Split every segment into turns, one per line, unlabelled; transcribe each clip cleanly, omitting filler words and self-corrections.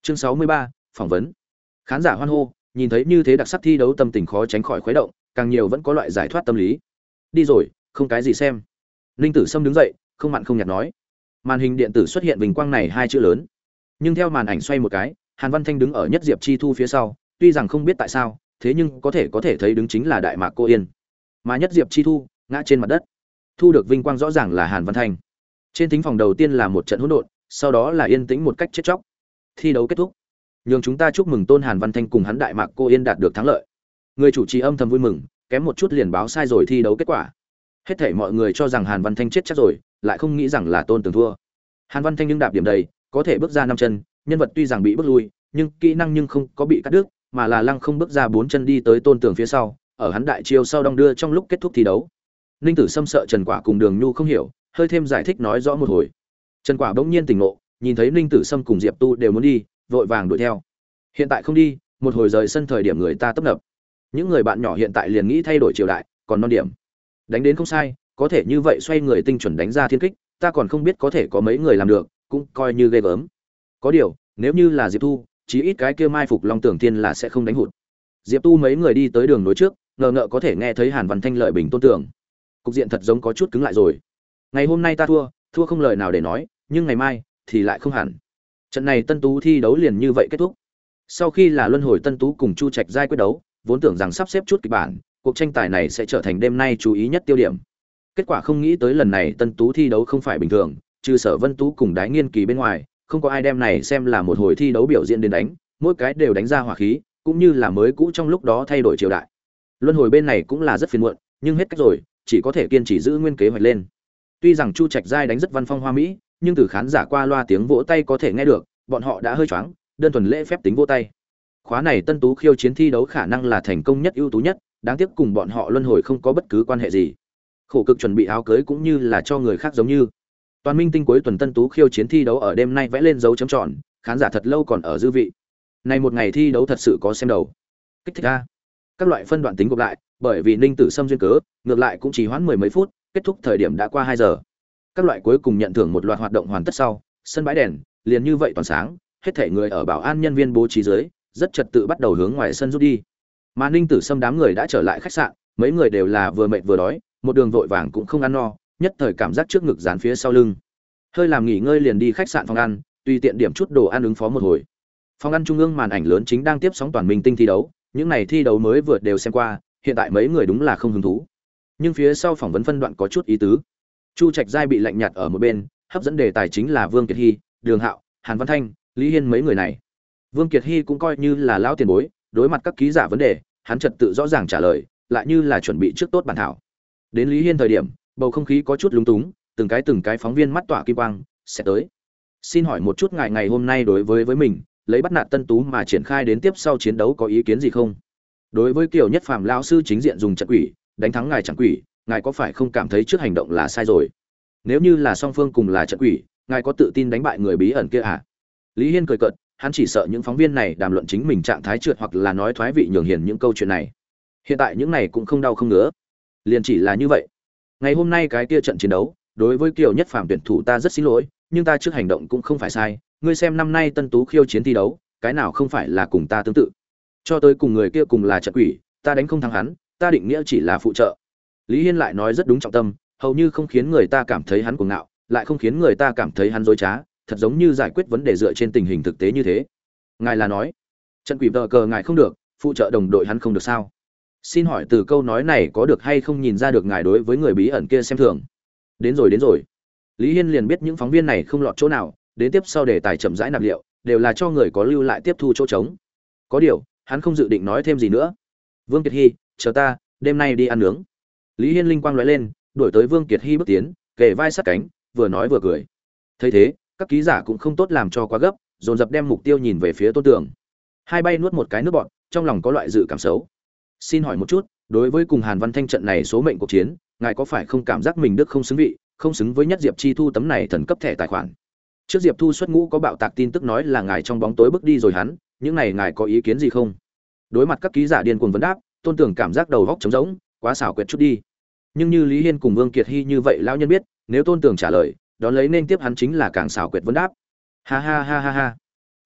Chương 63, phỏng vấn. Khán giả hoan hô, nhìn thấy như thế đặc sắc thi đấu tâm tình khó tránh khỏi khuấy động, càng nhiều vẫn có loại giải thoát tâm lý. Đi rồi, không cái gì xem. Ninh Tử Sâm đứng dậy, không mặn không nhạt nói. Màn hình điện tử xuất hiện vinh quang này hai chữ lớn. Nhưng theo màn ảnh xoay một cái, Hàn Văn Thanh đứng ở Nhất Diệp Chi Thu phía sau, tuy rằng không biết tại sao, thế nhưng có thể thấy đứng chính là Đại Mạc Cô Yên. Mà Nhất Diệp Chi Thu ngã trên mặt đất. Thu được vinh quang rõ ràng là Hàn Văn Thanh. Trên thính phòng đầu tiên là một trận hỗn độn, sau đó là yên tĩnh một cách chết chóc. Thi đấu kết thúc. Nhưng chúng ta chúc mừng Tôn Hàn Văn Thanh cùng hắn Đại Mạc Cô Yên đạt được thắng lợi. Người chủ trì âm thầm vui mừng, kém một chút liền báo sai rồi thi đấu kết quả. Hết thảy mọi người cho rằng Hàn Văn Thanh chết chắc rồi, lại không nghĩ rằng là Tôn Tường thua. Hàn Văn Thanh nhưng đạp điểm đầy, có thể bước ra 5 chân, nhân vật tuy rằng bị bước lui, nhưng kỹ năng nhưng không có bị cắt đứt, mà là lăng không bước ra 4 chân đi tới Tôn Tường phía sau, ở hắn đại chiêu sau đong đưa trong lúc kết thúc thi đấu. Ninh Tử Sâm sợ Trần Quả cùng Đường Nhu không hiểu, hơi thêm giải thích nói rõ một hồi. Trần Quả bỗng nhiên tỉnh ngộ, nhìn thấy Ninh Tử Sâm cùng Diệp Tu đều muốn đi, vội vàng đuổi theo. Hiện tại không đi, một hồi rời sân thời điểm người ta tấp nập. Những người bạn nhỏ hiện tại liền nghĩ thay đổi triều đại, còn non điểm. Đánh đến không sai, có thể như vậy xoay người tinh chuẩn đánh ra thiên kích, ta còn không biết có thể có mấy người làm được, cũng coi như ghê gớm. Có điều, nếu như là Diệp Tu, chí ít cái kia mai phục Long Tưởng Thiên là sẽ không đánh hụt. Diệp Tu mấy người đi tới đường nối trước, ngờ có thể nghe thấy Hàn Văn Thanh lợi bình Tôn Tưởng. Cục diện thật giống có chút cứng lại rồi. Ngày hôm nay ta thua không lời nào để nói, nhưng ngày mai thì lại không hẳn. Trận này Tân Tú thi đấu liền như vậy kết thúc. Sau khi là luân hồi Tân Tú cùng Chu Trạch giai quyết đấu, vốn tưởng rằng sắp xếp chút kịch bản, cuộc tranh tài này sẽ trở thành đêm nay chú ý nhất tiêu điểm. Kết quả không nghĩ tới lần này Tân Tú thi đấu không phải bình thường, trừ Sở Vân Tú cùng Đái Nghiên Kỳ bên ngoài, không có ai đem này xem là một hồi thi đấu biểu diễn đến đánh, mỗi cái đều đánh ra hỏa khí, cũng như là mới cũ trong lúc đó thay đổi triều đại. Luân hồi bên này cũng là rất phiền muộn, nhưng hết cách rồi, chỉ có thể kiên trì giữ nguyên kế hoạch lên. Tuy rằng Chu Trạch giai đánh rất văn phong hoa mỹ, nhưng từ khán giả qua loa tiếng vỗ tay có thể nghe được, bọn họ đã hơi choáng, đơn thuần lễ phép tính vỗ tay. Khóa này Tân Tú khiêu chiến thi đấu khả năng là thành công nhất ưu tú nhất, đáng tiếc cùng bọn họ luân hồi không có bất cứ quan hệ gì. Khổ cực chuẩn bị áo cưới cũng như là cho người khác giống như. Toàn Minh Tinh cuối tuần Tân Tú khiêu chiến thi đấu ở đêm nay vẽ lên dấu chấm tròn, khán giả thật lâu còn ở dư vị. Này một ngày thi đấu thật sự có xem đầu. Kích thích a. Các loại phân đoạn tính gộp lại, bởi vì Ninh Tử Sâm duyên cớ, ngược lại cũng chỉ hoãn mười mấy phút, kết thúc thời điểm đã qua 2 giờ. Các loại cuối cùng nhận thưởng một loạt hoạt động hoàn tất sau, sân bãi đèn liền như vậy toàn sáng, hết thảy người ở bảo an nhân viên bố trí dưới, rất trật tự bắt đầu hướng ngoài sân rút đi. Mà Ninh Tử Sâm đám người đã trở lại khách sạn, mấy người đều là vừa mệt vừa đói, một đường vội vàng cũng không ăn no, nhất thời cảm giác trước ngực dán phía sau lưng. Hơi làm nghỉ ngơi liền đi khách sạn phòng ăn, tùy tiện điểm chút đồ ăn ứng phó một hồi. Phòng ăn trung ương màn ảnh lớn chính đang tiếp sóng Toàn Minh Tinh thi đấu, những này thi đấu mới vừa đều xem qua, hiện tại mấy người đúng là không hứng thú. Nhưng phía sau phỏng vấn phân đoạn có chút ý tứ. Chu Trạch giai bị lạnh nhạt ở một bên, hấp dẫn đề tài chính là Vương Kiệt Hy, Đường Hạo, Hàn Văn Thanh, Lý Hiên mấy người này. Vương Kiệt Hy cũng coi như là lão tiền bối, đối mặt các ký giả vấn đề, hắn trật tự rõ ràng trả lời, lại như là chuẩn bị trước tốt bản thảo. Đến Lý Hiên thời điểm, bầu không khí có chút lúng túng, từng cái phóng viên mắt tỏa kim quang, sẽ tới. Xin hỏi một chút ngài ngày hôm nay đối với mình, lấy bắt nạt Tân Tú mà triển khai đến tiếp sau chiến đấu có ý kiến gì không? Đối với Kiều Nhất Phàm lão sư chính diện dùng trận quỷ, đánh thắng ngài chẳng quỷ, ngài có phải không cảm thấy trước hành động là sai rồi? Nếu như là song phương cùng là trận quỷ, ngài có tự tin đánh bại người bí ẩn kia à? Lý Hiên cười cợt, hắn chỉ sợ những phóng viên này đàm luận chính mình trạng thái trượt hoặc là nói thoái vị nhường hiền những câu chuyện này. Hiện tại những này cũng không đau không ngứa, liền chỉ là như vậy. Ngày hôm nay cái kia trận chiến đấu, đối với Kiều Nhất Phàm tuyển thủ ta rất xin lỗi, nhưng ta trước hành động cũng không phải sai. Ngươi xem năm nay Tân Tú khiêu chiến thi đấu, cái nào không phải là cùng ta tương tự? Cho tới cùng người kia cùng là trận quỷ, ta đánh không thắng hắn, ta định nghĩa chỉ là phụ trợ. Lý Hiên lại nói rất đúng trọng tâm, hầu như không khiến người ta cảm thấy hắn cuồng ngạo, lại không khiến người ta cảm thấy hắn dối trá, thật giống như giải quyết vấn đề dựa trên tình hình thực tế như thế. Ngài là nói, trận quỷ tờ cờ ngài không được, phụ trợ đồng đội hắn không được sao? Xin hỏi từ câu nói này có được hay không nhìn ra được ngài đối với người bí ẩn kia xem thường? Đến rồi. Lý Hiên liền biết những phóng viên này không lọt chỗ nào, đến tiếp sau đề tài chậm rãi nạp liệu, đều là cho người có lưu lại tiếp thu chỗ trống. Có điều, hắn không dự định nói thêm gì nữa. Vương Kiệt Hy, chờ ta, đêm nay đi ăn nướng. Lý Hiên linh quang lóe lên, đuổi tới Vương Kiệt Hy bước tiến, kề vai sát cánh, vừa nói vừa cười. Thấy thế, các ký giả cũng không tốt làm cho quá gấp, dồn dập đem mục tiêu nhìn về phía Tôn Tưởng. Hai bay nuốt một cái nước bọt, trong lòng có loại dự cảm xấu. Xin hỏi một chút, đối với cùng Hàn Văn Thanh trận này số mệnh cuộc chiến, ngài có phải không cảm giác mình đức không xứng vị, không xứng với Nhất Diệp Chi Thu tấm này thần cấp thẻ tài khoản? Trước Diệp Thu xuất ngũ có bạo tạc tin tức nói là ngài trong bóng tối bước đi rồi hắn, những này ngài có ý kiến gì không? Đối mặt các ký giả điên cuồng vấn đáp, Tôn Tưởng cảm giác đầu óc trống rỗng, quá xảo quyệt chút đi. Nhưng như Lý Hiên cùng Vương Kiệt Hy như vậy lão nhân biết, nếu Tôn Tưởng trả lời, đón lấy nên tiếp hắn chính là càng xảo quyệt vấn đáp. Ha ha ha ha ha.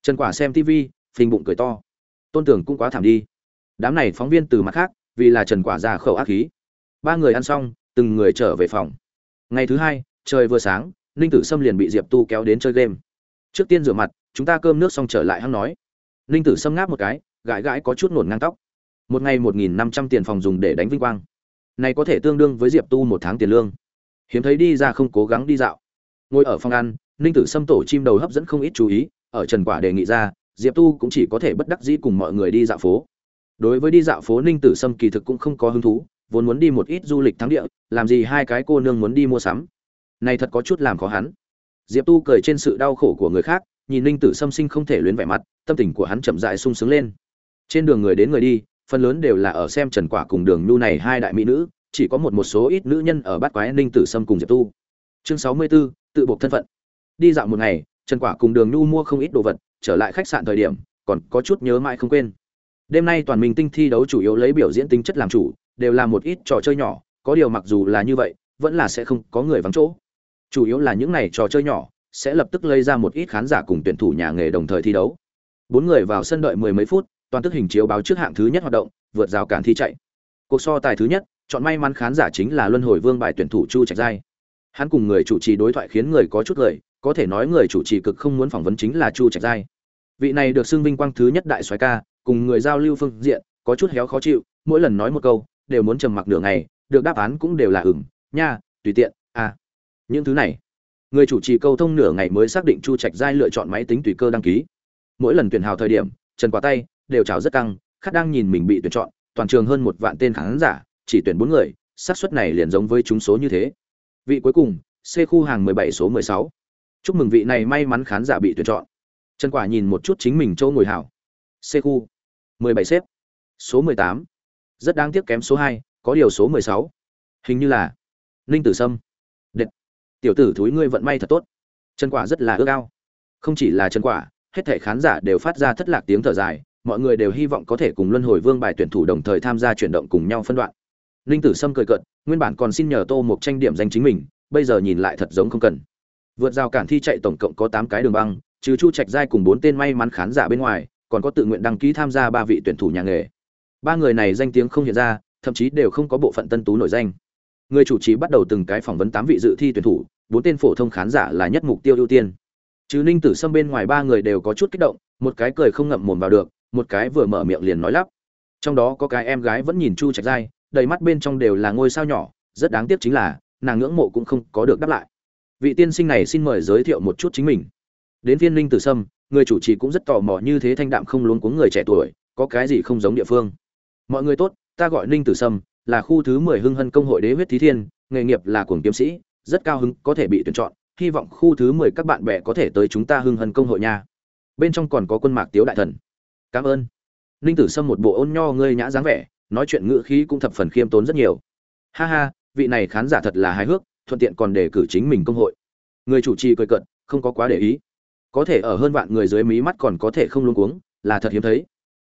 Trần Quả xem TV, phình bụng cười to. Tôn Tưởng cũng quá thảm đi. Đám này phóng viên từ mặt khác, vì là Trần Quả ra khẩu ác khí. Ba người ăn xong, từng người trở về phòng. Ngày thứ hai, trời vừa sáng, Ninh Tử Sâm liền bị Diệp Tu kéo đến chơi game. Trước tiên rửa mặt, chúng ta cơm nước xong trở lại hăng nói. Ninh Tử Sâm ngáp một cái, gãi gãi có chút nổn ngang tóc. Một ngày 1.500 tiền phòng dùng để đánh vinh quang. Này có thể tương đương với Diệp Tu một tháng tiền lương. Hiếm thấy đi ra không cố gắng đi dạo. Ngồi ở phòng ăn, Ninh Tử Sâm tổ chim đầu hấp dẫn không ít chú ý, ở Trần Quả đề nghị ra, Diệp Tu cũng chỉ có thể bất đắc dĩ cùng mọi người đi dạo phố. Đối với đi dạo phố Ninh Tử Sâm kỳ thực cũng không có hứng thú, vốn muốn đi một ít du lịch thắng địa, làm gì hai cái cô nương muốn đi mua sắm. Này thật có chút làm khó hắn. Diệp Tu cười trên sự đau khổ của người khác, nhìn Ninh Tử Sâm sinh không thể luyến vẻ mặt, tâm tình của hắn chậm rãi sung sướng lên. Trên đường người đến người đi, phần lớn đều là ở xem Trần Quả cùng Đường Nhu này hai đại mỹ nữ, chỉ có một số ít nữ nhân ở bắt quái Ninh Tử Sâm cùng Diệp Tu. Chương 64, tự buộc thân phận. Đi dạo một ngày, Trần Quả cùng Đường Nhu mua không ít đồ vật, trở lại khách sạn thời điểm, còn có chút nhớ mãi không quên. Đêm nay toàn minh tinh thi đấu chủ yếu lấy biểu diễn tính chất làm chủ, đều là một ít trò chơi nhỏ, có điều mặc dù là như vậy, vẫn là sẽ không có người vắng chỗ. Chủ yếu là những này trò chơi nhỏ sẽ lập tức lấy ra một ít khán giả cùng tuyển thủ nhà nghề đồng thời thi đấu. Bốn người vào sân đợi mười mấy phút, toàn tức hình chiếu báo trước hạng thứ nhất hoạt động, vượt rào cản thi chạy. Cuộc so tài thứ nhất, chọn may mắn khán giả chính là luân hồi vương bài tuyển thủ Chu Trạch Giai. Hắn cùng người chủ trì đối thoại khiến người có chút cười, có thể nói người chủ trì cực không muốn phỏng vấn chính là Chu Trạch Giai. Vị này được xưng vinh quang thứ nhất đại soái ca, cùng người giao lưu phương diện có chút héo khó chịu, mỗi lần nói một câu đều muốn trầm mặc nửa ngày, được đáp án cũng đều là nha, tùy tiện, à. Những thứ này, người chủ trì câu thông nửa ngày mới xác định Chu Trạch Giai lựa chọn máy tính tùy cơ đăng ký. Mỗi lần tuyển hào thời điểm, Trần Quả tay đều chảo rất căng, khát đang nhìn mình bị tuyển chọn, toàn trường hơn 1 vạn tên khán giả, chỉ tuyển 4 người, xác suất này liền giống với trúng số như thế. Vị cuối cùng, C khu hàng 17 số 16. Chúc mừng vị này may mắn khán giả bị tuyển chọn. Trần Quả nhìn một chút chính mình chỗ ngồi hảo. C khu 17 xếp. Số 18. Rất đáng tiếc kém số 2, có điều số 16. Hình như là Ninh Tử Sâm. Đệt. Tiểu tử thúi ngươi vận may thật tốt. Trần Quả rất là ước ao. Không chỉ là Trần Quả, hết thảy khán giả đều phát ra thất lạc tiếng thở dài, mọi người đều hy vọng có thể cùng luân hồi vương bài tuyển thủ đồng thời tham gia chuyển động cùng nhau phân đoạn. Ninh Tử Sâm cười cợt, nguyên bản còn xin nhờ Tô Mục tranh điểm danh chính mình, bây giờ nhìn lại thật giống không cần. Vượt rào cản thi chạy tổng cộng có 8 cái đường băng, trừ Chu Trạch Giai cùng 4 tên may mắn khán giả bên ngoài, còn có tự nguyện đăng ký tham gia 3 vị tuyển thủ nhà nghề. 3 người này danh tiếng không hiện ra, thậm chí đều không có bộ phận tân tú nổi danh. Người chủ trì bắt đầu từng cái phỏng vấn 8 vị dự thi tuyển thủ, 4 tên phổ thông khán giả là nhất mục tiêu ưu tiên. Trừ Ninh Tử Sâm bên ngoài 3 người đều có chút kích động, một cái cười không ngậm mồm vào được, một cái vừa mở miệng liền nói lắp. Trong đó có cái em gái vẫn nhìn Chu Trạch Giai, đầy mắt bên trong đều là ngôi sao nhỏ, rất đáng tiếc chính là nàng ngưỡng mộ cũng không có được đáp lại. Vị tiên sinh này xin mời giới thiệu một chút chính mình. Đến phiên Ninh Tử Sâm, người chủ trì cũng rất tò mò như thế thanh đạm không luống cuống người trẻ tuổi, có cái gì không giống địa phương. Mọi người tốt, ta gọi Ninh Tử Sâm, là khu thứ 10 Hưng Hân công hội Đế huyết thí thiên, nghề nghiệp là cuồng kiếm sĩ, rất cao hứng có thể bị tuyển chọn, hy vọng khu thứ 10 các bạn bè có thể tới chúng ta Hưng Hân công hội nha. Bên trong còn có Quân Mạc Tiếu đại thần. Cảm ơn. Ninh Tử Sâm một bộ ôn nho ngơi nhã dáng vẻ, nói chuyện ngữ khí cũng thập phần khiêm tốn rất nhiều. Ha ha, vị này khán giả thật là hài hước, thuận tiện còn đề cử chính mình công hội. Người chủ trì cười cợt, không có quá để ý. Có thể ở hơn vạn người dưới mí mắt còn có thể không luống cuống, là thật hiếm thấy.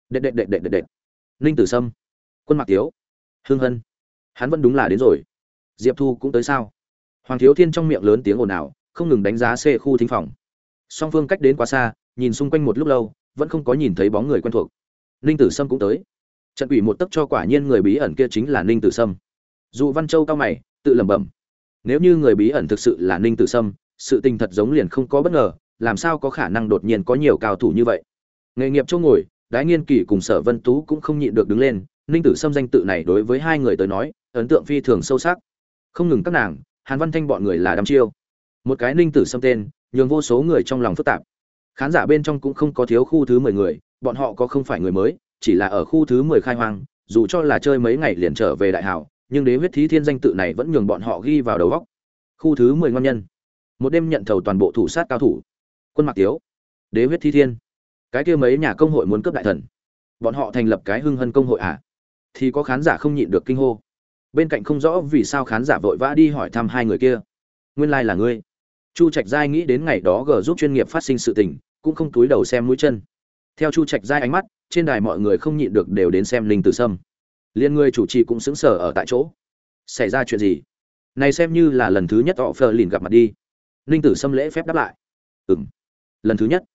Đệ. Ninh Tử Sâm, Quân Mạc Tiếu, Hưng Hân. Hắn vẫn đúng là đến rồi. Diệp Thu cũng tới sao? Hoàng Thiếu Thiên trong miệng lớn tiếng ồn ào, không ngừng đánh giá C khu thính phòng. Song phương cách đến quá xa, nhìn xung quanh một lúc lâu, vẫn không có nhìn thấy bóng người quen thuộc. Ninh Tử Sâm cũng tới. Trận quỷ một tấc cho quả nhiên người bí ẩn kia chính là Ninh Tử Sâm. Dụ Văn Châu cao mày, tự lẩm bẩm. Nếu như người bí ẩn thực sự là Ninh Tử Sâm, sự tình thật giống liền không có bất ngờ, làm sao có khả năng đột nhiên có nhiều cao thủ như vậy. Nghề nghiệp chỗ ngồi, Đái Nghiên Kỷ cùng Sở Vân Tú cũng không nhịn được đứng lên, Ninh Tử Sâm danh tự này đối với hai người tới nói, ấn tượng phi thường sâu sắc. Không ngừng các nàng, Hàn Văn Thanh bọn người là đăm chiêu. Một cái Ninh Tử Sâm tên, nhường vô số người trong lòng phức tạp. Khán giả bên trong cũng không có thiếu khu thứ 10 người, bọn họ có không phải người mới, chỉ là ở khu thứ 10 khai hoang, dù cho là chơi mấy ngày liền trở về đại hảo, nhưng Đế huyết thí thiên danh tự này vẫn nhường bọn họ ghi vào đầu óc. Khu thứ 10 ngon nhân. Một đêm nhận thầu toàn bộ thủ sát cao thủ. Quân Mạc Tiếu, Đế huyết thí thiên. Cái kia mấy nhà công hội muốn cướp đại thần. Bọn họ thành lập cái Hưng Hân công hội à? Thì có khán giả không nhịn được kinh hô. Bên cạnh không rõ vì sao khán giả vội vã đi hỏi thăm hai người kia. Nguyên lai là ngươi. Chu Trạch Giai nghĩ đến ngày đó giúp chuyên nghiệp phát sinh sự tình, cũng không túi đầu xem mũi chân. Theo Chu Trạch Giai ánh mắt, trên đài mọi người không nhịn được đều đến xem Ninh Tử Sâm. Liên người chủ trì cũng sững sờ ở tại chỗ. Xảy ra chuyện gì? Này xem như là lần thứ nhất họ Phờ lìn gặp mặt đi. Ninh Tử Sâm lễ phép đáp lại. Lần thứ nhất.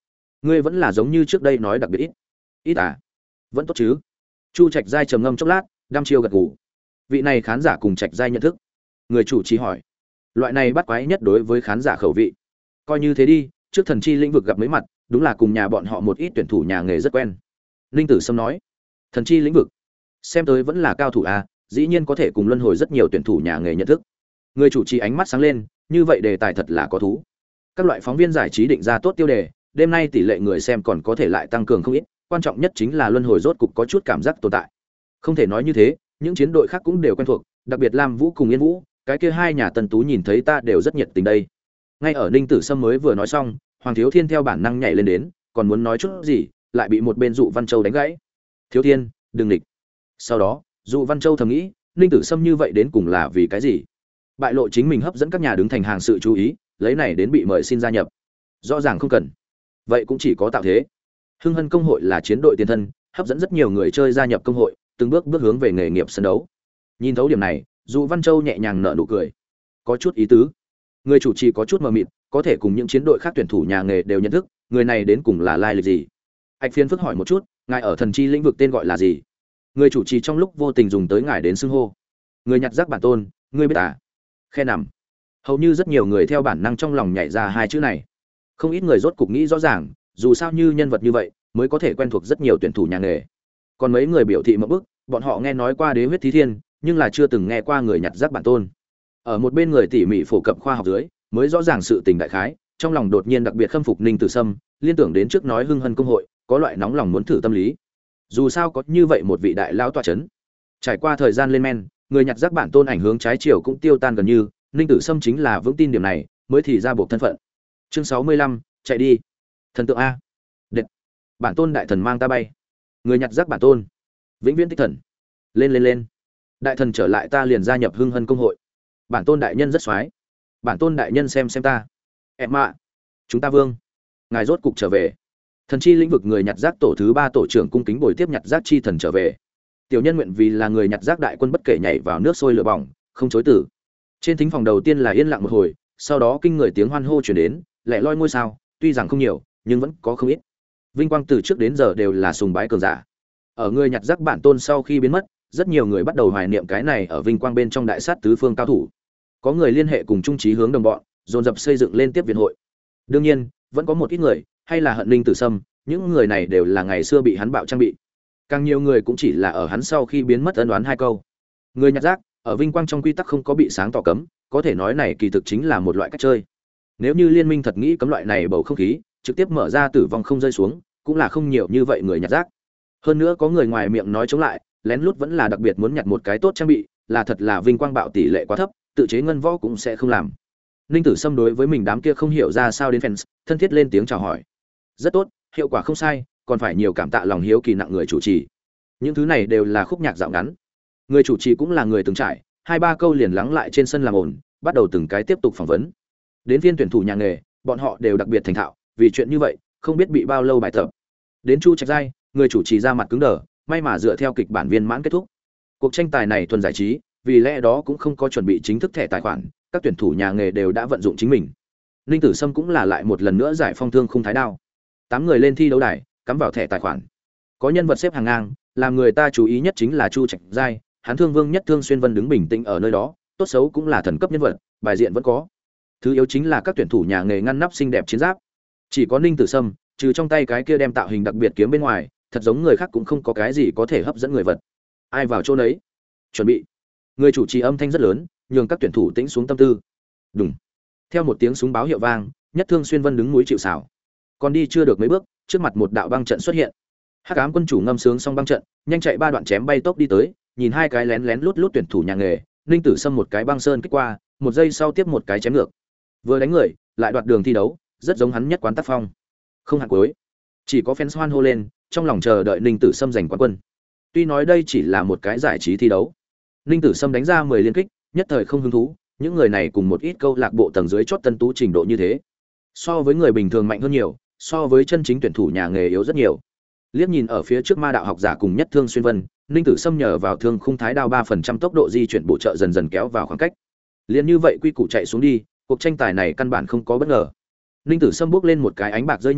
ngươi vẫn là giống như trước đây nói đặc biệt ít. Ít à? Vẫn tốt chứ? Chu Trạch Giai trầm ngâm chốc lát, đăm chiêu gật gù. Vị này khán giả cùng Trạch Giai nhận thức. Người chủ trì hỏi. Loại này bắt quái nhất đối với khán giả khẩu vị. Coi như thế đi, trước thần chi lĩnh vực gặp mấy mặt, đúng là cùng nhà bọn họ một ít tuyển thủ nhà nghề rất quen. Ninh Tử Sâm nói. Thần chi lĩnh vực, xem tới vẫn là cao thủ à, dĩ nhiên có thể cùng luân hồi rất nhiều tuyển thủ nhà nghề nhận thức. Người chủ trì ánh mắt sáng lên, như vậy đề tài thật là có thú. Các loại phóng viên giải trí định ra tốt tiêu đề, đêm nay tỷ lệ người xem còn có thể lại tăng cường không ít, quan trọng nhất chính là luân hồi rốt cục có chút cảm giác tồn tại. Không thể nói như thế, những chiến đội khác cũng đều quen thuộc, đặc biệt Lam Vũ cùng Yên Vũ, cái kia hai nhà tân tú nhìn thấy ta đều rất nhiệt tình đây. Ngay ở Ninh Tử Sâm mới vừa nói xong, Hoàng Thiếu Thiên theo bản năng nhảy lên đến, còn muốn nói chút gì, lại bị một bên Dụ Văn Châu đánh gãy. Thiếu Thiên, đừng nghịch. Sau đó, Dụ Văn Châu thầm nghĩ, Ninh Tử Sâm như vậy đến cùng là vì cái gì? Bại lộ chính mình hấp dẫn các nhà đứng thành hàng sự chú ý, lấy này đến bị mời xin gia nhập. Rõ ràng không cần. Vậy cũng chỉ có tạo thế. Hưng Hân công hội là chiến đội tiền thân, hấp dẫn rất nhiều người chơi gia nhập công hội, từng bước bước hướng về nghề nghiệp sân đấu. Nhìn thấu điểm này, Dụ Văn Châu nhẹ nhàng nở nụ cười. Có chút ý tứ. Người chủ trì có chút mờ mịt, có thể cùng những chiến đội khác tuyển thủ nhà nghề đều nhận thức, người này đến cùng là lai lịch gì? Ạch Phiên phức hỏi một chút, ngài ở thần chi lĩnh vực tên gọi là gì? Người chủ trì trong lúc vô tình dùng tới ngài đến xưng hô. Người nhặt rác bản tôn, ngươi biết à? Khe nằm. Hầu như rất nhiều người theo bản năng trong lòng nhảy ra hai chữ này. Không ít người rốt cục nghĩ rõ ràng, dù sao như nhân vật như vậy, mới có thể quen thuộc rất nhiều tuyển thủ nhà nghề. Còn mấy người biểu thị một bức, bọn họ nghe nói qua Đế huyết thí thiên, nhưng là chưa từng nghe qua người nhặt rác bản tôn. Ở một bên người tỉ mỉ phổ cập khoa học dưới, mới rõ ràng sự tình đại khái, trong lòng đột nhiên đặc biệt khâm phục Ninh Tử Sâm, liên tưởng đến trước nói Hưng Hân công hội, có loại nóng lòng muốn thử tâm lý. Dù sao có như vậy một vị đại lão tọa chấn. Trải qua thời gian lên men, người nhặt rác bản tôn ảnh hướng trái chiều cũng tiêu tan gần như, Ninh Tử Sâm chính là vững tin điểm này, mới thì ra buộc thân phận. Chương 65, chạy đi. Thần tượng a. Đệt. Bản tôn đại thần mang ta bay. Người nhặt rác bản tôn. Vĩnh viễn tích thần. Lên lên lên. Đại thần trở lại ta liền gia nhập Hưng Hân công hội. Bản tôn đại nhân rất xoái. Bản tôn đại nhân xem ta. Em ạ. Chúng ta vương. Ngài rốt cục trở về. Thần chi lĩnh vực người nhặt rác tổ thứ 3 tổ trưởng cung kính bồi tiếp nhặt rác chi thần trở về. Tiểu nhân nguyện vì là người nhặt rác đại quân bất kể nhảy vào nước sôi lửa bỏng, không chối từ. Trên thính phòng đầu tiên là yên lặng một hồi, sau đó kinh người tiếng hoan hô truyền đến, lẻ loi ngôi sao, tuy rằng không nhiều, nhưng vẫn có không ít. Vinh quang từ trước đến giờ đều là sùng bái cường giả. Ở người nhặt rác bản tôn sau khi biến mất, rất nhiều người bắt đầu hoài niệm cái này ở vinh quang bên trong đại sát tứ phương cao thủ. Có người liên hệ cùng trung trí hướng đồng bọn, dồn dập xây dựng lên tiếp viện hội. Đương nhiên, vẫn có một ít người, hay là hận Ninh Tử Sâm, những người này đều là ngày xưa bị hắn bạo trang bị. Càng nhiều người cũng chỉ là ở hắn sau khi biến mất ân đoán hai câu. Người nhặt rác, ở vinh quang trong quy tắc không có bị sáng tỏ cấm, có thể nói này kỳ thực chính là một loại cách chơi. Nếu như liên minh thật nghĩ cấm loại này bầu không khí, trực tiếp mở ra tử vong không rơi xuống, cũng là không nhiều như vậy người nhặt rác. Hơn nữa có người ngoài miệng nói chống lại, lén lút vẫn là đặc biệt muốn nhặt một cái tốt trang bị, là thật là vinh quang bạo tỷ lệ quá thấp, tự chế ngân võ cũng sẽ không làm. Ninh Tử Sâm đối với mình đám kia không hiểu ra sao đến fans, thân thiết lên tiếng chào hỏi. Rất tốt, hiệu quả không sai, còn phải nhiều cảm tạ lòng hiếu kỳ nặng người chủ trì. Những thứ này đều là khúc nhạc dạo ngắn. Người chủ trì cũng là người từng trải, 2-3 câu liền lắng lại trên sân làm ổn, bắt đầu từng cái tiếp tục phỏng vấn. Đến viên tuyển thủ nhà nghề, bọn họ đều đặc biệt thành thạo, vì chuyện như vậy, không biết bị bao lâu bài tập. Đến Chu Trạch Giai, người chủ trì ra mặt cứng đờ, may mà dựa theo kịch bản viên mãn kết thúc. Cuộc tranh tài này thuần giải trí, vì lẽ đó cũng không có chuẩn bị chính thức thẻ tài khoản, các tuyển thủ nhà nghề đều đã vận dụng chính mình. Ninh Tử Sâm cũng là lại một lần nữa giải phong thương khung thái đao. 8 người lên thi đấu đài, cắm vào thẻ tài khoản. Có nhân vật xếp hàng ngang, làm người ta chú ý nhất chính là Chu Trạch Giai, hắn Thương Vương Nhất Thương Xuyên Vân đứng bình tĩnh ở nơi đó, tốt xấu cũng là thần cấp nhân vật, bài diện vẫn có. Thứ yếu chính là các tuyển thủ nhà nghề ngăn nắp xinh đẹp chiến giáp. Chỉ có Ninh Tử Sâm, trừ trong tay cái kia đem tạo hình đặc biệt kiếm bên ngoài, thật giống người khác cũng không có cái gì có thể hấp dẫn người vật. Ai vào chỗ nấy? Chuẩn bị. Người chủ trì âm thanh rất lớn, nhường các tuyển thủ tĩnh xuống tâm tư. Đùng. Theo một tiếng súng báo hiệu vang, Nhất Thương Xuyên Vân đứng núi chịu sào. Còn đi chưa được mấy bước, trước mặt một đạo băng trận xuất hiện. Hắc Ám quân chủ ngâm sướng xong băng trận, nhanh chạy 3 đoạn chém bay tốc đi tới, nhìn hai cái lén lén lút lút tuyển thủ nhà nghề, Ninh Tử Sâm một cái băng sơn kích qua, một giây sau tiếp một cái chém ngược. Vừa đánh người, lại đoạt đường thi đấu, rất giống hắn nhất quán tác phong. Không hạn cuối. Chỉ có fans hoan hô lên, trong lòng chờ đợi Ninh Tử Sâm giành quán quân. Tuy nói đây chỉ là một cái giải trí thi đấu, Ninh Tử Sâm đánh ra 10 liên kích, nhất thời không hứng thú, những người này cùng một ít câu lạc bộ tầng dưới chót tân tú trình độ như thế. So với người bình thường mạnh hơn nhiều, so với chân chính tuyển thủ nhà nghề yếu rất nhiều. Liếc nhìn ở phía trước ma đạo học giả cùng Nhất Thương Xuyên Vân, Ninh Tử Sâm nhờ vào thương khung thái đao 3% tốc độ di chuyển bổ trợ dần dần kéo vào khoảng cách. Liên như vậy quy củ chạy xuống đi, cuộc tranh tài này căn bản không có bất ngờ. Ninh Tử Sâm bước lên một cái ánh bạc rơi nhận,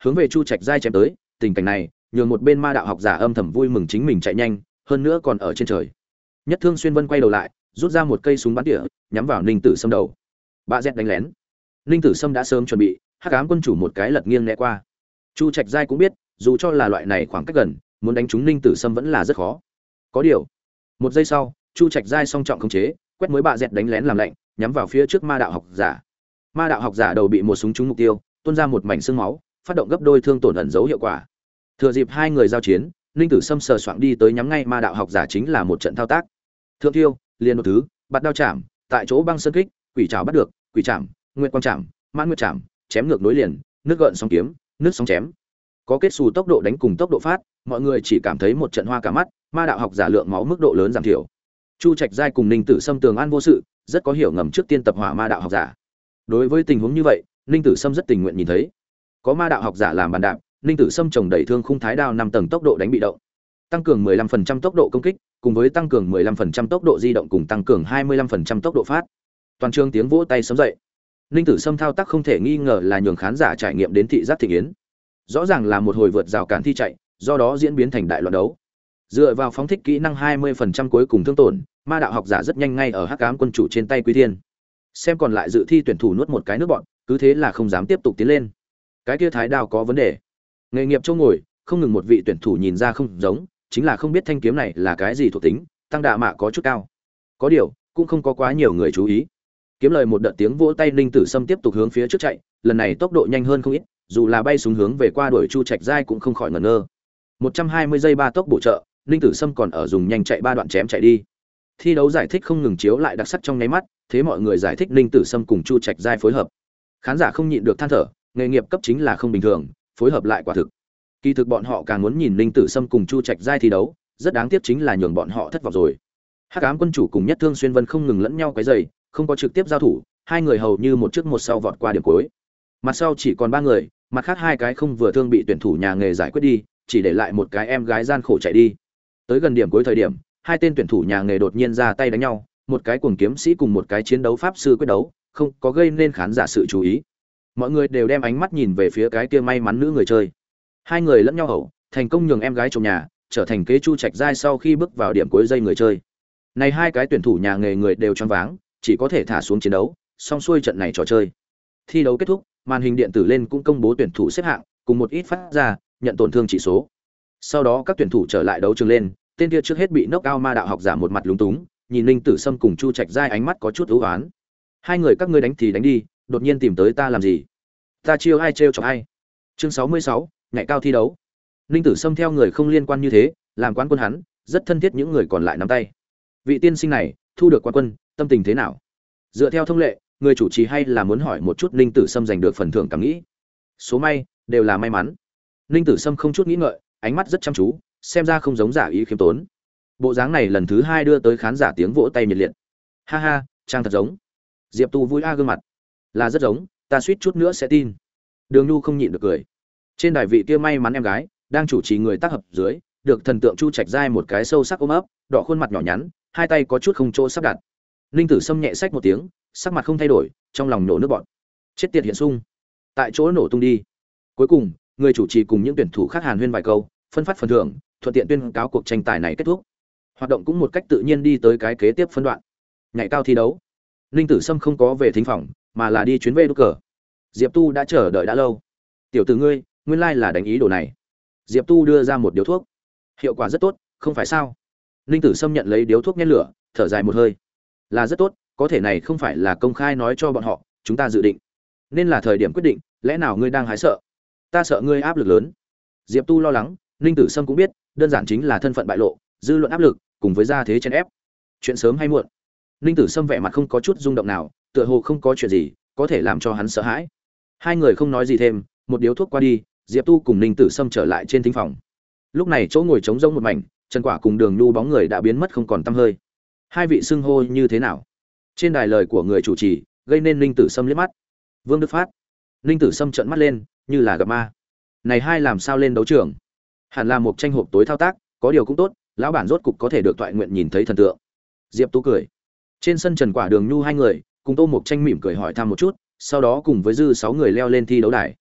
hướng về Chu Trạch Giai chém tới, tình cảnh này nhường một bên ma đạo học giả âm thầm vui mừng chính mình chạy nhanh, hơn nữa còn ở trên trời. Nhất Thương Xuyên Vân quay đầu lại, rút ra một cây súng bắn tỉa, nhắm vào Ninh Tử Sâm đầu. Bạ dẹt đánh lén. Ninh Tử Sâm đã sớm chuẩn bị, Hắc Ám quân chủ một cái lật nghiêng né qua. Chu Trạch Giai cũng biết, dù cho là loại này khoảng cách gần, muốn đánh trúng Ninh Tử Sâm vẫn là rất khó. Có điều, một giây sau, Chu Trạch Giai song trọng khống chế, quét mới bạ dẹt đánh lén làm lạnh, nhắm vào phía trước ma đạo học giả. Ma đạo học giả đầu bị một súng trúng mục tiêu, tuôn ra một mảnh xương máu, phát động gấp đôi thương tổn ẩn dấu hiệu quả. Thừa dịp hai người giao chiến, Ninh Tử Sâm sờ soạng đi tới nhắm ngay ma đạo học giả chính là một trận thao tác. Thượng tiêu, liền một thứ, bạt đao chạm, tại chỗ băng sơn kích, quỷ trảo bắt được, quỷ chạm, nguyệt quang chạm, mãn nguyệt chạm, chém ngược nối liền, nước gợn sóng kiếm, nước sóng chém. Có kết xù tốc độ đánh cùng tốc độ phát, mọi người chỉ cảm thấy một trận hoa cả mắt, ma đạo học giả lượng máu mức độ lớn giảm thiểu. Chu Trạch Giai cùng Ninh Tử Sâm tường an vô sự, rất có hiểu ngầm trước tiên tập hỏa ma đạo học giả. Đối với tình huống như vậy, Ninh Tử Sâm rất tình nguyện nhìn thấy. Có ma đạo học giả làm bàn đạp, Ninh Tử Sâm trồng đẩy thương khung thái đao 5 tầng tốc độ đánh bị động, tăng cường 15% tốc độ công kích, cùng với tăng cường 15% tốc độ di động cùng tăng cường 25% tốc độ phát. Toàn trường tiếng vỗ tay sớm dậy. Ninh Tử Sâm thao tác không thể nghi ngờ là nhường khán giả trải nghiệm đến thị giác thị yến. Rõ ràng là một hồi vượt rào cản thi chạy, do đó diễn biến thành đại loạn đấu. Dựa vào phóng thích kỹ năng 20% cuối cùng thương tổn, ma đạo học giả rất nhanh ngay ở Hắc Ám quân chủ trên tay Quý Thiên. Xem còn lại dự thi tuyển thủ nuốt một cái nước bọn, cứ thế là không dám tiếp tục tiến lên. Cái kia thái đao có vấn đề. Nghề nghiệp châu ngồi, không ngừng một vị tuyển thủ nhìn ra không giống, chính là không biết thanh kiếm này là cái gì thuộc tính, tăng đạ mạ có chút cao. Có điều, cũng không có quá nhiều người chú ý. Kiếm lời một đợt tiếng vỗ tay, Ninh Tử Sâm tiếp tục hướng phía trước chạy, lần này tốc độ nhanh hơn không ít, dù là bay xuống hướng về qua đuổi Chu Trạch Giai cũng không khỏi ngẩn ngơ. 120 giây 3 tốc bổ trợ, Ninh Tử Sâm còn ở dùng nhanh chạy 3 đoạn chém chạy đi. Thi đấu giải thích không ngừng chiếu lại đặc sắc trong nháy mắt, thế mọi người giải thích Ninh Tử Sâm cùng Chu Trạch Giai phối hợp. Khán giả không nhịn được than thở, nghề nghiệp cấp chính là không bình thường, phối hợp lại quả thực. Kỳ thực bọn họ càng muốn nhìn Ninh Tử Sâm cùng Chu Trạch Giai thi đấu, rất đáng tiếc chính là nhường bọn họ thất vọng rồi. Hắc Ám quân chủ cùng Nhất Thương Xuyên Vân không ngừng lẫn nhau quấy rầy, không có trực tiếp giao thủ, hai người hầu như một trước một sau vọt qua điểm cuối. Mặt sau chỉ còn 3 người, mặt khác 2 cái không vừa thương bị tuyển thủ nhà nghề giải quyết đi, chỉ để lại một cái em gái gian khổ chạy đi. Tới gần điểm cuối thời điểm, 2 tên tuyển thủ nhà nghề đột nhiên ra tay đánh nhau, một cái cuồng kiếm sĩ cùng một cái chiến đấu pháp sư quyết đấu, không có gây nên khán giả sự chú ý. Mọi người đều đem ánh mắt nhìn về phía cái kia may mắn nữ người chơi. Hai người lẫn nhau hậu, thành công nhường em gái trộm nhà, trở thành kế Chu Trạch Giai sau khi bước vào điểm cuối dây người chơi. Này 2 cái tuyển thủ nhà nghề người đều choáng váng, chỉ có thể thả xuống chiến đấu, xong xuôi trận này trò chơi. Thi đấu kết thúc, màn hình điện tử lên cũng công bố tuyển thủ xếp hạng, cùng một ít phát ra, nhận tổn thương chỉ số. Sau đó các tuyển thủ trở lại đấu trường lên, tên kia trước hết bị knock out ma đạo học giả một mặt lúng túng, nhìn Ninh Tử Sâm cùng Chu Trạch Giai ánh mắt có chút ưu ái. Hai người các ngươi đánh thì đánh đi, đột nhiên tìm tới ta làm gì? Ta chiêu ai trêu chọc ai? Chương 66, nhảy cao thi đấu. Ninh Tử Sâm theo người không liên quan như thế, làm quán quân hắn, rất thân thiết những người còn lại nắm tay. Vị tiên sinh này, thu được quán quân, tâm tình thế nào? Dựa theo thông lệ, người chủ trì hay là muốn hỏi một chút Ninh Tử Sâm giành được phần thưởng cảm nghĩ. Số may, đều là may mắn. Ninh Tử Sâm không chút nghĩ ngợi, ánh mắt rất chăm chú, xem ra không giống giả ý khiêm tốn. Bộ dáng này lần thứ 2 đưa tới khán giả tiếng vỗ tay nhiệt liệt. Ha ha, trang thật giống. Diệp Tu vui gương mặt. Là rất giống, ta suýt chút nữa sẽ tin. Đường Nhu không nhịn được cười. Trên đài vị kia may mắn em gái, đang chủ trì người tác hợp dưới, được thần tượng Chu Trạch Giai một cái sâu sắc ôm ấp, đỏ khuôn mặt nhỏ nhắn, hai tay có chút không chỗ sắp đặt. Ninh Tử Sâm nhẹ xách một tiếng, sắc mặt không thay đổi, trong lòng nổ nước bọt. Chết tiệt hiện sung. Tại chỗ nổ tung đi. Cuối cùng, người chủ trì cùng những tuyển thủ khác hàn huyên vài câu, phân phát phần thưởng, thuận tiện tuyên cáo cuộc tranh tài này kết thúc. Hoạt động cũng một cách tự nhiên đi tới cái kế tiếp phân đoạn. Nhảy cao thi đấu. Ninh Tử Sâm không có về thính phòng, mà là đi chuyến về đúc cờ. Diệp Tu đã chờ đợi đã lâu. Tiểu tử ngươi, nguyên lai là đánh ý đồ này. Diệp Tu đưa ra một điếu thuốc. Hiệu quả rất tốt, không phải sao? Ninh Tử Sâm nhận lấy điếu thuốc nhen lửa, thở dài một hơi. Là rất tốt, có thể này không phải là công khai nói cho bọn họ, chúng ta dự định. Nên là thời điểm quyết định, lẽ nào ngươi đang hái sợ? Ta sợ ngươi áp lực lớn. Diệp Tu lo lắng, Ninh Tử Sâm cũng biết, đơn giản chính là thân phận bại lộ, dư luận áp lực, cùng với gia thế chen ép. Chuyện sớm hay muộn. Ninh Tử Sâm vẻ mặt không có chút rung động nào, tựa hồ không có chuyện gì có thể làm cho hắn sợ hãi. Hai người không nói gì thêm, một điếu thuốc qua đi, Diệp Tu cùng Ninh Tử Sâm trở lại trên thính phòng. Lúc này chỗ ngồi trống rỗng một mảnh, Trần Quả cùng Đường Nhu bóng người đã biến mất không còn tăm hơi. Hai vị xưng hô như thế nào? Trên đài lời của người chủ trì gây nên Ninh Tử Sâm liếc mắt. Vương Đức Phát. Ninh Tử Sâm trợn mắt lên, như là gặp ma. Này hai làm sao lên đấu trường? Hẳn là một tranh hộp tối thao tác, có điều cũng tốt, lão bản rốt cục có thể được toại nguyện nhìn thấy thần tượng. Diệp Tu cười. Trên sân Trần Quả Đường Nhu hai người, cùng Tô Mộc Tranh mỉm cười hỏi thăm một chút, sau đó cùng với dư 6 người leo lên thi đấu đài.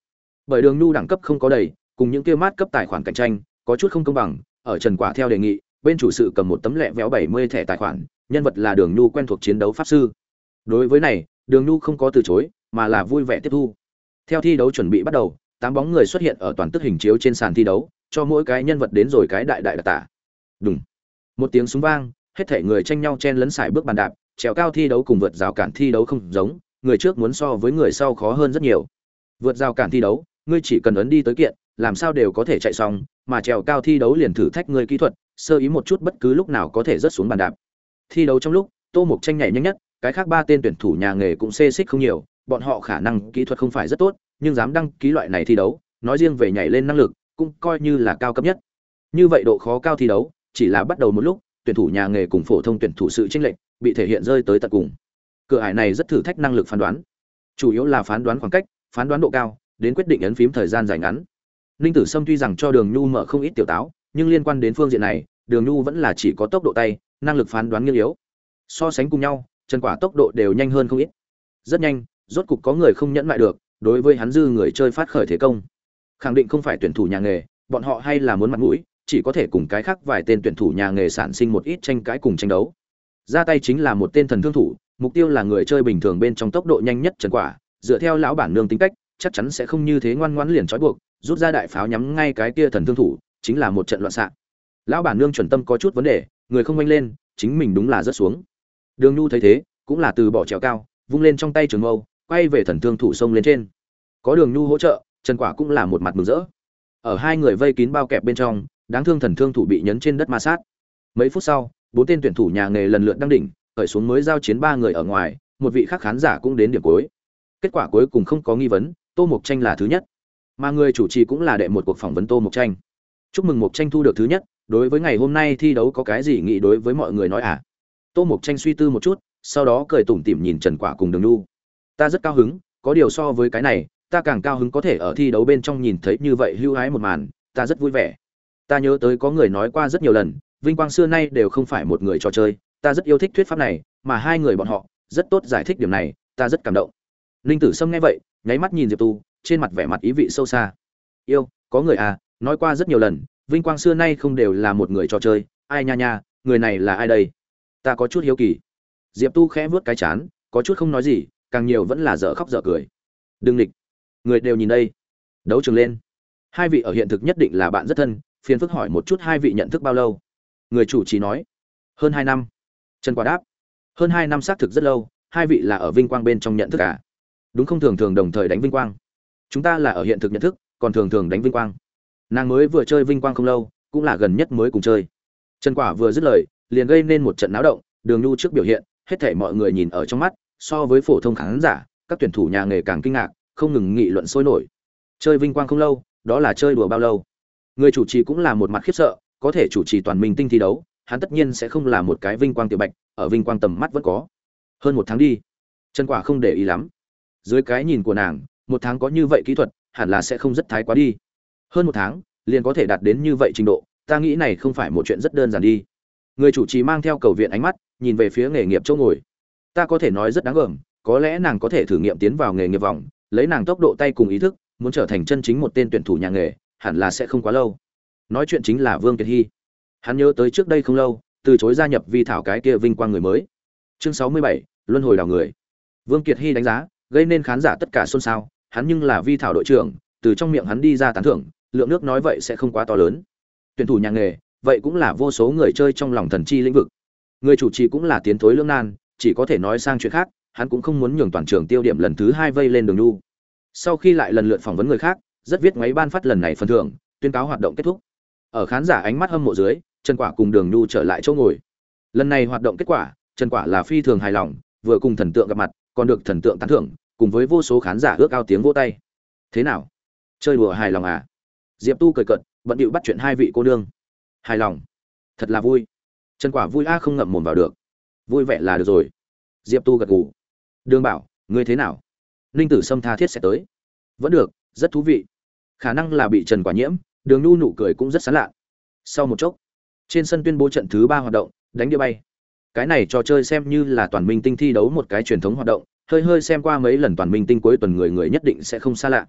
Bởi Đường Nhu đẳng cấp không có đầy, cùng những kia mát cấp tài khoản cạnh tranh, có chút không công bằng, ở Trần Quả theo đề nghị, bên chủ sự cầm một tấm lẹ véo 70 thẻ tài khoản, nhân vật là Đường Nhu quen thuộc chiến đấu pháp sư. Đối với này, Đường Nhu không có từ chối, mà là vui vẻ tiếp thu. Theo thi đấu chuẩn bị bắt đầu, 8 bóng người xuất hiện ở toàn tức hình chiếu trên sàn thi đấu, cho mỗi cái nhân vật đến rồi cái đại đại đặc tả. Đùng. Một tiếng súng vang, hết thảy người tranh nhau chen lấn sải bước bàn đạp, trèo cao thi đấu cùng vượt rào cản thi đấu không giống, người trước muốn so với người sau khó hơn rất nhiều. Vượt rào cản thi đấu, ngươi chỉ cần ấn đi tới kiện, làm sao đều có thể chạy xong, mà trèo cao thi đấu liền thử thách ngươi kỹ thuật, sơ ý một chút bất cứ lúc nào có thể rớt xuống bàn đạp. Thi đấu trong lúc, Tô Mục Tranh nhảy nhanh nhất, cái khác 3 tên tuyển thủ nhà nghề cũng xê xích không nhiều, bọn họ khả năng kỹ thuật không phải rất tốt, nhưng dám đăng ký loại này thi đấu, nói riêng về nhảy lên năng lực, cũng coi như là cao cấp nhất. Như vậy độ khó cao thi đấu, chỉ là bắt đầu một lúc, tuyển thủ nhà nghề cùng phổ thông tuyển thủ sự chênh lệch bị thể hiện rơi tới tận cùng. Cửa ải này rất thử thách năng lực phán đoán, chủ yếu là phán đoán khoảng cách, phán đoán độ cao, đến quyết định ấn phím thời gian dài ngắn. Ninh Tử Sâm tuy rằng cho Đường Nhu mở không ít tiểu táo, nhưng liên quan đến phương diện này, Đường Nhu vẫn là chỉ có tốc độ tay, năng lực phán đoán nghiêng yếu. So sánh cùng nhau, Trần Quả tốc độ đều nhanh hơn không ít. Rất nhanh, rốt cục có người không nhẫn lại được, đối với hắn dư người chơi phát khởi thế công. Khẳng định không phải tuyển thủ nhà nghề, bọn họ hay là muốn mặt mũi, chỉ có thể cùng cái khác vài tên tuyển thủ nhà nghề sản sinh một ít tranh cãi cùng tranh đấu. Ra tay chính là một tên thần thương thủ, mục tiêu là người chơi bình thường bên trong tốc độ nhanh nhất Trần Quả, dựa theo lão bản nương tính cách, chắc chắn sẽ không như thế ngoan ngoãn liền trói buộc, rút ra đại pháo nhắm ngay cái kia thần thương thủ, chính là một trận loạn xạ. Lão bản nương chuẩn tâm có chút vấn đề, người không nhanh lên, chính mình đúng là rớt xuống. Đường Nhu thấy thế, cũng là từ bỏ trèo cao, vung lên trong tay trường mâu, quay về thần thương thủ sông lên trên. Có Đường Nhu hỗ trợ, Trần Quả cũng là một mặt mừng rỡ. Ở hai người vây kín bao kẹp bên trong, đáng thương thần thương thủ bị nhấn trên đất ma sát. Mấy phút sau, 4 tên tuyển thủ nhà nghề lần lượt đăng đỉnh, khởi xuống mới giao chiến 3 người ở ngoài, một vị khác khán giả cũng đến điểm cuối. Kết quả cuối cùng không có nghi vấn, Tô Mộc Tranh là thứ nhất. Mà người chủ trì cũng là đệ một cuộc phỏng vấn Tô Mộc Tranh. Chúc mừng Mộc Tranh thu được thứ nhất, đối với ngày hôm nay thi đấu có cái gì nghĩ đối với mọi người nói à? Tô Mộc Tranh suy tư một chút, sau đó cười tủm tỉm nhìn Trần Quả cùng Đường Nhu. Ta rất cao hứng, có điều so với cái này, ta càng cao hứng có thể ở thi đấu bên trong nhìn thấy như vậy hưu hái một màn, ta rất vui vẻ. Ta nhớ tới có người nói qua rất nhiều lần, vinh quang xưa nay đều không phải một người trò chơi, ta rất yêu thích thuyết pháp này, mà hai người bọn họ rất tốt giải thích điểm này, ta rất cảm động. Ninh Tử Sâm nghe vậy, nháy mắt nhìn Diệp Tu, trên mặt vẻ mặt ý vị sâu xa. Yêu, có người à, nói qua rất nhiều lần, vinh quang xưa nay không đều là một người trò chơi, ai nha nha, người này là ai đây? Ta có chút hiếu kỳ. Diệp Tu khẽ vuốt cái chán, có chút không nói gì, càng nhiều vẫn là dở khóc dở cười. Đừng nghịch, người đều nhìn đây. Đấu trường lên. Hai vị ở hiện thực nhất định là bạn rất thân, phiền phức hỏi một chút hai vị nhận thức bao lâu? Người chủ trì nói, hơn 2 năm. Trần Quả đáp, hơn 2 năm xác thực rất lâu, hai vị là ở vinh quang bên trong nhận thức à? Đúng không, thường thường đồng thời đánh vinh quang. Chúng ta là ở hiện thực nhận thức, còn thường thường đánh vinh quang. Nàng mới vừa chơi vinh quang không lâu, cũng là gần nhất mới cùng chơi. Trần Quả vừa dứt lời, liền gây nên một trận náo động, Đường Nhu trước biểu hiện, hết thảy mọi người nhìn ở trong mắt, so với phổ thông khán giả, các tuyển thủ nhà nghề càng kinh ngạc, không ngừng nghị luận sôi nổi. Chơi vinh quang không lâu, đó là chơi đùa bao lâu? Người chủ trì cũng là một mặt khiếp sợ, có thể chủ trì toàn minh tinh thi đấu, hắn tất nhiên sẽ không là một cái vinh quang tiểu bạch, ở vinh quang tầm mắt vẫn có. Hơn 1 tháng đi. Trần Quả không để ý lắm. Dưới cái nhìn của nàng, 1 tháng có như vậy kỹ thuật, hẳn là sẽ không rất thái quá đi. Hơn 1 tháng, liền có thể đạt đến như vậy trình độ, ta nghĩ này không phải một chuyện rất đơn giản đi. Người chủ trì mang theo cầu viện ánh mắt, nhìn về phía nghề nghiệp chỗ ngồi. Ta có thể nói rất đáng gờm, có lẽ nàng có thể thử nghiệm tiến vào nghề nghiệp vòng, lấy nàng tốc độ tay cùng ý thức, muốn trở thành chân chính một tên tuyển thủ nhà nghề, hẳn là sẽ không quá lâu. Nói chuyện chính là Vương Kiệt Hy. Hắn nhớ tới trước đây không lâu, từ chối gia nhập Vi Thảo cái kia vinh quang người mới. Chương 67, luân hồi đào người. Vương Kiệt Hy đánh giá, gây nên khán giả tất cả xôn xao, hắn nhưng là Vi Thảo đội trưởng, từ trong miệng hắn đi ra tán thưởng, lượng nước nói vậy sẽ không quá to lớn. Tuyển thủ nhà nghề, vậy cũng là vô số người chơi trong lòng thần chi lĩnh vực. Người chủ trì cũng là tiến thối lưỡng nan, chỉ có thể nói sang chuyện khác, hắn cũng không muốn nhường toàn trường tiêu điểm lần thứ 2 vây lên Đường Nhu. Sau khi lại lần lượt phỏng vấn người khác, rất viết ngoáy ban phát lần này phần thưởng, tuyên cáo hoạt động kết thúc. Ở khán giả ánh mắt hâm mộ dưới, Trần Quả cùng Đường Nhu trở lại chỗ ngồi. Lần này hoạt động kết quả, Trần Quả là phi thường hài lòng, vừa cùng thần tượng gặp mặt, còn được thần tượng tán thưởng, cùng với vô số khán giả ước ao tiếng vỗ tay. Thế nào? Chơi đùa hài lòng à? Diệp Tu cười cợt, bận điệu bắt chuyện hai vị cô nương. Hài lòng, thật là vui. Trần Quả vui a không ngậm mồm vào được. Vui vẻ là được rồi. Diệp Tu gật gù. Đường Bảo, ngươi thế nào? Ninh Tử Sâm tha thiết sẽ tới. Vẫn được, rất thú vị. Khả năng là bị Trần Quả nhiễm, Đường Nhu nụ cười cũng rất sán lạ. Sau một chốc, trên sân tuyên bố trận thứ 3 hoạt động, đánh đĩa bay. Cái này trò chơi xem như là toàn minh tinh thi đấu một cái truyền thống hoạt động, hơi hơi xem qua mấy lần toàn minh tinh cuối tuần người người nhất định sẽ không xa lạ.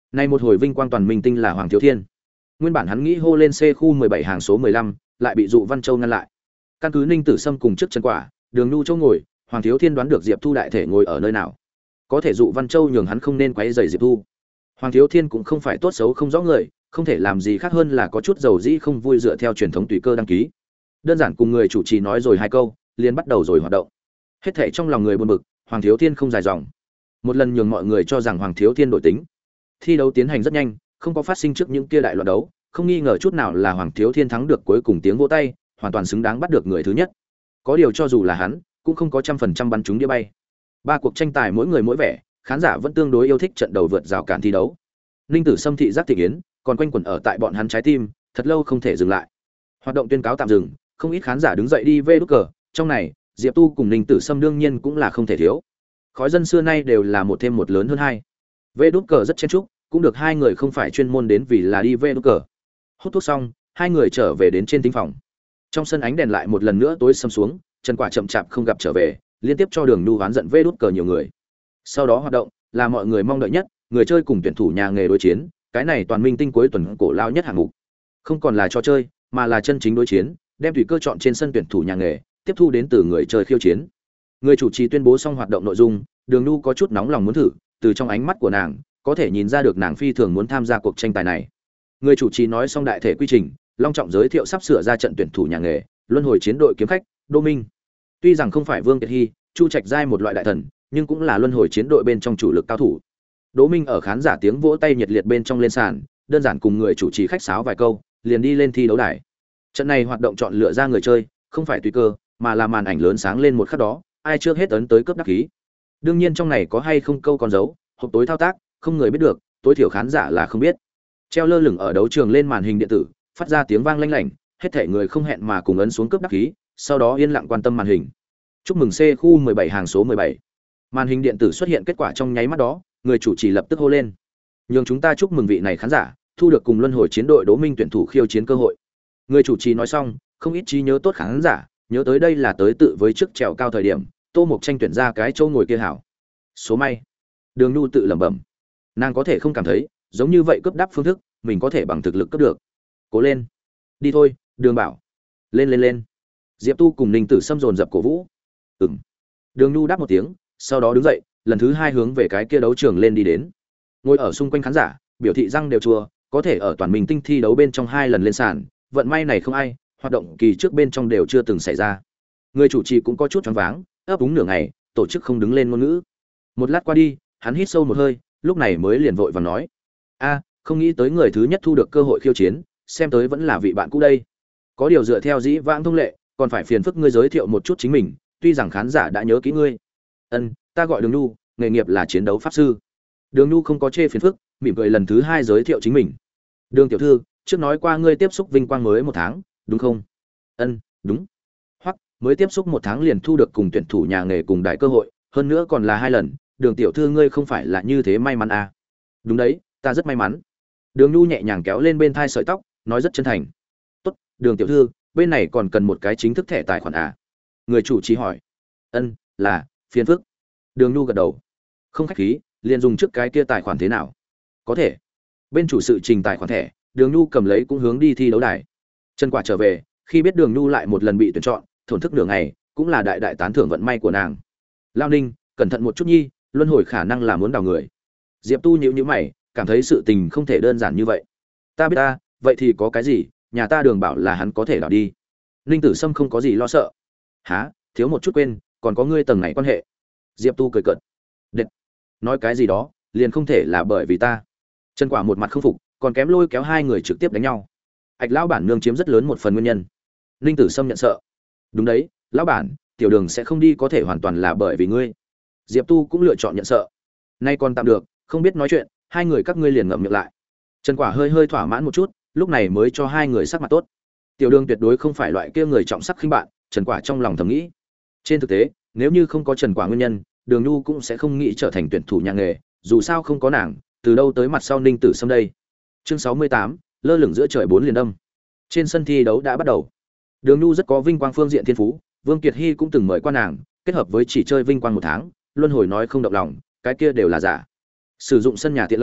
Nay một hồi vinh quang toàn minh tinh là Hoàng Thiếu Thiên. Nguyên bản hắn nghĩ hô lên C khu 17 hàng số 15, lại bị Dụ Văn Châu ngăn lại. Căn cứ Ninh Tử Sâm cùng trước Trần Quả, Đường Nhu Châu ngồi, Hoàng Thiếu Thiên đoán được Diệp Thu đại thể ngồi ở nơi nào. Có thể Dụ Văn Châu nhường hắn không nên quấy rầy Diệp Thu. Hoàng Thiếu Thiên cũng không phải tốt xấu không rõ người, không thể làm gì khác hơn là có chút dầu dĩ không vui dựa theo truyền thống tùy cơ đăng ký. Đơn giản cùng người chủ trì nói rồi hai câu, liền bắt đầu rồi hoạt động. Hết thảy trong lòng người buồn bực, Hoàng Thiếu Thiên không dài dòng. Một lần nhường mọi người cho rằng Hoàng Thiếu Thiên đổi tính. Thi đấu tiến hành rất nhanh, không có phát sinh trước những kia đại loạn đấu, không nghi ngờ chút nào là Hoàng Thiếu Thiên thắng được cuối cùng tiếng vỗ tay, hoàn toàn xứng đáng bắt được người thứ nhất. Có điều cho dù là hắn, cũng không có 100% bắn trúng đĩa bay. Ba cuộc tranh tài mỗi người mỗi vẻ, khán giả vẫn tương đối yêu thích trận đầu vượt rào cản thi đấu. Ninh Tử Sâm thị giác thị yến, còn quanh quẩn ở tại bọn hắn trái tim, thật lâu không thể dừng lại. Hoạt động tuyên cáo tạm dừng, không ít khán giả đứng dậy đi về đút cờ, trong này, Diệp Tu cùng Ninh Tử Sâm đương nhiên cũng là không thể thiếu. Khói dân xưa nay đều là một thêm một lớn hơn hai. Về đút cờ rất chen chúc, cũng được hai người không phải chuyên môn đến vì là đi về đút cờ. Hút thuốc xong, hai người trở về đến trên thính phòng. Trong sân ánh đèn lại một lần nữa tối sầm xuống, Trần Quả chậm chạp không gặp trở về, liên tiếp cho Đường Nhu oán giận về đút cờ nhiều người. Sau đó hoạt động là mọi người mong đợi nhất, người chơi cùng tuyển thủ nhà nghề đối chiến, cái này toàn minh tinh cuối tuần cổ lao nhất hạng mục. Không còn là trò chơi, mà là chân chính đối chiến, đem tùy cơ chọn trên sân tuyển thủ nhà nghề, tiếp thu đến từ người chơi khiêu chiến. Người chủ trì tuyên bố xong hoạt động nội dung, Đường Nhu có chút nóng lòng muốn thử, từ trong ánh mắt của nàng, có thể nhìn ra được nàng phi thường muốn tham gia cuộc tranh tài này. Người chủ trì nói xong đại thể quy trình, long trọng giới thiệu sắp sửa ra trận tuyển thủ nhà nghề, luân hồi chiến đội kiếm khách, Đỗ Minh. Tuy rằng không phải Vương Kiệt Hy, Chu Trạch giai một loại đại thần, nhưng cũng là luân hồi chiến đội bên trong chủ lực cao thủ. Đỗ Minh ở khán giả tiếng vỗ tay nhiệt liệt bên trong lên sàn, đơn giản cùng người chủ trì khách sáo vài câu, liền đi lên thi đấu đài. Trận này hoạt động chọn lựa ra người chơi, không phải tùy cơ, mà là màn ảnh lớn sáng lên một khắc đó, ai trước hết ấn tới cướp đắc khí. Đương nhiên trong này có hay không câu con dấu, hộp tối thao tác, không người biết được, tối thiểu khán giả là không biết. Treo lơ lửng ở đấu trường lên màn hình điện tử, phát ra tiếng vang lanh lảnh, hết thảy người không hẹn mà cùng ấn xuống cướp đắc khí, sau đó yên lặng quan tâm màn hình. Chúc mừng C khu 17 hàng số 17. Màn hình điện tử xuất hiện kết quả trong nháy mắt đó, người chủ trì lập tức hô lên. Nhưng chúng ta chúc mừng vị này khán giả, thu được cùng luân hồi chiến đội Đỗ Minh tuyển thủ khiêu chiến cơ hội. Người chủ trì nói xong, không ít trí nhớ tốt khán giả, nhớ tới đây là tới tự với trước trèo cao thời điểm, Tô Mộc tranh tuyển ra cái chỗ ngồi kia hảo. Số may. Đường Nhu tự lẩm bẩm. Nàng có thể không cảm thấy, giống như vậy cướp đáp phương thức, mình có thể bằng thực lực cướp được. Cố lên. Đi thôi, Đường bảo. Lên lên lên. Diệp Tu cùng Ninh Tử Sâm dồn dập cổ vũ. Ừm. Đường Nhu đáp một tiếng, sau đó đứng dậy, lần thứ hai hướng về cái kia đấu trường lên đi đến. Ngồi ở xung quanh khán giả, biểu thị răng đều chua, có thể ở toàn mình tinh thi đấu bên trong hai lần lên sàn, vận may này không ai, hoạt động kỳ trước bên trong đều chưa từng xảy ra. Người chủ trì cũng có chút choáng váng, ấp úng nửa ngày, tổ chức không đứng lên ngôn ngữ. Một lát qua đi, hắn hít sâu một hơi, lúc này mới liền vội vàng nói: "A, không nghĩ tới người thứ nhất thu được cơ hội khiêu chiến, xem tới vẫn là vị bạn cũ đây. Có điều dựa theo dĩ vãng thông lệ, còn phải phiền phức ngươi giới thiệu một chút chính mình, tuy rằng khán giả đã nhớ kỹ ngươi." "Ân, ta gọi Đường Nhu, nghề nghiệp là chiến đấu pháp sư." Đường Nhu không có chê phiền phức, mỉm cười lần thứ hai giới thiệu chính mình. "Đường tiểu thư, trước nói qua ngươi tiếp xúc vinh quang mới một tháng, đúng không?" "Ân, đúng." "Hoặc, mới tiếp xúc một tháng liền thu được cùng tuyển thủ nhà nghề cùng đại cơ hội, hơn nữa còn là hai lần, Đường tiểu thư ngươi không phải là như thế may mắn à?" "Đúng đấy, ta rất may mắn." Đường Nhu nhẹ nhàng kéo lên bên thai sợi tóc, nói rất chân thành. "Tốt, Đường tiểu thư, bên này còn cần một cái chính thức thẻ tài khoản à?" Người chủ trì hỏi. "Ân, là, phiền phức." Đường Nhu gật đầu. "Không khách khí, liền dùng trước cái kia tài khoản thế nào?" "Có thể." Bên chủ sự trình tài khoản thẻ, Đường Nhu cầm lấy cũng hướng đi thi đấu đài. Trần Quả trở về, khi biết Đường Nhu lại một lần bị tuyển chọn, thổn thức nửa ngày, cũng là đại đại tán thưởng vận may của nàng. "Lao Ninh, cẩn thận một chút nhi, luân hồi khả năng là muốn đào người." Diệp Tu nhíu nhíu mày, cảm thấy sự tình không thể đơn giản như vậy. "Ta biết ta, vậy thì có cái gì, nhà ta Đường bảo là hắn có thể đào đi." Ninh Tử Sâm không có gì lo sợ. "Hả, thiếu một chút quên, còn có ngươi tầng này quan hệ." Diệp Tu cười cợt. "Đệt, nói cái gì đó, liền không thể là bởi vì ta." Trần Quả một mặt không phục, còn kém lôi kéo hai người trực tiếp đánh nhau. Ảch lão bản nương chiếm rất lớn một phần nguyên nhân. Ninh Tử Sâm nhận sợ. "Đúng đấy, lão bản, tiểu Đường sẽ không đi có thể hoàn toàn là bởi vì ngươi." Diệp Tu cũng lựa chọn nhận sợ. "Nay còn tạm được, không biết nói chuyện, hai người các ngươi liền ngậm miệng lại." Trần Quả hơi hơi thỏa mãn một chút, lúc này mới cho hai người sắc mặt tốt. Tiểu Đường tuyệt đối không phải loại kia người trọng sắc khinh bạn, Trần Quả trong lòng thầm nghĩ. Trên thực tế, nếu như không có Trần Quả nguyên nhân, Đường Nhu cũng sẽ không nghĩ trở thành tuyển thủ nhà nghề, dù sao không có nàng, từ đâu tới mặt sau Ninh Tử Sâm đây. Chương 68, lơ lửng giữa trời bốn liền đâm. Trên sân thi đấu đã bắt đầu. Đường Nhu rất có vinh quang phương diện thiên phú, Vương Kiệt Hy cũng từng mời qua nàng, kết hợp với chỉ chơi vinh quang một tháng, luân hồi nói không động lòng, cái kia đều là giả. Sử dụng sân nhà tiện lợi,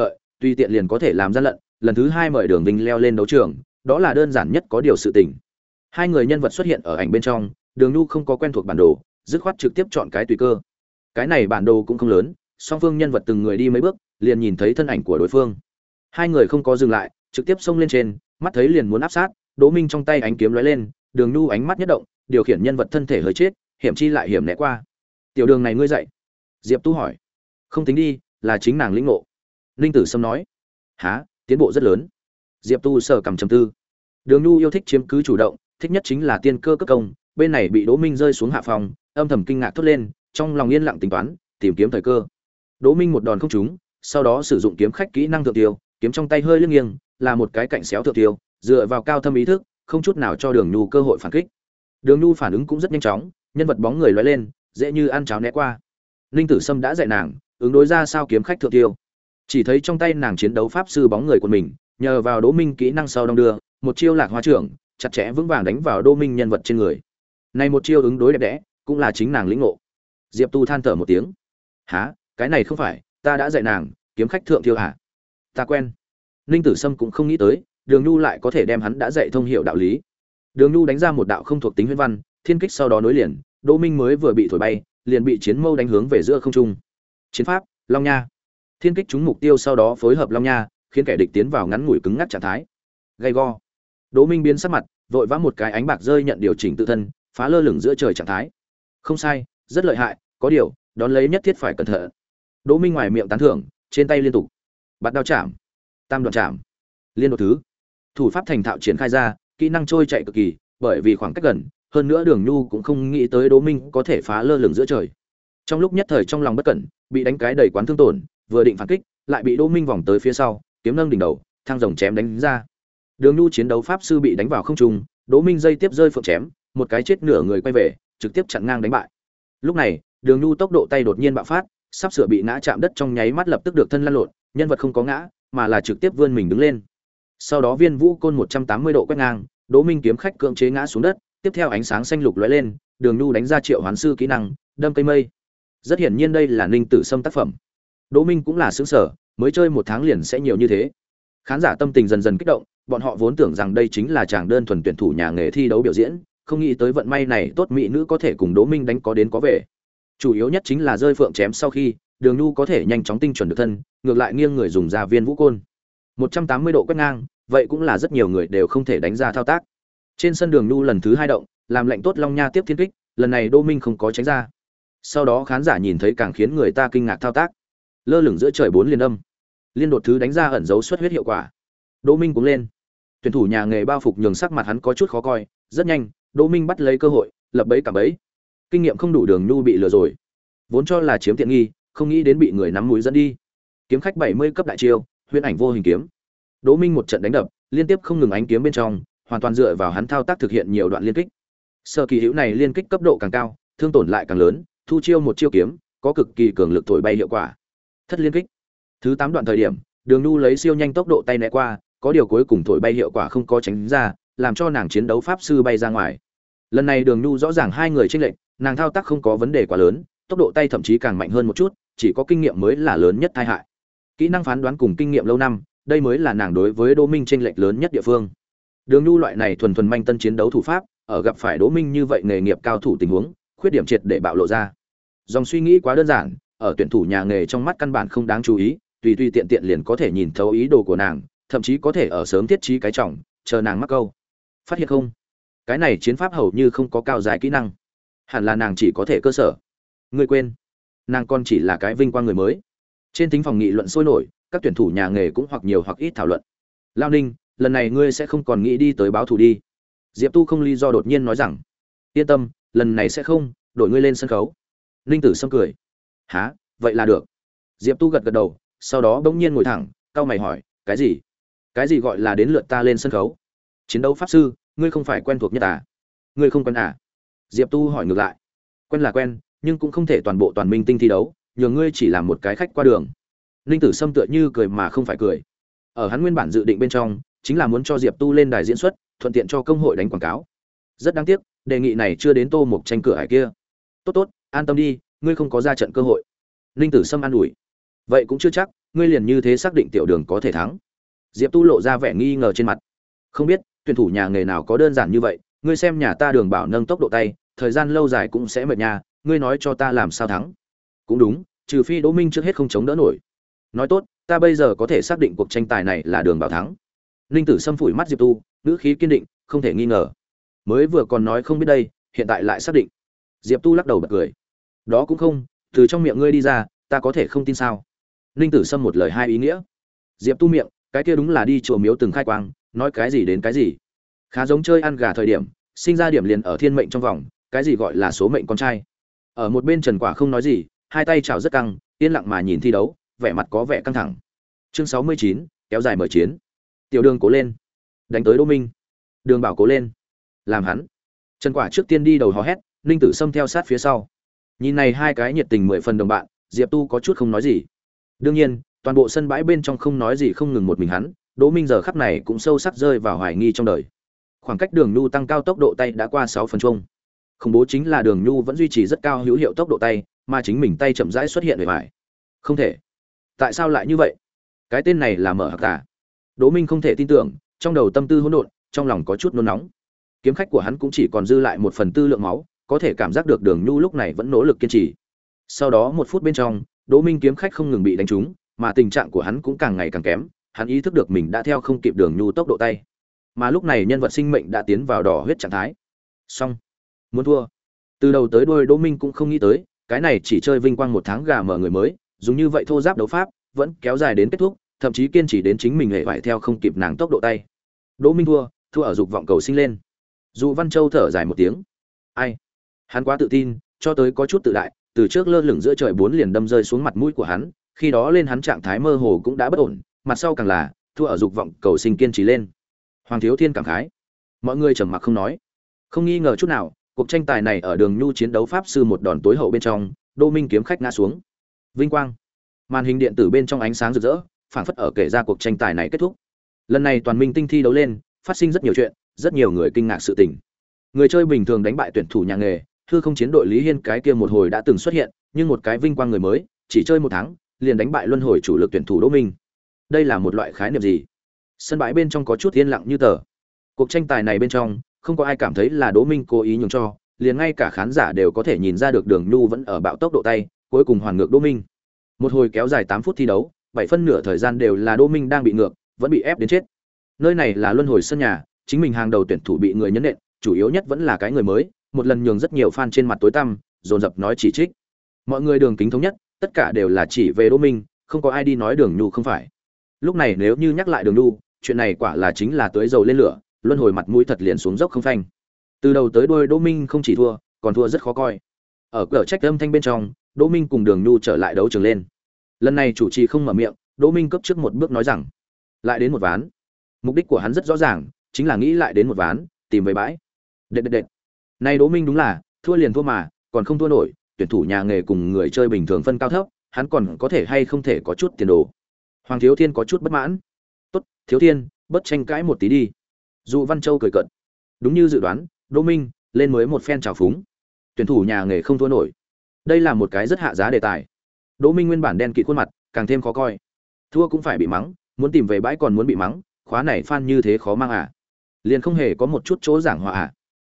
tùy tiện liền có thể làm gian lận, lần thứ hai mời Đường Vinh leo lên đấu trường, đó là đơn giản nhất có điều sự tình. Hai người nhân vật xuất hiện ở ảnh bên trong, Đường Nhu không có quen thuộc bản đồ, dứt khoát trực tiếp chọn cái tùy cơ. Cái này bản đồ cũng không lớn, song phương nhân vật từng người đi mấy bước, liền nhìn thấy thân ảnh của đối phương. Hai người không có dừng lại, trực tiếp xông lên trên, mắt thấy liền muốn áp sát, Đỗ Minh trong tay ánh kiếm lóe lên, Đường Nhu ánh mắt nhất động, điều khiển nhân vật thân thể hơi chết, hiểm chi lại hiểm né qua. "Tiểu Đường này ngươi dạy?" Diệp Tu hỏi. "Không tính đi, là chính nàng lĩnh ngộ." Ninh Tử Sâm nói. "Hả, tiến bộ rất lớn." Diệp Tu sờ cằm trầm tư. Đường Nhu yêu thích chiếm cứ chủ động, thích nhất chính là tiên cơ cấp công, bên này bị Đỗ Minh rơi xuống hạ phòng, âm thầm kinh ngạc thốt lên, trong lòng yên lặng tính toán, tìm kiếm thời cơ. Đỗ Minh một đòn không trúng, sau đó sử dụng kiếm khách kỹ năng thượng tiêu, kiếm trong tay hơi liếc nghiêng, là một cái cạnh xéo thượng tiêu, dựa vào cao thâm ý thức, không chút nào cho Đường Nhu cơ hội phản kích. Đường Nhu phản ứng cũng rất nhanh chóng, nhân vật bóng người lóe lên, dễ như ăn cháo né qua. Ninh Tử Sâm đã dạy nàng, ứng đối ra sao kiếm khách thượng tiêu. Chỉ thấy trong tay nàng chiến đấu pháp sư bóng người của mình, nhờ vào Đỗ Minh kỹ năng sau đong đưa, một chiêu lạc hoa trưởng, chặt chẽ vững vàng đánh vào Đỗ Minh nhân vật trên người. Này một chiêu ứng đối đẹp đẽ, cũng là chính nàng lĩnh ngộ. Diệp Tu than thở một tiếng. "Hả, cái này không phải, ta đã dạy nàng, kiếm khách thượng tiêu hả?" "Ta quen." Ninh Tử Sâm cũng không nghĩ tới, Đường Nhu lại có thể đem hắn đã dạy thông hiểu đạo lý. Đường Nhu đánh ra một đạo không thuộc tính huyễn văn, thiên kích sau đó nối liền, Đỗ Minh mới vừa bị thổi bay, liền bị chiến mâu đánh hướng về giữa không trung. Chiến pháp, Long Nha. Thiên kích trúng mục tiêu sau đó phối hợp Long Nha, khiến kẻ địch tiến vào ngắn ngủi cứng ngắc trạng thái. Gay go. Đỗ Minh biến sắc mặt, vội vã một cái ánh bạc rơi nhận điều chỉnh tự thân, phá lơ lửng giữa trời trạng thái. Không sai, rất lợi hại, có điều, đón lấy nhất thiết phải cẩn thận. Đỗ Minh ngoài miệng tán thưởng, trên tay liên tục. Bạt đao chạm, tam đoạn chạm, liên đột thứ. Thủ pháp thành thạo triển khai ra, kỹ năng trôi chạy cực kỳ, bởi vì khoảng cách gần, hơn nữa Đường Nhu cũng không nghĩ tới Đỗ Minh có thể phá lơ lửng giữa trời. Trong lúc nhất thời trong lòng bất cẩn, bị đánh cái đầy quán thương tổn, vừa định phản kích, lại bị Đỗ Minh vòng tới phía sau, kiếm nâng đỉnh đầu, thang rồng chém đánh ra. Đường Nhu chiến đấu pháp sư bị đánh vào không trung, Đỗ Minh dây tiếp rơi phượng chém, một cái chết nửa người quay về, trực tiếp chặn ngang đánh bại. Lúc này, Đường Nhu tốc độ tay đột nhiên bạo phát, sắp sửa bị ngã chạm đất trong nháy mắt lập tức được thân lăn lộn, nhân vật không có ngã, mà là trực tiếp vươn mình đứng lên. Sau đó viên vũ côn 180 độ quét ngang, Đỗ Minh kiếm khách cưỡng chế ngã xuống đất, tiếp theo ánh sáng xanh lục lóe lên, Đường Nhu đánh ra triệu hoán sư kỹ năng, đâm cây mây. Rất hiển nhiên đây là Ninh Tử Sâm tác phẩm. Đỗ Minh cũng là sướng sở, mới chơi một tháng liền sẽ nhiều như thế. Khán giả tâm tình dần dần kích động, bọn họ vốn tưởng rằng đây chính là chàng đơn thuần tuyển thủ nhà nghề thi đấu biểu diễn, không nghĩ tới vận may này tốt mỹ nữ có thể cùng Đỗ Minh đánh có đến có về. Chủ yếu nhất chính là rơi phượng chém sau khi, Đường Nhu có thể nhanh chóng tinh chuẩn được thân, ngược lại nghiêng người dùng ra viên vũ côn. 180 độ quét ngang, vậy cũng là rất nhiều người đều không thể đánh ra thao tác. Trên sân Đường Nhu lần thứ 2 động, làm lệnh tốt Long Nha tiếp thiên kích, lần này Đỗ Minh không có tránh ra. Sau đó khán giả nhìn thấy càng khiến người ta kinh ngạc thao tác. Lơ lửng giữa trời 4 liên âm, liên đột thứ đánh ra ẩn dấu xuất huyết hiệu quả. Đỗ Minh cũng lên. Tuyển thủ nhà nghề bao phục nhường sắc mặt hắn có chút khó coi, rất nhanh, Đỗ Minh bắt lấy cơ hội, lập bẫy cả bẫy. Kinh nghiệm không đủ Đường Nhu bị lừa rồi. Vốn cho là chiếm tiện nghi, không nghĩ đến bị người nắm mũi dẫn đi. Kiếm khách 70 cấp đại chiêu, huyễn ảnh vô hình kiếm. Đỗ Minh một trận đánh đập, liên tiếp không ngừng ánh kiếm bên trong, hoàn toàn dựa vào hắn thao tác thực hiện nhiều đoạn liên kích. Sở kỳ hữu này liên kích cấp độ càng cao, thương tổn lại càng lớn, thu chiêu một chiêu kiếm, có cực kỳ cường lực thổi bay hiệu quả. Thất liên kích. Thứ 8 đoạn thời điểm, Đường Nhu lấy siêu nhanh tốc độ tay né qua, có điều cuối cùng thổi bay hiệu quả không có tránh ra, làm cho nàng chiến đấu pháp sư bay ra ngoài. Lần này Đường Nhu rõ ràng hai người chênh lệch, nàng thao tác không có vấn đề quá lớn, tốc độ tay thậm chí càng mạnh hơn một chút, chỉ có kinh nghiệm mới là lớn nhất tai hại. Kỹ năng phán đoán cùng kinh nghiệm lâu năm, đây mới là nàng đối với Đỗ Minh chênh lệch lớn nhất địa phương. Đường Nhu loại này thuần thuần manh tân chiến đấu thủ pháp, ở gặp phải Đỗ Minh như vậy nghề nghiệp cao thủ tình huống, khuyết điểm triệt để bạo lộ ra. Dòng suy nghĩ quá đơn giản, ở tuyển thủ nhà nghề trong mắt căn bản không đáng chú ý, tùy tùy tiện tiện liền có thể nhìn thấu ý đồ của nàng, thậm chí có thể ở sớm thiết trí cái trọng, chờ nàng mắc câu. Phát hiện không? Cái này chiến pháp hầu như không có cao dài kỹ năng. Hẳn là nàng chỉ có thể cơ sở. Ngươi quên, nàng còn chỉ là cái vinh quang người mới. Trên thính phòng nghị luận sôi nổi, các tuyển thủ nhà nghề cũng hoặc nhiều hoặc ít thảo luận. Lao Ninh, lần này ngươi sẽ không còn nghĩ đi tới báo thù đi. Diệp Tu không lý do đột nhiên nói rằng, yên tâm, lần này sẽ không, đổi ngươi lên sân khấu. Ninh Tử Sâm cười, há, vậy là được. Diệp Tu gật gật đầu, sau đó bỗng nhiên ngồi thẳng, cau mày hỏi, cái gì? Cái gì gọi là đến lượt ta lên sân khấu? Chiến đấu pháp sư, ngươi không phải quen thuộc nhất à? Ngươi không quen à? Diệp Tu hỏi ngược lại. Quen là quen, nhưng cũng không thể toàn bộ toàn minh tinh thi đấu, nhường ngươi chỉ làm một cái khách qua đường. Ninh Tử Sâm tựa như cười mà không phải cười. Ở hắn nguyên bản dự định bên trong, chính là muốn cho Diệp Tu lên đài diễn xuất, thuận tiện cho công hội đánh quảng cáo. Rất đáng tiếc, đề nghị này chưa đến Tô Mục tranh cửa hải kia. Tốt tốt, an tâm đi, ngươi không có ra trận cơ hội. Ninh Tử Sâm an ủi. Vậy cũng chưa chắc, ngươi liền như thế xác định tiểu đường có thể thắng? Diệp Tu lộ ra vẻ nghi ngờ trên mặt. Không biết, tuyển thủ nhà nghề nào có đơn giản như vậy, ngươi xem nhà ta Đường Bảo nâng tốc độ tay, thời gian lâu dài cũng sẽ mệt nha, ngươi nói cho ta làm sao thắng? Cũng đúng, trừ phi Đỗ Minh trước hết không chống đỡ nổi. Nói tốt, ta bây giờ có thể xác định cuộc tranh tài này là Đường Bảo thắng. Ninh Tử Sâm phủi mắt Diệp Tu, ngữ khí kiên định, không thể nghi ngờ. Mới vừa còn nói không biết đây, hiện tại lại xác định. Diệp Tu lắc đầu bật cười. Đó cũng không, từ trong miệng ngươi đi ra, ta có thể không tin sao? Ninh Tử Sâm một lời hai ý nghĩa. Diệp Tu miệng, cái kia đúng là đi chùa miếu từng khai quang, nói cái gì đến cái gì. Khá giống chơi ăn gà thời điểm, sinh ra điểm liền ở thiên mệnh trong vòng, cái gì gọi là số mệnh con trai. Ở một bên Trần Quả không nói gì, hai tay chảo rất căng, yên lặng mà nhìn thi đấu, vẻ mặt có vẻ căng thẳng. Chương 69, kéo dài mở chiến. Tiểu Đường cố lên, đánh tới Đỗ Minh. Đường Bảo cố lên, làm hắn. Trần Quả trước tiên đi đầu hò hét, Ninh Tử Sâm theo sát phía sau. Nhìn này hai cái nhiệt tình 10 phần đồng bạn, Diệp Tu có chút không nói gì. Đương nhiên, toàn bộ sân bãi bên trong không nói gì không ngừng một mình hắn, Đỗ Minh giờ khắc này cũng sâu sắc rơi vào hoài nghi trong đời. Khoảng cách Đường Nhu tăng cao tốc độ tay đã qua 6 phần chung. Khủng bố chính là Đường Nhu vẫn duy trì rất cao hữu hiệu tốc độ tay, mà chính mình tay chậm rãi xuất hiện bề ngoài. Không thể. Tại sao lại như vậy? Cái tên này là mở hạc tả. Đỗ Minh không thể tin tưởng, trong đầu tâm tư hỗn độn, trong lòng có chút nôn nóng. Kiếm khách của hắn cũng chỉ còn dư lại 1/4 lượng máu, có thể cảm giác được Đường Nhu lúc này vẫn nỗ lực kiên trì. Sau đó 1 phút bên trong, Đỗ Minh kiếm khách không ngừng bị đánh trúng, mà tình trạng của hắn cũng càng ngày càng kém, hắn ý thức được mình đã theo không kịp Đường Nhu tốc độ tay. Mà lúc này nhân vật sinh mệnh đã tiến vào đỏ huyết trạng thái. Xong, muốn thua. Từ đầu tới đuôi Đỗ Minh cũng không nghĩ tới, cái này chỉ chơi vinh quang 1 tháng gà mở người mới, dùng như vậy thô giáp đấu pháp, vẫn kéo dài đến kết thúc, thậm chí kiên trì đến chính mình hệ phải theo không kịp nàng tốc độ tay. Đỗ Minh thua ở dục vọng cầu sinh lên. Dụ Văn Châu thở dài một tiếng. Ai? Hắn quá tự tin, cho tới có chút tự đại, từ trước lơ lửng giữa trời 4 liền đâm rơi xuống mặt mũi của hắn, khi đó lên hắn trạng thái mơ hồ cũng đã bất ổn, mặt sau càng là thua ở dục vọng cầu sinh kiên trì lên. Hoàng Thiếu Thiên cảm khái. Mọi người trầm mặc không nói. Không nghi ngờ chút nào, cuộc tranh tài này ở Đường Nhu chiến đấu pháp sư một đòn tối hậu bên trong, Đỗ Minh kiếm khách ngã xuống. Vinh quang. Màn hình điện tử bên trong ánh sáng rực rỡ, phảng phất ở kể ra cuộc tranh tài này kết thúc. Lần này toàn minh tinh thi đấu lên, phát sinh rất nhiều chuyện, rất nhiều người kinh ngạc sự tình. Người chơi bình thường đánh bại tuyển thủ nhà nghề, hư không chiến đội Lý Hiên cái kia một hồi đã từng xuất hiện, nhưng một cái vinh quang người mới, chỉ chơi 1 tháng, liền đánh bại luân hồi chủ lực tuyển thủ Đỗ Minh. Đây là một loại khái niệm gì? Sân bãi bên trong có chút yên lặng như tờ. Cuộc tranh tài này bên trong, không có ai cảm thấy là Đỗ Minh cố ý nhường cho, liền ngay cả khán giả đều có thể nhìn ra được Đường Nhu vẫn ở bạo tốc độ tay, cuối cùng hoàn ngược Đỗ Minh. Một hồi kéo dài 8 phút thi đấu, 7 phân nửa thời gian đều là Đỗ Minh đang bị ngược, vẫn bị ép đến chết. Nơi này là luân hồi sân nhà, chính mình hàng đầu tuyển thủ bị người nhấn nện, chủ yếu nhất vẫn là cái người mới, một lần nhường rất nhiều fan trên mặt tối tăm, dồn dập nói chỉ trích. Mọi người Đường kính thống nhất, tất cả đều là chỉ về Đỗ Minh, không có ai đi nói Đường Nhu không phải. Lúc này nếu như nhắc lại Đường Nhu, chuyện này quả là chính là tưới dầu lên lửa, luân hồi mặt mũi thật liền xuống dốc không phanh. Từ đầu tới đuôi Đỗ Minh không chỉ thua, còn thua rất khó coi. Ở cửa trách âm thanh bên trong, Đỗ Minh cùng Đường Nhu trở lại đấu trường lên. Lần này chủ trì không mở miệng, Đỗ Minh cấp trước một bước nói rằng, lại đến một ván. Mục đích của hắn rất rõ ràng, chính là nghĩ lại đến một ván, tìm về bãi. Đệt. Này Đỗ Minh đúng là, thua liền thua mà, còn không thua nổi, tuyển thủ nhà nghề cùng người chơi bình thường phân cao thấp, hắn còn có thể hay không thể có chút tiền đồ. Hoàng Thiếu Thiên có chút bất mãn. Tốt, Thiếu Thiên, bớt tranh cãi một tí đi. Dụ Văn Châu cười cợt. Đúng như dự đoán, Đỗ Minh lên mới một phen trào phúng. Tuyển thủ nhà nghề không thua nổi. Đây là một cái rất hạ giá đề tài. Đỗ Minh nguyên bản đen kịt khuôn mặt, càng thêm khó coi. Thua cũng phải bị mắng, muốn tìm về bãi còn muốn bị mắng, khóa này fan như thế khó mang à? Liền không hề có một chút chỗ giảng hòa à?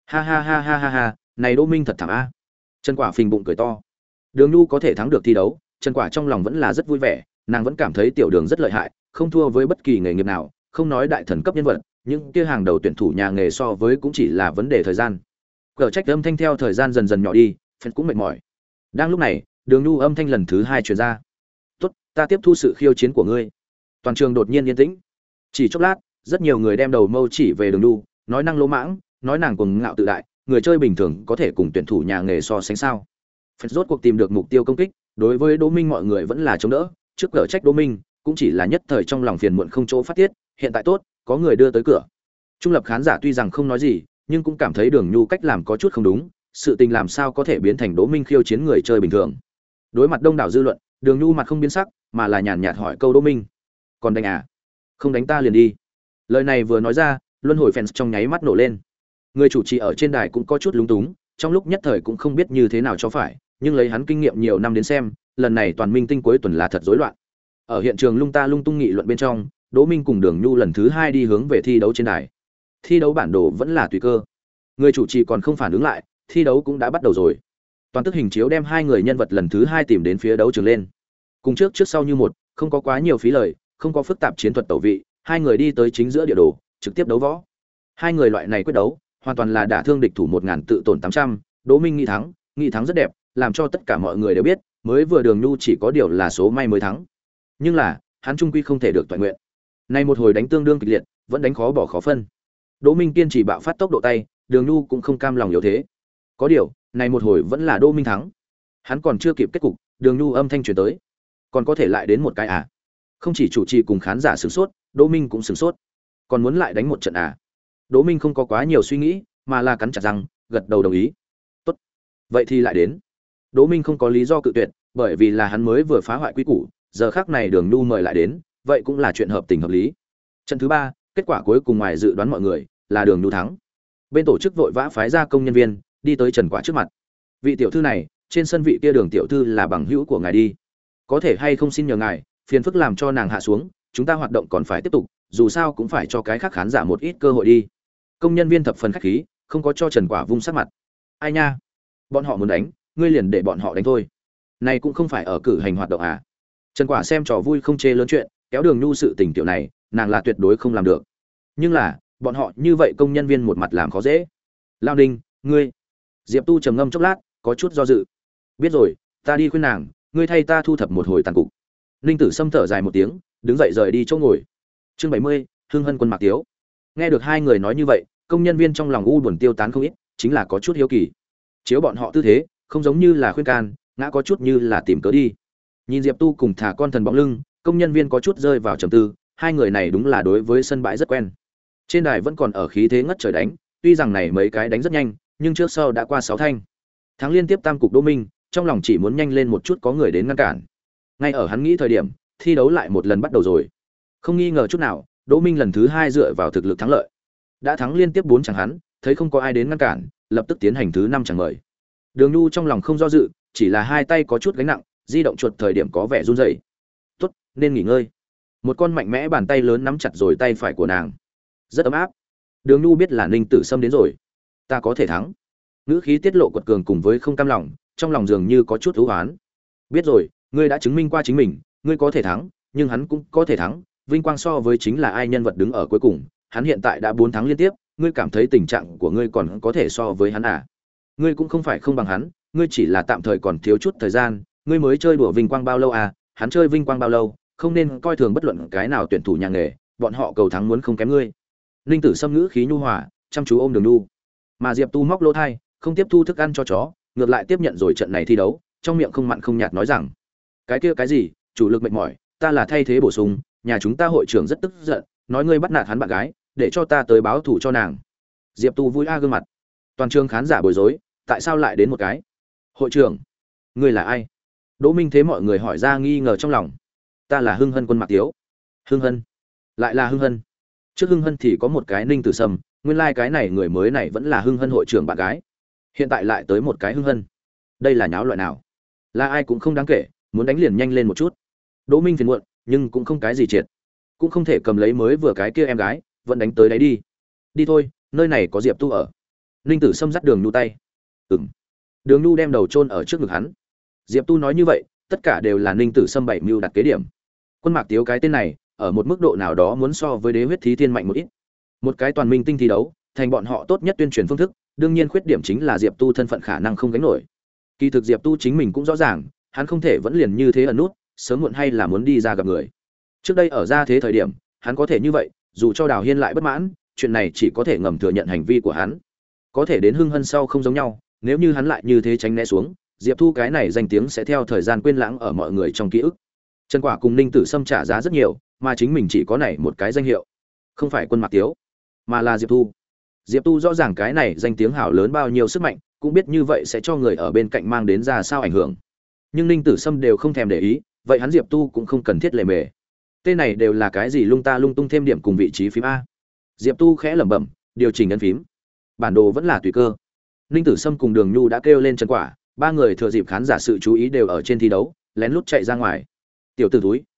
Ha, này Đỗ Minh thật thảm a. Trần Quả phình bụng cười to. Đường Nhu có thể thắng được thi đấu, Trần Quả trong lòng vẫn là rất vui vẻ, nàng vẫn cảm thấy Tiểu Đường rất lợi hại, không thua với bất kỳ nghề nghiệp nào, không nói đại thần cấp nhân vật, nhưng kia hàng đầu tuyển thủ nhà nghề so với cũng chỉ là vấn đề thời gian. Cờ trách âm thanh theo thời gian dần dần nhỏ đi, fan cũng mệt mỏi. Đang lúc này, Đường Nhu âm thanh lần thứ 2 truyền ra. "Tốt, ta tiếp thu sự khiêu chiến của ngươi." Toàn trường đột nhiên yên tĩnh. Chỉ chốc lát, rất nhiều người đem đầu mâu chỉ về Đường Nhu, nói năng lỗ mãng, nói nàng cuồng ngạo tự đại, người chơi bình thường có thể cùng tuyển thủ nhà nghề so sánh sao? Phật rốt cuộc tìm được mục tiêu công kích, đối với Đỗ Minh mọi người vẫn là chống đỡ, trước cờ trách Đỗ Minh, cũng chỉ là nhất thời trong lòng phiền muộn không chỗ phát tiết, hiện tại tốt, có người đưa tới cửa. Trung lập khán giả tuy rằng không nói gì, nhưng cũng cảm thấy Đường Nhu cách làm có chút không đúng, sự tình làm sao có thể biến thành Đỗ Minh khiêu chiến người chơi bình thường. Đối mặt đông đảo dư luận, Đường Nhu mặt không biến sắc, mà là nhàn nhạt hỏi câu Đỗ Minh: "Còn đánh à? Không đánh ta liền đi." Lời này vừa nói ra, luân hồi fans trong nháy mắt nổ lên. Người chủ trì ở trên đài cũng có chút lúng túng, trong lúc nhất thời cũng không biết như thế nào cho phải, nhưng lấy hắn kinh nghiệm nhiều năm đến xem, lần này toàn minh tinh cuối tuần là thật rối loạn. Ở hiện trường lung ta lung tung nghị luận bên trong, Đỗ Minh cùng Đường Nhu lần thứ 2 đi hướng về thi đấu trên đài. Thi đấu bản đồ vẫn là tùy cơ. Người chủ trì còn không phản ứng lại, thi đấu cũng đã bắt đầu rồi. Toàn tức hình chiếu đem hai người nhân vật lần thứ 2 tìm đến phía đấu trường lên. Cùng trước sau như một, không có quá nhiều phí lời, không có phức tạp chiến thuật tẩu vị, hai người đi tới chính giữa địa đồ, trực tiếp đấu võ. Hai người loại này quyết đấu, hoàn toàn là đả thương địch thủ 1000 tự tổn 800, Đỗ Minh nghị thắng rất đẹp, làm cho tất cả mọi người đều biết, mới vừa Đường Nhu chỉ có điều là số may mới thắng. Nhưng là, hắn trung quy không thể được toàn nguyện. Nay một hồi đánh tương đương kịch liệt, vẫn đánh khó bỏ khó phân. Đỗ Minh kiên trì bạo phát tốc độ tay, Đường Nhu cũng không cam lòng yếu thế. Có điều, này một hồi vẫn là Đỗ Minh thắng. Hắn còn chưa kịp kết cục, Đường Nhu âm thanh truyền tới. Còn có thể lại đến một cái à? Không chỉ chủ trì cùng khán giả sửng sốt, Đỗ Minh cũng sửng sốt. Còn muốn lại đánh một trận à? Đỗ Minh không có quá nhiều suy nghĩ, mà là cắn chặt răng, gật đầu đồng ý. Tốt, vậy thì lại đến. Đỗ Minh không có lý do cự tuyệt, bởi vì là hắn mới vừa phá hoại quy củ, giờ khắc này Đường Nhu mời lại đến, vậy cũng là chuyện hợp tình hợp lý. Trận thứ 3, kết quả cuối cùng ngoài dự đoán mọi người, là Đường Nhu thắng. Bên tổ chức vội vã phái ra công nhân viên, đi tới Trần Quả trước mặt. Vị tiểu thư này, trên sân vị kia Đường tiểu thư là bằng hữu của ngài đi. Có thể hay không xin nhờ ngài, phiền phức làm cho nàng hạ xuống, chúng ta hoạt động còn phải tiếp tục, dù sao cũng phải cho cái khác khán giả một ít cơ hội đi. Công nhân viên thập phần khách khí, không có cho Trần Quả vung sắc mặt. Ai nha, bọn họ muốn đánh, ngươi liền để bọn họ đánh thôi. Này cũng không phải ở cử hành hoạt động à? Trần Quả xem trò vui không chê lớn chuyện, kéo Đường Nhu sự tình tiểu này, nàng là tuyệt đối không làm được. Nhưng là, bọn họ như vậy công nhân viên một mặt làm khó dễ. Lao Ninh, ngươi. Diệp Tu trầm ngâm chốc lát, có chút do dự. Biết rồi, ta đi khuyên nàng, ngươi thay ta thu thập một hồi tàn cục. Ninh Tử Sâm thở dài một tiếng, đứng dậy rời đi chỗ ngồi. Chương 70, Hưng Hân Quân Mạc Tiếu. Nghe được hai người nói như vậy, công nhân viên trong lòng u buồn tiêu tán không ít, chính là có chút hiếu kỳ. Chiếu bọn họ tư thế, không giống như là khuyên can, ngã có chút như là tìm cớ đi. Nhìn Diệp Tu cùng thả con thần bóng lưng, công nhân viên có chút rơi vào trầm tư, hai người này đúng là đối với sân bãi rất quen. Trên đài vẫn còn ở khí thế ngất trời đánh, tuy rằng này mấy cái đánh rất nhanh, nhưng trước sau đã qua 6 thanh. Thắng liên tiếp tam cục Đỗ Minh, trong lòng chỉ muốn nhanh lên một chút có người đến ngăn cản. Ngay ở hắn nghĩ thời điểm, thi đấu lại một lần bắt đầu rồi. Không nghi ngờ chút nào, Đỗ Minh lần thứ 2 dựa vào thực lực thắng lợi. Đã thắng liên tiếp 4 chẳng hắn, thấy không có ai đến ngăn cản, lập tức tiến hành thứ 5 chẳng mời. Đường Nhu trong lòng không do dự, chỉ là hai tay có chút gánh nặng, di động chuột thời điểm có vẻ run rẩy. "Tốt, nên nghỉ ngơi." Một con mạnh mẽ bàn tay lớn nắm chặt rồi tay phải của nàng. Rất ấm áp. Đường Nhu biết là Ninh Tử Sâm đến rồi. "Ta có thể thắng." Ngữ khí tiết lộ quật cường cùng với không cam lòng, trong lòng dường như có chút u hoán. "Biết rồi, ngươi đã chứng minh qua chính mình, ngươi có thể thắng, nhưng hắn cũng có thể thắng, vinh quang so với chính là ai nhân vật đứng ở cuối cùng, hắn hiện tại đã 4 thắng liên tiếp, ngươi cảm thấy tình trạng của ngươi còn có thể so với hắn à? Ngươi cũng không phải không bằng hắn, ngươi chỉ là tạm thời còn thiếu chút thời gian, ngươi mới chơi đùa vinh quang bao lâu à, hắn chơi vinh quang bao lâu, không nên coi thường bất luận cái nào tuyển thủ nhà nghề, bọn họ cầu thắng muốn không kém ngươi." Ninh Tử Sâm ngữ khí nhu hòa, chăm chú ôm Đường Nhu. Mà Diệp Tu móc lỗ thai, không tiếp thu thức ăn cho chó, ngược lại tiếp nhận rồi trận này thi đấu, trong miệng không mặn không nhạt nói rằng: "Cái kia cái gì, chủ lực mệt mỏi, ta là thay thế bổ sung, nhà chúng ta hội trưởng rất tức giận, nói ngươi bắt nạt hắn bạn gái, để cho ta tới báo thù cho nàng." Diệp Tu vui a gương mặt. Toàn trường khán giả bối rối, tại sao lại đến một cái? "Hội trưởng, ngươi là ai?" Đỗ Minh thế mọi người hỏi ra nghi ngờ trong lòng. "Ta là Hưng Hân Quân Mạc Tiếu." "Hưng Hân? Lại là Hưng Hân?" Trước Hưng Hân thì có một cái Ninh Tử Sâm, nguyên lai cái này người mới này vẫn là Hưng Hân hội trưởng bạn gái. Hiện tại lại tới một cái Hưng Hân. Đây là nháo loại nào? Là ai cũng không đáng kể, muốn đánh liền nhanh lên một chút. Đỗ Minh phiền muộn, nhưng cũng không cái gì triệt. Cũng không thể cầm lấy mới vừa cái kia em gái, vẫn đánh tới đấy đi. Đi thôi, nơi này có Diệp Tu ở. Ninh Tử Sâm dắt Đường Nhu tay. Đường Nhu đem đầu chôn ở trước ngực hắn. Diệp Tu nói như vậy, tất cả đều là Ninh Tử Sâm bảy mưu đặt kế điểm. Quân Mạc Tiếu cái tên này, ở một mức độ nào đó muốn so với Đế Huyết Thí Thiên mạnh một ít. Một cái toàn minh tinh thi đấu, thành bọn họ tốt nhất tuyên truyền phương thức, đương nhiên khuyết điểm chính là Diệp Tu thân phận khả năng không gánh nổi. Kỳ thực Diệp Tu chính mình cũng rõ ràng, hắn không thể vẫn liền như thế ẩn nút, sớm muộn hay là muốn đi ra gặp người. Trước đây ở ra thế thời điểm, hắn có thể như vậy, dù cho Đào Hiên lại bất mãn, chuyện này chỉ có thể ngầm thừa nhận hành vi của hắn. Có thể đến Hưng Hân sau không giống nhau, nếu như hắn lại như thế tránh né xuống, Diệp Thu cái này danh tiếng sẽ theo thời gian quên lãng ở mọi người trong ký ức. Trần Quả cùng Ninh Tử Sâm trả giá rất nhiều, mà chính mình chỉ có này một cái danh hiệu, không phải Quân Mạc Tiếu, mà là Diệp Thu. Diệp Tu rõ ràng cái này danh tiếng hào lớn bao nhiêu sức mạnh, cũng biết như vậy sẽ cho người ở bên cạnh mang đến ra sao ảnh hưởng. Nhưng Ninh Tử Sâm đều không thèm để ý, vậy hắn Diệp Tu cũng không cần thiết lề mề. Tên này đều là cái gì lung ta lung tung thêm điểm cùng vị trí phím a. Diệp Tu khẽ lẩm bẩm, điều chỉnh ấn phím. Bản đồ vẫn là tùy cơ. Ninh Tử Sâm cùng Đường Nhu đã kêu lên Trần Quả, ba người thừa dịp khán giả sự chú ý đều ở trên thi đấu, lén lút chạy ra ngoài. "Tiểu tử túi,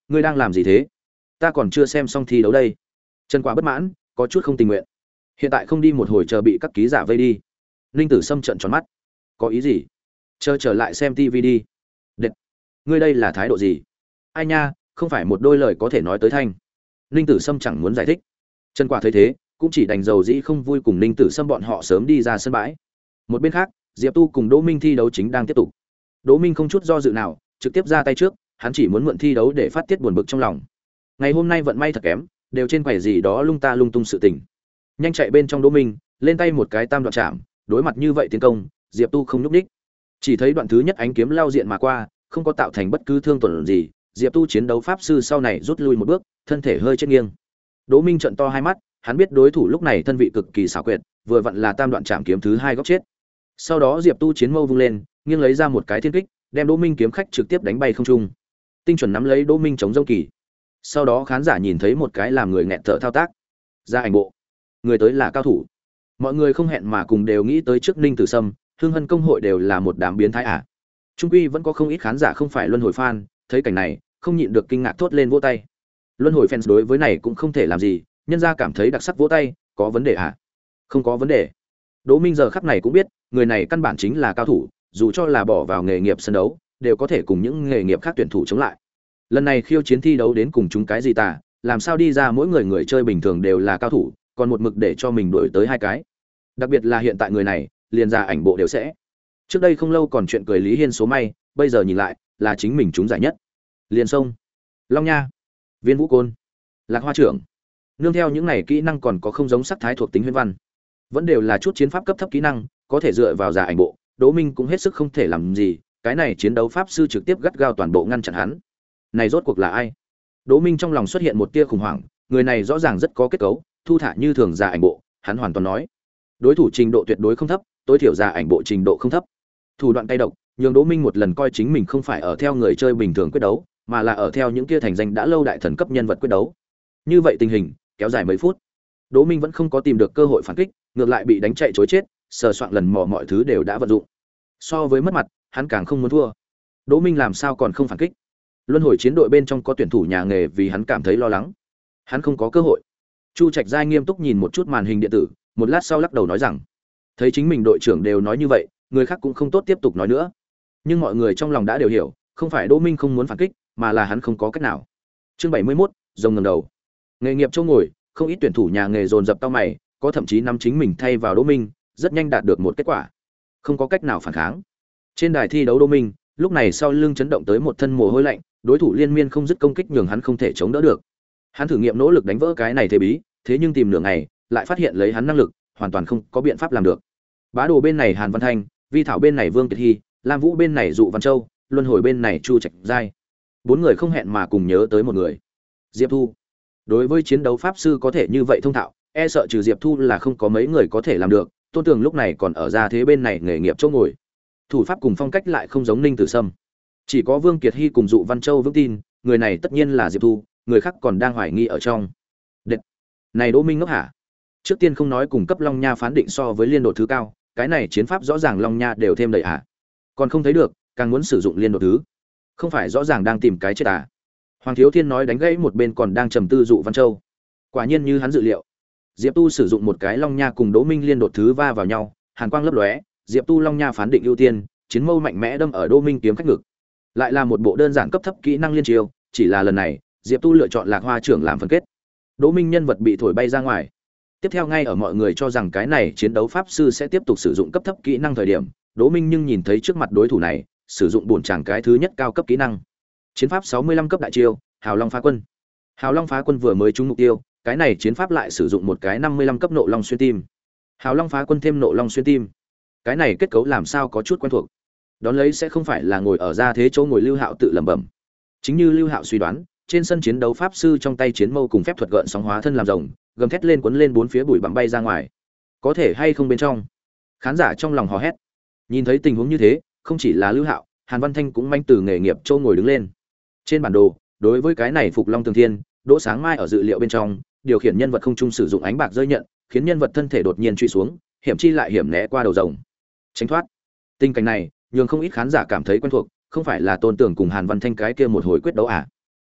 ngươi đang làm gì thế? Ta còn chưa xem xong thi đấu đây. Trần Quả bất mãn, có chút không tình nguyện. Hiện tại không đi một hồi chờ bị các ký giả vây đi. Ninh Tử Sâm trợn tròn mắt. Có ý gì? Chờ trở lại xem TV đi. Đệt, ngươi đây là thái độ gì? Ai nha, không phải một đôi lời có thể nói tới thanh. Ninh Tử Sâm chẳng muốn giải thích. Trần Quả thấy thế, cũng chỉ đành dầu dĩ không vui cùng Ninh Tử Sâm bọn họ sớm đi ra sân bãi. Một bên khác, Diệp Tu cùng Đỗ Minh thi đấu chính đang tiếp tục. Đỗ Minh không chút do dự nào, trực tiếp ra tay trước, hắn chỉ muốn mượn thi đấu để phát tiết buồn bực trong lòng. Ngày hôm nay vận may thật kém, đều trên quầy gì đó lung ta lung tung sự tình. Nhanh chạy bên trong Đỗ Minh, lên tay một cái tam đoạn chạm, đối mặt như vậy tiến công, Diệp Tu không nhúc nhích. Chỉ thấy đoạn thứ nhất ánh kiếm lao diện mà qua, không có tạo thành bất cứ thương tổn gì, Diệp Tu chiến đấu pháp sư sau này rút lui một bước, thân thể hơi chết nghiêng. Đỗ Minh trợn to hai mắt, hắn biết đối thủ lúc này thân vị cực kỳ xảo quyệt, vừa vặn là tam đoạn chạm kiếm thứ hai góc chết. Sau đó Diệp Tu chiến mâu vung lên, nghiêng lấy ra một cái thiên kích, đem Đỗ Minh kiếm khách trực tiếp đánh bay không trung. Tinh chuẩn nắm lấy Đỗ Minh chống rông kỳ. Sau đó khán giả nhìn thấy một cái làm người nghẹt thở thao tác. Ra ảnh bộ. Người tới là cao thủ. Mọi người không hẹn mà cùng đều nghĩ tới trước Ninh Tử Sâm, Hưng Hân công hội đều là một đám biến thái à. Trung quy vẫn có không ít khán giả không phải luân hồi fan, thấy cảnh này, không nhịn được kinh ngạc thốt lên vỗ tay. Luân hồi fans đối với này cũng không thể làm gì, nhân ra cảm thấy đặc sắc vỗ tay, có vấn đề à? Không có vấn đề. Đỗ Minh giờ khắc này cũng biết, người này căn bản chính là cao thủ, dù cho là bỏ vào nghề nghiệp sân đấu, đều có thể cùng những nghề nghiệp khác tuyển thủ chống lại. Lần này khiêu chiến thi đấu đến cùng chúng cái gì ta, làm sao đi ra mỗi người chơi bình thường đều là cao thủ, còn một mực để cho mình đuổi tới hai cái. Đặc biệt là hiện tại người này, liền ra ảnh bộ đều sẽ. Trước đây không lâu còn chuyện cười Lý Hiên số may, bây giờ nhìn lại, là chính mình trúng giải nhất. Liền sông, Long Nha, Viên Vũ Côn, Lạc Hoa trưởng. Nương theo những này kỹ năng còn có không giống sắc thái thuộc tính huyễn văn, vẫn đều là chút chiến pháp cấp thấp kỹ năng, có thể dựa vào giả ảnh bộ, Đỗ Minh cũng hết sức không thể làm gì, cái này chiến đấu pháp sư trực tiếp gắt gao toàn bộ ngăn chặn hắn. Này rốt cuộc là ai? Đỗ Minh trong lòng xuất hiện một tia khủng hoảng, người này rõ ràng rất có kết cấu, thu thả như thường giả ảnh bộ, hắn hoàn toàn nói, đối thủ trình độ tuyệt đối không thấp, tối thiểu giả ảnh bộ trình độ không thấp. Thủ đoạn cay độc, nhường Đỗ Minh một lần coi chính mình không phải ở theo người chơi bình thường quyết đấu, mà là ở theo những kia thành danh đã lâu đại thần cấp nhân vật quyết đấu. Như vậy tình hình kéo dài mấy phút, Đỗ Minh vẫn không có tìm được cơ hội phản kích, ngược lại bị đánh chạy trối chết, sờ soạng lần mò mọi thứ đều đã vận dụng. So với mất mặt, hắn càng không muốn thua. Đỗ Minh làm sao còn không phản kích? Luân hồi chiến đội bên trong có tuyển thủ nhà nghề vì hắn cảm thấy lo lắng. Hắn không có cơ hội. Chu Trạch Giai nghiêm túc nhìn một chút màn hình điện tử, một lát sau lắc đầu nói rằng, thấy chính mình đội trưởng đều nói như vậy, người khác cũng không tốt tiếp tục nói nữa. Nhưng mọi người trong lòng đã đều hiểu, không phải Đỗ Minh không muốn phản kích, mà là hắn không có cách nào. Chương 71, rồng ngẩng đầu. Nghề nghiệp chỗ ngồi, không ít tuyển thủ nhà nghề dồn dập tao mày, có thậm chí nắm chính mình thay vào Đỗ Minh, rất nhanh đạt được một kết quả. Không có cách nào phản kháng. Trên đài thi đấu Đỗ Minh, lúc này sau lưng chấn động tới một thân mồ hôi lạnh, đối thủ liên miên không dứt công kích nhường hắn không thể chống đỡ được. Hắn thử nghiệm nỗ lực đánh vỡ cái này thế bí, thế nhưng tìm nửa ngày, lại phát hiện lấy hắn năng lực, hoàn toàn không có biện pháp làm được. Bá Đồ bên này Hàn Văn Thanh, Vi Thảo bên này Vương Kiệt Hy, Lam Vũ bên này Dụ Văn Châu, Luân Hồi bên này Chu Trạch Giai. Bốn người không hẹn mà cùng nhớ tới một người, Diệp Thu. Đối với chiến đấu pháp sư có thể như vậy thông thạo, e sợ trừ Diệp Thu là không có mấy người có thể làm được. Tôn Tường lúc này còn ở ra thế bên này nghề nghiệp chỗ ngồi, thủ pháp cùng phong cách lại không giống Ninh Tử Sâm. Chỉ có Vương Kiệt Hy cùng Dụ Văn Châu vững tin, người này tất nhiên là Diệp Thu, người khác còn đang hoài nghi ở trong. Đệt, này Đỗ Minh ngốc hả? Trước tiên không nói cùng cấp Long Nha phán định so với liên đột thứ cao, cái này chiến pháp rõ ràng Long Nha đều thêm đầy hả? Còn không thấy được, càng muốn sử dụng liên đột thứ. Không phải rõ ràng đang tìm cái chết à? Hoàng Thiếu Thiên nói đánh gãy một bên còn đang trầm tư Dụ Văn Châu. Quả nhiên như hắn dự liệu, Diệp Tu sử dụng một cái Long Nha cùng Đỗ Minh liên đột thứ va vào nhau, hàn quang lấp lóe, Diệp Tu Long Nha phán định ưu tiên, chiến mâu mạnh mẽ đâm ở Đỗ Minh kiếm khách ngực. Lại là một bộ đơn giản cấp thấp kỹ năng liên chiêu, chỉ là lần này, Diệp Tu lựa chọn Lạc Hoa trưởng làm phân kết. Đỗ Minh nhân vật bị thổi bay ra ngoài. Tiếp theo ngay ở mọi người cho rằng cái này chiến đấu pháp sư sẽ tiếp tục sử dụng cấp thấp kỹ năng thời điểm, Đỗ Minh nhưng nhìn thấy trước mặt đối thủ này, sử dụng bổn chàng cái thứ nhất cao cấp kỹ năng. Chiến pháp 65 cấp đại chiêu, Hào Long phá quân. Hào Long phá quân vừa mới trúng mục tiêu, cái này chiến pháp lại sử dụng một cái 55 cấp nộ long xuyên tim. Hào Long phá quân thêm nộ long xuyên tim. Cái này kết cấu làm sao có chút quen thuộc. Đón lấy sẽ không phải là ngồi ở ra thế chỗ ngồi Lưu Hạo tự lẩm bẩm. Chính như Lưu Hạo suy đoán, trên sân chiến đấu pháp sư trong tay chiến mâu cùng phép thuật gợn sóng hóa thân làm rồng, gầm thét lên cuốn lên bốn phía bụi bặm bay ra ngoài. Có thể hay không bên trong? Khán giả trong lòng hò hét. Nhìn thấy tình huống như thế, không chỉ là Lưu Hạo, Hàn Văn Thanh cũng manh từ nghề nghiệp châu ngồi đứng lên. Trên bản đồ, đối với cái này Phục Long Tường Thiên, Đỗ Sáng Mai ở dự liệu bên trong, điều khiển nhân vật không trung sử dụng ánh bạc rơi nhận, khiến nhân vật thân thể đột nhiên truy xuống, hiểm chi lại hiểm né qua đầu rồng, tránh thoát. Tình cảnh này, nhường không ít khán giả cảm thấy quen thuộc, không phải là Tôn Tưởng cùng Hàn Văn Thanh cái kia một hồi quyết đấu à?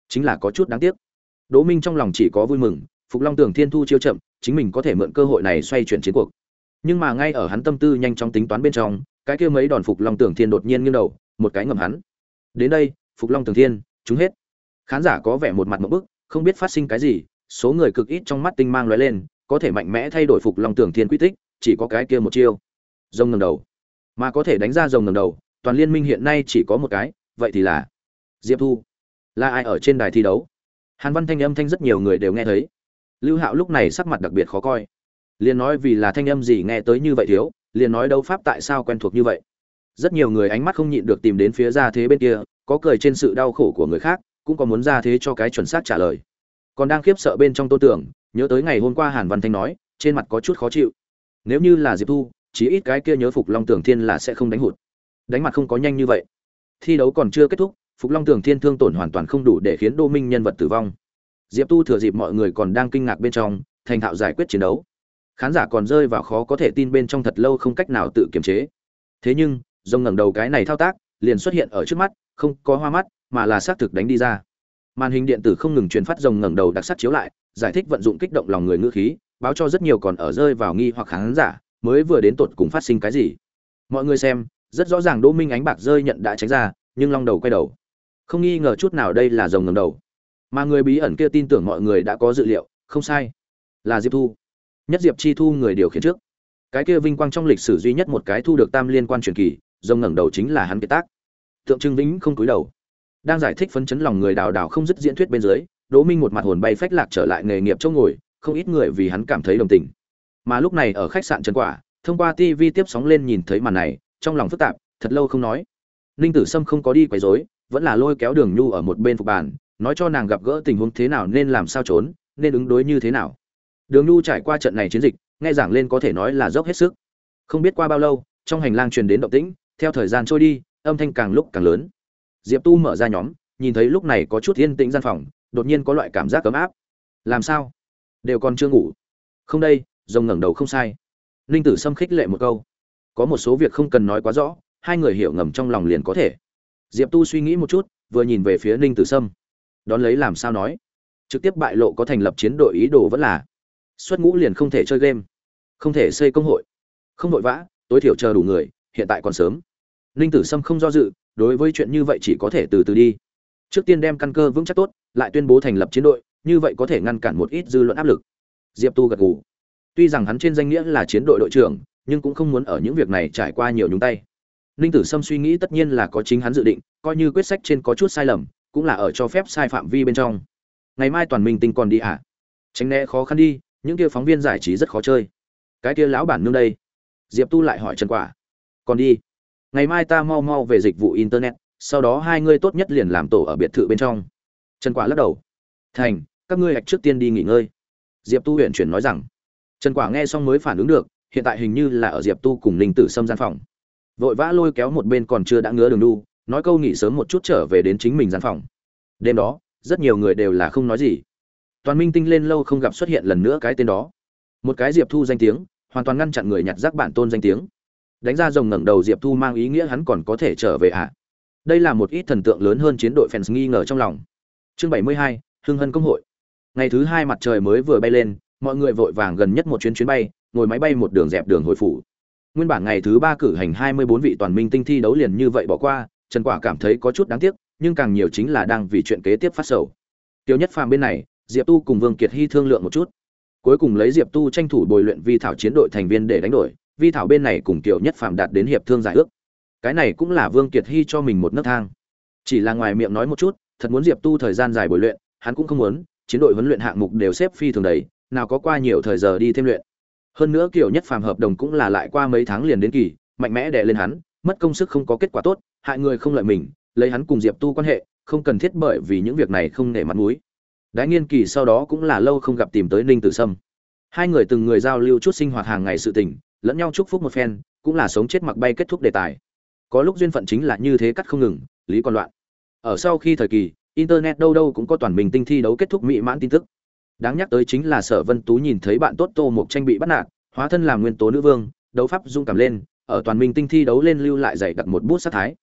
chính là có chút đáng tiếc. Đỗ Minh trong lòng chỉ có vui mừng, Phục Long Tưởng Thiên thu chiêu chậm, chính mình có thể mượn cơ hội này xoay chuyển chiến cuộc. Nhưng mà ngay ở hắn tâm tư nhanh chóng tính toán bên trong, cái kia mấy đòn Phục Long Tưởng Thiên đột nhiên nghiêng đầu, một cái ngầm hắn. Đến đây, Phục Long Tưởng Thiên, chúng hết. Khán giả có vẻ một mặt ngộp bức, không biết phát sinh cái gì, số người cực ít trong mắt tinh mang lóe lên, có thể mạnh mẽ thay đổi Phục Long Tưởng Thiên quy tích, chỉ có cái kia một chiêu. Rồng ngẩng đầu. Mà có thể đánh ra rồng ngẩng đầu, toàn liên minh hiện nay chỉ có một cái, vậy thì là Diệp Thu. Là ai ở trên đài thi đấu? Hàn Văn thanh âm thanh rất nhiều người đều nghe thấy. Lưu Hạo lúc này sắc mặt đặc biệt khó coi. Liền nói vì là thanh âm gì nghe tới như vậy thiếu, liền nói đấu pháp tại sao quen thuộc như vậy. Rất nhiều người ánh mắt không nhịn được tìm đến phía ra thế bên kia, có cười trên sự đau khổ của người khác, cũng có muốn ra thế cho cái chuẩn xác trả lời. Còn đang khiếp sợ bên trong Tô Tưởng, nhớ tới ngày hôm qua Hàn Văn Thanh nói, trên mặt có chút khó chịu. Nếu như là Diệp Thu, chí ít cái kia nhớ Phục Long Tưởng Thiên là sẽ không đánh hụt. Đánh mặt không có nhanh như vậy. Thi đấu còn chưa kết thúc, Phục Long Tưởng Thiên thương tổn hoàn toàn không đủ để khiến Đỗ Minh nhân vật tử vong. Diệp Tu thừa dịp mọi người còn đang kinh ngạc bên trong, thành thạo giải quyết chiến đấu. Khán giả còn rơi vào khó có thể tin bên trong thật lâu không cách nào tự kiềm chế. Thế nhưng, rồng ngẩng đầu cái này thao tác, liền xuất hiện ở trước mắt, không có hoa mắt, mà là xác thực đánh đi ra. Màn hình điện tử không ngừng truyền phát rồng ngẩng đầu đặc sắc chiếu lại, giải thích vận dụng kích động lòng người ngữ khí, báo cho rất nhiều còn ở rơi vào nghi hoặc khán giả, mới vừa đến tột cùng phát sinh cái gì. Mọi người xem, rất rõ ràng Đỗ Minh ánh bạc rơi nhận đã tránh ra, nhưng long đầu quay đầu. Không nghi ngờ chút nào đây là rồng ngẩng đầu. Mà người bí ẩn kia tin tưởng mọi người đã có dự liệu, không sai, là Diệp Thu. Nhất Diệp Chi Thu người điều khiển trước. Cái kia vinh quang trong lịch sử duy nhất một cái thu được tam liên quan truyền kỳ, rồng ngẩng đầu chính là hắn kiệt tác. Tượng trưng vĩnh không cúi đầu. Đang giải thích phấn chấn lòng người đào đào không dứt diễn thuyết bên dưới, Đỗ Minh một mặt hồn bay phách lạc trở lại nghề nghiệp chỗ ngồi, không ít người vì hắn cảm thấy đồng tình. Mà lúc này ở khách sạn Trần Quả, thông qua TV tiếp sóng lên nhìn thấy màn này, trong lòng phức tạp, thật lâu không nói. Ninh Tử Sâm không có đi quấy rối, vẫn là lôi kéo Đường Nhu ở một bên phục bàn, nói cho nàng gặp gỡ tình huống thế nào nên làm sao trốn, nên ứng đối như thế nào. Đường Nhu trải qua trận này chiến dịch, nghe giảng lên có thể nói là dốc hết sức. Không biết qua bao lâu, trong hành lang truyền đến động tĩnh, theo thời gian trôi đi, âm thanh càng lúc càng lớn. Diệp Tu mở ra nhóm, nhìn thấy lúc này có chút yên tĩnh gian phòng, đột nhiên có loại cảm giác ấm áp. Làm sao? Đều còn chưa ngủ. Không đây, rồng ngẩng đầu không sai. Ninh Tử Sâm khích lệ một câu. Có một số việc không cần nói quá rõ, hai người hiểu ngầm trong lòng liền có thể. Diệp Tu suy nghĩ một chút, vừa nhìn về phía Ninh Tử Sâm. Đón lấy làm sao nói? Trực tiếp bại lộ có thành lập chiến đội ý đồ vẫn là xuất ngũ liền không thể chơi game, không thể xây công hội. Không vội vã, tối thiểu chờ đủ người, hiện tại còn sớm. Ninh Tử Sâm không do dự, đối với chuyện như vậy chỉ có thể từ từ đi. Trước tiên đem căn cơ vững chắc tốt, lại tuyên bố thành lập chiến đội, như vậy có thể ngăn cản một ít dư luận áp lực. Diệp Tu gật gù. Tuy rằng hắn trên danh nghĩa là chiến đội đội trưởng, nhưng cũng không muốn ở những việc này trải qua nhiều nhúng tay. Ninh Tử Sâm suy nghĩ tất nhiên là có chính hắn dự định, coi như quyết sách trên có chút sai lầm, cũng là ở cho phép sai phạm vi bên trong. Ngày mai toàn minh tinh còn đi à? Tránh né khó khăn đi, những kia phóng viên giải trí rất khó chơi. Cái kia lão bản nương đây? Diệp Tu lại hỏi Trần Quả. Còn đi. Ngày mai ta mau mau về dịch vụ internet, sau đó hai ngươi tốt nhất liền làm tổ ở biệt thự bên trong. Trần Quả lắc đầu. Thành, các ngươi hạch trước tiên đi nghỉ ngơi. Diệp Tu huyền chuyển nói rằng. Trần Quả nghe xong mới phản ứng được, hiện tại hình như là ở Diệp Tu cùng Ninh Tử Sâm gian phòng. Vội vã lôi kéo một bên còn chưa đã ngứa Đường Nhu, nói câu nghỉ sớm một chút trở về đến chính mình gian phòng. Đêm đó, rất nhiều người đều là không nói gì. Toàn minh tinh lên lâu không gặp xuất hiện lần nữa cái tên đó. Một cái Diệp Thu danh tiếng, hoàn toàn ngăn chặn người nhặt rác bản tôn danh tiếng. Đánh ra rồng ngẩng đầu Diệp Thu mang ý nghĩa hắn còn có thể trở về ạ. Đây là một ít thần tượng lớn hơn chiến đội fans nghi ngờ trong lòng. Chương 72, Hưng Hân công hội. Ngày thứ hai mặt trời mới vừa bay lên, mọi người vội vàng gần nhất một chuyến bay, ngồi máy bay một đường dẹp đường hồi phủ. Nguyên bản ngày thứ 3 cử hành 24 vị toàn minh tinh thi đấu liền như vậy bỏ qua, Trần Quả cảm thấy có chút đáng tiếc, nhưng càng nhiều chính là đang vì chuyện kế tiếp phát sầu. Tiêu Nhất Phàm bên này, Diệp Tu cùng Vương Kiệt Hy thương lượng một chút. Cuối cùng lấy Diệp Tu tranh thủ bồi luyện Vi Thảo chiến đội thành viên để đánh đổi, Vi Thảo bên này cùng Tiêu Nhất Phàm đạt đến hiệp thương giải ước. Cái này cũng là Vương Kiệt Hy cho mình một nấc thang. Chỉ là ngoài miệng nói một chút, thật muốn Diệp Tu thời gian dài bồi luyện, hắn cũng không muốn, chiến đội huấn luyện hạng mục đều xếp phi thường đầy, nào có qua nhiều thời giờ đi thêm luyện. Hơn nữa Kiều Nhất Phàm hợp đồng cũng là lại qua mấy tháng liền đến kỳ, mạnh mẽ đè lên hắn, mất công sức không có kết quả tốt, hại người không lợi mình, lấy hắn cùng Diệp Tu quan hệ, không cần thiết bởi vì những việc này không nể mặt mũi. Đái Nghiên Kỳ sau đó cũng là lâu không gặp tìm tới Ninh Tử Sâm. Hai người từng người giao lưu chút sinh hoạt hàng ngày sự tình, lẫn nhau chúc phúc một phen, cũng là sống chết mặc bay kết thúc đề tài. Có lúc duyên phận chính là như thế cắt không ngừng, lý còn loạn. Ở sau khi thời kỳ, internet đâu đâu cũng có toàn mình tinh thi đấu kết thúc mỹ mãn tin tức. Đáng nhắc tới chính là Sở Vân Tú nhìn thấy bạn tốt Tô Mộc Tranh bị bắt nạt, hóa thân làm nguyên tố nữ vương, đấu pháp dung cảm lên, ở toàn minh tinh thi đấu lên lưu lại dạy đặt một bút sát thái.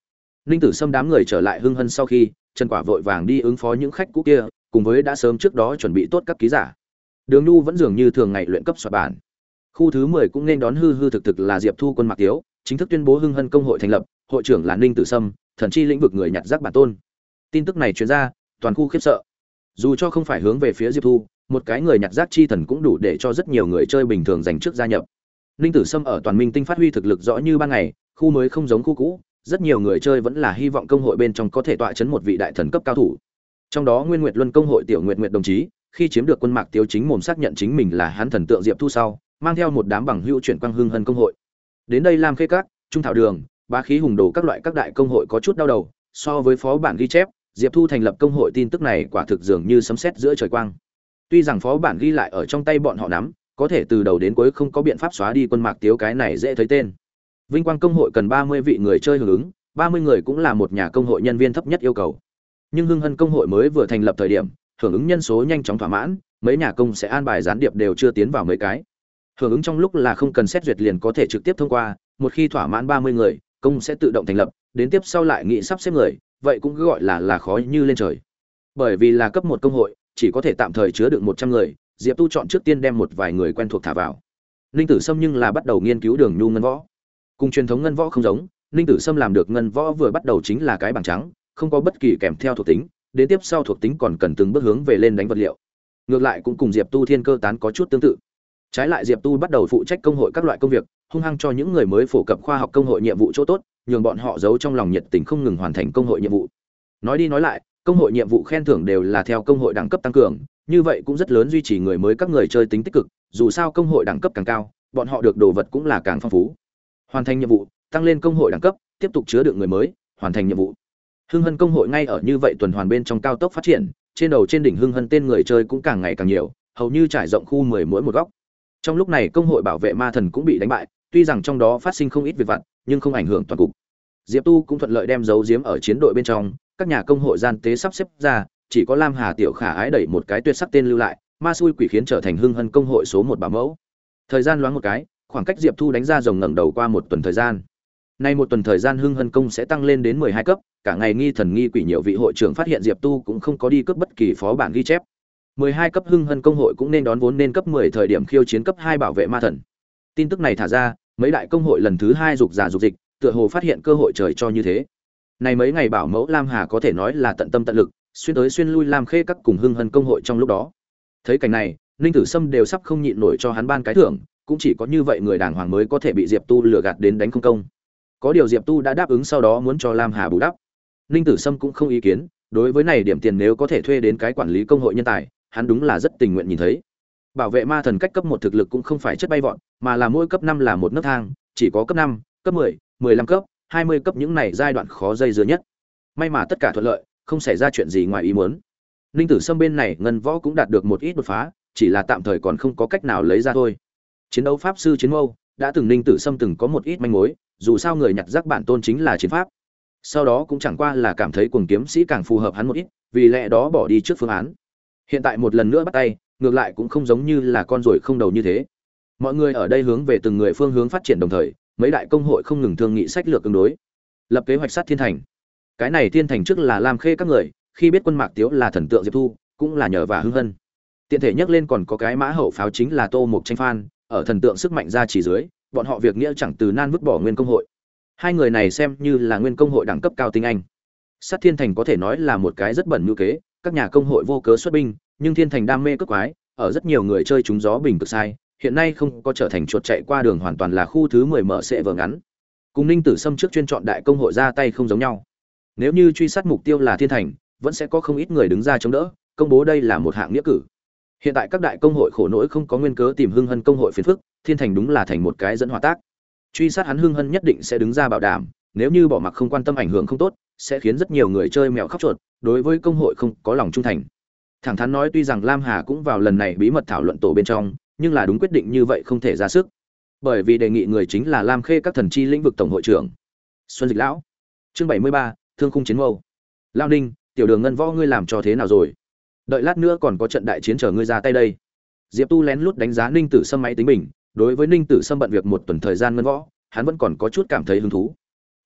Ninh Tử Sâm đám người trở lại Hưng Hân sau khi, Trần Quả vội vàng đi ứng phó những khách cũ kia, cùng với đã sớm trước đó chuẩn bị tốt các ký giả. Đường Nhu vẫn dường như thường ngày luyện cấp soạn bản. Khu thứ 10 cũng nên đón hư hư thực thực là Diệp Thu Quân Mạc Tiếu, chính thức tuyên bố Hưng Hân công hội thành lập, hội trưởng là Ninh Tử Sâm, thần chi lĩnh vực người nhặt rác bản tôn. Tin tức này truyền ra, toàn khu khiếp sợ. Dù cho không phải hướng về phía Diệp Thu, một cái người nhặt rác chi thần cũng đủ để cho rất nhiều người chơi bình thường giành trước gia nhập. Ninh Tử Sâm ở toàn minh tinh phát huy thực lực rõ như ban ngày, khu mới không giống khu cũ, rất nhiều người chơi vẫn là hy vọng công hội bên trong có thể tọa chấn một vị đại thần cấp cao thủ. Trong đó Nguyên Nguyệt Luân công hội Tiểu Nguyệt Nguyệt đồng chí, khi chiếm được Quân Mạc Tiếu chính mồm xác nhận chính mình là hắn thần tượng Diệp Thu sau, mang theo một đám bằng hữu chuyển quang Hưng Hân công hội. Đến đây Lam Khê Các, Trung Thảo Đường, Bá Khí Hùng Đồ các loại các đại công hội có chút đau đầu, so với phó bản ghi chép, Diệp Thu thành lập công hội tin tức này quả thực dường như sấm sét giữa trời quang. Tuy rằng phó bản ghi lại ở trong tay bọn họ nắm, có thể từ đầu đến cuối không có biện pháp xóa đi Quân Mạc Tiếu cái này dễ thấy tên. Vinh Quang công hội cần 30 vị người chơi hưởng ứng, 30 người cũng là một nhà công hội nhân viên thấp nhất yêu cầu. Nhưng Hưng Hân công hội mới vừa thành lập thời điểm, hưởng ứng nhân số nhanh chóng thỏa mãn, mấy nhà công sẽ an bài gián điệp đều chưa tiến vào mấy cái. Hưởng ứng trong lúc là không cần xét duyệt liền có thể trực tiếp thông qua, một khi thỏa mãn 30 người, công sẽ tự động thành lập, đến tiếp sau lại nghị sắp xếp người, vậy cũng cứ gọi là khó như lên trời. Bởi vì là cấp 1 công hội, chỉ có thể tạm thời chứa đựng 100 người, Diệp Tu chọn trước tiên đem một vài người quen thuộc thả vào. Ninh Tử Sâm nhưng là bắt đầu nghiên cứu đường nhu ngân võ. Cùng truyền thống ngân võ không giống, Ninh Tử Sâm làm được ngân võ vừa bắt đầu chính là cái bảng trắng, không có bất kỳ kèm theo thuộc tính, đến tiếp sau thuộc tính còn cần từng bước hướng về lên đánh vật liệu. Ngược lại cũng cùng Diệp Tu Thiên Cơ tán có chút tương tự. Trái lại Diệp Tu bắt đầu phụ trách công hội các loại công việc, hung hăng cho những người mới phổ cập khoa học công hội nhiệm vụ chỗ tốt, nhường bọn họ giấu trong lòng nhiệt tình không ngừng hoàn thành công hội nhiệm vụ. Nói đi nói lại, công hội nhiệm vụ khen thưởng đều là theo công hội đẳng cấp tăng cường, như vậy cũng rất lớn duy trì người mới các người chơi tính tích cực, dù sao công hội đẳng cấp càng cao, bọn họ được đồ vật cũng là càng phong phú. Hoàn thành nhiệm vụ, tăng lên công hội đẳng cấp, tiếp tục chứa đựng người mới, hoàn thành nhiệm vụ. Hưng Hân công hội ngay ở như vậy tuần hoàn bên trong cao tốc phát triển, trên đầu trên đỉnh Hưng Hân tên người chơi cũng càng ngày càng nhiều, hầu như trải rộng khu 10 mỗi một góc. Trong lúc này công hội bảo vệ ma thần cũng bị đánh bại, tuy rằng trong đó phát sinh không ít việc vặt, nhưng không ảnh hưởng toàn cục. Diệp Tu cũng thuận lợi đem dấu giếm ở chiến đội bên trong, các nhà công hội gian tế sắp xếp ra, chỉ có Lam Hà tiểu khả ái đẩy một cái tuyệt sắc tên lưu lại, ma xui quỷ khiến trở thành Hưng Hân công hội số 1 bảo mẫu. Thời gian loáng một cái, khoảng cách Diệp Thu đánh ra rồng ngẩng đầu qua một tuần thời gian. Nay một tuần thời gian Hưng Hân công sẽ tăng lên đến 12 cấp, cả ngày nghi thần nghi quỷ nhiều vị hội trưởng phát hiện Diệp Tu cũng không có đi cướp bất kỳ phó bản ghi chép. 12 cấp Hưng Hân công hội cũng nên đón vốn nên cấp 10 thời điểm khiêu chiến cấp 2 bảo vệ ma thần. Tin tức này thả ra, mấy đại công hội lần thứ 2 dục giả dục dịch, tựa hồ phát hiện cơ hội trời cho như thế. Này mấy ngày bảo mẫu Lam Hà có thể nói là tận tâm tận lực, xuyên tới xuyên lui Lam Khê các cùng Hưng Hân công hội trong lúc đó. Thấy cảnh này, Ninh Tử Sâm đều sắp không nhịn nổi cho hắn ban cái thưởng, cũng chỉ có như vậy người đàng hoàng mới có thể bị Diệp Tu lừa gạt đến đánh không công. Có điều Diệp Tu đã đáp ứng sau đó muốn cho Lam Hà bù đắp. Ninh Tử Sâm cũng không ý kiến, đối với này điểm tiền nếu có thể thuê đến cái quản lý công hội nhân tài, hắn đúng là rất tình nguyện nhìn thấy. Bảo vệ ma thần cách cấp 1 thực lực cũng không phải chất bay vọt, mà là mỗi cấp 5 là một nấc thang, chỉ có cấp 5, cấp 10, 15 cấp, 20 cấp những này giai đoạn khó dây dưa nhất. May mà tất cả thuận lợi, không xảy ra chuyện gì ngoài ý muốn. Ninh Tử Sâm bên này ngân võ cũng đạt được một ít đột phá, chỉ là tạm thời còn không có cách nào lấy ra thôi. Chiến đấu pháp sư chiến mâu, đã từng Ninh Tử Sâm từng có một ít manh mối, dù sao người nhặt rác bản tôn chính là chiến pháp. Sau đó cũng chẳng qua là cảm thấy cuồng kiếm sĩ càng phù hợp hắn một ít, vì lẽ đó bỏ đi trước phương án. Hiện tại một lần nữa bắt tay, ngược lại cũng không giống như là con ruồi không đầu như thế. Mọi người ở đây hướng về từng người phương hướng phát triển đồng thời, mấy đại công hội không ngừng thương nghị sách lược ứng đối, lập kế hoạch sát thiên thành. Cái này thiên thành trước là Lam Khê các người, khi biết Quân Mạc Tiếu là thần tượng Diệp Thu, cũng là nhờ và Hưng Hân. Tiện thể nhắc lên còn có cái mã hậu pháo chính là Tô Mục Tranh Phan, ở thần tượng sức mạnh ra chỉ dưới, bọn họ việc nghĩa chẳng từ nan vứt bỏ nguyên công hội. Hai người này xem như là nguyên công hội đẳng cấp cao tinh anh. Sát thiên thành có thể nói là một cái rất bẩn như kế, các nhà công hội vô cớ xuất binh, nhưng thiên thành đam mê cướp quái, ở rất nhiều người chơi trúng gió bình cực sai, hiện nay không có trở thành chuột chạy qua đường, hoàn toàn là khu thứ 10 mở sẽ vờ ngắn. Cùng Ninh Tử Sâm trước chuyên chọn đại công hội ra tay không giống nhau. Nếu như truy sát mục tiêu là thiên thành, vẫn sẽ có không ít người đứng ra chống đỡ, công bố đây là một hạng nghĩa cử. Hiện tại các đại công hội khổ nỗi không có nguyên cớ tìm Hưng Hân công hội phiền phức, thiên thành đúng là thành một cái dẫn hòa tác. Truy sát hắn Hưng Hân nhất định sẽ đứng ra bảo đảm, nếu như bỏ mặc không quan tâm ảnh hưởng không tốt, sẽ khiến rất nhiều người chơi mèo khóc chuột, đối với công hội không có lòng trung thành. Thẳng thắn nói tuy rằng Lam Hà cũng vào lần này bí mật thảo luận tổ bên trong, nhưng là đúng quyết định như vậy không thể ra sức. Bởi vì đề nghị người chính là Lam Khê các thần chi lĩnh vực tổng hội trưởng Xuân Dịch lão. Chương 73, Thương khung chiến mâu. Lao Ninh, tiểu đường ngân võ ngươi làm cho thế nào rồi? Đợi lát nữa còn có trận đại chiến chờ ngươi ra tay đây. Diệp Tu lén lút đánh giá Ninh Tử Sâm máy tính bình, đối với Ninh Tử Sâm bận việc một tuần thời gian ngân võ, hắn vẫn còn có chút cảm thấy hứng thú. Hả,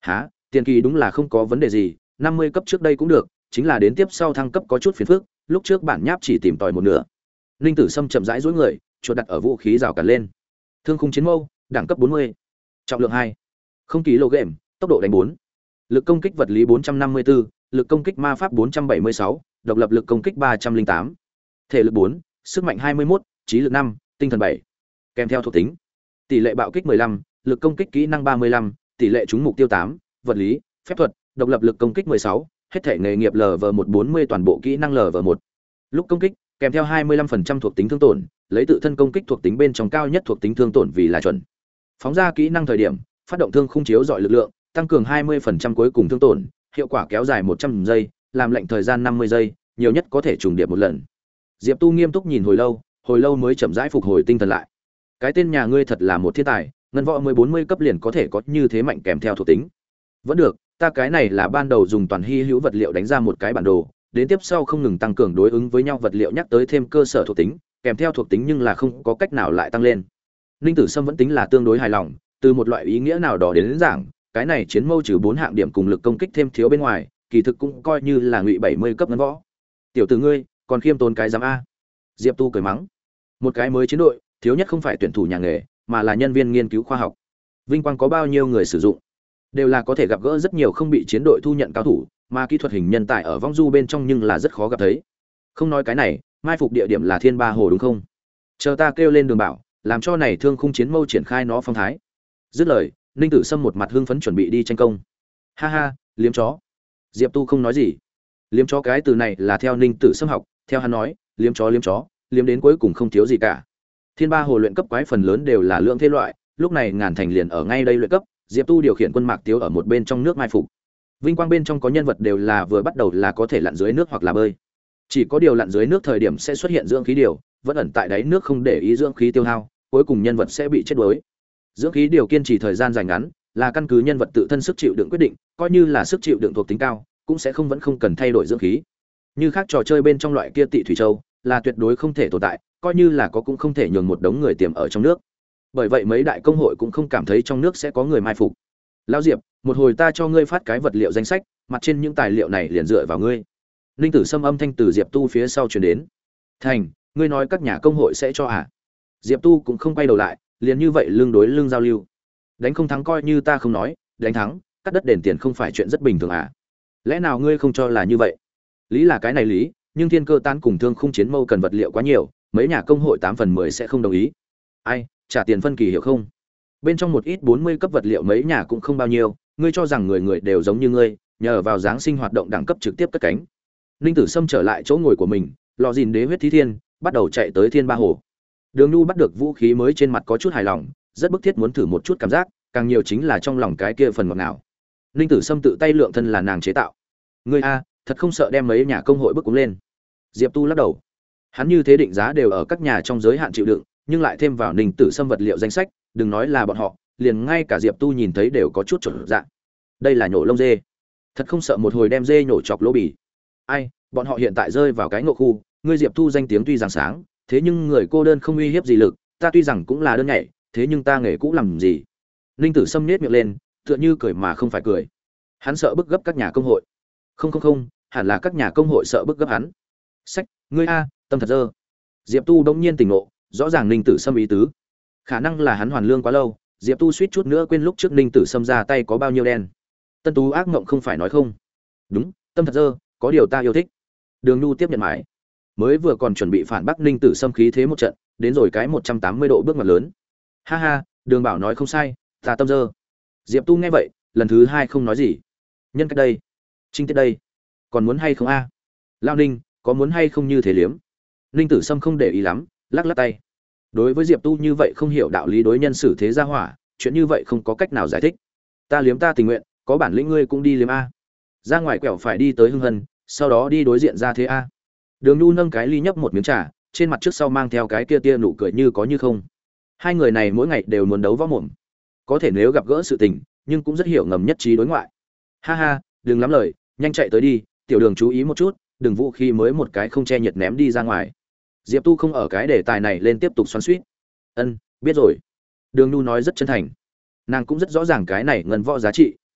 tiền kỳ đúng là không có vấn đề gì, 50 cấp trước đây cũng được, chính là đến tiếp sau thăng cấp có chút phiền phức, lúc trước bản nháp chỉ tìm tòi một nửa. Ninh Tử Sâm chậm rãi duỗi người, chuột đặt ở vũ khí rào cản lên. Thương khung chiến mâu, đẳng cấp 40, trọng lượng 2, không kg, tốc độ đánh 4, lực công kích vật lý 454, lực công kích ma pháp 476, độc lập lực công kích 308, thể lực 4, sức mạnh 21, trí lực 5, tinh thần 7. Kèm theo thuộc tính: tỷ lệ bạo kích 15, lực công kích kỹ năng 35, tỷ lệ trúng mục tiêu 8, vật lý, phép thuật, độc lập lực công kích 16, hết thể nghề nghiệp LV140 toàn bộ kỹ năng LV1. Lúc công kích, kèm theo 25% thuộc tính thương tổn, lấy tự thân công kích thuộc tính bên trong cao nhất thuộc tính thương tổn vì là chuẩn. Phóng ra kỹ năng thời điểm, phát động thương khung chiếu dọi lực lượng, tăng cường 20% cuối cùng thương tổn, hiệu quả kéo dài 100 giây, làm lệnh thời gian 50 giây, nhiều nhất có thể trùng điệp một lần. Diệp Tu nghiêm túc nhìn hồi lâu mới chậm rãi phục hồi tinh thần lại. Cái tên nhà ngươi thật là một thiên tài, ngân võ 40 cấp liền có thể có như thế mạnh kèm theo thuộc tính. Vẫn được, ta cái này là ban đầu dùng toàn hy hữu vật liệu đánh ra một cái bản đồ, đến tiếp sau không ngừng tăng cường đối ứng với nhau vật liệu nhắc tới thêm cơ sở thuộc tính, kèm theo thuộc tính nhưng là không có cách nào lại tăng lên. Ninh Tử Sâm vẫn tính là tương đối hài lòng, từ một loại ý nghĩa nào đó đến giảng, cái này chiến mâu trừ 4 hạng điểm cùng lực công kích thêm thiếu bên ngoài, kỳ thực cũng coi như là ngụy 70 cấp ngân võ. Tiểu tử ngươi, còn khiêm tốn cái giám a. Diệp Tu cười mắng. Một cái mới chiến đội, thiếu nhất không phải tuyển thủ nhà nghề, mà là nhân viên nghiên cứu khoa học. Vinh quang có bao nhiêu người sử dụng, đều là có thể gặp gỡ rất nhiều không bị chiến đội thu nhận cao thủ, mà kỹ thuật hình nhân tài ở vong du bên trong nhưng là rất khó gặp thấy. Không nói cái này, mai phục địa điểm là Thiên Ba Hồ đúng không? Chờ ta kêu lên Đường Bảo, làm cho này thương khung chiến mâu triển khai nó phong thái. Dứt lời, Ninh Tử Sâm một mặt hưng phấn chuẩn bị đi tranh công. Ha ha, liếm chó. Diệp Tu không nói gì. Liếm chó cái từ này là theo Ninh Tử Sâm học, theo hắn nói, liếm chó, liếm đến cuối cùng không thiếu gì cả. Thiên Ba Hồ luyện cấp quái phần lớn đều là lượng thế loại, lúc này Ngàn Thành liền ở ngay đây luyện cấp, Diệp Tu điều khiển quân Mạc Tiếu ở một bên trong nước mai phục. Vinh quang bên trong có nhân vật đều là vừa bắt đầu là có thể lặn dưới nước hoặc là bơi. Chỉ có điều lặn dưới nước thời điểm sẽ xuất hiện dưỡng khí điều, vẫn ẩn tại đáy nước không để ý dưỡng khí tiêu hao, cuối cùng nhân vật sẽ bị chết đuối. Dưỡng khí điều kiên trì thời gian dài ngắn, là căn cứ nhân vật tự thân sức chịu đựng quyết định, coi như là sức chịu đựng thuộc tính cao, cũng sẽ không cần thay đổi dưỡng khí. Như khác trò chơi bên trong loại kia Tị Thủy Châu, là tuyệt đối không thể tồn tại, coi như là có cũng không thể nhường một đống người tiềm ở trong nước. Bởi vậy mấy đại công hội cũng không cảm thấy trong nước sẽ có người mai phục. Lão Diệp, một hồi ta cho ngươi phát cái vật liệu danh sách, mặt trên những tài liệu này liền dựa vào ngươi. Ninh Tử Sâm âm thanh từ Diệp Tu phía sau truyền đến. Thành, ngươi nói các nhà công hội sẽ cho à? Diệp Tu cũng không quay đầu lại, liền như vậy lưng đối lưng giao lưu. Đánh không thắng coi như ta không nói, đánh thắng, cắt đất đền tiền không phải chuyện rất bình thường à? Lẽ nào ngươi không cho là như vậy? Lý là cái này lý, nhưng thiên cơ tán cùng thương khung chiến mâu cần vật liệu quá nhiều, mấy nhà công hội 8 phần 10 sẽ không đồng ý. Ai, trả tiền phân kỳ hiểu không? Bên trong một ít 40 cấp vật liệu mấy nhà cũng không bao nhiêu, ngươi cho rằng người người đều giống như ngươi, nhờ vào giáng sinh hoạt động đẳng cấp trực tiếp cất cánh. Ninh Tử Sâm trở lại chỗ ngồi của mình, lò gìn đế huyết thí thiên, bắt đầu chạy tới Thiên Ba Hồ. Đường Nhu bắt được vũ khí mới trên mặt có chút hài lòng, rất bức thiết muốn thử một chút cảm giác, càng nhiều chính là trong lòng cái kia phần ngọt ngào. Ninh Tử Sâm tự tay lượng thân là nàng chế tạo. Ngươi a, thật không sợ đem mấy nhà công hội bức cũng lên. Diệp Tu lắc đầu. Hắn như thế định giá đều ở các nhà trong giới hạn chịu đựng, nhưng lại thêm vào Ninh Tử Sâm vật liệu danh sách, đừng nói là bọn họ, liền ngay cả Diệp Tu nhìn thấy đều có chút chột dạ. Đây là nhổ lông dê, thật không sợ một hồi đem dê nhổ chọc lỗ bì. Ai, bọn họ hiện tại rơi vào cái ngộ khu, ngươi Diệp Tu danh tiếng tuy rằng sáng, thế nhưng người cô đơn không uy hiếp gì lực, ta tuy rằng cũng là đơn nhảy, thế nhưng ta nghề cũ làm gì? Ninh Tử Sâm nhếch miệng lên, tựa như cười mà không phải cười. Hắn sợ bức gấp các nhà công hội. Không, hẳn là các nhà công hội sợ bức gấp hắn. Sách, ngươi a, tâm thật dơ. Diệp Tu đống nhiên tỉnh ngộ, rõ ràng Ninh Tử Sâm ý tứ. Khả năng là hắn hoàn lương quá lâu, Diệp Tu suýt chút nữa quên lúc trước Ninh Tử Sâm ra tay có bao nhiêu đen. Tân Tú ác ngộng không phải nói không? Đúng, tâm thật dơ, có điều ta yêu thích. Đường Nhu tiếp nhận mãi. Mới vừa còn chuẩn bị phản bác Ninh Tử Sâm khí thế một trận, đến rồi cái 180 độ bước ngoặt lớn. Ha ha, Đường Bảo nói không sai, ta tâm dơ. Diệp Tu nghe vậy, lần thứ hai không nói gì. Nhân cách đây, trinh tiết đây, còn muốn hay không a? Lao Ninh, có muốn hay không như thế liếm? Ninh Tử Sâm không để ý lắm, lắc lắc tay. Đối với Diệp Tu như vậy không hiểu đạo lý đối nhân xử thế gia hỏa, chuyện như vậy không có cách nào giải thích. Ta liếm ta tình nguyện, có bản lĩnh ngươi cũng đi liếm a. Ra ngoài quẹo phải đi tới Hưng Hân, sau đó đi đối diện ra thế a. Đường Nhu nâng cái ly nhấp một miếng trà, trên mặt trước sau mang theo cái kia tia nụ cười như có như không. Hai người này mỗi ngày đều muốn đấu võ mồm. Có thể nếu gặp gỡ sự tình, nhưng cũng rất hiểu ngầm nhất trí đối ngoại. Ha ha, đừng lắm lời, nhanh chạy tới đi, tiểu Đường chú ý một chút, đừng vũ khí mới một cái không che nhiệt ném đi ra ngoài. Diệp Tu không ở cái đề tài này lên tiếp tục xoắn xuýt. Ân, biết rồi. Đường Nhu nói rất chân thành. Nàng cũng rất rõ ràng cái này ngân võ giá trị,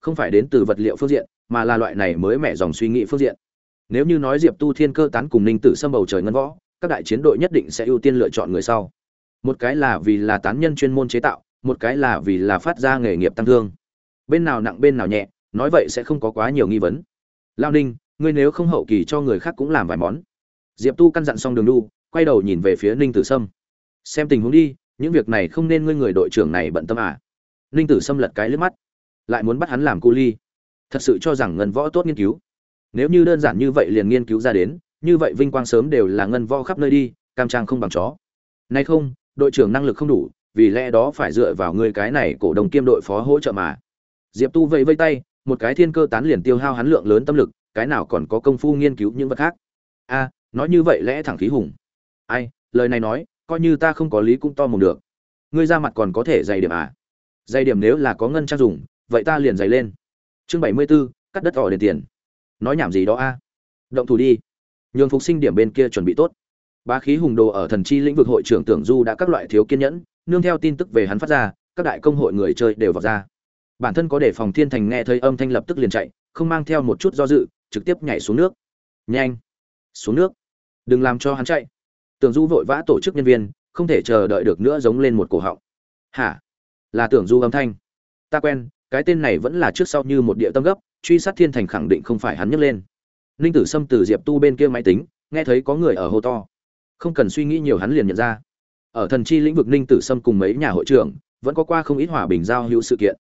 không phải đến từ vật liệu phương diện, mà là loại này mới mẻ dòng suy nghĩ phương diện. Nếu như nói Diệp Tu Thiên Cơ tán cùng Ninh Tử Sâm bầu trời ngân võ, các đại chiến đội nhất định sẽ ưu tiên lựa chọn người sau. Một cái là vì là tán nhân chuyên môn chế tạo, một cái là vì là phát ra nghề nghiệp tăng thương. Bên nào nặng bên nào nhẹ, nói vậy sẽ không có quá nhiều nghi vấn. Lao Ninh, ngươi nếu không hậu kỳ cho người khác cũng làm vài món. Diệp Tu căn dặn xong Đường Đu, quay đầu nhìn về phía Ninh Tử Sâm. Xem tình huống đi, những việc này không nên ngươi người đội trưởng này bận tâm à? Ninh Tử Sâm lật cái liếc mắt, lại muốn bắt hắn làm cu ly. Thật sự cho rằng ngân võ tốt nghiên cứu. Nếu như đơn giản như vậy liền nghiên cứu ra đến, như vậy vinh quang sớm đều là ngân võ khắp nơi đi, cam trang không bằng chó. Nay không, đội trưởng năng lực không đủ, vì lẽ đó phải dựa vào ngươi cái này cổ đồng kiêm đội phó hỗ trợ mà. Diệp Tu vẫy vẫy tay, một cái thiên cơ tán liền tiêu hao hắn lượng lớn tâm lực, cái nào còn có công phu nghiên cứu những vật khác. A, nói như vậy lẽ thẳng khí hùng. Ai, lời này nói, coi như ta không có lý cũng to mồm được. Ngươi ra mặt còn có thể dày điểm à? Dày điểm nếu là có ngân trang dùng, vậy ta liền dày lên. Chương 74, cắt đất ỏ đền tiền. Nói nhảm gì đó a? Động thủ đi. Nhường Phục Sinh điểm bên kia chuẩn bị tốt. Bá khí hùng đồ ở thần chi lĩnh vực hội trưởng Tưởng Du đã các loại thiếu kiên nhẫn, nương theo tin tức về hắn phát ra, các đại công hội người chơi đều vào ra. Bản thân có để phòng Thiên Thành nghe thấy âm thanh lập tức liền chạy, không mang theo một chút do dự, trực tiếp nhảy xuống nước. Nhanh, xuống nước, đừng làm cho hắn chạy. Tưởng Du vội vã tổ chức nhân viên, không thể chờ đợi được nữa giống lên một cổ họng. Hả? Là Tưởng Du âm thanh. Ta quen, cái tên này vẫn là trước sau như một địa tâm gấp, truy sát Thiên Thành khẳng định không phải hắn nhấc lên. Ninh Tử Sâm từ Diệp Tu bên kia máy tính, nghe thấy có người ở hô to. Không cần suy nghĩ nhiều hắn liền nhận ra. Ở thần chi lĩnh vực Ninh Tử Sâm cùng mấy nhà hội trưởng, vẫn có qua không ít hòa bình giao hữu sự kiện.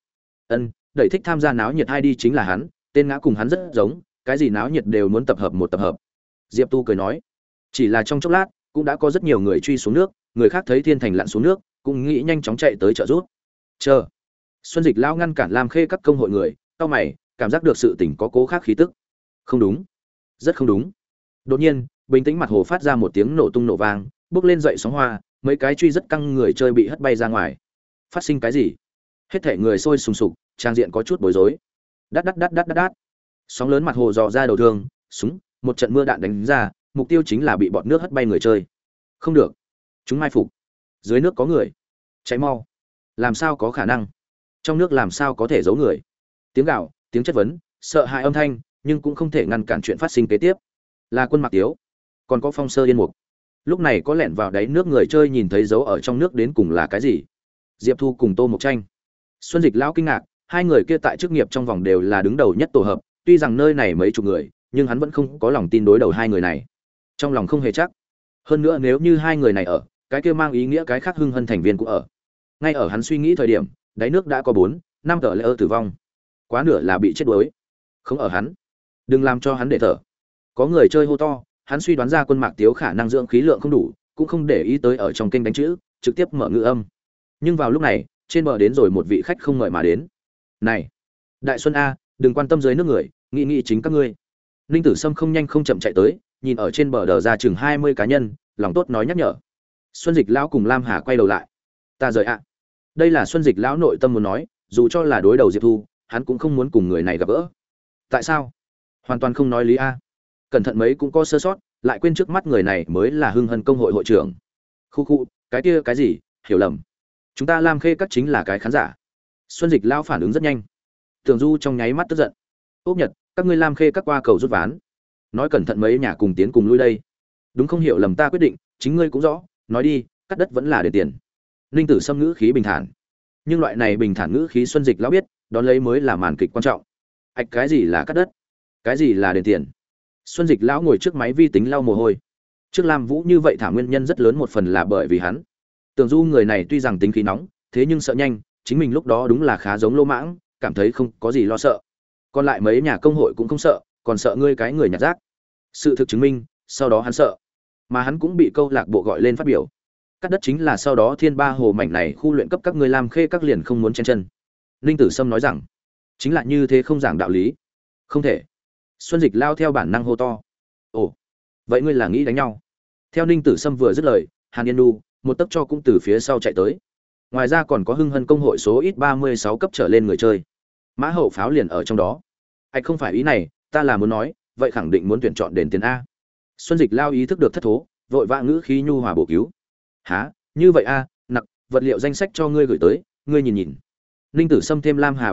Đẩy thích tham gia náo nhiệt hay đi chính là hắn, tên ngã cùng hắn rất giống, cái gì náo nhiệt đều muốn tập hợp một tập hợp. Diệp Tu cười nói, chỉ là trong chốc lát, cũng đã có rất nhiều người truy xuống nước, người khác thấy Thiên Thành lặn xuống nước, cũng nghĩ nhanh chóng chạy tới trợ giúp. Chờ. Xuân Dịch lão ngăn cản Lam Khê các công hội người, cau mày, cảm giác được sự tình có cố khác khí tức. Không đúng, rất không đúng. Đột nhiên, bình tĩnh mặt hồ phát ra một tiếng nổ tung nổ vang, bốc lên dậy sóng hoa, mấy cái truy rất căng người chơi bị hất bay ra ngoài. Phát sinh cái gì? Hết thảy người sôi sùng sục, trang diện có chút bối rối. Đát đát đát đát đát đát. Sóng lớn mặt hồ dò ra đầu thương, súng, một trận mưa đạn đánh ra, mục tiêu chính là bị bọt nước hất bay người chơi. Không được, chúng mai phục. Dưới nước có người. Cháy mau. Làm sao có khả năng? Trong nước làm sao có thể giấu người? Tiếng gào, tiếng chất vấn, sợ hãi âm thanh, nhưng cũng không thể ngăn cản chuyện phát sinh kế tiếp. Là Quân Mạc Tiếu, còn có Phong Sơ Yên Mục. Lúc này có lẻn vào đáy nước người chơi nhìn thấy dấu ở trong nước đến cùng là cái gì? Diệp Thu cùng Tô Mộc Tranh. Xuân Dịch lão kinh ngạc, hai người kia tại chức nghiệp trong vòng đều là đứng đầu nhất tổ hợp, tuy rằng nơi này mấy chục người, nhưng hắn vẫn không có lòng tin đối đầu hai người này. Trong lòng không hề chắc. Hơn nữa nếu như hai người này ở, cái kia mang ý nghĩa cái khác Hưng Hân thành viên cũng ở. Ngay ở hắn suy nghĩ thời điểm, đáy nước đã có 4, 5 tờ lệ tử vong. Quá nửa là bị chết đuối. Không ở hắn. Đừng làm cho hắn để thở. Có người chơi hô to, hắn suy đoán ra Quân Mạc Tiếu khả năng dưỡng khí lượng không đủ, cũng không để ý tới ở trong kênh đánh chữ, trực tiếp mở ngữ âm. Nhưng vào lúc này, trên bờ đến rồi một vị khách không mời mà đến. "Này, Đại Xuân a, đừng quan tâm dưới nước người, nghĩ nghĩ chính các ngươi." Ninh Tử Sâm không nhanh không chậm chạy tới, nhìn ở trên bờ đờ ra chừng 20 cá nhân, lòng tốt nói nhắc nhở. Xuân Dịch lão cùng Lam Hà quay đầu lại. "Ta rời ạ." Đây là Xuân Dịch lão nội tâm muốn nói, dù cho là đối đầu Diệp Thu, hắn cũng không muốn cùng người này gặp gỡ. Tại sao? Hoàn toàn không nói lý a. Cẩn thận mấy cũng có sơ sót, lại quên trước mắt người này mới là Hưng Hân công hội hội trưởng. Khu khu, cái kia cái gì, hiểu lầm. Chúng ta Lam Khê các chính là cái khán giả. Xuân Dịch lão phản ứng rất nhanh. Tưởng Du trong nháy mắt tức giận. Ốc Nhật, các ngươi Lam Khê các qua cầu rút ván. Nói cẩn thận mấy nhà cùng tiến cùng lui đây. Đúng không hiểu lầm ta quyết định, chính ngươi cũng rõ, nói đi, cắt đất vẫn là để tiền. Ninh Tử Sâm ngữ khí bình thản. Nhưng loại này bình thản ngữ khí Xuân Dịch lão biết, đón lấy mới là màn kịch quan trọng. Ạch cái gì là cắt đất? Cái gì là đền tiền? Xuân Dịch lão ngồi trước máy vi tính lau mồ hôi. Trước Lam Vũ như vậy thả nguyên nhân rất lớn một phần là bởi vì hắn. Tưởng Du người này tuy rằng tính khí nóng, thế nhưng sợ nhanh, chính mình lúc đó đúng là khá giống lô mãng, cảm thấy không có gì lo sợ. Còn lại mấy nhà công hội cũng không sợ, còn sợ ngươi cái người nhặt rác. Sự thực chứng minh, sau đó hắn sợ, mà hắn cũng bị câu lạc bộ gọi lên phát biểu. Cắt đất chính là sau đó Thiên Ba Hồ mảnh này khu luyện cấp các ngươi Lam Khê các liền không muốn chen chân. Ninh Tử Sâm nói rằng, chính là như thế không giảng đạo lý. Không thể. Xuân Dịch lao theo bản năng hô to. Ồ, vậy ngươi là nghĩ đánh nhau? Theo Ninh Tử Sâm vừa dứt lời, Hàn Yên Du một tấc cho cũng từ phía sau chạy tới. Ngoài ra còn có Hưng Hân công hội số ít 36 cấp trở lên người chơi. Mã Hậu Pháo liền ở trong đó. Anh không phải ý này, ta là muốn nói, vậy khẳng định muốn tuyển chọn đền tiền a. Xuân Dịch lao ý thức được thất thố, vội vã ngữ khí nhu hòa bổ cứu. Hả, như vậy a, nặc, vật liệu danh sách cho ngươi gửi tới, ngươi nhìn nhìn. Ninh Tử Sâm thêm Lam Hà bạn tốt,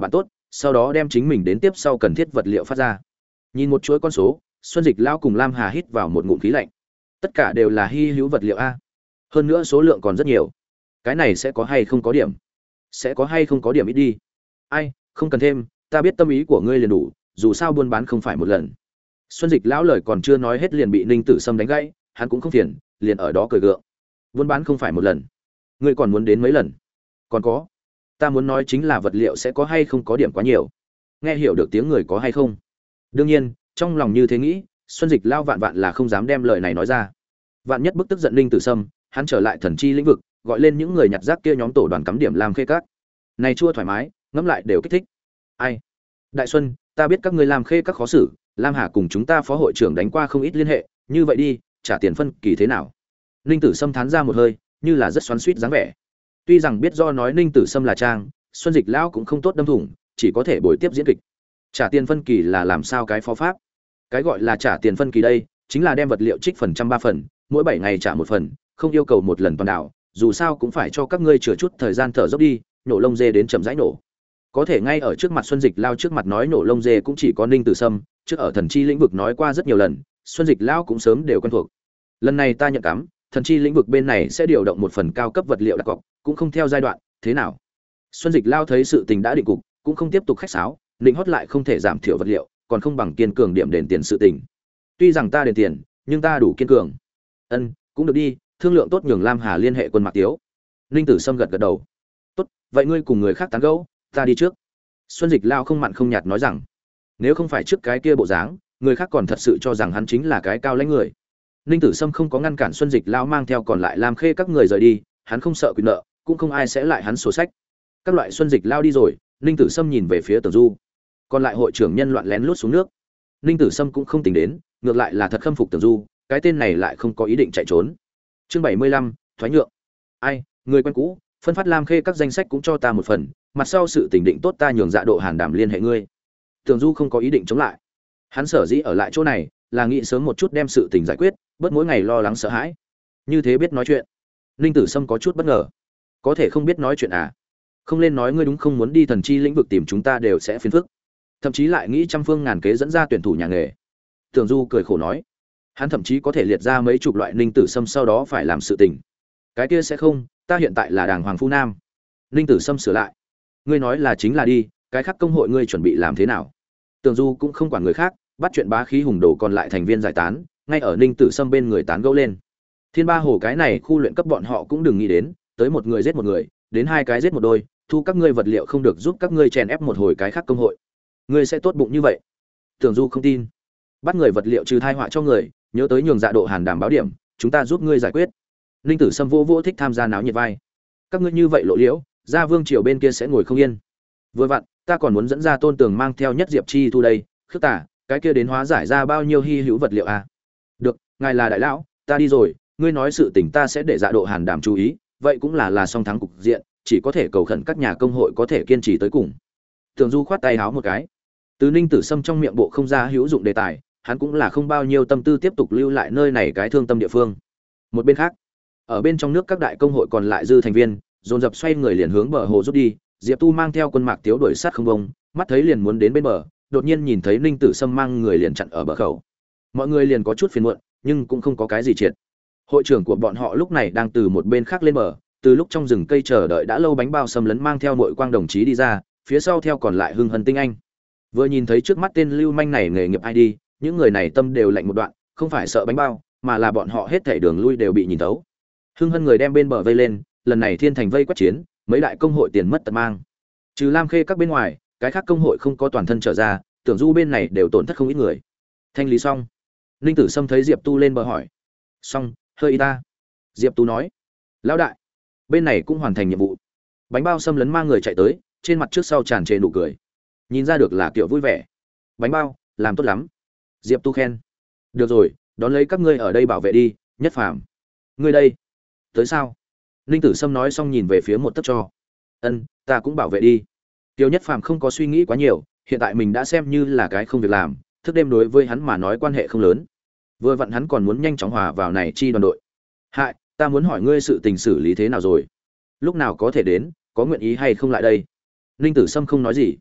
sau đó đem chính mình đến tiếp sau cần thiết vật liệu phát ra. Nhìn một chuỗi con số, Xuân Dịch lão cùng Lam Hà hít vào một ngụm khí lạnh. Tất cả đều là hy hữu vật liệu a. Hơn nữa số lượng còn rất nhiều. Cái này sẽ có hay không có điểm? Sẽ có hay không có điểm ít đi. Ai, không cần thêm, ta biết tâm ý của ngươi liền đủ, dù sao buôn bán không phải một lần. Xuân Dịch lão lời còn chưa nói hết liền bị Ninh Tử Sâm đánh gãy, hắn cũng không phiền, liền ở đó cười gượng. Buôn bán không phải một lần, ngươi còn muốn đến mấy lần? Còn có, ta muốn nói chính là vật liệu sẽ có hay không có điểm quá nhiều. Nghe hiểu được tiếng người có hay không? Đương nhiên, trong lòng như thế nghĩ, Xuân Dịch lão vạn vạn là không dám đem lời này nói ra. Vạn nhất bức tức giận Ninh Tử Sâm, hắn trở lại thần chi lĩnh vực, gọi lên những người nhặt rác kia nhóm tổ đoàn cắm điểm làm khê các. Này chua thoải mái, ngẫm lại đều kích thích. Ai? Đại Xuân, ta biết các ngươi làm khê các khó xử, Lam Hà cùng chúng ta phó hội trưởng đánh qua không ít liên hệ, như vậy đi, trả tiền phân kỳ thế nào? Ninh Tử Sâm thán ra một hơi, như là rất xoắn xuýt dáng vẻ. Tuy rằng biết do nói Ninh Tử Sâm là trang, Xuân Dịch lão cũng không tốt đâm thủng, chỉ có thể bồi tiếp diễn kịch. Trả tiền phân kỳ là làm sao cái phó pháp? Cái gọi là trả tiền phân kỳ đây, chính là đem vật liệu trích phần trăm 3 phần, mỗi 7 ngày trả một phần, không yêu cầu một lần toàn đảo, dù sao cũng phải cho các ngươi chừa chút thời gian thở dốc đi, nổ lông dê đến chậm rãi nổ. Có thể ngay ở trước mặt Xuân Dịch lao trước mặt nói nổ lông dê cũng chỉ có Ninh Tử Sâm, trước ở thần chi lĩnh vực nói qua rất nhiều lần, Xuân Dịch lao cũng sớm đều quen thuộc. Lần này ta nhận cắm, thần chi lĩnh vực bên này sẽ điều động một phần cao cấp vật liệu đặc cọc, cũng không theo giai đoạn, thế nào? Xuân Dịch lao thấy sự tình đã định cục, cũng không tiếp tục khách sáo, định hót lại không thể giảm thiểu vật liệu, còn không bằng kiên cường điểm đền tiền sự tình. Tuy rằng ta đền tiền, nhưng ta đủ kiên cường. Ân, cũng được đi, thương lượng tốt nhường Lam Hà liên hệ quân Mạc Tiếu. Ninh Tử Sâm gật gật đầu. Tốt, vậy ngươi cùng người khác tán gẫu, ta đi trước. Xuân Dịch lao không mặn không nhạt nói rằng, nếu không phải trước cái kia bộ dáng, người khác còn thật sự cho rằng hắn chính là cái cao lãnh người. Ninh Tử Sâm không có ngăn cản Xuân Dịch lao mang theo còn lại làm khê các người rời đi, hắn không sợ quyền nợ, cũng không ai sẽ lại hắn sổ sách. Các loại Xuân Dịch lao đi rồi, Ninh Tử Sâm nhìn về phía Tưởng Du. Còn lại hội trưởng nhân loạn lén lút xuống nước. Ninh Tử Sâm cũng không tính đến, ngược lại là thật khâm phục Tưởng Du, cái tên này lại không có ý định chạy trốn. Chương 75, thoái nhượng. Ai, người quen cũ, phân phát lam khê các danh sách cũng cho ta một phần, mặt sau sự tình định tốt ta nhường Dạ Độ Hàn Đàm liên hệ ngươi. Tưởng Du không có ý định chống lại. Hắn sở dĩ ở lại chỗ này, là nghĩ sớm một chút đem sự tình giải quyết, bớt mỗi ngày lo lắng sợ hãi. Như thế biết nói chuyện. Ninh Tử Sâm có chút bất ngờ. Có thể không biết nói chuyện à? Không lên nói ngươi đúng không muốn đi thần chi lĩnh vực tìm chúng ta đều sẽ phiền phức. Thậm chí lại nghĩ trăm phương ngàn kế dẫn ra tuyển thủ nhà nghề. Tưởng Du cười khổ nói, hắn thậm chí có thể liệt ra mấy chục loại Ninh Tử Sâm sau đó phải làm sự tình. Cái kia sẽ không, ta hiện tại là đàng hoàng phu nam. Ninh Tử Sâm sửa lại, ngươi nói là chính là đi, cái khác công hội ngươi chuẩn bị làm thế nào? Tưởng Du cũng không quản người khác, bắt chuyện bá khí hùng đồ còn lại thành viên giải tán, ngay ở Ninh Tử Sâm bên người tán gẫu lên. Thiên Ba Hồ cái này khu luyện cấp bọn họ cũng đừng nghĩ đến, tới một người giết một người, đến hai cái giết một đôi, thu các ngươi vật liệu không được giúp các ngươi chèn ép một hồi cái khác công hội. Ngươi sẽ tốt bụng như vậy? Tưởng Du không tin. Bắt người vật liệu trừ thai họa cho người, nhớ tới nhường Dạ Độ Hàn Đàm báo điểm, chúng ta giúp ngươi giải quyết. Ninh Tử Sâm vô thích tham gia náo nhiệt vai. Các ngươi như vậy lộ liễu, Gia Vương triều bên kia sẽ ngồi không yên. Vừa vặn, ta còn muốn dẫn ra Tôn Tường mang theo Nhất Diệp Chi thu đây, khước tả, cái kia đến hóa giải ra bao nhiêu hy hữu vật liệu à? Được, ngài là đại lão, ta đi rồi, ngươi nói sự tình ta sẽ để Dạ Độ Hàn Đàm chú ý, vậy cũng là song thắng cục diện, chỉ có thể cầu khẩn các nhà công hội có thể kiên trì tới cùng. Tưởng Du khoát tay háo một cái. Từ Ninh Tử Sâm trong miệng bộ không ra hữu dụng đề tài, hắn cũng là không bao nhiêu tâm tư tiếp tục lưu lại nơi này cái thương tâm địa phương. Một bên khác, ở bên trong nước các đại công hội còn lại dư thành viên, dồn dập xoay người liền hướng bờ hồ rút đi. Diệp Tu mang theo quân Mạc Tiếu đuổi sát không bông, mắt thấy liền muốn đến bên bờ, đột nhiên nhìn thấy Ninh Tử Sâm mang người liền chặn ở bờ khẩu. Mọi người liền có chút phiền muộn, nhưng cũng không có cái gì triệt. Hội trưởng của bọn họ lúc này đang từ một bên khác lên bờ, từ lúc trong rừng cây chờ đợi đã lâu bánh bao xâm lấn mang theo nội quang đồng chí đi ra, phía sau theo còn lại Hưng Hân Tinh Anh. Vừa nhìn thấy trước mắt tên lưu manh này nghề nghiệp ID, những người này tâm đều lạnh một đoạn, không phải sợ bánh bao, mà là bọn họ hết thảy đường lui đều bị nhìn thấu. Hưng Hân người đem bên bờ vây lên, lần này thiên thành vây quét chiến, mấy đại công hội tiền mất tật mang. Trừ Lam Khê các bên ngoài, cái khác công hội không có toàn thân trở ra, Tưởng Du bên này đều tổn thất không ít người. Thanh lý xong, Ninh Tử Sâm thấy Diệp Tu lên bờ hỏi, xong, hơi y ta. Diệp Tu nói, lão đại, bên này cũng hoàn thành nhiệm vụ. Bánh bao xâm lấn mang người chạy tới, trên mặt trước sau tràn trề nụ cười, nhìn ra được là kiểu vui vẻ. Bánh bao, làm tốt lắm. Diệp Tu khen. Được rồi, đón lấy các ngươi ở đây bảo vệ đi. Nhất Phàm, ngươi đây tới sao? Ninh Tử Sâm nói xong nhìn về phía một tấc cho. Ân, ta cũng bảo vệ đi. Tiêu Nhất Phàm không có suy nghĩ quá nhiều, hiện tại mình đã xem như là cái không việc làm, thức đêm đối với hắn mà nói quan hệ không lớn. Vừa vặn hắn còn muốn nhanh chóng hòa vào này chi đoàn đội. Hại, ta muốn hỏi ngươi sự tình xử lý thế nào rồi? Lúc nào có thể đến, có nguyện ý hay không lại đây? Ninh Tử Sâm không nói gì.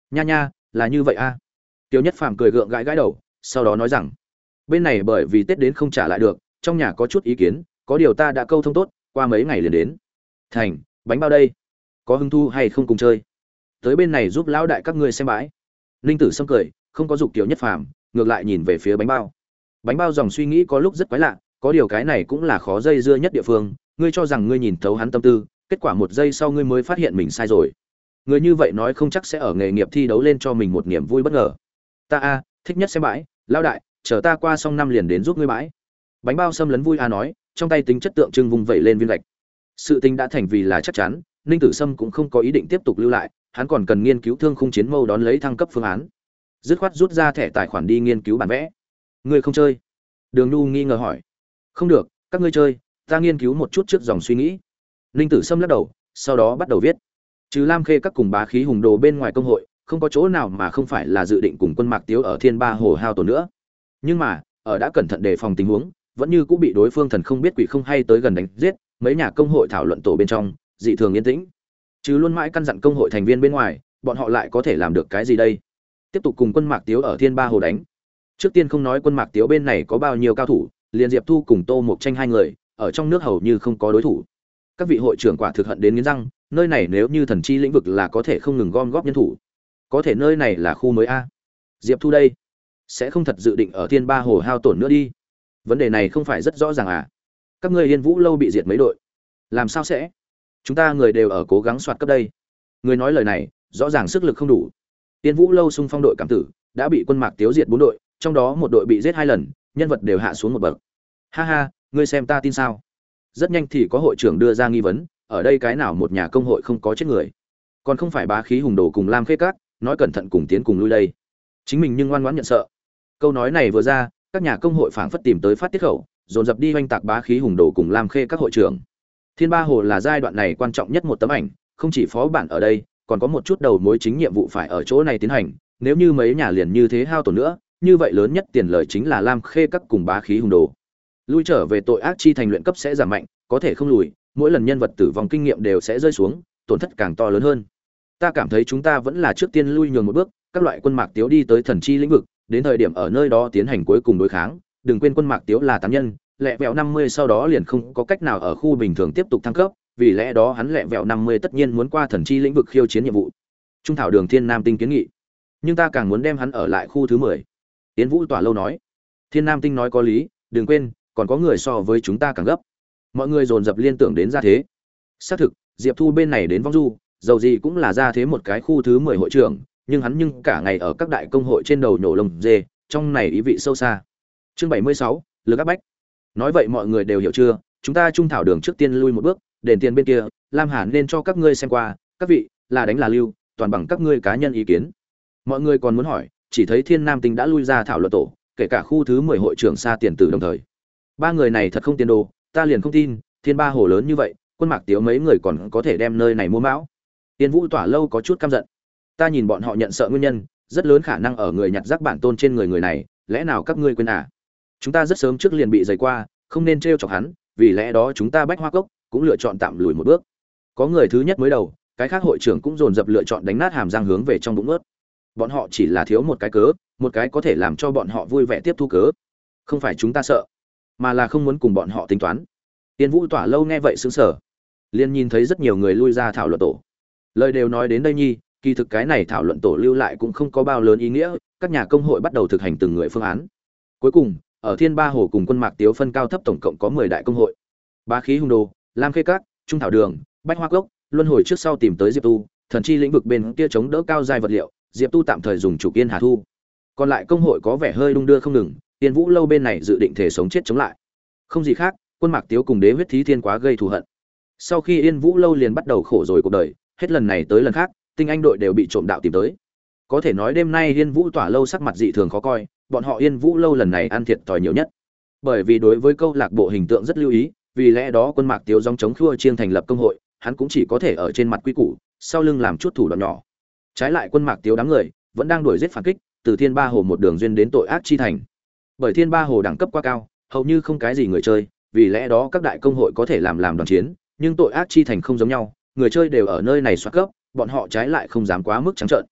Nha nha, là như vậy a. Tiêu Nhất Phàm cười gượng gãi gãi đầu, sau đó nói rằng, bên này bởi vì Tết đến không trả lại được, trong nhà có chút ý kiến, có điều ta đã câu thông tốt, qua mấy ngày liền đến. Thành, bánh bao đây, có hứng thu hay không cùng chơi? Tới bên này giúp lão đại các ngươi xem bãi. Ninh Tử Sâm cười, không có dục Tiêu Nhất Phàm, ngược lại nhìn về phía bánh bao. Bánh bao dòng suy nghĩ có lúc rất quái lạ, có điều cái này cũng là khó dây dưa nhất địa phương, ngươi cho rằng ngươi nhìn thấu hắn tâm tư, kết quả một giây sau ngươi mới phát hiện mình sai rồi. Người như vậy nói không chắc sẽ ở nghề nghiệp thi đấu lên cho mình một niềm vui bất ngờ. Ta thích nhất xem bãi, lão đại, chờ ta qua xong năm liền đến giúp ngươi bãi. Bánh bao xâm lấn vui nói, trong tay tính chất tượng trưng vung vẩy lên viên gạch. Sự tình đã thành vì là chắc chắn, Ninh Tử Sâm cũng không có ý định tiếp tục lưu lại, hắn còn cần nghiên cứu thương khung chiến mâu đón lấy thăng cấp phương án. Dứt khoát rút ra thẻ tài khoản đi nghiên cứu bản vẽ. Ngươi không chơi? Đường Nhu nghi ngờ hỏi. Không được, các ngươi chơi, ta nghiên cứu một chút trước dòng suy nghĩ. Ninh Tử Sâm lắc đầu, sau đó bắt đầu viết. Trừ Lam Khê các cùng bá khí hùng đồ bên ngoài công hội, không có chỗ nào mà không phải là dự định cùng quân Mạc Tiếu ở Thiên Ba Hồ hao tổn nữa. Nhưng mà, ở đã cẩn thận đề phòng tình huống, vẫn như cũng bị đối phương thần không biết quỷ không hay tới gần đánh giết, mấy nhà công hội thảo luận tổ bên trong, dị thường yên tĩnh. Trừ luôn mãi căn dặn công hội thành viên bên ngoài, bọn họ lại có thể làm được cái gì đây? Tiếp tục cùng quân Mạc Tiếu ở Thiên Ba Hồ đánh. Trước tiên không nói quân Mạc Tiếu bên này có bao nhiêu cao thủ, liền Diệp Thu cùng Tô Mộc Tranh hai người, ở trong nước hầu như không có đối thủ. Các vị hội trưởng quả thực hận đến nghiến răng, nơi này nếu như thần chi lĩnh vực là có thể không ngừng gom góp nhân thủ. Có thể nơi này là khu mới a. Diệp Thu đây, sẽ không thật dự định ở Thiên Ba Hồ hao tổn nữa đi. Vấn đề này không phải rất rõ ràng à? Các ngươi Yên Vũ lâu bị diệt mấy đội, làm sao sẽ? Chúng ta người đều ở cố gắng soạt cấp đây. Người nói lời này, rõ ràng sức lực không đủ. Yên Vũ lâu xung phong đội cảm tử đã bị quân Mạc Tiếu diệt 4 đội, trong đó một đội bị giết 2 lần, nhân vật đều hạ xuống một bậc. Ha ha, ngươi xem ta tin sao? Rất nhanh thì có hội trưởng đưa ra nghi vấn, ở đây cái nào một nhà công hội không có chết người? Còn không phải bá khí hùng đồ cùng Lam Khê Các, nói cẩn thận cùng tiến cùng lui đây. Chính mình nhưng ngoan ngoãn nhận sợ. Câu nói này vừa ra, các nhà công hội phảng phất tìm tới phát tiết khẩu, dồn dập đi hoành tạc bá khí hùng đồ cùng Lam Khê Các hội trưởng. Thiên Ba Hồ là giai đoạn này quan trọng nhất một tấm ảnh, không chỉ phó bản ở đây, còn có một chút đầu mối chính nhiệm vụ phải ở chỗ này tiến hành, nếu như mấy nhà liền như thế hao tổn nữa, như vậy lớn nhất tiền lời chính là Lam Khê Các cùng bá khí hùng đồ. Lui trở về tội ác chi thành luyện cấp sẽ giảm mạnh, có thể không lùi, mỗi lần nhân vật tử vong kinh nghiệm đều sẽ rơi xuống, tổn thất càng to lớn hơn. Ta cảm thấy chúng ta vẫn là trước tiên lui nhường một bước, các loại quân Mạc Tiếu đi tới thần chi lĩnh vực, đến thời điểm ở nơi đó tiến hành cuối cùng đối kháng, đừng quên quân Mạc Tiếu là tán nhân, lẹ vẹo 50 sau đó liền không có cách nào ở khu bình thường tiếp tục thăng cấp, vì lẽ đó hắn lẹ vẹo 50 tất nhiên muốn qua thần chi lĩnh vực khiêu chiến nhiệm vụ. Trung thảo Đường Thiên Nam Tinh kiến nghị, nhưng ta càng muốn đem hắn ở lại khu thứ 10. Tiến Vũ Tỏa Lâu nói. Thiên Nam Tinh nói có lý, đừng quên, còn có người so với chúng ta càng gấp. Mọi người dồn dập liên tưởng đến ra thế. Xác thực, Diệp Thu bên này đến Vong Du, dầu gì cũng là ra thế một cái khu thứ 10 hội trưởng, nhưng hắn nhưng cả ngày ở các đại công hội trên đầu nhổ lông dê, trong này ý vị sâu xa. Chương 76, lực áp bách. Nói vậy mọi người đều hiểu chưa, chúng ta Trung thảo Đường trước tiên lui một bước, đền tiền bên kia, Lam Hàn nên cho các ngươi xem qua, các vị, là đánh là lưu, toàn bằng các ngươi cá nhân ý kiến. Mọi người còn muốn hỏi, chỉ thấy Thiên Nam Tinh đã lui ra thảo luận tổ, kể cả khu thứ 10 hội trưởng xa tiền tử đồng thời. Ba người này thật không tiền đồ, ta liền không tin, Thiên Ba Hồ lớn như vậy, quân Mạc Tiếu mấy người còn có thể đem nơi này mua mão. Tiên Vũ Tỏa Lâu có chút căm giận. Ta nhìn bọn họ nhận sợ nguyên nhân, rất lớn khả năng ở người nhặt rác bản tôn trên người này, lẽ nào các ngươi quên à? Chúng ta rất sớm trước liền bị giày qua, không nên trêu chọc hắn, vì lẽ đó chúng ta Bách Hoa Cốc cũng lựa chọn tạm lùi một bước. Có người thứ nhất mới đầu, cái khác hội trưởng cũng dồn dập lựa chọn đánh nát hàm răng hướng về trong bụng ướt. Bọn họ chỉ là thiếu một cái cớ, một cái có thể làm cho bọn họ vui vẻ tiếp thu cớ. Không phải chúng ta sợ, mà là không muốn cùng bọn họ tính toán. Tiên Vũ Tỏa Lâu nghe vậy sững sờ, liền nhìn thấy rất nhiều người lui ra thảo luận tổ. Lời đều nói đến đây nhi, kỳ thực cái này thảo luận tổ lưu lại cũng không có bao lớn ý nghĩa, các nhà công hội bắt đầu thực hành từng người phương án. Cuối cùng, ở Thiên Ba Hồ cùng quân Mạc Tiếu phân cao thấp tổng cộng có 10 đại công hội. Bá khí hùng đồ, Lam Khê Các, Trung thảo Đường, Bách Hoa Cốc, luân hồi trước sau tìm tới Diệp Tu, thần chi lĩnh vực bên kia chống đỡ cao giai vật liệu, Diệp Tu tạm thời dùng chủ kiên Hà Thu. Còn lại công hội có vẻ hơi đung đưa không ngừng, Tiên Vũ Lâu bên này dự định thể sống chết chống lại. Không gì khác, quân Mạc Tiếu cùng Đế huyết thí thiên quá gây thù hận. Sau khi Yên Vũ Lâu liền bắt đầu khổ rồi cuộc đời, hết lần này tới lần khác, tinh anh đội đều bị trộm đạo tìm tới. Có thể nói đêm nay Yên Vũ Tỏa Lâu sắc mặt dị thường khó coi, bọn họ Yên Vũ Lâu lần này ăn thiệt thòi nhiều nhất. Bởi vì đối với câu lạc bộ hình tượng rất lưu ý, vì lẽ đó quân Mạc Tiếu dòng chống khua chiêng thành lập công hội, hắn cũng chỉ có thể ở trên mặt quy củ, sau lưng làm chút thủ đoạn nhỏ. Trái lại quân Mạc Tiếu đám người vẫn đang đuổi giết phản kích, từ Thiên Ba Hồ một đường duyên đến tội ác chi thành. Bởi Thiên Ba Hồ đẳng cấp quá cao, hầu như không cái gì người chơi, vì lẽ đó các đại công hội có thể làm đoàn chiến, nhưng tội ác chi thành không giống nhau, người chơi đều ở nơi này xoát cấp, bọn họ trái lại không dám quá mức trắng trợn.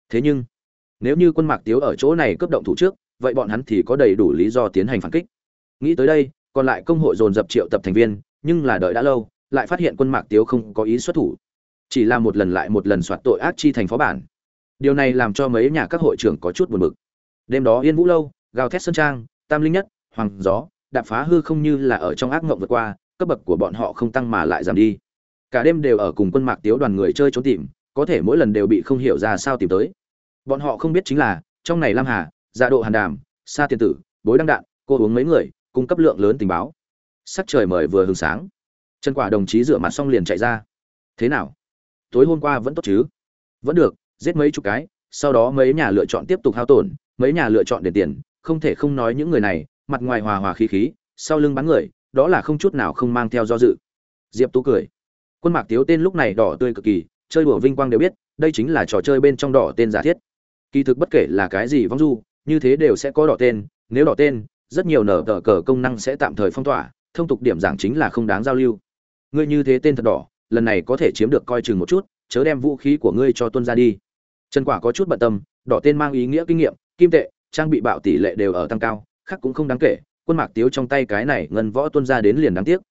Thế nhưng nếu như Quân Mạc Tiếu ở chỗ này cướp động thủ trước, vậy bọn hắn thì có đầy đủ lý do tiến hành phản kích. Nghĩ tới đây, còn lại công hội dồn dập triệu tập thành viên, nhưng là đợi đã lâu, lại phát hiện Quân Mạc Tiếu không có ý xuất thủ, chỉ là một lần lại một lần soạt tội ác chi thành phó bản. Điều này làm cho mấy nhà các hội trưởng có chút buồn bực. Đêm đó Yên Vũ lâu, gào thét sơn trang, Tam Linh Nhất, Hoàng Gió, đạp phá hư không như là ở trong ác mộng vượt qua, cấp bậc của bọn họ không tăng mà lại giảm đi. Cả đêm đều ở cùng Quân Mạc Tiếu đoàn người chơi trốn tìm, có thể mỗi lần đều bị không hiểu ra sao tìm tới. Bọn họ không biết chính là, trong này Lam Hà, Dạ Độ Hàn Đàm, Sa Tiên Tử, Bối Đăng Đạn, cô uống mấy người, cung cấp lượng lớn tình báo. Sắc trời mời vừa hừng sáng. Trần Quả đồng chí rửa mặt xong liền chạy ra. Thế nào? Tối hôm qua vẫn tốt chứ? Vẫn được, giết mấy chục cái, sau đó mấy nhà lựa chọn tiếp tục hao tổn, mấy nhà lựa chọn đền tiền, không thể không nói những người này, mặt ngoài hòa hòa khí khí, sau lưng bắn người, đó là không chút nào không mang theo do dự. Diệp Tú cười. Quân Mạc Tiếu tên lúc này đỏ tươi cực kỳ, chơi đùa vinh quang đều biết, đây chính là trò chơi bên trong đỏ tên giả thiết. Kỳ thực bất kể là cái gì vong du, như thế đều sẽ có đỏ tên, nếu đỏ tên, rất nhiều nở tờ cờ công năng sẽ tạm thời phong tỏa, thông tục điểm giảng chính là không đáng giao lưu. Ngươi như thế tên thật đỏ, lần này có thể chiếm được coi chừng một chút, chớ đem vũ khí của ngươi cho tuân ra đi. Trần Quả có chút bận tâm, đỏ tên mang ý nghĩa kinh nghiệm, kim tệ, trang bị bạo tỷ lệ đều ở tăng cao, khác cũng không đáng kể, Quân Mạc Tiếu trong tay cái này ngân võ tuân ra đến liền đáng tiếc.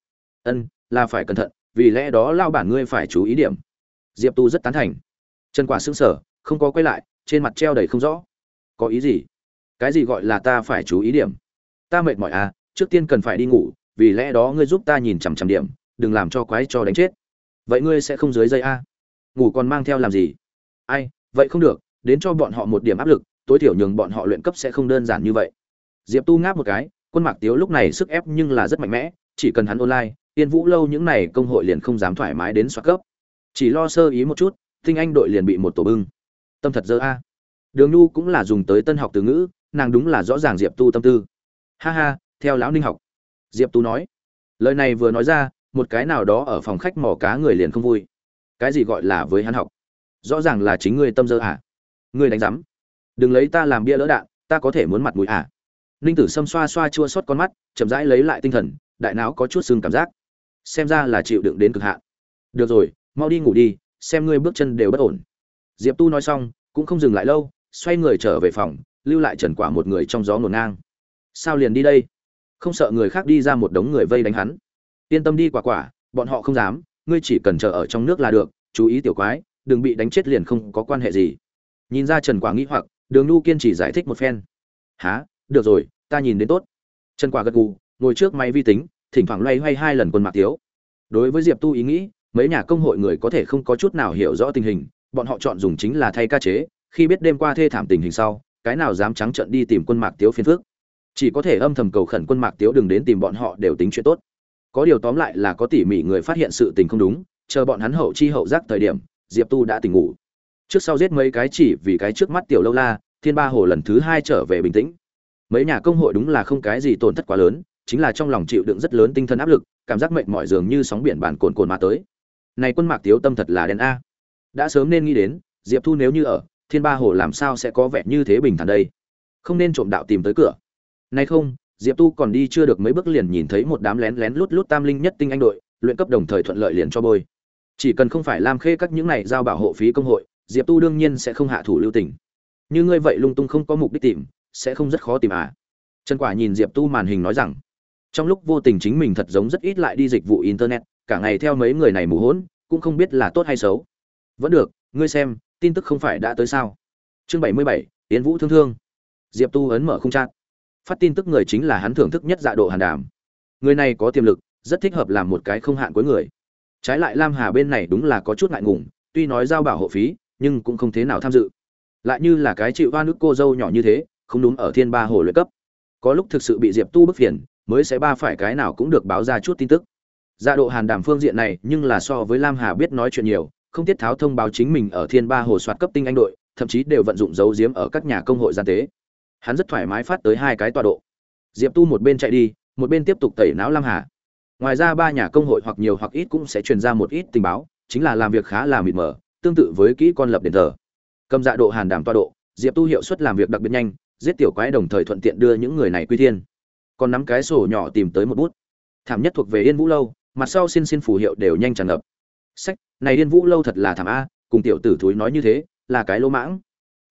Là phải cẩn thận, vì lẽ đó lao bản ngươi phải chú ý điểm. Diệp Tu rất tán thành. Trần Quả sững sờ, không có quay lại, trên mặt treo đầy không rõ. Có ý gì? Cái gì gọi là ta phải chú ý điểm? Ta mệt mỏi à, trước tiên cần phải đi ngủ, vì lẽ đó ngươi giúp ta nhìn chằm chằm điểm, đừng làm cho quái cho đánh chết. Vậy ngươi sẽ không dưới dây a? Ngủ còn mang theo làm gì? Ai, vậy không được, đến cho bọn họ một điểm áp lực, tối thiểu nhường bọn họ luyện cấp sẽ không đơn giản như vậy. Diệp Tu ngáp một cái, Quân Mạc Tiếu lúc này sức ép nhưng là rất mạnh mẽ, chỉ cần hắn online, Yên Vũ lâu những này công hội liền không dám thoải mái đến soạt cấp. Chỉ lo sơ ý một chút, tinh anh đội liền bị một tổ bưng. Tâm thật dơ a. Đường Nhu cũng là dùng tới tân học từ ngữ, nàng đúng là rõ ràng Diệp Tu tâm tư. Ha ha, theo lão Ninh học. Diệp Tu nói. Lời này vừa nói ra, một cái nào đó ở phòng khách mò cá người liền không vui. Cái gì gọi là với hắn học? Rõ ràng là chính ngươi tâm dơ à? Ngươi đánh rắm. Đừng lấy ta làm bia lỡ đạn, ta có thể muốn mặt mũi à? Ninh Tử Sâm xoa xoa chua xót con mắt, chậm rãi lấy lại tinh thần, đại não có chút sưng cảm giác. Xem ra là chịu đựng đến cực hạn. Được rồi, mau đi ngủ đi, xem ngươi bước chân đều bất ổn. Diệp Tu nói xong, cũng không dừng lại lâu, xoay người trở về phòng, lưu lại Trần Quả một người trong gió ngổn ngang. Sao liền đi đây? Không sợ người khác đi ra một đống người vây đánh hắn. Yên tâm đi Quả Quả, bọn họ không dám, ngươi chỉ cần chờ ở trong nước là được, chú ý tiểu quái, đừng bị đánh chết liền không có quan hệ gì. Nhìn ra Trần Quả nghĩ hoặc, Đường Nhu kiên trì giải thích một phen. Hả, được rồi, ta nhìn đến tốt. Trần Quả gật gù, ngồi trước máy vi tính, thỉnh thoảng loay hoay hai lần Quân Mạc Tiếu. Đối với Diệp Tu ý nghĩ, mấy nhà công hội người có thể không có chút nào hiểu rõ tình hình, bọn họ chọn dùng chính là thay ca chế, khi biết đêm qua thê thảm tình hình sau, cái nào dám trắng trợn đi tìm Quân Mạc Tiếu phiền phức. Chỉ có thể âm thầm cầu khẩn Quân Mạc Tiếu đừng đến tìm bọn họ đều tính chuyện tốt. Có điều tóm lại là có tỉ mỉ người phát hiện sự tình không đúng, chờ bọn hắn hậu chi hậu giác thời điểm, Diệp Tu đã tỉnh ngủ. Trước sau giết mấy cái chỉ vì cái trước mắt tiểu lâu la, Thiên Ba Hồ lần thứ 2 trở về bình tĩnh. Mấy nhà công hội đúng là không cái gì tổn thất quá lớn, chính là trong lòng chịu đựng rất lớn tinh thần áp lực, cảm giác mệt mỏi dường như sóng biển bàn cồn cồn mà tới. Này Quân Mạc Tiếu tâm thật là đen a. Đã sớm nên nghĩ đến, Diệp Thu nếu như ở Thiên Ba Hồ làm sao sẽ có vẻ như thế bình thản đây. Không nên trộm đạo tìm tới cửa. Nay không, Diệp Tu còn đi chưa được mấy bước liền nhìn thấy một đám lén lén lút lút Tam Linh Nhất tinh anh đội, luyện cấp đồng thời thuận lợi liền cho bôi. Chỉ cần không phải Lam Khê các những này giao bảo hộ phí công hội, Diệp Tu đương nhiên sẽ không hạ thủ lưu tình. Như ngươi vậy lung tung không có mục đích tìm, sẽ không rất khó tìm à? Trần Quả nhìn Diệp Tu màn hình nói rằng, trong lúc vô tình chính mình thật giống rất ít lại đi dịch vụ internet, cả ngày theo mấy người này mù hỗn, cũng không biết là tốt hay xấu. Vẫn được, ngươi xem, tin tức không phải đã tới sao? Chương 77, Yến Vũ thương thương. Diệp Tu ấn mở khung chat. Phát tin tức người chính là hắn thưởng thức nhất Dạ Độ Hàn Đàm. Người này có tiềm lực, rất thích hợp làm một cái không hạn cuối người. Trái lại Lam Hà bên này đúng là có chút ngại ngùng, tuy nói giao bảo hộ phí, nhưng cũng không thế nào tham dự. Lại như là cái chịu oa nước cô dâu nhỏ như thế, không đúng ở Thiên Ba Hồ luyện cấp. Có lúc thực sự bị Diệp Tu bức phiền, mới sẽ ba phải cái nào cũng được báo ra chút tin tức. Dạ Độ Hàn Đàm phương diện này, nhưng là so với Lam Hà biết nói chuyện nhiều, không tiết tháo thông báo chính mình ở Thiên Ba Hồ soạt cấp tinh anh đội, thậm chí đều vận dụng dấu diếm ở các nhà công hội gian tế. Hắn rất thoải mái phát tới hai cái tọa độ. Diệp Tu một bên chạy đi, một bên tiếp tục tẩy não Lam Hà. Ngoài ra ba nhà công hội hoặc nhiều hoặc ít cũng sẽ truyền ra một ít tình báo, chính là làm việc khá là mịt mờ, tương tự với kỹ con lập đền thờ. Cầm Dạ Độ Hàn Đàm tọa độ, Diệp Tu hiệu suất làm việc đặc biệt nhanh, giết tiểu quái đồng thời thuận tiện đưa những người này quy thiên. Còn nắm cái sổ nhỏ tìm tới một bút. Thảm nhất thuộc về Yên Vũ lâu, mặt sau xin phù hiệu đều nhanh tràn ngập. Sách, này Yên Vũ lâu thật là thảm a, cùng tiểu tử thúi nói như thế, là cái lỗ mãng.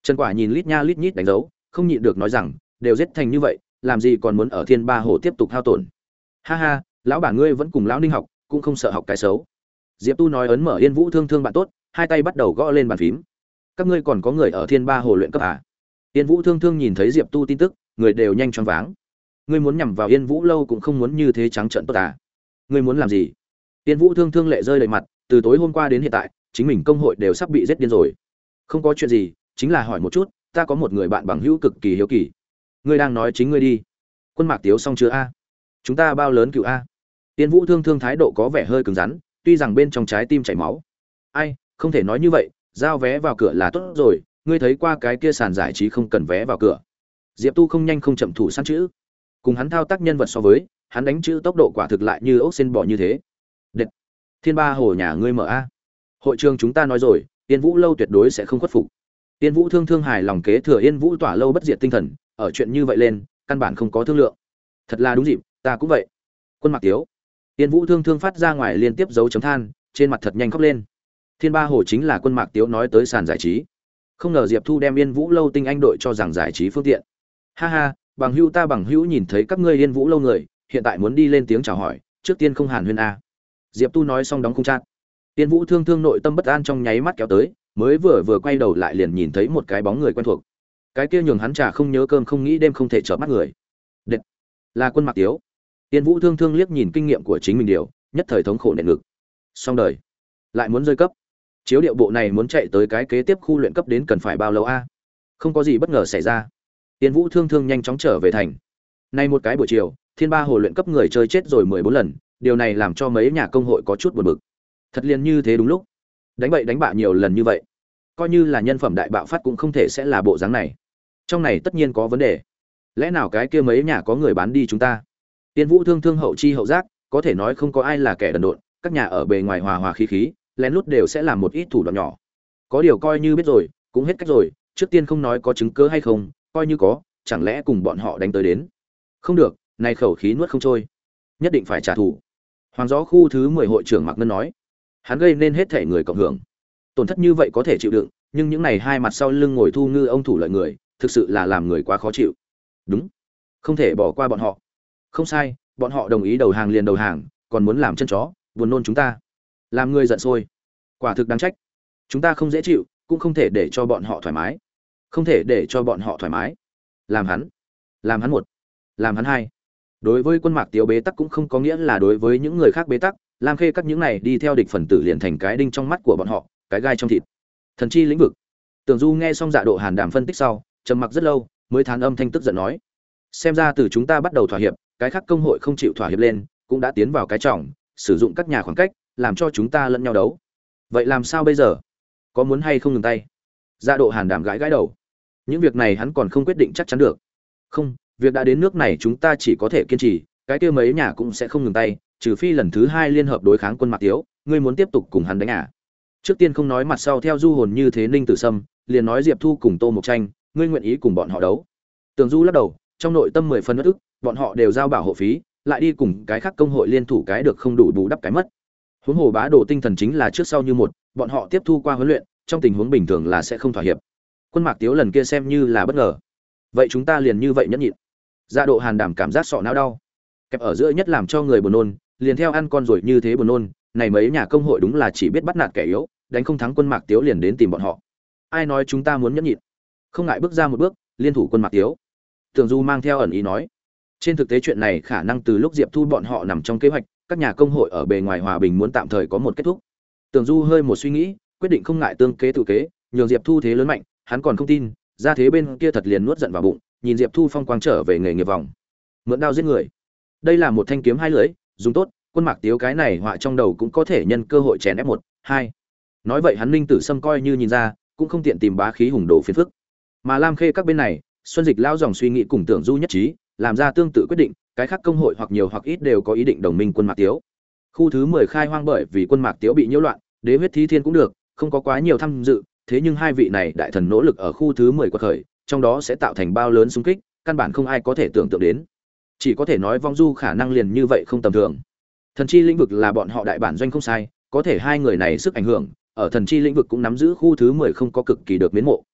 Trần Quả nhìn lít nha lít nhít đánh dấu, không nhịn được nói rằng, đều giết thành như vậy, làm gì còn muốn ở Thiên Ba Hồ tiếp tục hao tổn. Ha ha, lão bản ngươi vẫn cùng lão Ninh học, cũng không sợ học cái xấu. Diệp Tu nói ấn mở Yên Vũ Thương Thương bạn tốt, hai tay bắt đầu gõ lên bàn phím. Các ngươi còn có người ở Thiên Ba Hồ luyện cấp à? Yên Vũ Thương Thương nhìn thấy Diệp Tu tin tức, người đều nhanh choáng váng. Ngươi muốn nhằm vào Yên Vũ lâu cũng không muốn như thế trắng trợn tốt à? Ngươi muốn làm gì? Yên Vũ Thương Thương lệ rơi đầy mặt, từ tối hôm qua đến hiện tại, chính mình công hội đều sắp bị giết điên rồi. Không có chuyện gì, chính là hỏi một chút, ta có một người bạn bằng hữu cực kỳ hiếu kỳ. Ngươi đang nói chính ngươi đi. Quân Mạc Tiếu xong chưa a? Chúng ta bao lớn cựu a? Tiên Vũ Thương Thương thái độ có vẻ hơi cứng rắn, tuy rằng bên trong trái tim chảy máu. Ai, không thể nói như vậy, giao vé vào cửa là tốt rồi, ngươi thấy qua cái kia sàn giải trí không cần vé vào cửa. Diệp Tu không nhanh không chậm thủ săn chữ. Cùng hắn thao tác nhân vật so với, hắn đánh chữ tốc độ quả thực lại như ốc sen bò như thế. Đệt. Thiên Ba Hồ nhà ngươi mở a? Hội trường chúng ta nói rồi, Tiên Vũ lâu tuyệt đối sẽ không khuất phục. Tiên Vũ Thương Thương hài lòng kế thừa Yên Vũ tỏa lâu bất diệt tinh thần, ở chuyện như vậy lên, căn bản không có thương lượng. Thật là đúng dịp, ta cũng vậy. Quân Mạc Tiếu. Tiên Vũ Thương Thương phát ra ngoài liên tiếp dấu chấm than, trên mặt thật nhanh khóc lên. Thiên Ba Hồ chính là Quân Mạc Tiếu nói tới sàn giải trí. Không ngờ Diệp Thu đem Yên Vũ lâu tinh anh đội cho rằng giải trí phương tiện. Ha ha, bằng hữu ta bằng hữu nhìn thấy các ngươi Yên Vũ lâu người, hiện tại muốn đi lên tiếng chào hỏi, trước tiên không hàn huyên a. Diệp Tu nói xong đóng khung chat. Tiên Vũ Thương Thương nội tâm bất an trong nháy mắt kéo tới, mới vừa quay đầu lại liền nhìn thấy một cái bóng người quen thuộc. Cái kia nhường hắn trà không nhớ cơm không nghĩ đêm không thể chợp mắt người. Đệt, là Quân Mạc Tiếu. Tiên Vũ Thương Thương liếc nhìn kinh nghiệm của chính mình điều, nhất thời thống khổ nện ngực. Xong đời, lại muốn rơi cấp. Chiếu điệu bộ này muốn chạy tới cái kế tiếp khu luyện cấp đến cần phải bao lâu a? Không có gì bất ngờ xảy ra. Tiên Vũ Thương Thương nhanh chóng trở về thành. Nay một cái buổi chiều, Thiên Ba Hồ luyện cấp người chơi chết rồi 14 lần, điều này làm cho mấy nhà công hội có chút buồn bực. Thật liền như thế đúng lúc. Đánh bậy đánh bạ nhiều lần như vậy, coi như là nhân phẩm đại bạo phát cũng không thể sẽ là bộ dáng này. Trong này tất nhiên có vấn đề. Lẽ nào cái kia mấy nhà có người bán đi chúng ta? Tiên Vũ Thương Thương hậu chi hậu giác, có thể nói không có ai là kẻ đần độn, các nhà ở bề ngoài hòa hòa khí khí, lén lút đều sẽ làm một ít thủ đoạn nhỏ. Có điều coi như biết rồi, cũng hết cách rồi, trước tiên không nói có chứng cứ hay không, coi như có, chẳng lẽ cùng bọn họ đánh tới đến. Không được, này khẩu khí nuốt không trôi, nhất định phải trả thù. Hoàng Gió khu thứ 10 hội trưởng Mạc Ngân nói, hắn gây nên hết thể người cộng hưởng. Tổn thất như vậy có thể chịu đựng, nhưng những này hai mặt sau lưng ngồi thu ngư ông thủ lợi người, thực sự là làm người quá khó chịu. Đúng, không thể bỏ qua bọn họ. Không sai, bọn họ đồng ý đầu hàng liền đầu hàng, còn muốn làm chân chó, buồn nôn chúng ta, làm người giận sôi. Quả thực đáng trách. Chúng ta không dễ chịu, cũng không thể để cho bọn họ thoải mái. Không thể để cho bọn họ thoải mái. Làm hắn một, làm hắn hai. Đối với Quân Mạc Tiếu bế tắc cũng không có nghĩa là đối với những người khác bế tắc, Lam Khê các những này đi theo địch phần tử liền thành cái đinh trong mắt của bọn họ, cái gai trong thịt. Thần chi lĩnh vực. Tưởng Du nghe xong Dạ Độ Hàn Đàm phân tích sau, trầm mặc rất lâu, mới thán âm thanh tức giận nói: xem ra từ chúng ta bắt đầu thỏa hiệp, cái khác công hội không chịu thỏa hiệp lên, cũng đã tiến vào cái trọng, sử dụng các nhà khoảng cách, làm cho chúng ta lẫn nhau đấu. Vậy làm sao bây giờ? Có muốn hay không ngừng tay? Dạ Độ Hàn Đàm gãi gãi đầu. Những việc này hắn còn không quyết định chắc chắn được. Không, việc đã đến nước này chúng ta chỉ có thể kiên trì, cái kia mấy nhà cũng sẽ không ngừng tay, trừ phi lần thứ 2 liên hợp đối kháng Quân Mạc Tiếu, ngươi muốn tiếp tục cùng hắn đánh à? Trước tiên không nói mặt sau theo Du Hồn như thế Ninh Tử Sâm, liền nói Diệp Thu cùng Tô Mộc Tranh, ngươi nguyện ý cùng bọn họ đấu? Tường Du lắc đầu, trong nội tâm 10 phần uất ức, bọn họ đều giao bảo hộ phí, lại đi cùng cái khác công hội liên thủ cái được không đủ bù đắp cái mất. Huống hồ bá đồ tinh thần chính là trước sau như một, bọn họ tiếp thu qua huấn luyện, trong tình huống bình thường là sẽ không thỏa hiệp. Quân Mạc Tiếu lần kia xem như là bất ngờ. Vậy chúng ta liền như vậy nhẫn nhịn. Dạ Độ Hàn Đảm cảm giác sọ não đau. Kẹp ở giữa nhất làm cho người buồn nôn, liền theo ăn con rồi như thế buồn nôn, này mấy nhà công hội đúng là chỉ biết bắt nạt kẻ yếu, đánh không thắng Quân Mạc Tiếu liền đến tìm bọn họ. Ai nói chúng ta muốn nhẫn nhịn? Không ngại bước ra một bước, liên thủ Quân Mạc Tiếu. Tưởng Du mang theo ẩn ý nói, trên thực tế chuyện này khả năng từ lúc Diệp Thu bọn họ nằm trong kế hoạch, các nhà công hội ở bề ngoài hòa bình muốn tạm thời có một kết thúc. Tưởng Du hơi một suy nghĩ, quyết định không ngại tương kế tự kế, nhường Diệp Thu thế lớn mạnh, hắn còn không tin, ra thế bên kia thật liền nuốt giận vào bụng, nhìn Diệp Thu phong quang trở về nghề nghiệp vòng. Mượn đao giết người. Đây là một thanh kiếm hai lưỡi, dùng tốt, Quân Mạc Tiếu cái này họa trong đầu cũng có thể nhân cơ hội chèn ép 1, 2. Nói vậy hắn Ninh Tử Sâm coi như nhìn ra, cũng không tiện tìm bá khí hùng đồ phiền phức. Mà Lam Khê các bên này, Xuân Dịch lao dòng suy nghĩ cùng Tưởng Du nhất trí, làm ra tương tự quyết định, cái khác công hội hoặc nhiều hoặc ít đều có ý định đồng minh Quân Mạc Tiếu. Khu thứ 10 khai hoang bởi vì Quân Mạc Tiếu bị nhiễu loạn, Đế huyết thí thiên cũng được, không có quá nhiều tham dự, thế nhưng hai vị này đại thần nỗ lực ở khu thứ 10 quật khởi, trong đó sẽ tạo thành bao lớn xung kích, căn bản không ai có thể tưởng tượng đến. Chỉ có thể nói Vong Du khả năng liền như vậy không tầm thường. Thần chi lĩnh vực là bọn họ đại bản doanh không sai, có thể hai người này sức ảnh hưởng, ở thần chi lĩnh vực cũng nắm giữ khu thứ 10 không có cực kỳ được miến mộ.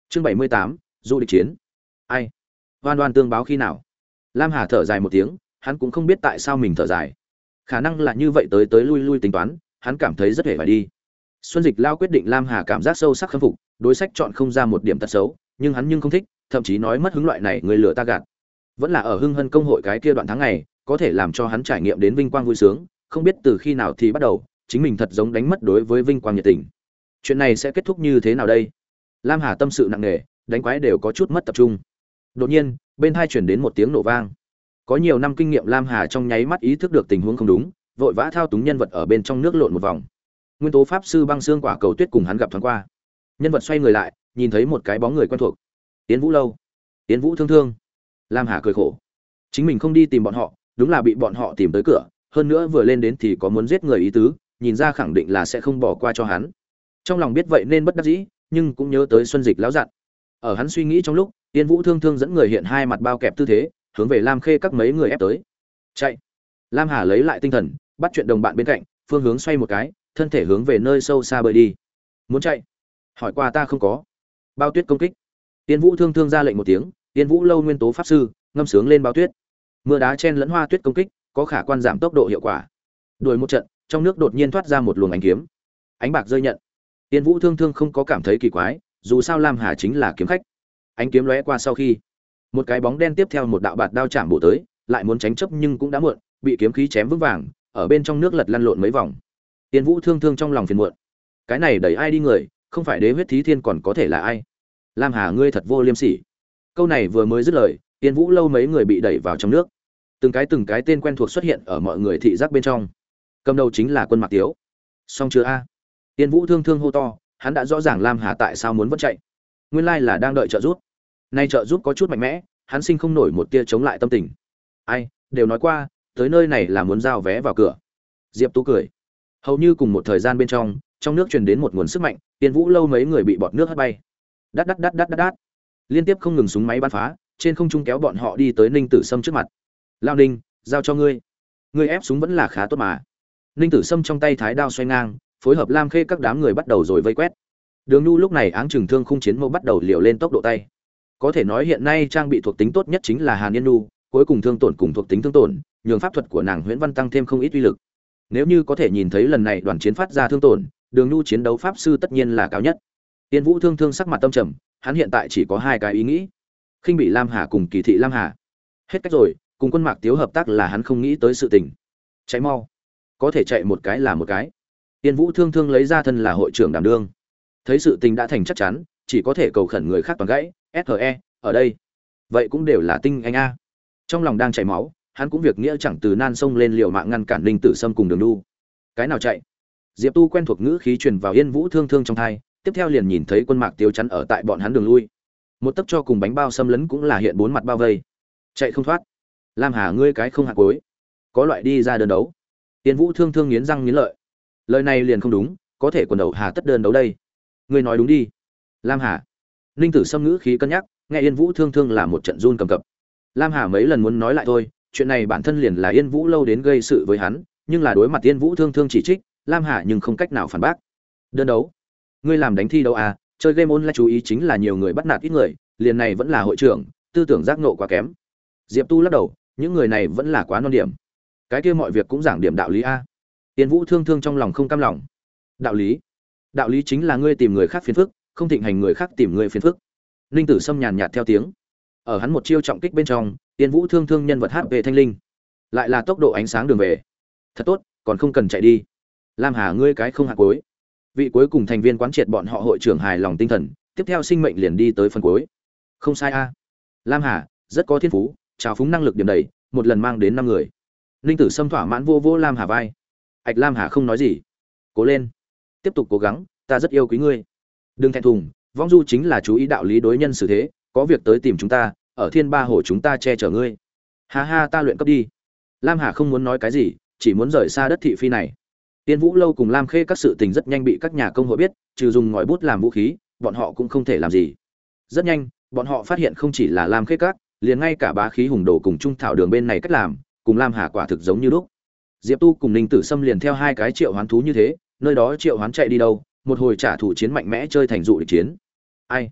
Chương 78, du địch chiến. Ai? Oan oan tương báo khi nào? Lam Hà thở dài một tiếng, hắn cũng không biết tại sao mình thở dài. Khả năng là như vậy tới tới lui lui tính toán, hắn cảm thấy rất hề phải đi. Xuân Dịch Lao quyết định Lam Hà cảm giác sâu sắc khâm phục, đối sách chọn không ra một điểm tật xấu, nhưng hắn nhưng không thích, thậm chí nói mất hứng loại này người lừa ta gạt. Vẫn là ở Hưng Hân công hội cái kia đoạn tháng ngày, có thể làm cho hắn trải nghiệm đến vinh quang vui sướng, không biết từ khi nào thì bắt đầu, chính mình thật giống đánh mất đối với vinh quang nhiệt tình. Chuyện này sẽ kết thúc như thế nào đây? Lam Hà tâm sự nặng nề, đánh quái đều có chút mất tập trung. Đột nhiên, bên tai truyền đến một tiếng nổ vang. Có nhiều năm kinh nghiệm Lam Hà trong nháy mắt ý thức được tình huống không đúng, vội vã thao túng nhân vật ở bên trong nước lộn một vòng. Nguyên tố pháp sư băng xương quả cầu tuyết cùng hắn gặp thoáng qua. Nhân vật xoay người lại, nhìn thấy một cái bóng người quen thuộc. Tiến Vũ Lâu, Tiến Vũ Thương Thương. Lam Hà cười khổ. Chính mình không đi tìm bọn họ, đúng là bị bọn họ tìm tới cửa, hơn nữa vừa lên đến thì có muốn giết người ý tứ, nhìn ra khẳng định là sẽ không bỏ qua cho hắn. Trong lòng biết vậy nên bất đắc dĩ, nhưng cũng nhớ tới Xuân Dịch lão dặn. Ở hắn suy nghĩ trong lúc, Tiên Vũ Thương Thương dẫn người hiện hai mặt bao kẹp tư thế, hướng về Lam Khê các mấy người ép tới. Chạy. Lam Hà lấy lại tinh thần, bắt chuyện đồng bạn bên cạnh, phương hướng xoay một cái, thân thể hướng về nơi sâu xa bơi đi. Muốn chạy? Hỏi qua ta không có. Bao tuyết công kích. Tiên Vũ Thương Thương ra lệnh một tiếng, Tiên Vũ Lâu nguyên tố pháp sư ngâm sướng lên bao tuyết. Mưa đá chen lẫn hoa tuyết công kích, có khả quan giảm tốc độ hiệu quả. Đuổi một trận, trong nước đột nhiên thoát ra một luồng ánh kiếm. Ánh bạc rơi nhận. Tiên Vũ Thương Thương không có cảm thấy kỳ quái, dù sao Lam Hà chính là kiếm khách. Ánh kiếm lóe qua sau khi, một cái bóng đen tiếp theo một đạo bạt đao chạm bổ tới, lại muốn tránh chấp nhưng cũng đã muộn, bị kiếm khí chém vững vàng, ở bên trong nước lật lăn lộn mấy vòng. Tiên Vũ Thương Thương trong lòng phiền muộn. Cái này đẩy ai đi người, không phải Đế huyết thí thiên còn có thể là ai? Lam Hà ngươi thật vô liêm sỉ. Câu này vừa mới dứt lời, Tiên Vũ Lâu mấy người bị đẩy vào trong nước. Từng cái tên quen thuộc xuất hiện ở mọi người thị giác bên trong. Cầm đầu chính là Quân Mạc Tiếu. Xong chưa a? Tiên Vũ Thương Thương hô to, hắn đã rõ ràng Lam Hà tại sao muốn vẫn chạy. Nguyên lai là đang đợi trợ giúp. Nay trợ giúp có chút mạnh mẽ, hắn sinh không nổi một tia chống lại tâm tình. Ai, đều nói qua, tới nơi này là muốn giao vé vào cửa. Diệp Tú cười. Hầu như cùng một thời gian bên trong nước truyền đến một nguồn sức mạnh, Tiên Vũ Lâu mấy người bị bọt nước hất bay. Đát đát đát đát đát đát. Liên tiếp không ngừng súng máy bắn phá, trên không trung kéo bọn họ đi tới Ninh Tử Sâm trước mặt. Lao Ninh, giao cho ngươi. Ngươi ép súng vẫn là khá tốt mà. Ninh Tử Sâm trong tay thái đao xoay ngang, phối hợp Lam Khê các đám người bắt đầu rồi vây quét. Đường Nhu lúc này áng chừng thương khung chiến mâu bắt đầu liều lên tốc độ tay. Có thể nói hiện nay trang bị thuộc tính tốt nhất chính là Hàn Yên Nhu, cuối cùng thương tổn cùng thuộc tính thương tổn, nhường pháp thuật của nàng Huyễn Văn tăng thêm không ít uy lực. Nếu như có thể nhìn thấy lần này đoàn chiến phát ra thương tổn, Đường Nhu chiến đấu pháp sư tất nhiên là cao nhất. Tiên Vũ Thương Thương sắc mặt tâm trầm, hắn hiện tại chỉ có hai cái ý nghĩ: khinh bị Lam Hà cùng kỳ thị Lam Hà. Hết cách rồi, cùng Quân Mạc Tiếu hợp tác là hắn không nghĩ tới sự tình. Cháy mau, có thể chạy một cái là một cái. Tiên Vũ Thương Thương lấy ra thân là hội trưởng đảm đương, thấy sự tình đã thành chắc chắn, chỉ có thể cầu khẩn người khác toàn gãy. SHE ở đây, vậy cũng đều là tinh anh a. Trong lòng đang chảy máu, hắn cũng việc nghĩa chẳng từ nan sông lên liều mạng ngăn cản Ninh Tử Sâm cùng Đường Nhu. Cái nào chạy? Diệp Tu quen thuộc ngữ khí truyền vào Yên Vũ Thương Thương trong tai, tiếp theo liền nhìn thấy Quân Mạc Tiếu chắn ở tại bọn hắn đường lui. Một tấc cho cùng bánh bao xâm lấn cũng là hiện bốn mặt bao vây, chạy không thoát. Lam Hà ngươi cái không hạ cuối, có loại đi ra đơn đấu. Yên Vũ Thương Thương nghiến răng nghiến lợi, lời này liền không đúng, có thể quần đầu Hà tất đơn đấu đây. Ngươi nói đúng đi. Lam Hà. Ninh Tử Sâm ngữ khí cân nhắc, nghe Yên Vũ Thương Thương là một trận run cầm cập. Lam Hà mấy lần muốn nói lại thôi, chuyện này bản thân liền là Yên Vũ Lâu đến gây sự với hắn, nhưng là đối mặt Yên Vũ Thương Thương chỉ trích, Lam Hà nhưng không cách nào phản bác. Đơn đấu? Ngươi làm đánh thi đấu à? Chơi game online chú ý chính là nhiều người bắt nạt ít người, liền này vẫn là hội trưởng, tư tưởng giác ngộ quá kém. Diệp Tu lắc đầu, những người này vẫn là quá non điểm. Cái kia mọi việc cũng giảng điểm đạo lý a. Yên Vũ Thương Thương trong lòng không cam lòng. Đạo lý? Đạo lý chính là ngươi tìm người khác phiền phức, không thịnh hành người khác tìm ngươi phiền phức. Ninh Tử Sâm nhàn nhạt theo tiếng. Ở hắn một chiêu trọng kích bên trong, Tiên Vũ Thương Thương nhân vật HP thanh linh, lại là tốc độ ánh sáng đường về. Thật tốt, còn không cần chạy đi. Lam Hà ngươi cái không hạ cuối. Vị cuối cùng thành viên quán triệt bọn họ hội trưởng hài lòng tinh thần, tiếp theo sinh mệnh liền đi tới phần cuối. Không sai a. Lam Hà rất có thiên phú, trào phúng năng lực điểm đầy, một lần mang đến 5 người. Ninh Tử Sâm thỏa mãn vô vô Lam Hà vai. Ảch Lam Hà không nói gì. Cố lên, tiếp tục cố gắng, ta rất yêu quý ngươi. Đừng thẹn thùng, vong du chính là chú ý đạo lý đối nhân xử thế, có việc tới tìm chúng ta, ở Thiên Ba Hồ chúng ta che chở ngươi. Ha ha, ta luyện cấp đi. Lam Hà không muốn nói cái gì, chỉ muốn rời xa đất thị phi này. Tiên Vũ Lâu cùng Lam Khê các sự tình rất nhanh bị các nhà công hội biết, trừ dùng ngòi bút làm vũ khí, bọn họ cũng không thể làm gì. Rất nhanh, bọn họ phát hiện không chỉ là Lam Khê các, liền ngay cả Bá Khí Hùng Đồ cùng Trung Thảo Đường bên này cách làm, cùng Lam Hà quả thực giống như lúc. Diệp Tu cùng Ninh Tử Sâm liền theo hai cái triệu hoán thú như thế, nơi đó triệu hoán chạy đi đâu, một hồi trả thù chiến mạnh mẽ chơi thành dụ địch chiến. Ai?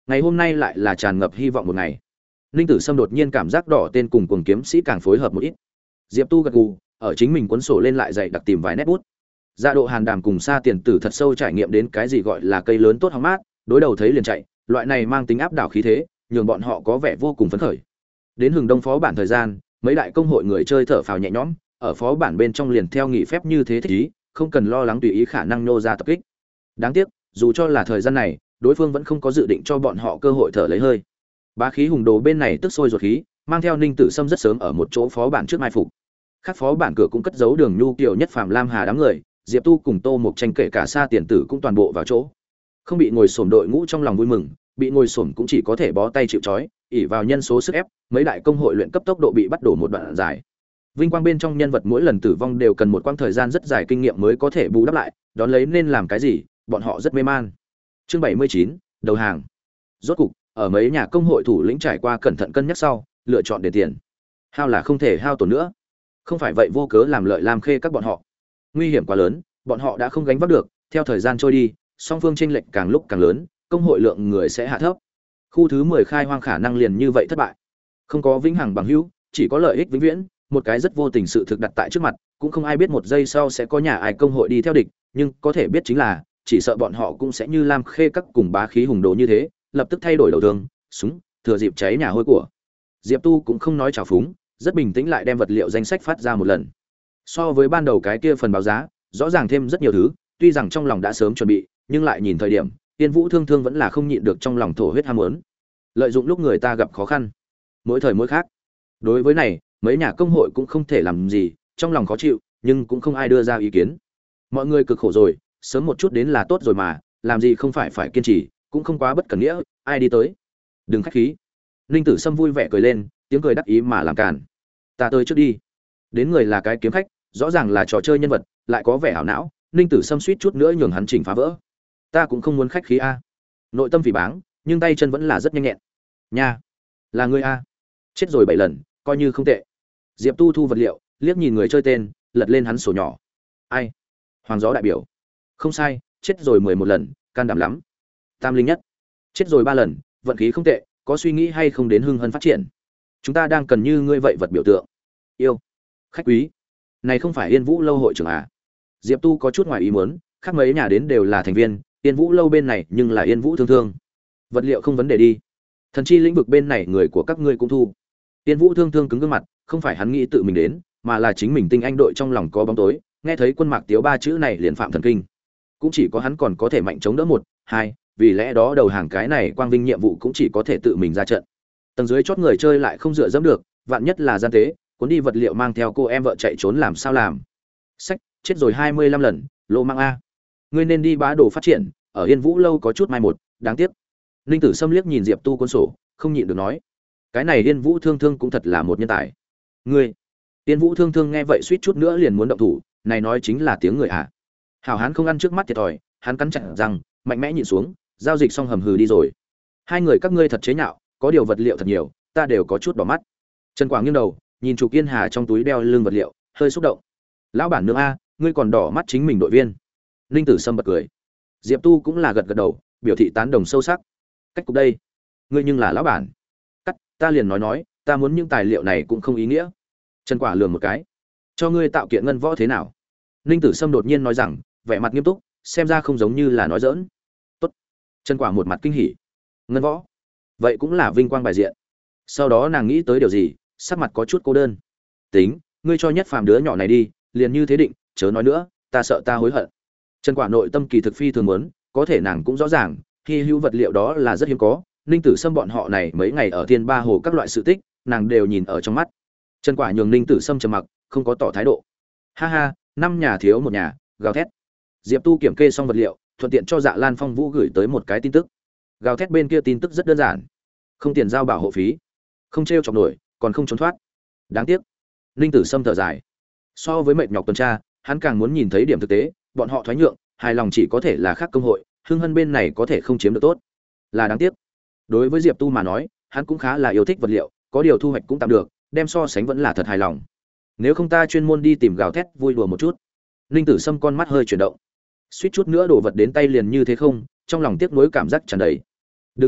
ngày hôm nay lại là tràn ngập hy vọng một ngày. Ninh Tử Sâm đột nhiên cảm giác đỏ tên cùng cuồng kiếm sĩ càng phối hợp một ít. Diệp Tu gật gù, ở chính mình cuốn sổ lên lại dạy đặc tìm vài nét bút. Dạ độ Hàn Đàm cùng Sa Tiền Tử thật sâu trải nghiệm đến cái gì gọi là cây lớn tốt hóng mát, đối đầu thấy liền chạy, loại này mang tính áp đảo khí thế, nhường bọn họ có vẻ vô cùng phấn khởi. Đến Hừng Đông phó bản thời gian, mấy đại công hội người chơi thở phào nhẹ nhõm, ở phó bản bên trong liền theo nghị phép như thế thích ý, không cần lo lắng tùy ý khả năng nô ra tập kích. Đáng tiếc, dù cho là thời gian này, đối phương vẫn không có dự định cho bọn họ cơ hội thở lấy hơi. Bá khí hùng đồ bên này tức sôi ruột khí, mang theo Ninh Tử Sâm rất sớm ở một chỗ phó bản trước mai phục. Khác phó bản cửa cũng cất giấu Đường Nhu Kiều nhất Phạm Lam Hà đám người, Diệp Tu cùng Tô Mục Tranh kể cả Sa Tiền Tử cũng toàn bộ vào chỗ. Không bị ngồi xổm đội ngũ trong lòng vui mừng, bị ngồi xổm cũng chỉ có thể bó tay chịu trói, ỷ vào nhân số sức ép, mấy đại công hội luyện cấp tốc độ bị bắt đổ một đoạn dài. Vinh quang bên trong nhân vật mỗi lần tử vong đều cần một quãng thời gian rất dài kinh nghiệm mới có thể bù đắp lại, đón lấy nên làm cái gì, bọn họ rất mê man. Chương 79, đầu hàng. Rốt cục, ở mấy nhà công hội thủ lĩnh trải qua cẩn thận cân nhắc sau, lựa chọn để tiền. Hao là không thể hao tổn nữa. Không phải vậy vô cớ làm lợi làm khê các bọn họ. Nguy hiểm quá lớn, bọn họ đã không gánh vác được, theo thời gian trôi đi, song phương chênh lệch càng lúc càng lớn, công hội lượng người sẽ hạ thấp. Khu thứ 10 khai hoang khả năng liền như vậy thất bại. Không có vĩnh hằng bằng hữu, chỉ có lợi ích vĩnh viễn, một cái rất vô tình sự thực đặt tại trước mặt, cũng không ai biết một giây sau sẽ có nhà ai công hội đi theo địch, nhưng có thể biết chính là, chỉ sợ bọn họ cũng sẽ như Lam Khê các cùng Bá khí hùng đồ như thế, lập tức thay đổi đầu thương, súng, thừa dịp cháy nhà hôi của. Diệp Tu cũng không nói trào phúng, rất bình tĩnh lại đem vật liệu danh sách phát ra một lần. So với ban đầu cái kia phần báo giá, rõ ràng thêm rất nhiều thứ, tuy rằng trong lòng đã sớm chuẩn bị, nhưng lại nhìn thời điểm, Tiên Vũ Thương Thương vẫn là không nhịn được trong lòng thổ huyết ham muốn. Lợi dụng lúc người ta gặp khó khăn, mỗi thời mỗi khác. Đối với này, mấy nhà công hội cũng không thể làm gì, trong lòng khó chịu, nhưng cũng không ai đưa ra ý kiến. Mọi người cực khổ rồi, sớm một chút đến là tốt rồi mà, làm gì không phải kiên trì, cũng không quá bất cần nghĩa, ai đi tới. Đừng khách khí. Ninh Tử Sâm vui vẻ cười lên, tiếng cười đắc ý mà làm cản. Ta tới trước đi. Đến người là cái kiếm khách, rõ ràng là trò chơi nhân vật, lại có vẻ ảo não, Ninh Tử Sâm suýt chút nữa nhường hắn chỉnh phá vỡ. Ta cũng không muốn khách khí a. Nội tâm vì báng, nhưng tay chân vẫn là rất nhanh nhẹn. Nha, là ngươi a. Chết rồi 7 lần, coi như không tệ. Diệp Tu thu vật liệu, liếc nhìn người chơi tên, lật lên hắn sổ nhỏ. Ai? Hoàng gió đại biểu. Không sai, chết rồi 11 lần, can đảm lắm. Tam linh nhất. Chết rồi 3 lần, vận khí không tệ, có suy nghĩ hay không đến hưng hân phát triển. Chúng ta đang cần như ngươi vậy vật biểu tượng. Yêu. Khách quý. Này không phải Yên Vũ lâu hội trưởng à? Diệp Tu có chút ngoài ý muốn, khác mấy nhà đến đều là thành viên, Yên Vũ lâu bên này nhưng là Yên Vũ Thương Thương. Vật liệu không vấn đề đi. Thần chi lĩnh vực bên này người của các ngươi cũng thu. Yên Vũ Thương Thương cứng gương mặt, không phải hắn nghĩ tự mình đến, mà là chính mình tinh anh đội trong lòng có bóng tối, nghe thấy Quân Mạc Tiếu ba chữ này liền phạm thần kinh. Cũng chỉ có hắn còn có thể mạnh chống đỡ một, hai, vì lẽ đó đầu hàng cái này quang vinh nhiệm vụ cũng chỉ có thể tự mình ra trận. Tầng dưới chót người chơi lại không dựa dẫm được, vạn nhất là gian tế, cuốn đi vật liệu mang theo cô em vợ chạy trốn làm sao làm. Sách, chết rồi 25 lần, lô mang a. Ngươi nên đi bá đồ phát triển, ở Yên Vũ lâu có chút mai một, đáng tiếc. Ninh Tử Sâm liếc nhìn Diệp Tu cuốn sổ, không nhịn được nói, cái này Yên Vũ Thương Thương cũng thật là một nhân tài. Ngươi? Yên Vũ Thương Thương nghe vậy suýt chút nữa liền muốn động thủ, này nói chính là tiếng người à? Hảo hán không ăn trước mắt thiệt thòi, hắn cắn chặt răng, mạnh mẽ nhịn xuống, giao dịch xong hầm hừ đi rồi. Hai người các ngươi thật chế nhạo, có điều vật liệu thật nhiều, ta đều có chút đỏ mắt. Trần Quảng nghiêng đầu, nhìn Trục Yên Hà trong túi đeo lưng vật liệu, hơi xúc động. Lão bản nương a, ngươi còn đỏ mắt chính mình đội viên. Ninh Tử Sâm bật cười. Diệp Tu cũng là gật gật đầu, biểu thị tán đồng sâu sắc. Cách cục đây, ngươi nhưng là lão bản. Cắt, ta liền nói, ta muốn những tài liệu này cũng không ý nghĩa. Trần Quả lườm một cái. Cho ngươi tạo kiện ngân võ thế nào? Ninh Tử Sâm đột nhiên nói rằng, vẻ mặt nghiêm túc, xem ra không giống như là nói giỡn. Tốt. Trần Quả một mặt kinh hỉ. Ngân võ, vậy cũng là vinh quang bài diện. Sau đó nàng nghĩ tới điều gì, sắc mặt có chút cô đơn. Tính, ngươi cho Nhất Phàm đứa nhỏ này đi, liền như thế định, chớ nói nữa, ta sợ ta hối hận. Trần Quả nội tâm kỳ thực phi thường muốn, có thể nàng cũng rõ ràng, khi hữu vật liệu đó là rất hiếm có. Ninh Tử Sâm bọn họ này mấy ngày ở Thiên Ba Hồ các loại sự tích, nàng đều nhìn ở trong mắt. Trần Quả nhường Ninh Tử Sâm trầm mặc, không có tỏ thái độ. Ha ha, 5 nhà thiếu một nhà, gào thét. Diệp Tu kiểm kê xong vật liệu, thuận tiện cho Dạ Lan Phong Vũ gửi tới một cái tin tức. Gào thét bên kia tin tức rất đơn giản, không tiền giao bảo hộ phí, không trêu chọc nổi, còn không trốn thoát. Đáng tiếc. Ninh Tử Sâm thở dài. So với mệt nhọc tuần tra, hắn càng muốn nhìn thấy điểm thực tế, bọn họ thoái nhượng, hài lòng chỉ có thể là khác công hội, Hưng Hân bên này có thể không chiếm được tốt. Là đáng tiếc. Đối với Diệp Tu mà nói, hắn cũng khá là yêu thích vật liệu, có điều thu hoạch cũng tạm được, đem so sánh vẫn là thật hài lòng. Nếu không ta chuyên môn đi tìm gào thét vui đùa một chút. Ninh Tử Sâm con mắt hơi chuyển động. Suýt chút nữa đổ vật đến tay liền như thế không, trong lòng tiếc nuối cảm giác tràn đầy. Đừng đi,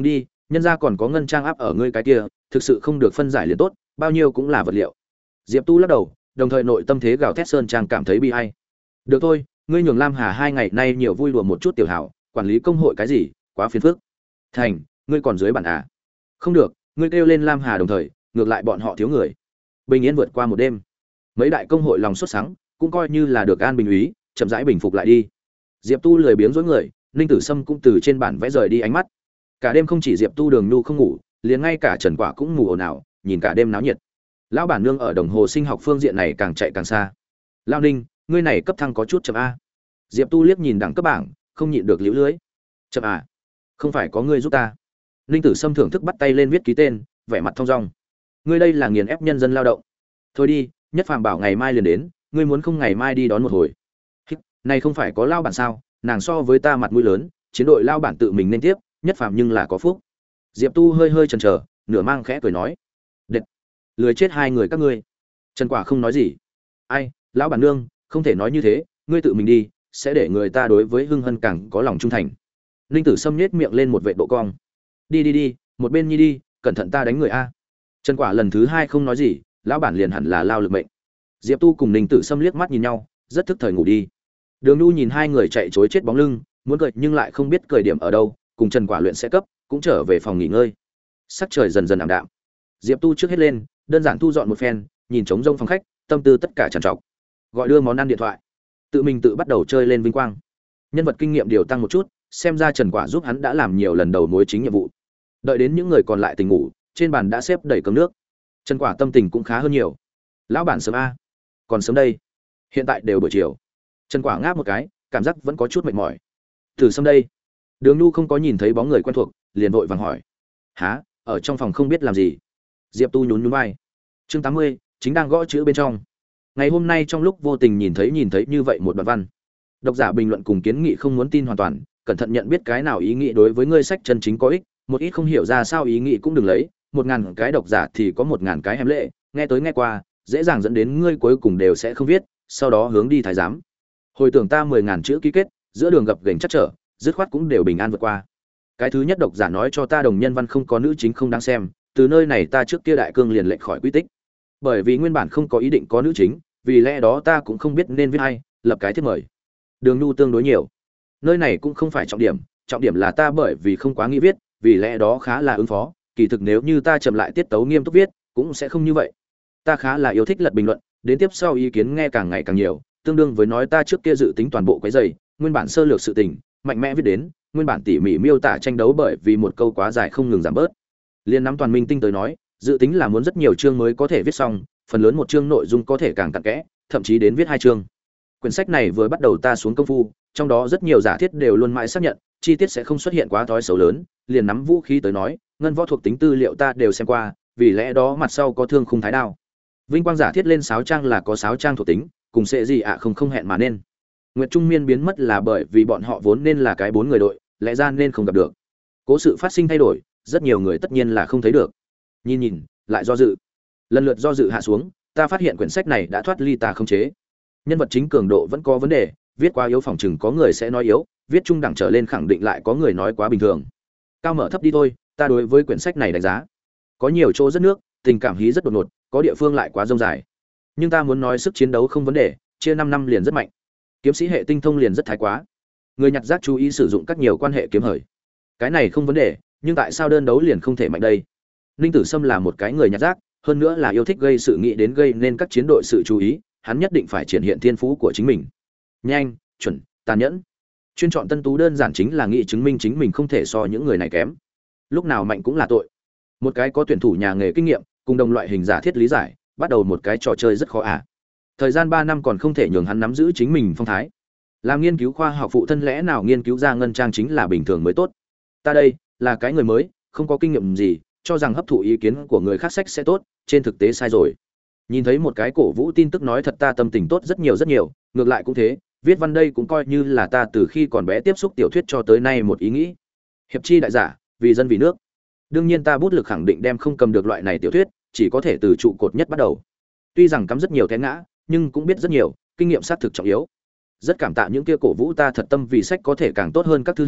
nhân ra còn có ngân trang áp ở ngươi cái kia, thực sự không được phân giải liền tốt, bao nhiêu cũng là vật liệu. Diệp Tu lắc đầu, đồng thời nội tâm thế gào thét sơn trang cảm thấy bi ai. Được thôi, ngươi nhường Lam Hà 2 ngày nay nhiều vui đùa một chút tiểu hảo, quản lý công hội cái gì, quá phiền phức. Thành, ngươi còn dưới bản à? Không được, ngươi kêu lên Lam Hà đồng thời, ngược lại bọn họ thiếu người. Bình yên vượt qua một đêm. Mấy đại công hội lòng sốt sắng, cũng coi như là được an bình úy, chậm rãi bình phục lại đi. Diệp Tu lười biếng rối người, Ninh Tử Sâm cũng từ trên bản vẽ rời đi ánh mắt. Cả đêm không chỉ Diệp Tu Đường Nhu không ngủ, liền ngay cả Trần Quả cũng ngủ ồn ào, nhìn cả đêm náo nhiệt. Lão bản nương ở đồng hồ sinh học phương diện này càng chạy càng xa. Lão Ninh, ngươi này cấp thăng có chút chậm a. Diệp Tu liếc nhìn đẳng cấp bảng, không nhịn được liễu lưới. Chậm à? Không phải có ngươi giúp ta. Ninh Tử Sâm thưởng thức bắt tay lên viết ký tên, vẻ mặt thông dong. Ngươi đây là nghiền ép nhân dân lao động. Thôi đi, Nhất Phàm bảo ngày mai liền đến, ngươi muốn không ngày mai đi đón một hồi. Này không phải có lao bản sao, nàng so với ta mặt mũi lớn, chiến đội lao bản tự mình nên tiếp, Nhất Phàm nhưng là có phúc. Diệp Tu hơi hơi chần chờ, nửa mang khẽ cười nói: "Đệt, lười chết hai người các ngươi." Trần Quả không nói gì. "Ai, lão bản nương, không thể nói như thế, ngươi tự mình đi, sẽ để người ta đối với Hưng Hân càng có lòng trung thành." Ninh Tử Sâm nhếch miệng lên một vệt độ cong. "Đi đi đi, một bên nhi đi, cẩn thận ta đánh người a." Trần Quả lần thứ hai không nói gì, lão bản liền hẳn là lao lực mệnh. Diệp Tu cùng Ninh Tử Sâm liếc mắt nhìn nhau, rất thức thời ngủ đi. Đường Nhu nhìn hai người chạy trối chết bóng lưng, muốn cười nhưng lại không biết cười điểm ở đâu, cùng Trần Quả luyện sẽ cấp, cũng trở về phòng nghỉ ngơi. Sắc trời dần dần ảm đạm. Diệp Tu trước hết lên, đơn giản thu dọn một phen, nhìn trống rông phòng khách, tâm tư tất cả trằn trọc. Gọi đưa món ăn điện thoại, tự mình tự bắt đầu chơi lên vinh quang. Nhân vật kinh nghiệm điều tăng một chút, xem ra Trần Quả giúp hắn đã làm nhiều lần đầu mối chính nhiệm vụ. Đợi đến những người còn lại tỉnh ngủ, trên bàn đã xếp đầy cơm nước. Trần Quả tâm tình cũng khá hơn nhiều. Lão bản sớm a, còn sớm đây. Hiện tại đều buổi chiều. Trần Quả ngáp một cái, cảm giác vẫn có chút mệt mỏi. Từ sớm đây. Đường Nhu không có nhìn thấy bóng người quen thuộc, liền vội vàng hỏi: "Hả, ở trong phòng không biết làm gì?" Diệp Tu nhún nhún vai. Chương 80, chính đang gõ chữ bên trong. Ngày hôm nay trong lúc vô tình nhìn thấy như vậy một đoạn văn. Độc giả bình luận cùng kiến nghị không muốn tin hoàn toàn, cẩn thận nhận biết cái nào ý nghĩ đối với ngươi sách chân chính có ích, một ít không hiểu ra sao ý nghĩ cũng đừng lấy, 1000 cái độc giả thì có 1000 cái hèm lệ, nghe tới nghe qua, dễ dàng dẫn đến ngươi cuối cùng đều sẽ không viết, sau đó hướng đi thái giám. Hồi tưởng ta 10.000 chữ ký kết, giữa đường gặp gềnh chắc trở, dứt khoát cũng đều bình an vượt qua. Cái thứ nhất độc giả nói cho ta đồng nhân văn không có nữ chính không đáng xem, từ nơi này ta trước kia đại cương liền lệch khỏi quy tích. Bởi vì nguyên bản không có ý định có nữ chính, vì lẽ đó ta cũng không biết nên viết hay, lập cái thiết mời. Đường Nhu tương đối nhiều. Nơi này cũng không phải trọng điểm là ta bởi vì không quá nghĩ viết, vì lẽ đó khá là ứng phó, kỳ thực nếu như ta chậm lại tiết tấu nghiêm túc viết, cũng sẽ không như vậy. Ta khá là yêu thích lật bình luận, đến tiếp sau ý kiến nghe càng ngày càng nhiều, tương đương với nói ta trước kia dự tính toàn bộ cái dày, nguyên bản sơ lược sự tình, mạnh mẽ viết đến, nguyên bản tỉ mỉ miêu tả tranh đấu bởi vì một câu quá dài không ngừng giảm bớt. Liên nắm toàn minh tinh tới nói, dự tính là muốn rất nhiều chương mới có thể viết xong, phần lớn một chương nội dung có thể càng cặn kẽ, thậm chí đến viết 2 chương. Quyển sách này vừa bắt đầu ta xuống công phu, trong đó rất nhiều giả thiết đều luôn mãi xác nhận, chi tiết sẽ không xuất hiện quá thói xấu lớn, liền nắm vũ khí tới nói, ngân võ thuộc tính tư liệu ta đều xem qua, vì lẽ đó mặt sau có thương khung thái đao. Vinh quang giả thiết lên 6 trang là có 6 trang thuộc tính, cùng sẽ gì ạ không hẹn mà nên. Nguyệt Trung Miên biến mất là bởi vì bọn họ vốn nên là cái 4 người đội, lẽ ra nên không gặp được. Cố sự phát sinh thay đổi, rất nhiều người tất nhiên là không thấy được. Nhìn, lại do dự. Lần lượt do dự hạ xuống, ta phát hiện quyển sách này đã thoát ly ta không chế. Nhân vật chính cường độ vẫn có vấn đề, viết quá yếu phòng chừng có người sẽ nói yếu, viết trung đẳng trở lên khẳng định lại có người nói quá bình thường. Cao mở thấp đi thôi, ta đối với quyển sách này đánh giá. Có nhiều chỗ rất nước, tình cảm hí rất đột ngột, có địa phương lại quá rông dài. Nhưng ta muốn nói sức chiến đấu không vấn đề, chia 5 năm liền rất mạnh. Kiếm sĩ hệ tinh thông liền rất thái quá. Người nhặt rác chú ý sử dụng các nhiều quan hệ kiếm hời. Cái này không vấn đề, nhưng tại sao đơn đấu liền không thể mạnh đây? Ninh Tử Sâm là một cái người nhặt rác, hơn nữa là yêu thích gây sự nghĩ đến gây nên các chiến đội sự chú ý, hắn nhất định phải triển hiện thiên phú của chính mình. Nhanh, chuẩn, tàn nhẫn. Chuyên chọn tân tú đơn giản chính là nghĩ chứng minh chính mình không thể so những người này kém. Lúc nào mạnh cũng là tội. Một cái có tuyển thủ nhà nghề kinh nghiệm, cùng đồng loại hình giả thiết lý giải, bắt đầu một cái trò chơi rất khó à. Thời gian 3 năm còn không thể nhường hắn nắm giữ chính mình phong thái. Làm nghiên cứu khoa học phụ thân lẽ nào nghiên cứu ra ngân trang chính là bình thường mới tốt. Ta đây là cái người mới, không có kinh nghiệm gì, cho rằng hấp thụ ý kiến của người khác sách sẽ tốt, trên thực tế sai rồi. Nhìn thấy một cái cổ vũ tin tức nói thật ta tâm tình tốt rất nhiều, ngược lại cũng thế, viết văn đây cũng coi như là ta từ khi còn bé tiếp xúc tiểu thuyết cho tới nay một ý nghĩ. Hiệp chi đại giả, vì dân vì nước. Đương nhiên ta bút lực khẳng định đem không cầm được loại này tiểu thuyết, chỉ có thể từ trụ cột nhất bắt đầu. Tuy rằng cắm rất nhiều té ngã, nhưng cũng biết rất nhiều, kinh nghiệm xác thực trọng yếu. Rất cảm tạ những kia cổ vũ ta thật tâm vì sách có thể càng tốt hơn các thư hữu,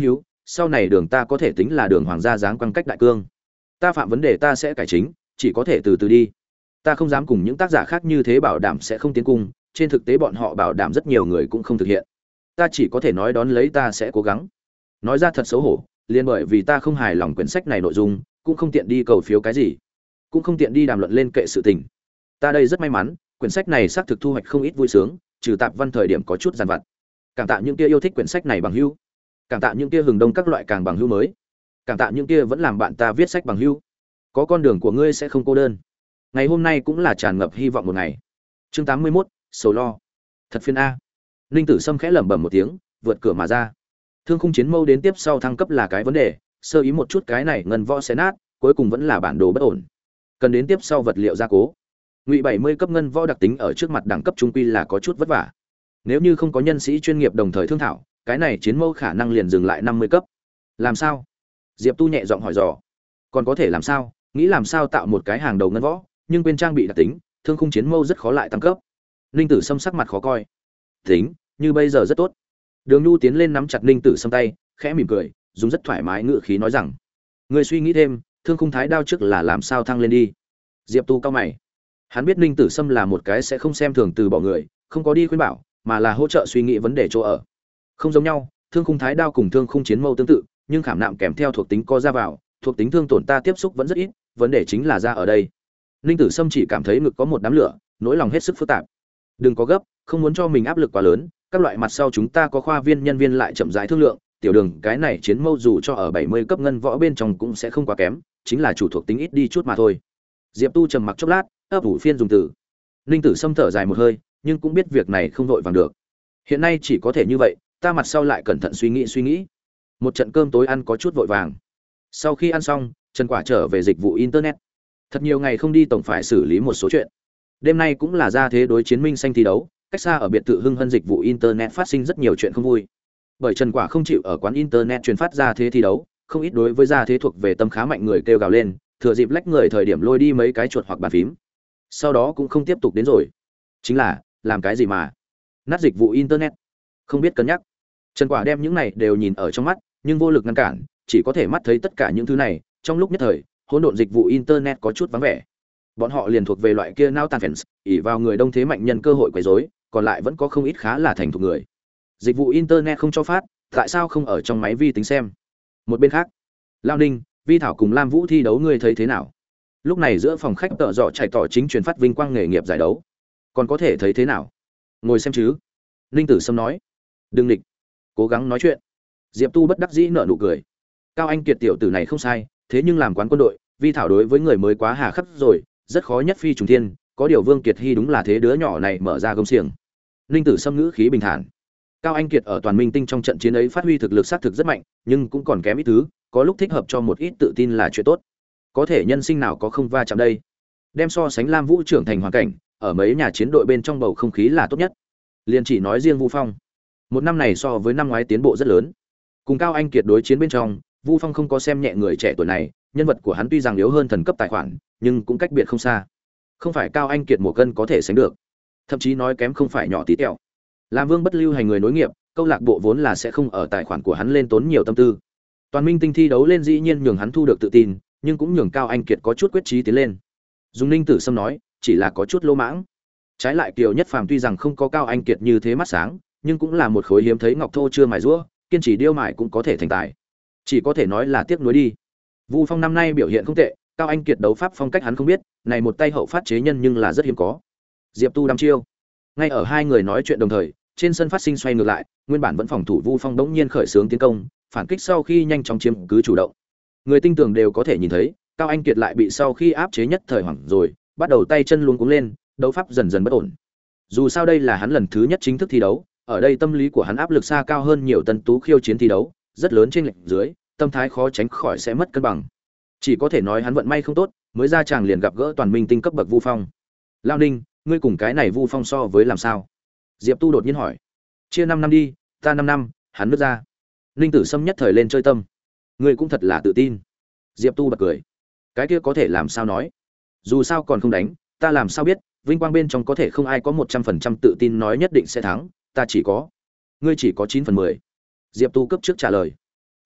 sau này đường ta có thể tính là đường hoàng gia giáng quăng cách đại cương. Ta phạm vấn đề ta sẽ cải chính, chỉ có thể từ từ đi. Ta không dám cùng những tác giả khác như thế bảo đảm sẽ không tiến cung, trên thực tế bọn họ bảo đảm rất nhiều người cũng không thực hiện. Ta chỉ có thể nói đón lấy ta sẽ cố gắng. Nói ra thật xấu hổ, liền bởi vì ta không hài lòng quyển sách này nội dung, cũng không tiện đi cầu phiếu cái gì, cũng không tiện đi đàm luận lên kệ sự tình. Ta đây rất may mắn, quyển sách này xác thực thu hoạch không ít vui sướng, trừ tạp văn thời điểm có chút giàn vặt. Cảm tạ những kia yêu thích quyển sách này bằng hữu, cảm tạ những kia hừng đông các loại càng bằng hữu mới, cảm tạ những kia vẫn làm bạn ta viết sách bằng hữu. Có con đường của ngươi sẽ không cô đơn. Ngày hôm nay cũng là tràn ngập hy vọng một ngày. Chương 81, sầu lo. Thật phiền a. Ninh Tử Sâm khẽ lẩm bẩm một tiếng, vượt cửa mà ra. Thương khung chiến mâu đến tiếp sau thăng cấp là cái vấn đề, sơ ý một chút cái này ngân võ sẽ nát, cuối cùng vẫn là bản đồ bất ổn. Cần đến tiếp sau vật liệu gia cố. Ngụy 70 cấp ngân võ đặc tính ở trước mặt đẳng cấp trung quy là có chút vất vả. Nếu như không có nhân sĩ chuyên nghiệp đồng thời thương thảo, cái này chiến mâu khả năng liền dừng lại 50 cấp. Làm sao? Diệp Tu nhẹ giọng hỏi dò. Còn có thể làm sao? Nghĩ làm sao tạo một cái hàng đầu ngân võ, nhưng bên trang bị đặc tính, thương khung chiến mâu rất khó lại tăng cấp. Ninh Tử Sâm sắc mặt khó coi. Tính, như bây giờ rất tốt. Đường Nhu tiến lên nắm chặt Ninh Tử Sâm tay, khẽ mỉm cười, dùng rất thoải mái ngữ khí nói rằng: "Ngươi suy nghĩ thêm, thương khung thái đao trước là làm sao thăng lên đi." Diệp Tu cao mày. Hắn biết Ninh Tử Sâm là một cái sẽ không xem thường từ bỏ người, không có đi khuyên bảo, mà là hỗ trợ suy nghĩ vấn đề chỗ ở. Không giống nhau, thương khung thái đao cùng thương khung chiến mâu tương tự, nhưng khảm nạm kèm theo thuộc tính co ra vào, thuộc tính thương tổn ta tiếp xúc vẫn rất ít, vấn đề chính là ra ở đây. Ninh Tử Sâm chỉ cảm thấy ngực có một đám lửa, nỗi lòng hết sức phức tạp. Đừng có gấp, không muốn cho mình áp lực quá lớn, các loại mặt sau chúng ta có khoa viên nhân viên lại chậm rãi thương lượng, tiểu Đường, cái này chiến mâu dù cho ở 70 cấp ngân võ bên trong cũng sẽ không quá kém, chính là chủ thuộc tính ít đi chút mà thôi. Diệp Tu trầm mặc chốc lát, ấp ủ phiên dùng từ. Ninh Tử Sâm thở dài một hơi, nhưng cũng biết việc này không vội vàng được. Hiện nay chỉ có thể như vậy, ta mặt sau lại cẩn thận suy nghĩ. Một trận cơm tối ăn có chút vội vàng. Sau khi ăn xong, Trần Quả trở về dịch vụ internet. Thật nhiều ngày không đi tổng phải xử lý một số chuyện. Đêm nay cũng là ra thế đối chiến minh xanh thi đấu, cách xa ở biệt thự Hưng Hân dịch vụ internet phát sinh rất nhiều chuyện không vui. Bởi Trần Quả không chịu ở quán internet truyền phát ra thế thi đấu, không ít đối với ra thế thuộc về tâm khá mạnh người kêu gào lên, thừa dịp lách người thời điểm lôi đi mấy cái chuột hoặc bàn phím. Sau đó cũng không tiếp tục đến rồi. Chính là, làm cái gì mà nát dịch vụ internet, không biết cân nhắc. Trần Quả đem những này đều nhìn ở trong mắt, nhưng vô lực ngăn cản, chỉ có thể mắt thấy tất cả những thứ này, trong lúc nhất thời, hỗn độn dịch vụ internet có chút vắng vẻ. Bọn họ liền thuộc về loại kia nao tàn fans, ỷ vào người đông thế mạnh nhân cơ hội quấy rối, còn lại vẫn có không ít khá là thành thục người. Dịch vụ internet không cho phát, tại sao không ở trong máy vi tính xem? Một bên khác, Lao Ninh, Vi Thảo cùng Lam Vũ thi đấu ngươi thấy thế nào? Lúc này giữa phòng khách tợ dọ chạy tỏ chính truyền phát vinh quang nghề nghiệp giải đấu. Còn có thể thấy thế nào? Ngồi xem chứ. Ninh Tử Sâm nói. Đừng nghịch, cố gắng nói chuyện. Diệp Tu bất đắc dĩ nở nụ cười. Cao Anh Kiệt tiểu tử này không sai, thế nhưng làm quán quân đội, Vi Thảo đối với người mới quá hà khắc rồi, rất khó nhất phi trùng thiên, có điều Vương Kiệt Hy đúng là thế đứa nhỏ này mở ra gông xiềng. Ninh Tử Sâm ngữ khí bình thản. Cao Anh Kiệt ở toàn minh tinh trong trận chiến ấy phát huy thực lực xác thực rất mạnh, nhưng cũng còn kém ít thứ, có lúc thích hợp cho một ít tự tin là chuyện tốt. Có thể nhân sinh nào có không va chạm đây. Đem so sánh Lam Vũ trưởng thành hoàn cảnh, ở mấy nhà chiến đội bên trong bầu không khí là tốt nhất. Liên chỉ nói riêng Vu Phong, một năm này so với năm ngoái tiến bộ rất lớn. Cùng Cao Anh Kiệt đối chiến bên trong, Vu Phong không có xem nhẹ người trẻ tuổi này, nhân vật của hắn tuy rằng yếu hơn thần cấp tài khoản, nhưng cũng cách biệt không xa. Không phải Cao Anh Kiệt một cân có thể sánh được, thậm chí nói kém không phải nhỏ tí tẹo. Làm Vương bất lưu hành người nối nghiệp, câu lạc bộ vốn là sẽ không ở tài khoản của hắn lên tốn nhiều tâm tư. Toàn minh tinh thi đấu lên dĩ nhiên nhường hắn thu được tự tin, nhưng cũng nhường Cao Anh Kiệt có chút quyết chí tiến lên. Dung Ninh Tử Sâm nói, chỉ là có chút lỗ mãng. Trái lại Kiều Nhất Phàm tuy rằng không có Cao Anh Kiệt như thế mắt sáng, nhưng cũng là một khối hiếm thấy ngọc thô chưa mài rũa, kiên trì điêu mài cũng có thể thành tài. Chỉ có thể nói là tiếc nuối đi. Vu Phong năm nay biểu hiện không tệ, Cao Anh Kiệt đấu pháp phong cách hắn không biết, này một tay hậu phát chế nhân nhưng là rất hiếm có. Diệp Tu đăm chiêu. Ngay ở hai người nói chuyện đồng thời, trên sân phát sinh xoay ngược lại, nguyên bản vẫn phòng thủ Vu Phong đống nhiên khởi xướng tiến công, phản kích sau khi nhanh chóng chiếm cứ chủ động. Người tinh tường đều có thể nhìn thấy, Cao Anh Kiệt lại bị sau khi áp chế nhất thời hoảng rồi, bắt đầu tay chân luống cuống lên, đấu pháp dần dần bất ổn. Dù sao đây là hắn lần thứ nhất chính thức thi đấu, ở đây tâm lý của hắn áp lực xa cao hơn nhiều tân tú khiêu chiến thi đấu, rất lớn trên lệch dưới, tâm thái khó tránh khỏi sẽ mất cân bằng. Chỉ có thể nói hắn vận may không tốt, mới ra chàng liền gặp gỡ toàn minh tinh cấp bậc Vu Phong. Lao Ninh, ngươi cùng cái này Vu Phong so với làm sao? Diệp Tu đột nhiên hỏi. Chia 5 năm đi, ta 5 năm, hắn nứt ra. Ninh Tử Sâm nhất thời lên chơi tâm. Ngươi cũng thật là tự tin. Diệp Tu bật cười. Cái kia có thể làm sao nói? Dù sao còn không đánh, ta làm sao biết, vinh quang bên trong có thể không ai có 100% tự tin nói nhất định sẽ thắng, ta chỉ có. Ngươi chỉ có 9/10. Diệp Tu cấp trước trả lời.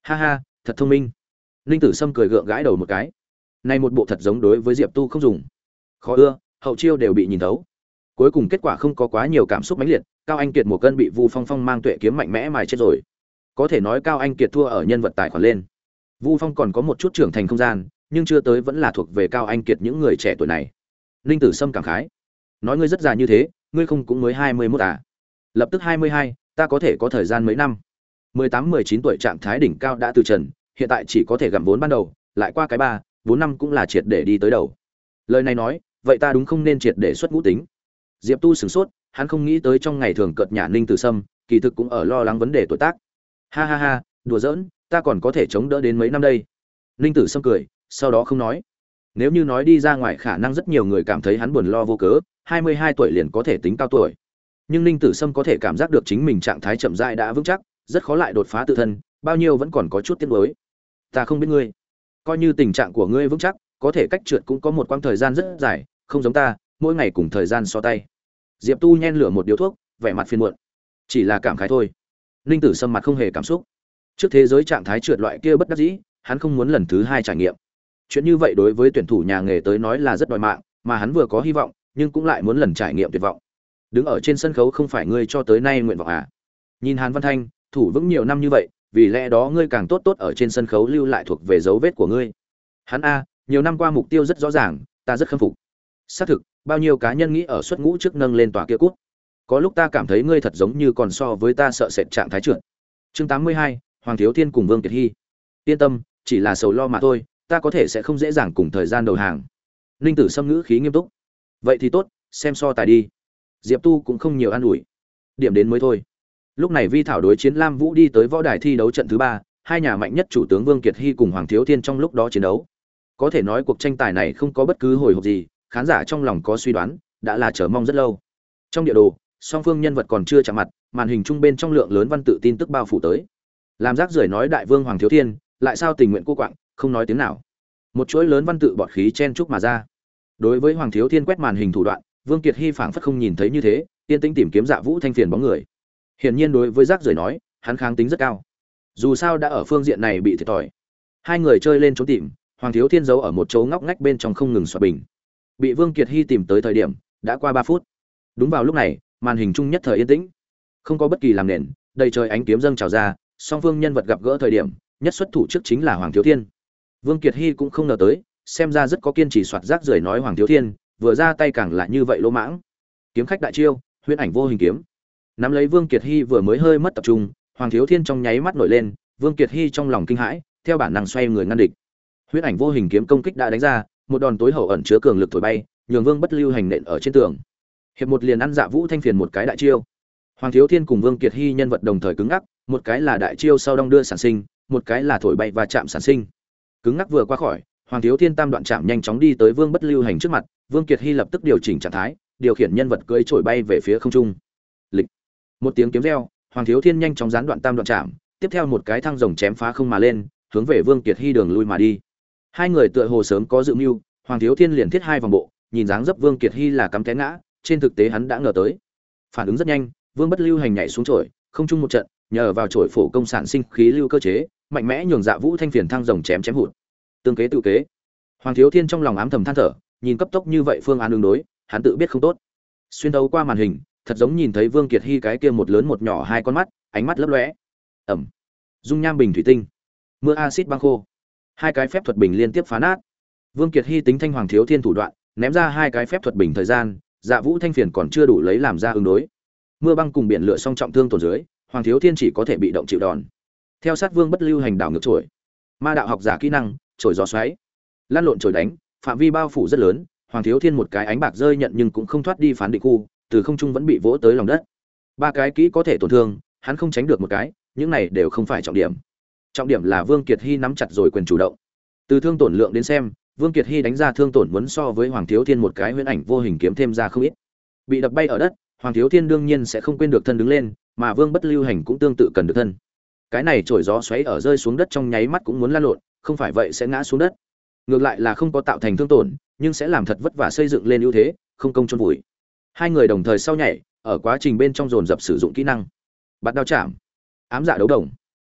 Ha ha, thật thông minh. Ninh Tử Sâm cười gượng gãi đầu một cái. Này một bộ thật giống đối với Diệp Tu không dùng. Khó ưa, hậu chiêu đều bị nhìn thấu. Cuối cùng kết quả không có quá nhiều cảm xúc mãnh liệt, Cao Anh Kiệt một cân bị Vu Phong Phong mang tuệ kiếm mạnh mẽ mài chết rồi. Có thể nói Cao Anh Kiệt thua ở nhân vật tài khoản lên. Vu Phong còn có một chút trưởng thành không gian, nhưng chưa tới vẫn là thuộc về Cao Anh Kiệt những người trẻ tuổi này. Ninh Tử Sâm cảm khái, nói ngươi rất già như thế, ngươi không cũng mới 21 à? Lập tức 22, ta có thể có thời gian mấy năm. 18-19 tuổi trạng thái đỉnh cao đã từ trần, hiện tại chỉ có thể gặm vốn ban đầu, lại qua cái 3-4 năm cũng là triệt để đi tới đầu. Lời này nói, vậy ta đúng không nên triệt để xuất ngũ tính. Diệp Tu sửng sốt, hắn không nghĩ tới trong ngày thường cợt nhả Ninh Tử Sâm, kỳ thực cũng ở lo lắng vấn đề tuổi tác. Ha ha ha, đùa giỡn, ta còn có thể chống đỡ đến mấy năm đây. Ninh Tử Sâm cười, sau đó không nói. Nếu như nói đi ra ngoài khả năng rất nhiều người cảm thấy hắn buồn lo vô cớ, 22 tuổi liền có thể tính cao tuổi. Nhưng Ninh Tử Sâm có thể cảm giác được chính mình trạng thái chậm rãi đã vững chắc, rất khó lại đột phá tự thân, bao nhiêu vẫn còn có chút tiếc nuối. Ta không biết ngươi, coi như tình trạng của ngươi vững chắc, có thể cách trượt cũng có một quãng thời gian rất dài, không giống ta, mỗi ngày cùng thời gian so tay. Diệp Tu nhen lửa một điếu thuốc, vẻ mặt phiền muộn. Chỉ là cảm khái thôi. Ninh Tử Sâm mặt không hề cảm xúc. Trước thế giới trạng thái trượt loại kia bất đắc dĩ, hắn không muốn lần thứ hai trải nghiệm. Chuyện như vậy đối với tuyển thủ nhà nghề tới nói là rất đòi mạng, mà hắn vừa có hy vọng, nhưng cũng lại muốn lần trải nghiệm tuyệt vọng. Đứng ở trên sân khấu không phải ngươi cho tới nay nguyện vọng à? Nhìn Hàn Văn Thanh, thủ vững nhiều năm như vậy, vì lẽ đó ngươi càng tốt tốt ở trên sân khấu lưu lại thuộc về dấu vết của ngươi. Hắn a, nhiều năm qua mục tiêu rất rõ ràng, ta rất khâm phục. Xác thực, bao nhiêu cá nhân nghĩ ở xuất ngũ trước nâng lên tòa kia cút. Có lúc ta cảm thấy ngươi thật giống như còn so với ta sợ sệt trạng thái trượt. Chương 82, Hoàng Thiếu Thiên cùng Vương Kiệt Hy. Yên tâm, chỉ là sầu lo mà thôi, ta có thể sẽ không dễ dàng cùng thời gian đầu hàng. Ninh Tử Sâm ngữ khí nghiêm túc. Vậy thì tốt, xem so tài đi. Diệp Tu cũng không nhiều an ủi. Điểm đến mới thôi. Lúc này Vi Thảo đối chiến Lam Vũ đi tới võ đài thi đấu trận thứ 3, hai nhà mạnh nhất chủ tướng Vương Kiệt Hy cùng Hoàng Thiếu Thiên trong lúc đó chiến đấu. Có thể nói cuộc tranh tài này không có bất cứ hồi hộp gì, khán giả trong lòng có suy đoán, đã là chờ mong rất lâu. Trong địa đồ, song phương nhân vật còn chưa chạm mặt, màn hình trung bên trong lượng lớn văn tự tin tức bao phủ tới. Làm rác rưởi nói đại vương Hoàng Thiếu Thiên, lại sao tình nguyện cô quạng, không nói tiếng nào. Một chuỗi lớn văn tự bọt khí chen chúc mà ra. Đối với Hoàng Thiếu Thiên quét màn hình thủ đoạn, Vương Kiệt Hy phảng phất không nhìn thấy như thế, yên tĩnh tìm kiếm Dạ Vũ Thanh phiền bóng người. Hiển nhiên đối với rác rưởi nói, hắn kháng tính rất cao. Dù sao đã ở phương diện này bị thiệt thòi. Hai người chơi lên trốn tìm, Hoàng Thiếu Thiên giấu ở một chỗ ngóc ngách bên trong không ngừng xoa bình. Bị Vương Kiệt Hy tìm tới thời điểm, đã qua 3 phút. Đúng vào lúc này, màn hình chung nhất thời yên tĩnh. Không có bất kỳ làm nền, đầy trời ánh kiếm dâng trào ra, song phương nhân vật gặp gỡ thời điểm, nhất xuất thủ trước chính là Hoàng Thiếu Thiên. Vương Kiệt Hy cũng không ngờ tới, xem ra rất có kiên trì soạt rác rưởi nói Hoàng Thiếu Thiên, vừa ra tay càng là như vậy lỗ mãng. Kiếm khách đại chiêu, huyễn ảnh vô hình kiếm. Nắm lấy Vương Kiệt Hy vừa mới hơi mất tập trung, Hoàng Thiếu Thiên trong nháy mắt nổi lên, Vương Kiệt Hy trong lòng kinh hãi, theo bản năng xoay người ngăn địch. Huyễn ảnh vô hình kiếm công kích đã đánh ra, một đòn tối hậu ẩn chứa cường lực thổi bay, nhường Vương Bất Lưu hành nện ở trên tường. Hiệp một liền ăn Dạ Vũ Thanh phiền một cái đại chiêu. Hoàng Thiếu Thiên cùng Vương Kiệt Hy nhân vật đồng thời cứng ngắc, một cái là đại chiêu sau đong đưa sản sinh, một cái là thổi bay và chạm sản sinh. Cứng ngắc vừa qua khỏi, Hoàng Thiếu Thiên tam đoạn chạm nhanh chóng đi tới Vương Bất Lưu hành trước mặt, Vương Kiệt Hy lập tức điều chỉnh trạng thái, điều khiển nhân vật cưỡi trổi bay về phía không trung. Lịch. Một tiếng kiếm reo, Hoàng Thiếu Thiên nhanh chóng gián đoạn tam đoạn chạm, tiếp theo một cái thăng rồng chém phá không mà lên, hướng về Vương Kiệt Hy đường lui mà đi. Hai người tựa hồ sớm có dự mưu, Hoàng Thiếu Thiên liền thiết hai vòng bộ, nhìn dáng dấp Vương Kiệt Hy là cắm té ngã, trên thực tế hắn đã ngờ tới. Phản ứng rất nhanh, Vương Bất Lưu hành nhảy xuống chổi, không chung một trận, nhờ vào chổi phổ công sản sinh khí lưu cơ chế, mạnh mẽ nhường Dạ Vũ Thanh phiền thăng rồng chém hụt. Tương kế tự kế. Hoàng Thiếu Thiên trong lòng ám thầm than thở, nhìn cấp tốc như vậy phương án ứng đối, hắn tự biết không tốt. Xuyên thấu qua màn hình, thật giống nhìn thấy Vương Kiệt Hy cái kia một lớn một nhỏ hai con mắt, ánh mắt lấp lóe. Ẩm. Dung nham bình thủy tinh, mưa axit băng khô, hai cái phép thuật bình liên tiếp phá nát. Vương Kiệt Hy tính thanh Hoàng Thiếu Thiên thủ đoạn, ném ra hai cái phép thuật bình thời gian, Dạ Vũ Thanh phiền còn chưa đủ lấy làm ra ứng đối. Mưa băng cùng biển lửa song trọng thương tổn dưới, Hoàng Thiếu Thiên chỉ có thể bị động chịu đòn. Theo sát Vương Bất Lưu hành đảo ngược trổi, ma đạo học giả kỹ năng, trổi gió xoáy, lăn lộn trổi đánh, phạm vi bao phủ rất lớn, Hoàng Thiếu Thiên một cái ánh bạc rơi nhận nhưng cũng không thoát đi phán định khu, từ không trung vẫn bị vỗ tới lòng đất. Ba cái kỹ có thể tổn thương, hắn không tránh được một cái, những này đều không phải trọng điểm. Trọng điểm là Vương Kiệt Hy nắm chặt rồi quyền chủ động. Từ thương tổn lượng đến xem, Vương Kiệt Hy đánh ra thương tổn muốn so với Hoàng Thiếu Thiên một cái huyễn ảnh vô hình kiếm thêm ra không ít. Bị đập bay ở đất, Hoàng Thiếu Thiên đương nhiên sẽ không quên được thân đứng lên, mà Vương Bất Lưu hành cũng tương tự cần được thân. Cái này trổi gió xoáy ở rơi xuống đất trong nháy mắt cũng muốn lăn lộn, không phải vậy sẽ ngã xuống đất. Ngược lại là không có tạo thành thương tổn, nhưng sẽ làm thật vất vả xây dựng lên ưu thế, không công chôn vùi. Hai người đồng thời sau nhảy, ở quá trình bên trong dồn dập sử dụng kỹ năng. Bắt đao chạm, ám dạ đấu đồng,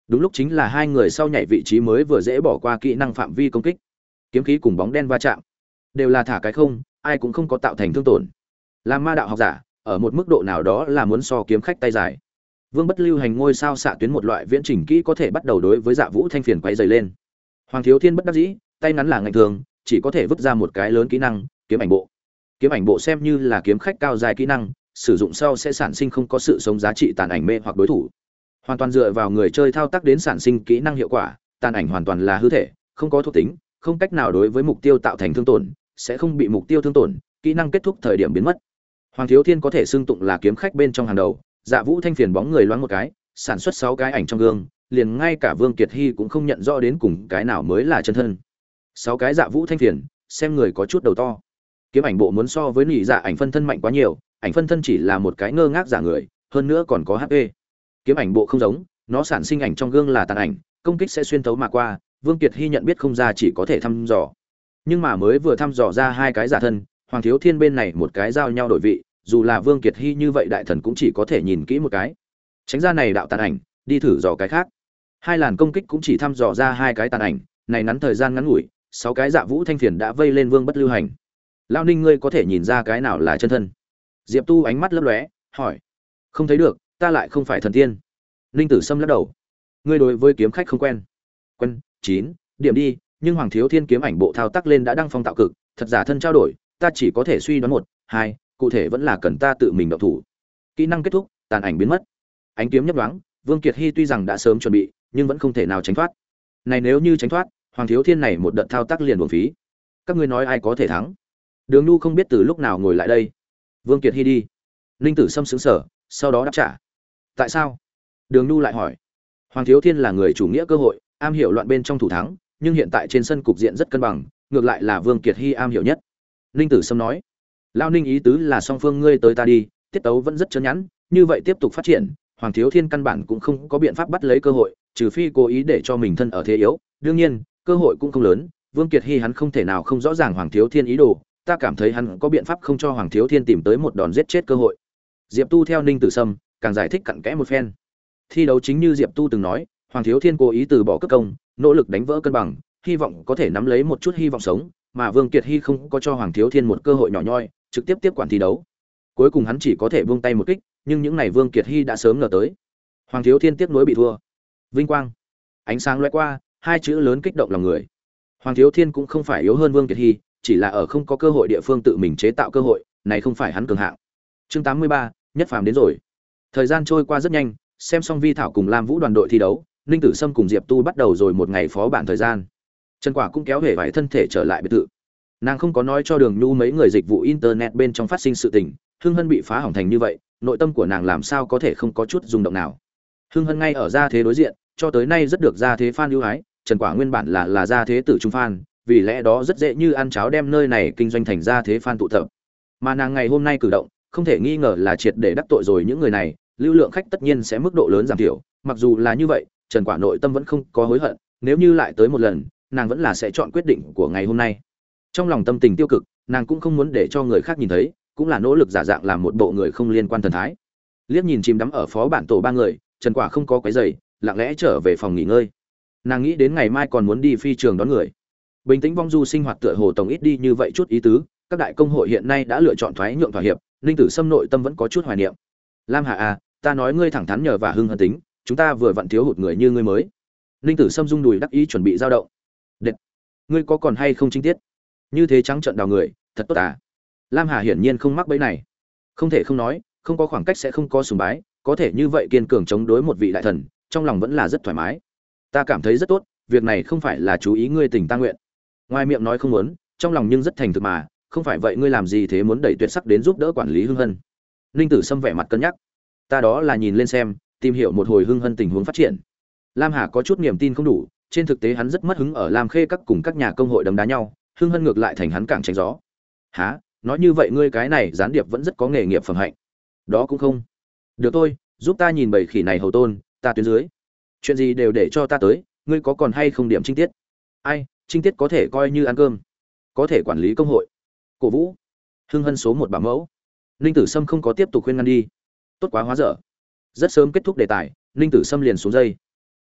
Đúng lúc chính là hai người sau nhảy vị trí mới vừa dễ bỏ qua kỹ năng phạm vi công kích. Kiếm khí cùng bóng đen va chạm, đều là thả cái không, ai cũng không có tạo thành thương tổn. Làm ma đạo học giả, ở một mức độ nào đó là muốn so kiếm khách tay dài. Vương Bất Lưu Hành ngôi sao xạ tuyến một loại viễn trình kỹ có thể bắt đầu đối với Dạ Vũ Thanh phiền quay dày lên. Hoàng Thiếu Thiên bất đắc dĩ, tay ngắn là ngành thường, chỉ có thể vứt ra một cái lớn kỹ năng, kiếm ảnh bộ. Kiếm ảnh bộ xem như là kiếm khách cao dài kỹ năng, sử dụng sau sẽ sản sinh không có sự sống giá trị tàn ảnh mê hoặc đối thủ. Hoàn toàn dựa vào người chơi thao tác đến sản sinh kỹ năng hiệu quả, tàn ảnh hoàn toàn là hư thể, không có thuộc tính, không cách nào đối với mục tiêu tạo thành thương tổn, sẽ không bị mục tiêu thương tổn, kỹ năng kết thúc thời điểm biến mất. Hoàng Thiếu Thiên có thể xưng tụng là kiếm khách bên trong hàng đầu, Dạ Vũ Thanh phiền bóng người loáng một cái, sản xuất 6 cái ảnh trong gương, liền ngay cả Vương Kiệt Hy cũng không nhận rõ đến cùng cái nào mới là chân thân. 6 cái Dạ Vũ Thanh phiền, xem người có chút đầu to. Kiếm ảnh bộ muốn so với nhị dạ ảnh phân thân mạnh quá nhiều, ảnh phân thân chỉ là một cái ngơ ngác giả người, hơn nữa còn có HP. Kiếm ảnh bộ không giống, nó sản sinh ảnh trong gương là tàn ảnh, công kích sẽ xuyên thấu mà qua, Vương Kiệt Hy nhận biết không ra chỉ có thể thăm dò. Nhưng mà mới vừa thăm dò ra hai cái giả thân, Hoàng Thiếu Thiên bên này một cái giao nhau đổi vị, dù là Vương Kiệt Hy như vậy đại thần cũng chỉ có thể nhìn kỹ một cái. Tránh ra này đạo tàn ảnh, đi thử dò cái khác. Hai làn công kích cũng chỉ thăm dò ra hai cái tàn ảnh, này ngắn thời gian ngắn ngủi, 6 cái Dạ Vũ Thanh phiền đã vây lên Vương Bất Lưu Hành. Lão Ninh ngươi có thể nhìn ra cái nào là chân thân? Diệp Tu ánh mắt lấp lóe, hỏi. Không thấy được, ta lại không phải thần tiên. Ninh Tử Sâm lắc đầu. Ngươi đối với kiếm khách không quen. Quen, 9, điểm đi, nhưng Hoàng Thiếu Thiên kiếm ảnh bộ thao tác lên đã đăng phong tạo cực, thật giả thân trao đổi, ta chỉ có thể suy đoán 1, 2, cụ thể vẫn là cần ta tự mình động thủ. Kỹ năng kết thúc, tàn ảnh biến mất. Ánh kiếm nhấp nhoáng, Vương Kiệt Hy tuy rằng đã sớm chuẩn bị, nhưng vẫn không thể nào tránh thoát. Này nếu như tránh thoát, Hoàng Thiếu Thiên này một đợt thao tác liền uổng phí. Các ngươi nói ai có thể thắng? Đường Nhu không biết từ lúc nào ngồi lại đây. Vương Kiệt Hy đi. Ninh Tử Sâm sững sờ, sau đó đáp trả. Tại sao? Đường Nhu lại hỏi. Hoàng Thiếu Thiên là người chủ nghĩa cơ hội, am hiểu loạn bên trong thủ thắng, nhưng hiện tại trên sân cục diện rất cân bằng, ngược lại là Vương Kiệt Hy am hiểu nhất. Ninh Tử Sâm nói. Lão Ninh ý tứ là song phương ngươi tới ta đi, tiết tấu vẫn rất chớn nhẵn, như vậy tiếp tục phát triển, Hoàng Thiếu Thiên căn bản cũng không có biện pháp bắt lấy cơ hội, trừ phi cố ý để cho mình thân ở thế yếu, đương nhiên, cơ hội cũng không lớn, Vương Kiệt Hy hắn không thể nào không rõ ràng Hoàng Thiếu Thiên ý đồ, ta cảm thấy hắn có biện pháp không cho Hoàng Thiếu Thiên tìm tới một đòn giết chết cơ hội. Diệp Tu theo Ninh Tử Sâm, càng giải thích cặn kẽ một phen. Thi đấu chính như Diệp Tu từng nói, Hoàng Thiếu Thiên cố ý từ bỏ cất công, nỗ lực đánh vỡ cân bằng, hy vọng có thể nắm lấy một chút hy vọng sống, mà Vương Kiệt Hy không có cho Hoàng Thiếu Thiên một cơ hội nhỏ nhoi, trực tiếp tiếp quản thi đấu. Cuối cùng hắn chỉ có thể buông tay một kích, nhưng những này Vương Kiệt Hy đã sớm ngờ tới. Hoàng Thiếu Thiên tiếc nuối bị thua. Vinh quang, ánh sáng lóe qua, hai chữ lớn kích động lòng người. Hoàng Thiếu Thiên cũng không phải yếu hơn Vương Kiệt Hy, chỉ là ở không có cơ hội địa phương tự mình chế tạo cơ hội, này không phải hắn cường hạng. Chương 83, nhất phàm đến rồi. Thời gian trôi qua rất nhanh, xem xong Vi Thảo cùng Lam Vũ đoàn đội thi đấu, Ninh Tử Sâm cùng Diệp Tu bắt đầu rồi một ngày phó bản thời gian. Trần Quả cũng kéo hề vải thân thể trở lại biệt thự. Nàng không có nói cho Đường Nhu mấy người dịch vụ internet bên trong phát sinh sự tình, Hưng Hân bị phá hỏng thành như vậy, nội tâm của nàng làm sao có thể không có chút rung động nào. Hưng Hân ngay ở gia thế đối diện, cho tới nay rất được gia thế fan ưu ái, Trần Quả nguyên bản là gia thế tử trung fan, vì lẽ đó rất dễ như ăn cháo đem nơi này kinh doanh thành gia thế fan tụ tập. Mà nàng ngày hôm nay cử động, không thể nghi ngờ là triệt để đắc tội rồi những người này, lưu lượng khách tất nhiên sẽ mức độ lớn giảm thiểu, mặc dù là như vậy, Trần Quả nội tâm vẫn không có hối hận, nếu như lại tới một lần, nàng vẫn là sẽ chọn quyết định của ngày hôm nay. Trong lòng tâm tình tiêu cực, nàng cũng không muốn để cho người khác nhìn thấy, cũng là nỗ lực giả dạng làm một bộ người không liên quan thần thái. Liếc nhìn chìm đắm ở phó bản tổ ba người, Trần Quả không có quấy rầy, lặng lẽ trở về phòng nghỉ ngơi. Nàng nghĩ đến ngày mai còn muốn đi phi trường đón người. Bình tĩnh vong du sinh hoạt tựa hồ tổng ít đi như vậy chút ý tứ, các đại công hội hiện nay đã lựa chọn thoái nhượng thỏa hiệp, Ninh Tử Sâm nội tâm vẫn có chút hoài niệm. Lam Hạ à, ta nói ngươi thẳng thắn nhờ và Hưng Hân tính, chúng ta vừa vặn thiếu hụt người như ngươi mới. Ninh Tử Sâm rung đùi đắc ý chuẩn bị giao động. Đệt, ngươi có còn hay không chính tiết? Như thế trắng trợn đào người, thật tốt à? Lam Hà hiển nhiên không mắc bẫy này. Không thể không nói, không có khoảng cách sẽ không có sùng bái, có thể như vậy kiên cường chống đối một vị đại thần, trong lòng vẫn là rất thoải mái. Ta cảm thấy rất tốt, việc này không phải là chú ý ngươi tình ta nguyện. Ngoài miệng nói không muốn, trong lòng nhưng rất thành thực mà, không phải vậy ngươi làm gì thế muốn đẩy Tuyệt Sắc đến giúp đỡ quản lý Hưng Hân? Ninh Tử Sâm vẻ mặt cân nhắc. Ta đó là nhìn lên xem, tìm hiểu một hồi Hưng Hân tình huống phát triển. Lam Hà có chút niềm tin không đủ, trên thực tế hắn rất mất hứng ở Lam Khê các cùng các nhà công hội đấm đá nhau, Hưng Hân ngược lại thành hắn cảng tránh gió. Hả? Nói như vậy ngươi cái này gián điệp vẫn rất có nghề nghiệp phẩm hạnh. Đó cũng không. Được thôi, giúp ta nhìn bầy khỉ này hầu tôn, ta tuyến dưới. Chuyện gì đều để cho ta tới, ngươi có còn hay không điểm trinh tiết? Ai, trinh tiết có thể coi như ăn cơm, có thể quản lý công hội. Cổ Vũ, Hưng Hân số 1 bảo mẫu. Ninh Tử Sâm không có tiếp tục khuyên ngăn đi. Tốt quá hóa dở. Rất sớm kết thúc đề tài, Ninh Tử Sâm liền xuống dây.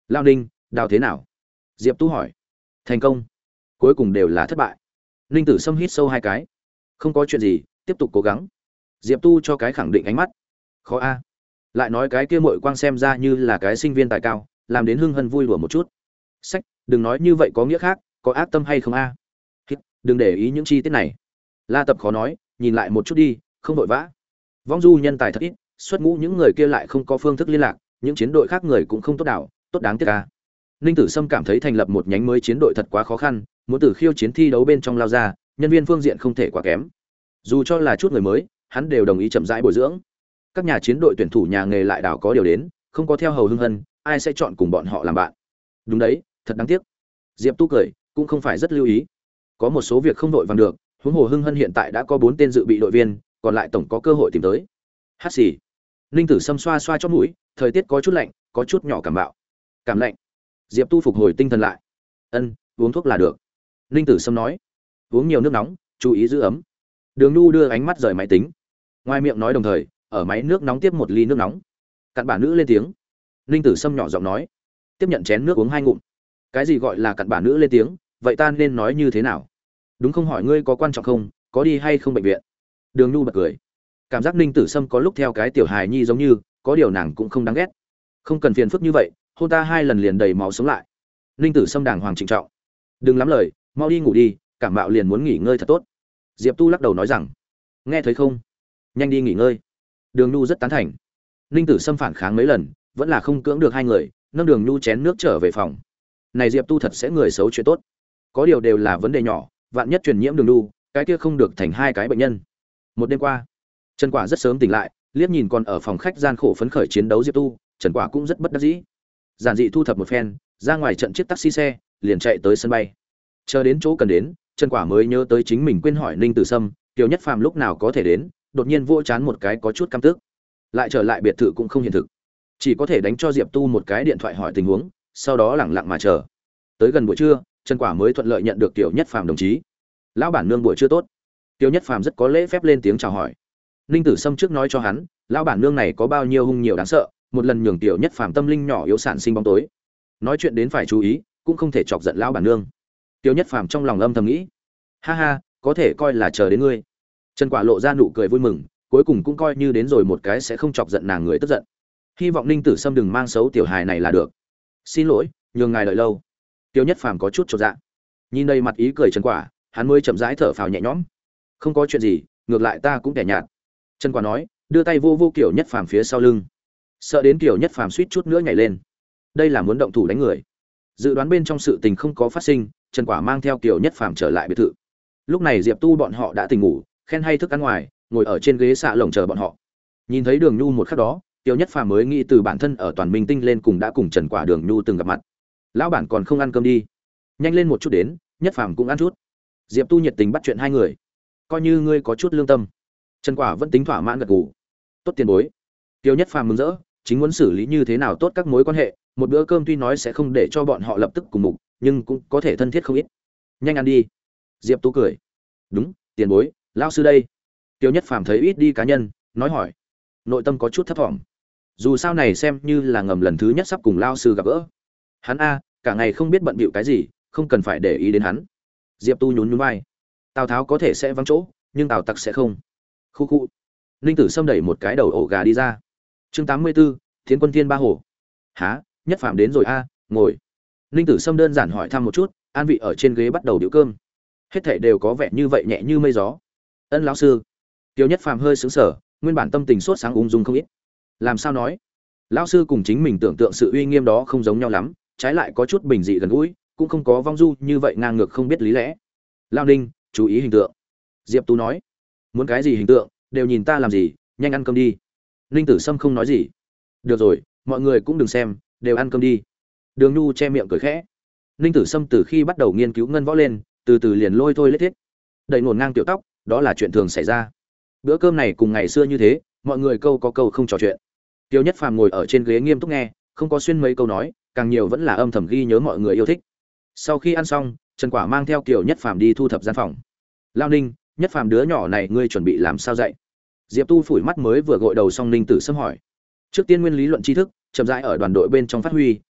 Lao Ninh, đào thế nào? Diệp Tu hỏi. Thành công. Cuối cùng đều là thất bại. Ninh Tử Sâm hít sâu hai cái. Không có chuyện gì, tiếp tục cố gắng. Diệp Tu cho cái khẳng định ánh mắt. Khó a. Lại nói cái kia muội quang xem ra như là cái sinh viên tài cao, làm đến Hưng Hân vui đùa một chút. Sách, đừng nói như vậy có nghĩa khác, có ác tâm hay không a? Đừng để ý những chi tiết này. La Tập khó nói, nhìn lại một chút đi, không vội vã. Vong du nhân tài thật ít, xuất ngũ những người kia lại không có phương thức liên lạc, những chiến đội khác người cũng không tốt đảo, tốt đáng tiếc a. Ninh Tử Sâm cảm thấy thành lập một nhánh mới chiến đội thật quá khó khăn, muốn từ khiêu chiến thi đấu bên trong lao ra, nhân viên phương diện không thể quá kém. Dù cho là chút người mới, hắn đều đồng ý chậm rãi bồi dưỡng. Các nhà chiến đội tuyển thủ nhà nghề lại đảo có điều đến, không có theo hầu Hưng Hân, ai sẽ chọn cùng bọn họ làm bạn. Đúng đấy, thật đáng tiếc. Diệp Tu cười, cũng không phải rất lưu ý. Có một số việc không đội vàng được, huống hồ Hưng Hân hiện tại đã có 4 tên dự bị đội viên, còn lại tổng có cơ hội tìm tới. Hát xì. Ninh Tử Sâm xoa xoa chót mũi, thời tiết có chút lạnh, có chút nhỏ cảm bạo. Cảm lạnh. Diệp Tu phục hồi tinh thần lại. Ân, uống thuốc là được. Ninh Tử Sâm nói. Uống nhiều nước nóng, chú ý giữ ấm. Đường Nhu đưa ánh mắt rời máy tính. Ngoài miệng nói đồng thời, ở máy nước nóng tiếp một ly nước nóng. Cặn bản nữ lên tiếng. Ninh Tử Sâm nhỏ giọng nói. Tiếp nhận chén nước uống 2 ngụm. Cái gì gọi là cặn bản nữ lên tiếng, vậy ta nên nói như thế nào? Đúng không, hỏi ngươi có quan trọng không, có đi hay không bệnh viện? Đường Nhu bật cười. Cảm giác Ninh Tử Sâm có lúc theo cái tiểu hài nhi giống như, có điều nàng cũng không đáng ghét. Không cần phiền phức như vậy, hôn ta 2 lần liền đầy máu sống lại. Ninh Tử Sâm đàng hoàng trịnh trọng. Đừng lắm lời, mau đi ngủ đi, cảm mạo liền muốn nghỉ ngơi thật tốt. Diệp Tu lắc đầu nói rằng, nghe thấy không, nhanh đi nghỉ ngơi. Đường Nhu rất tán thành. Ninh Tử Sâm phản kháng mấy lần, vẫn là không cưỡng được hai người, nâng Đường Nhu chén nước trở về phòng. Này Diệp Tu thật sẽ người xấu chuyện tốt, có điều đều là vấn đề nhỏ, vạn nhất truyền nhiễm Đường Nhu, cái kia không được thành 2 cái bệnh nhân. Một đêm qua, Trần Quả rất sớm tỉnh lại, liếc nhìn còn ở phòng khách gian khổ phấn khởi chiến đấu Diệp Tu, Trần Quả cũng rất bất đắc dĩ. Giản dị thu thập một phen, ra ngoài trận chiếc taxi xe, liền chạy tới sân bay. Chờ đến chỗ cần đến, Trần Quả mới nhớ tới chính mình quên hỏi Ninh Tử Sâm, Tiểu Nhất Phàm lúc nào có thể đến, đột nhiên vỗ chán một cái có chút căm tức. Lại trở lại biệt thự cũng không hiện thực, chỉ có thể đánh cho Diệp Tu một cái điện thoại hỏi tình huống, sau đó lẳng lặng mà chờ. Tới gần buổi trưa, Trần Quả mới thuận lợi nhận được Tiểu Nhất Phàm đồng chí. Lão bản nương buổi trưa tốt. Tiểu Nhất Phàm rất có lễ phép lên tiếng chào hỏi. Ninh Tử Sâm trước nói cho hắn, lão bản nương này có bao nhiêu hung nhiều đáng sợ, một lần nhường Tiểu Nhất Phàm tâm linh nhỏ yếu sản sinh bóng tối. Nói chuyện đến phải chú ý, cũng không thể chọc giận lão bản nương. Tiểu Nhất Phàm trong lòng âm thầm nghĩ, ha ha, có thể coi là chờ đến ngươi. Trần Quả lộ ra nụ cười vui mừng, cuối cùng cũng coi như đến rồi một cái sẽ không chọc giận nàng người tức giận. Hy vọng Ninh Tử Sâm đừng mang xấu tiểu hài này là được. Xin lỗi, nhường ngài đợi lâu. Tiểu Nhất Phàm có chút chột dạ. Nhìn đây mặt ý cười Trần Quả, hắn mới chậm rãi thở phào nhẹ nhõm. Không có chuyện gì, ngược lại ta cũng tẻ nhạt. Trần Quả nói, đưa tay vô vô Tiểu Nhất Phàm phía sau lưng. Sợ đến Tiểu Nhất Phàm suýt chút nữa nhảy lên. Đây là muốn động thủ đánh người. Dự đoán bên trong sự tình không có phát sinh, Trần Quả mang theo Tiểu Nhất Phàm trở lại biệt thự. Lúc này Diệp Tu bọn họ đã tỉnh ngủ, khen hay thức ăn ngoài, ngồi ở trên ghế xạ lồng chờ bọn họ. Nhìn thấy Đường Nhu một khắc đó, Tiểu Nhất Phàm mới nghĩ từ bản thân ở Toàn Minh Tinh lên cùng đã cùng Trần Quả Đường Nhu từng gặp mặt. Lão bản còn không ăn cơm đi, nhanh lên một chút đến, Nhất Phàm cũng ăn chút. Diệp Tu nhiệt tình bắt chuyện hai người, coi như ngươi có chút lương tâm. Trần Quả vẫn tính thỏa mãn gật gù. Tốt tiền bối. Tiểu Nhất Phàm mừng rỡ, chính muốn xử lý như thế nào tốt các mối quan hệ, một bữa cơm tuy nói sẽ không để cho bọn họ lập tức cùng mục, nhưng cũng có thể thân thiết không ít. Nhanh ăn đi. Diệp Tu cười. Đúng, tiền bối, lão sư đây. Tiểu Nhất Phàm thấy ít đi cá nhân, nói hỏi. Nội tâm có chút thấp thỏm. Dù sao này xem như là ngầm lần thứ nhất sắp cùng lão sư gặp gỡ. Hắn cả ngày không biết bận bịu cái gì, không cần phải để ý đến hắn. Diệp Tu nhún nhún vai. Tào Tháo có thể sẽ vắng chỗ, nhưng Tào Tặc sẽ không. Khu khu. Ninh Tử Sâm đẩy một cái đầu ổ gà đi ra. Chương 84, Thiến Quân Thiên Ba Hồ. Hả, Nhất Phàm đến rồi ngồi. Ninh Tử Sâm đơn giản hỏi thăm một chút, an vị ở trên ghế bắt đầu điệu cơm. Hết thảy đều có vẻ như vậy nhẹ như mây gió. Ân lão sư. Tiểu Nhất Phàm hơi sững sờ, nguyên bản tâm tình sốt sáng ung dung không ít. Làm sao nói? Lão sư cùng chính mình tưởng tượng sự uy nghiêm đó không giống nhau lắm, trái lại có chút bình dị gần gũi, cũng không có vong du như vậy ngang ngược không biết lý lẽ. Lão Ninh, chú ý hình tượng. Diệp Tú nói. Muốn cái gì hình tượng, đều nhìn ta làm gì, nhanh ăn cơm đi. Ninh Tử Sâm không nói gì. Được rồi, mọi người cũng đừng xem, đều ăn cơm đi. Đường Nhu che miệng cười khẽ. Ninh Tử Sâm từ khi bắt đầu nghiên cứu ngân võ lên, từ từ liền lôi thôi lết thiết, đẩy ngổn ngang tiểu tóc, đó là chuyện thường xảy ra. Bữa cơm này cùng ngày xưa như thế, mọi người câu có câu không trò chuyện. Tiêu Nhất Phàm ngồi ở trên ghế nghiêm túc nghe, không có xuyên mấy câu nói, càng nhiều vẫn là âm thầm ghi nhớ mọi người yêu thích. Sau khi ăn xong, Trần Quả mang theo Kiều Nhất Phàm đi thu thập gian phòng. Lao Ninh, Nhất Phàm đứa nhỏ này ngươi chuẩn bị làm sao dạy? Diệp Tu phủi mắt mới vừa gội đầu xong Ninh Tử Sâm hỏi. Trước tiên nguyên lý luận tri thức, chậm rãi ở đoàn đội bên trong phát huy,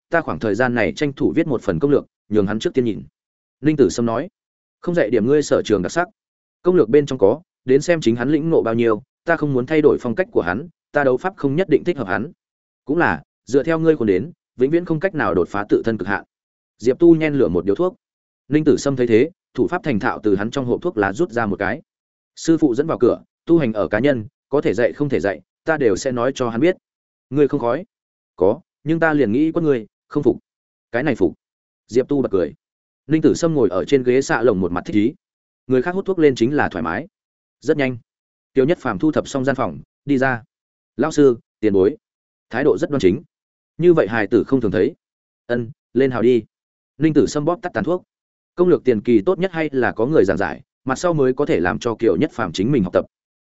ta khoảng thời gian này tranh thủ viết một phần công lược nhường hắn trước tiên nhìn. Ninh Tử Sâm nói, không dạy điểm ngươi sở trường đặc sắc, công lược bên trong có, đến xem chính hắn lĩnh ngộ bao nhiêu, ta không muốn thay đổi phong cách của hắn, ta đấu pháp không nhất định thích hợp hắn. Cũng là, dựa theo ngươi còn đến, vĩnh viễn không cách nào đột phá tự thân cực hạn. Diệp Tu nhen lửa một điếu thuốc. Ninh Tử Sâm thấy thế, thủ pháp thành thạo từ hắn trong hộp thuốc lá rút ra một cái. Sư phụ dẫn vào cửa, tu hành ở cá nhân, có thể dạy không thể dạy, ta đều sẽ nói cho hắn biết. Ngươi không khói? Có, nhưng ta liền nghĩ có ngươi, không phục. Cái này phục. Diệp Tu bật cười. Ninh Tử Sâm ngồi ở trên ghế xạ lồng một mặt thích ý. Người khác hút thuốc lên chính là thoải mái. Rất nhanh, Tiêu Nhất Phàm thu thập xong gian phòng, đi ra. Lão sư, tiền bối. Thái độ rất đoan chính. Như vậy hài tử không thường thấy. Ân, lên hào đi. Ninh Tử Sâm bóp tắt tàn thuốc. Công lược tiền kỳ tốt nhất hay là có người giảng giải, mặt sau mới có thể làm cho Kiều Nhất Phàm chính mình học tập.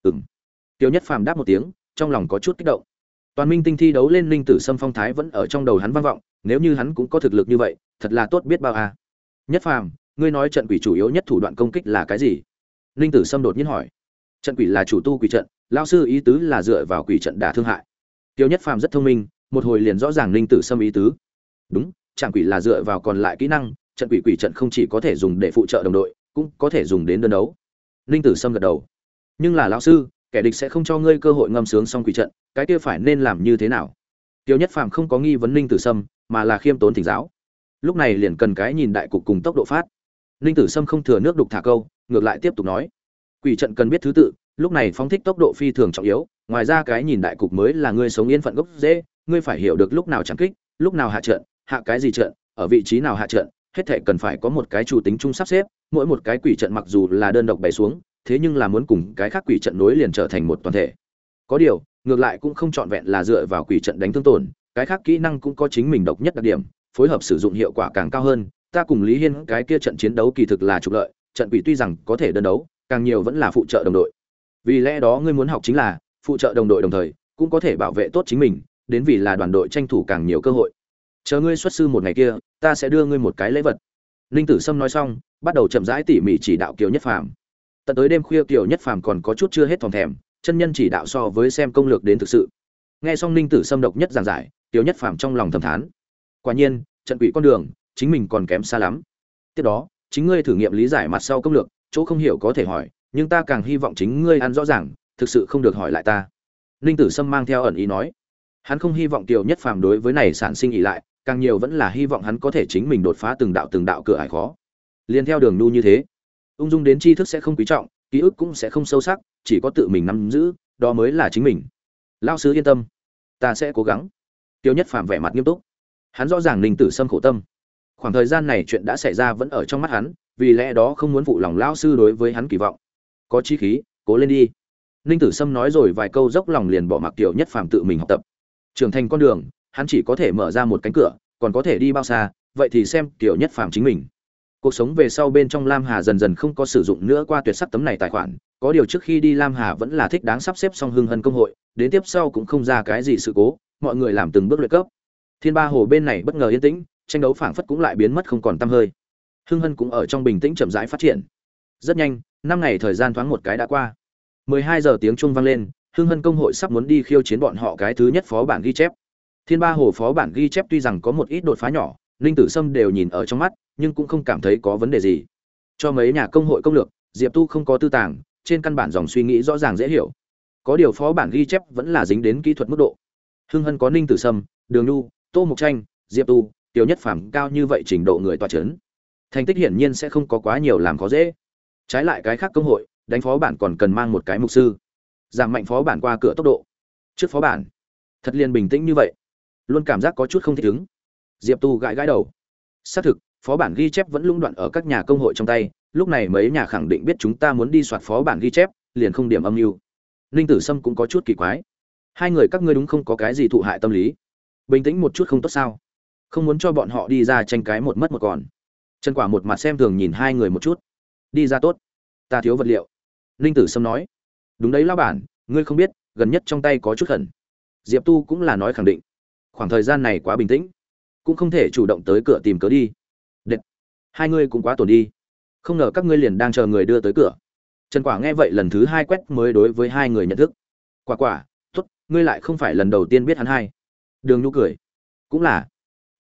Kiều Nhất Phàm đáp một tiếng, trong lòng có chút kích động. Toàn minh tinh thi đấu lên Ninh Tử Sâm phong thái vẫn ở trong đầu hắn vang vọng, nếu như hắn cũng có thực lực như vậy, thật là tốt biết bao à. Nhất Phàm, ngươi nói trận quỷ chủ yếu nhất thủ đoạn công kích là cái gì? Ninh Tử Sâm đột nhiên hỏi. Trận quỷ là chủ tu quỷ trận, lão sư ý tứ là dựa vào quỷ trận đả thương hại. Kiều Nhất Phàm rất thông minh, một hồi liền rõ ràng Ninh Tử Sâm ý tứ. Đúng, trận quỷ là dựa vào còn lại kỹ năng, trận quỷ trận không chỉ có thể dùng để phụ trợ đồng đội, cũng có thể dùng đến đơn đấu. Ninh Tử Sâm gật đầu. Nhưng là lão sư, kẻ địch sẽ không cho ngươi cơ hội ngâm sướng xong quỷ trận, cái kia phải nên làm như thế nào? Tiêu Nhất Phàm không có nghi vấn Ninh Tử Sâm, mà là khiêm tốn thỉnh giáo. Lúc này liền cần cái nhìn đại cục cùng tốc độ phát. Ninh Tử Sâm không thừa nước đục thả câu, ngược lại tiếp tục nói: quỷ trận cần biết thứ tự, lúc này phóng thích tốc độ phi thường trọng yếu, ngoài ra cái nhìn đại cục mới là ngươi sống yên phận gốc rễ, ngươi phải hiểu được lúc nào chẳng kích, lúc nào hạ trận, hạ cái gì trận, ở vị trí nào hạ trận, hết thảy cần phải có một cái chủ tính chung sắp xếp, mỗi một cái quỷ trận mặc dù là đơn độc bày xuống, thế nhưng là muốn cùng cái khác quỷ trận nối liền trở thành một toàn thể. Có điều, ngược lại cũng không trọn vẹn là dựa vào quỷ trận đánh thương tổn, cái khác kỹ năng cũng có chính mình độc nhất đặc điểm, phối hợp sử dụng hiệu quả càng cao hơn. Ta cùng Lý Hiên cái kia trận chiến đấu kỳ thực là trục lợi, trận quỷ tuy rằng có thể đơn đấu, càng nhiều vẫn là phụ trợ đồng đội. Vì lẽ đó ngươi muốn học chính là phụ trợ đồng đội đồng thời cũng có thể bảo vệ tốt chính mình, đến vì là đoàn đội tranh thủ càng nhiều cơ hội. Chờ ngươi xuất sư một ngày kia, ta sẽ đưa ngươi một cái lễ vật. Ninh Tử Sâm nói xong, bắt đầu chậm rãi tỉ mỉ chỉ đạo Kiều Nhất Phàm. Tận tới đêm khuya Kiều Nhất Phàm còn có chút chưa hết thòng thèm, chân nhân chỉ đạo so với xem công lược đến thực sự. Nghe xong Ninh Tử Sâm độc nhất giảng giải, Kiều Nhất Phàm trong lòng thầm thán. Quả nhiên, trận quỷ con đường, chính mình còn kém xa lắm. Tiếp đó, chính ngươi thử nghiệm lý giải mặt sau công lược, chỗ không hiểu có thể hỏi, nhưng ta càng hy vọng chính ngươi ăn rõ ràng, thực sự không được hỏi lại ta. Ninh Tử Sâm mang theo ẩn ý nói, hắn không hy vọng Kiều Nhất Phàm đối với này sản sinh ỷ lại, càng nhiều vẫn là hy vọng hắn có thể chính mình đột phá từng đạo cửa ải khó. Liên theo đường nu như thế, ung dung đến tri thức sẽ không quý trọng, ký ức cũng sẽ không sâu sắc, chỉ có tự mình nắm giữ, đó mới là chính mình. Lão sư yên tâm, ta sẽ cố gắng. Kiều Nhất Phàm vẻ mặt nghiêm túc. Hắn rõ ràng Ninh Tử Sâm khổ tâm. Khoảng thời gian này chuyện đã xảy ra vẫn ở trong mắt hắn, vì lẽ đó không muốn phụ lòng lão sư đối với hắn kỳ vọng. Có chí khí, cố lên đi. Ninh Tử Sâm nói rồi vài câu dốc lòng liền bỏ mặc Kiều Nhất Phàm tự mình học tập. Trưởng thành con đường, hắn chỉ có thể mở ra một cánh cửa, còn có thể đi bao xa, vậy thì xem Kiều Nhất Phàm chính mình. Cuộc sống về sau bên trong Lam Hà dần dần không có sử dụng nữa qua tuyệt sắc tấm này tài khoản, có điều trước khi đi Lam Hà vẫn là thích đáng sắp xếp xong Hưng Hân công hội, đến tiếp sau cũng không ra cái gì sự cố, mọi người làm từng bước luyện cấp. Thiên Ba Hồ bên này bất ngờ yên tĩnh, tranh đấu phảng phất cũng lại biến mất không còn tăm hơi. Hưng Hân cũng ở trong bình tĩnh chậm rãi phát triển. Rất nhanh, 5 ngày thời gian thoáng một cái đã qua. 12 giờ tiếng chuông vang lên, Hưng Hân công hội sắp muốn đi khiêu chiến bọn họ cái thứ nhất phó bản ghi chép. Thiên Ba Hồ phó bản ghi chép tuy rằng có một ít đột phá nhỏ, Linh Tử Sâm đều nhìn ở trong mắt, nhưng cũng không cảm thấy có vấn đề gì. Cho mấy nhà công hội công lược, Diệp Tu không có tư tàng, trên căn bản dòng suy nghĩ rõ ràng dễ hiểu. Có điều phó bản ghi chép vẫn là dính đến kỹ thuật mức độ. Hưng Hân có Ninh Tử Sâm, Đường Nhu, Tô Mộc Tranh, Diệp Tu, Tiểu Nhất Phàm cao như vậy trình độ người tọa chấn. Thành tích hiển nhiên sẽ không có quá nhiều làm khó dễ. Trái lại cái khác công hội, đánh phó bản còn cần mang một cái mục sư, giảm mạnh phó bản qua cửa tốc độ. Trước phó bản, thật liền bình tĩnh như vậy, luôn cảm giác có chút không thích ứng. Diệp Tu gãi gãi đầu. Xác thực, phó bản ghi chép vẫn lũng đoạn ở các nhà công hội trong tay, lúc này mấy nhà khẳng định biết chúng ta muốn đi soạt phó bản ghi chép, liền không điểm âm mưu. Ninh Tử Sâm cũng có chút kỳ quái. Hai người các ngươi đúng không có cái gì thụ hại tâm lý, bình tĩnh một chút không tốt sao? Không muốn cho bọn họ đi ra tranh cái một mất một còn. Trần Quả một mặt xem thường nhìn hai người một chút. Đi ra tốt, ta thiếu vật liệu. Ninh Tử Sâm nói. Đúng đấy lão bản, ngươi không biết, gần nhất trong tay có chút khẩn. Diệp Tu cũng là nói khẳng định. Khoảng thời gian này quá bình tĩnh, cũng không thể chủ động tới cửa tìm cớ đi. Đệt, hai ngươi cũng quá tổn đi. Không ngờ các ngươi liền đang chờ người đưa tới cửa. Trần Quả nghe vậy lần thứ hai quét mới đối với hai người nhận thức. Quả, tốt, ngươi lại không phải lần đầu tiên biết hắn hai. Đường Nhu cười. Cũng là.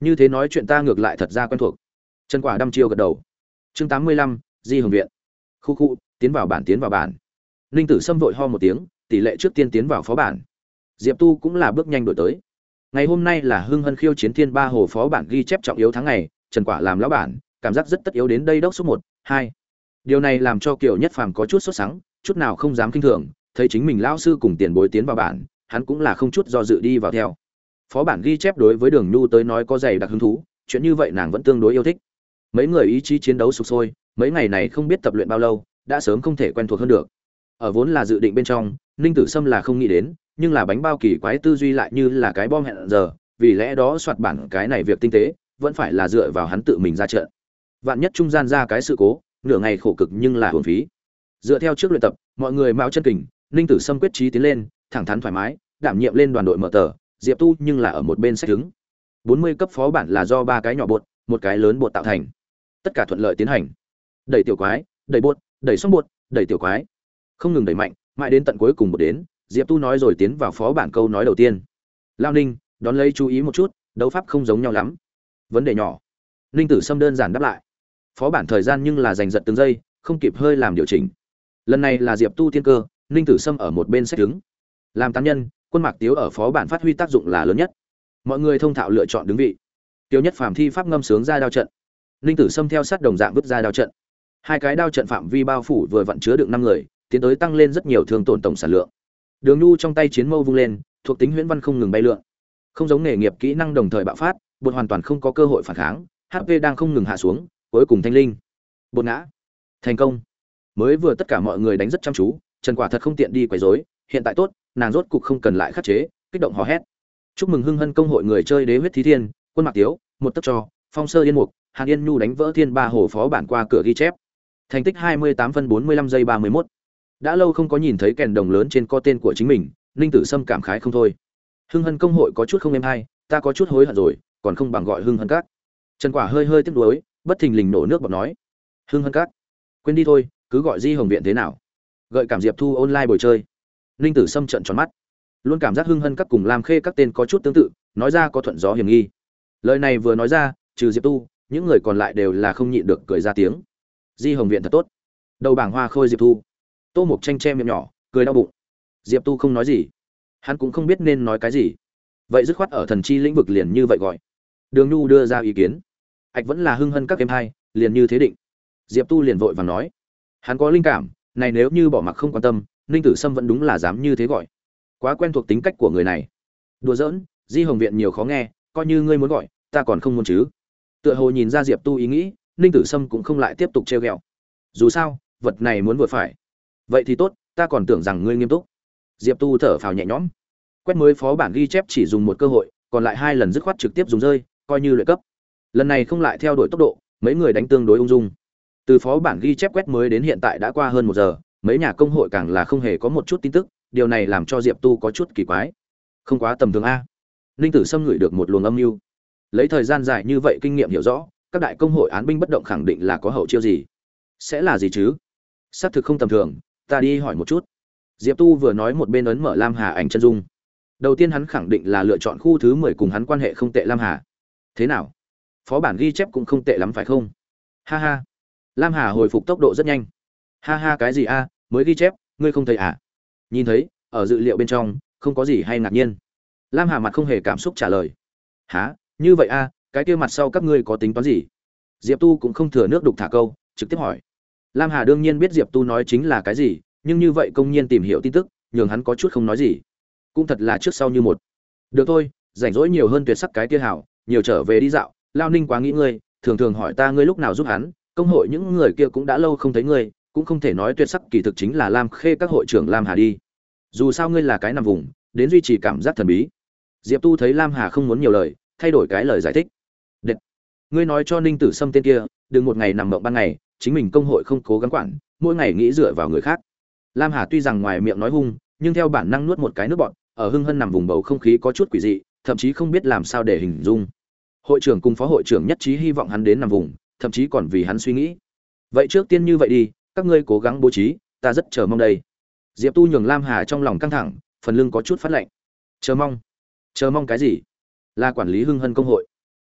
Như thế nói chuyện ta ngược lại thật ra quen thuộc. Trần Quả đăm chiêu gật đầu. Chương 85, Di Hồng viện. Khu khu, tiến vào bản. Ninh Tử Sâm vội ho một tiếng, tỷ lệ trước tiên tiến vào phó bản. Diệp Tu cũng là bước nhanh đổi tới. Ngày hôm nay là Hưng Hân khiêu chiến Thiên Ba Hồ phó bản ghi chép trọng yếu tháng ngày, Trần Quả làm lão bản, cảm giác rất tất yếu đến đây đốc số 1, 2. Điều này làm cho Kiều Nhất Phàm có chút sốt sắng, chút nào không dám kinh thường, thấy chính mình lão sư cùng tiền bối tiến vào bản, hắn cũng là không chút do dự đi vào theo. Phó bản ghi chép đối với Đường Nhu tới nói có dày đặc hứng thú, chuyện như vậy nàng vẫn tương đối yêu thích. Mấy người ý chí chiến đấu sục sôi, mấy ngày này không biết tập luyện bao lâu, đã sớm không thể quen thuộc hơn được. Ở vốn là dự định bên trong, Ninh Tử Sâm là không nghĩ đến, nhưng là bánh bao kỳ quái tư duy lại như là cái bom hẹn giờ, vì lẽ đó soạt bản cái này việc tinh tế, vẫn phải là dựa vào hắn tự mình ra trận. Vạn nhất trung gian ra cái sự cố, nửa ngày khổ cực nhưng là uổng phí. Dựa theo trước luyện tập, mọi người mạo chân kình, Ninh Tử Sâm quyết chí tiến lên, thẳng thắn thoải mái, đảm nhiệm lên đoàn đội mở tờ, Diệp Tu nhưng là ở một bên sách đứng. 40 cấp phó bản là do 3 cái nhỏ bột, một cái lớn bột tạo thành. Tất cả thuận lợi tiến hành. Đẩy tiểu quái, đẩy bột, đẩy xong bột, đẩy tiểu quái. Không ngừng đẩy mạnh, mãi đến tận cuối cùng một đến, Diệp Tu nói rồi tiến vào phó bản câu nói đầu tiên. Lao Ninh, đón lấy chú ý một chút, đấu pháp không giống nhau lắm. Vấn đề nhỏ. Ninh Tử Sâm đơn giản đáp lại. Phó bản thời gian nhưng là giành giật từng giây, không kịp hơi làm điều chỉnh. Lần này là Diệp Tu tiên cơ, Ninh Tử Sâm ở một bên sách đứng. Làm tán nhân, Quân Mạc Tiếu ở phó bản phát huy tác dụng là lớn nhất. Mọi người thông thạo lựa chọn đứng vị. Tiêu Nhất Phàm thi pháp ngâm sướng ra đao trận. Ninh Tử Sâm theo sát đồng dạng vứt ra đao trận. Hai cái đao trận phạm vi bao phủ vừa vặn chứa đựng 5 người, tiến tới tăng lên rất nhiều thương tổn tổng sản lượng. Đường Nhu trong tay chiến mâu vung lên, thuộc tính huyễn văn không ngừng bay lượn. Không giống nghề nghiệp kỹ năng đồng thời bạo phát, bột hoàn toàn không có cơ hội phản kháng, HP đang không ngừng hạ xuống, cuối cùng thanh linh. Bột ngã. Thành công. Mới vừa tất cả mọi người đánh rất chăm chú, Trần Quả thật không tiện đi quấy rối, hiện tại tốt, nàng rốt cục không cần lại khắc chế, kích động hò hét. Chúc mừng Hưng Hân công hội người chơi đế huyết thí thiên, Quân Mạc Tiếu, một tấc cho, Phong Sơ Yên Mục, Hàn Yên Nhu đánh vỡ Thiên Ba Hồ phó bản qua cửa ghi chép. Thành tích 28 phân 45 giây 31. Đã lâu không có nhìn thấy kèn đồng lớn trên có tên của chính mình, Ninh Tử Sâm cảm khái không thôi. Hưng Hân công hội có chút không êm hay, ta có chút hối hận rồi, còn không bằng gọi Hưng Hân các. Trần Quả hơi hơi tiếc nuối, bất thình lình nổ nước bọt nói: "Hưng Hân các, quên đi thôi, cứ gọi Di Hồng viện thế nào?" Gợi cảm Diệp Thu online bồi chơi. Ninh Tử Sâm trợn tròn mắt, luôn cảm giác Hưng Hân các cùng Lam Khê các tên có chút tương tự, nói ra có thuận gió hiểm nghi. Lời này vừa nói ra, trừ Diệp Tu, những người còn lại đều là không nhịn được cười ra tiếng. Di Hồng viện thật tốt. Đầu bảng hoa khôi Diệp Thu. Tô Mục Tranh che miệng nhỏ, cười đau bụng. Diệp Tu không nói gì, hắn cũng không biết nên nói cái gì. Vậy dứt khoát ở thần chi lĩnh vực liền như vậy gọi. Đường Nhu đưa ra ý kiến. Ảch vẫn là Hưng Hân các em hai, liền như thế định. Diệp Tu liền vội vàng nói, hắn có linh cảm, này nếu như bỏ mặc không quan tâm, Ninh Tử Sâm vẫn đúng là dám như thế gọi. Quá quen thuộc tính cách của người này. Đùa giỡn, Di Hồng viện nhiều khó nghe, coi như ngươi muốn gọi, ta còn không muốn chứ. Tựa hồ nhìn ra Diệp Tu ý nghĩ, Ninh Tử Sâm cũng không lại tiếp tục trêu ghẹo. Dù sao, vật này muốn vừa phải. Vậy thì tốt, ta còn tưởng rằng ngươi nghiêm túc. Diệp Tu thở phào nhẹ nhõm. Quét mới phó bản ghi chép chỉ dùng một cơ hội, còn lại 2 lần dứt khoát trực tiếp dùng rơi, coi như luyện cấp. Lần này không lại theo đuổi tốc độ, mấy người đánh tương đối ung dung. Từ phó bản ghi chép quét mới đến hiện tại đã qua hơn 1 giờ, mấy nhà công hội càng là không hề có một chút tin tức, điều này làm cho Diệp Tu có chút kỳ quái. Không quá tầm thường a. Ninh Tử Sâm ngửi được một luồng âm mưu. Lấy thời gian dài như vậy kinh nghiệm hiểu rõ, các đại công hội án binh bất động khẳng định là có hậu chiêu gì. Sẽ là gì chứ? Xác thực không tầm thường, ta đi hỏi một chút. Diệp Tu vừa nói một bên ấn mở Lam Hà ảnh chân dung. Đầu tiên hắn khẳng định là lựa chọn khu thứ 10 cùng hắn quan hệ không tệ Lam Hà. Thế nào? Phó bản ghi chép cũng không tệ lắm phải không? Ha ha. Lam Hà hồi phục tốc độ rất nhanh. Ha ha cái gì a, mới ghi chép, ngươi không thấy à? Nhìn thấy, ở dữ liệu bên trong, không có gì hay ngạc nhiên. Lam Hà mặt không hề cảm xúc trả lời. Hả, như vậy a, cái kia mặt sau các ngươi có tính toán gì? Diệp Tu cũng không thừa nước đục thả câu, trực tiếp hỏi. Lam Hà đương nhiên biết Diệp Tu nói chính là cái gì, nhưng như vậy công nhiên tìm hiểu tin tức, nhường hắn có chút không nói gì. Cũng thật là trước sau như một. Được thôi, rảnh rỗi nhiều hơn tuyệt sắc cái kia hảo, nhiều trở về đi dạo, Lao Ninh quá nghĩ ngươi, thường thường hỏi ta ngươi lúc nào giúp hắn, công hội những người kia cũng đã lâu không thấy ngươi, cũng không thể nói tuyệt sắc kỳ thực chính là Lam Khê các hội trưởng Lam Hà đi. Dù sao ngươi là cái nằm vùng, đến duy trì cảm giác thần bí. Diệp Tu thấy Lam Hà không muốn nhiều lời, thay đổi cái lời giải thích. Đệt. Ngươi nói cho Ninh Tử Sâm tên kia, đừng một ngày nằm mộng ban ngày, chính mình công hội không cố gắng quản, mỗi ngày nghĩ dựa vào người khác. Lam Hà tuy rằng ngoài miệng nói hung, nhưng theo bản năng nuốt một cái nước bọt, ở Hưng Hân nằm vùng bầu không khí có chút quỷ dị, thậm chí không biết làm sao để hình dung. Hội trưởng cùng phó hội trưởng nhất trí hy vọng hắn đến nằm vùng, thậm chí còn vì hắn suy nghĩ. Vậy trước tiên như vậy đi, các ngươi cố gắng bố trí, ta rất chờ mong đây. Diệp Tu nhường Lam Hà trong lòng căng thẳng, phần lưng có chút phát lạnh. Chờ mong cái gì? Là quản lý Hưng Hân công hội.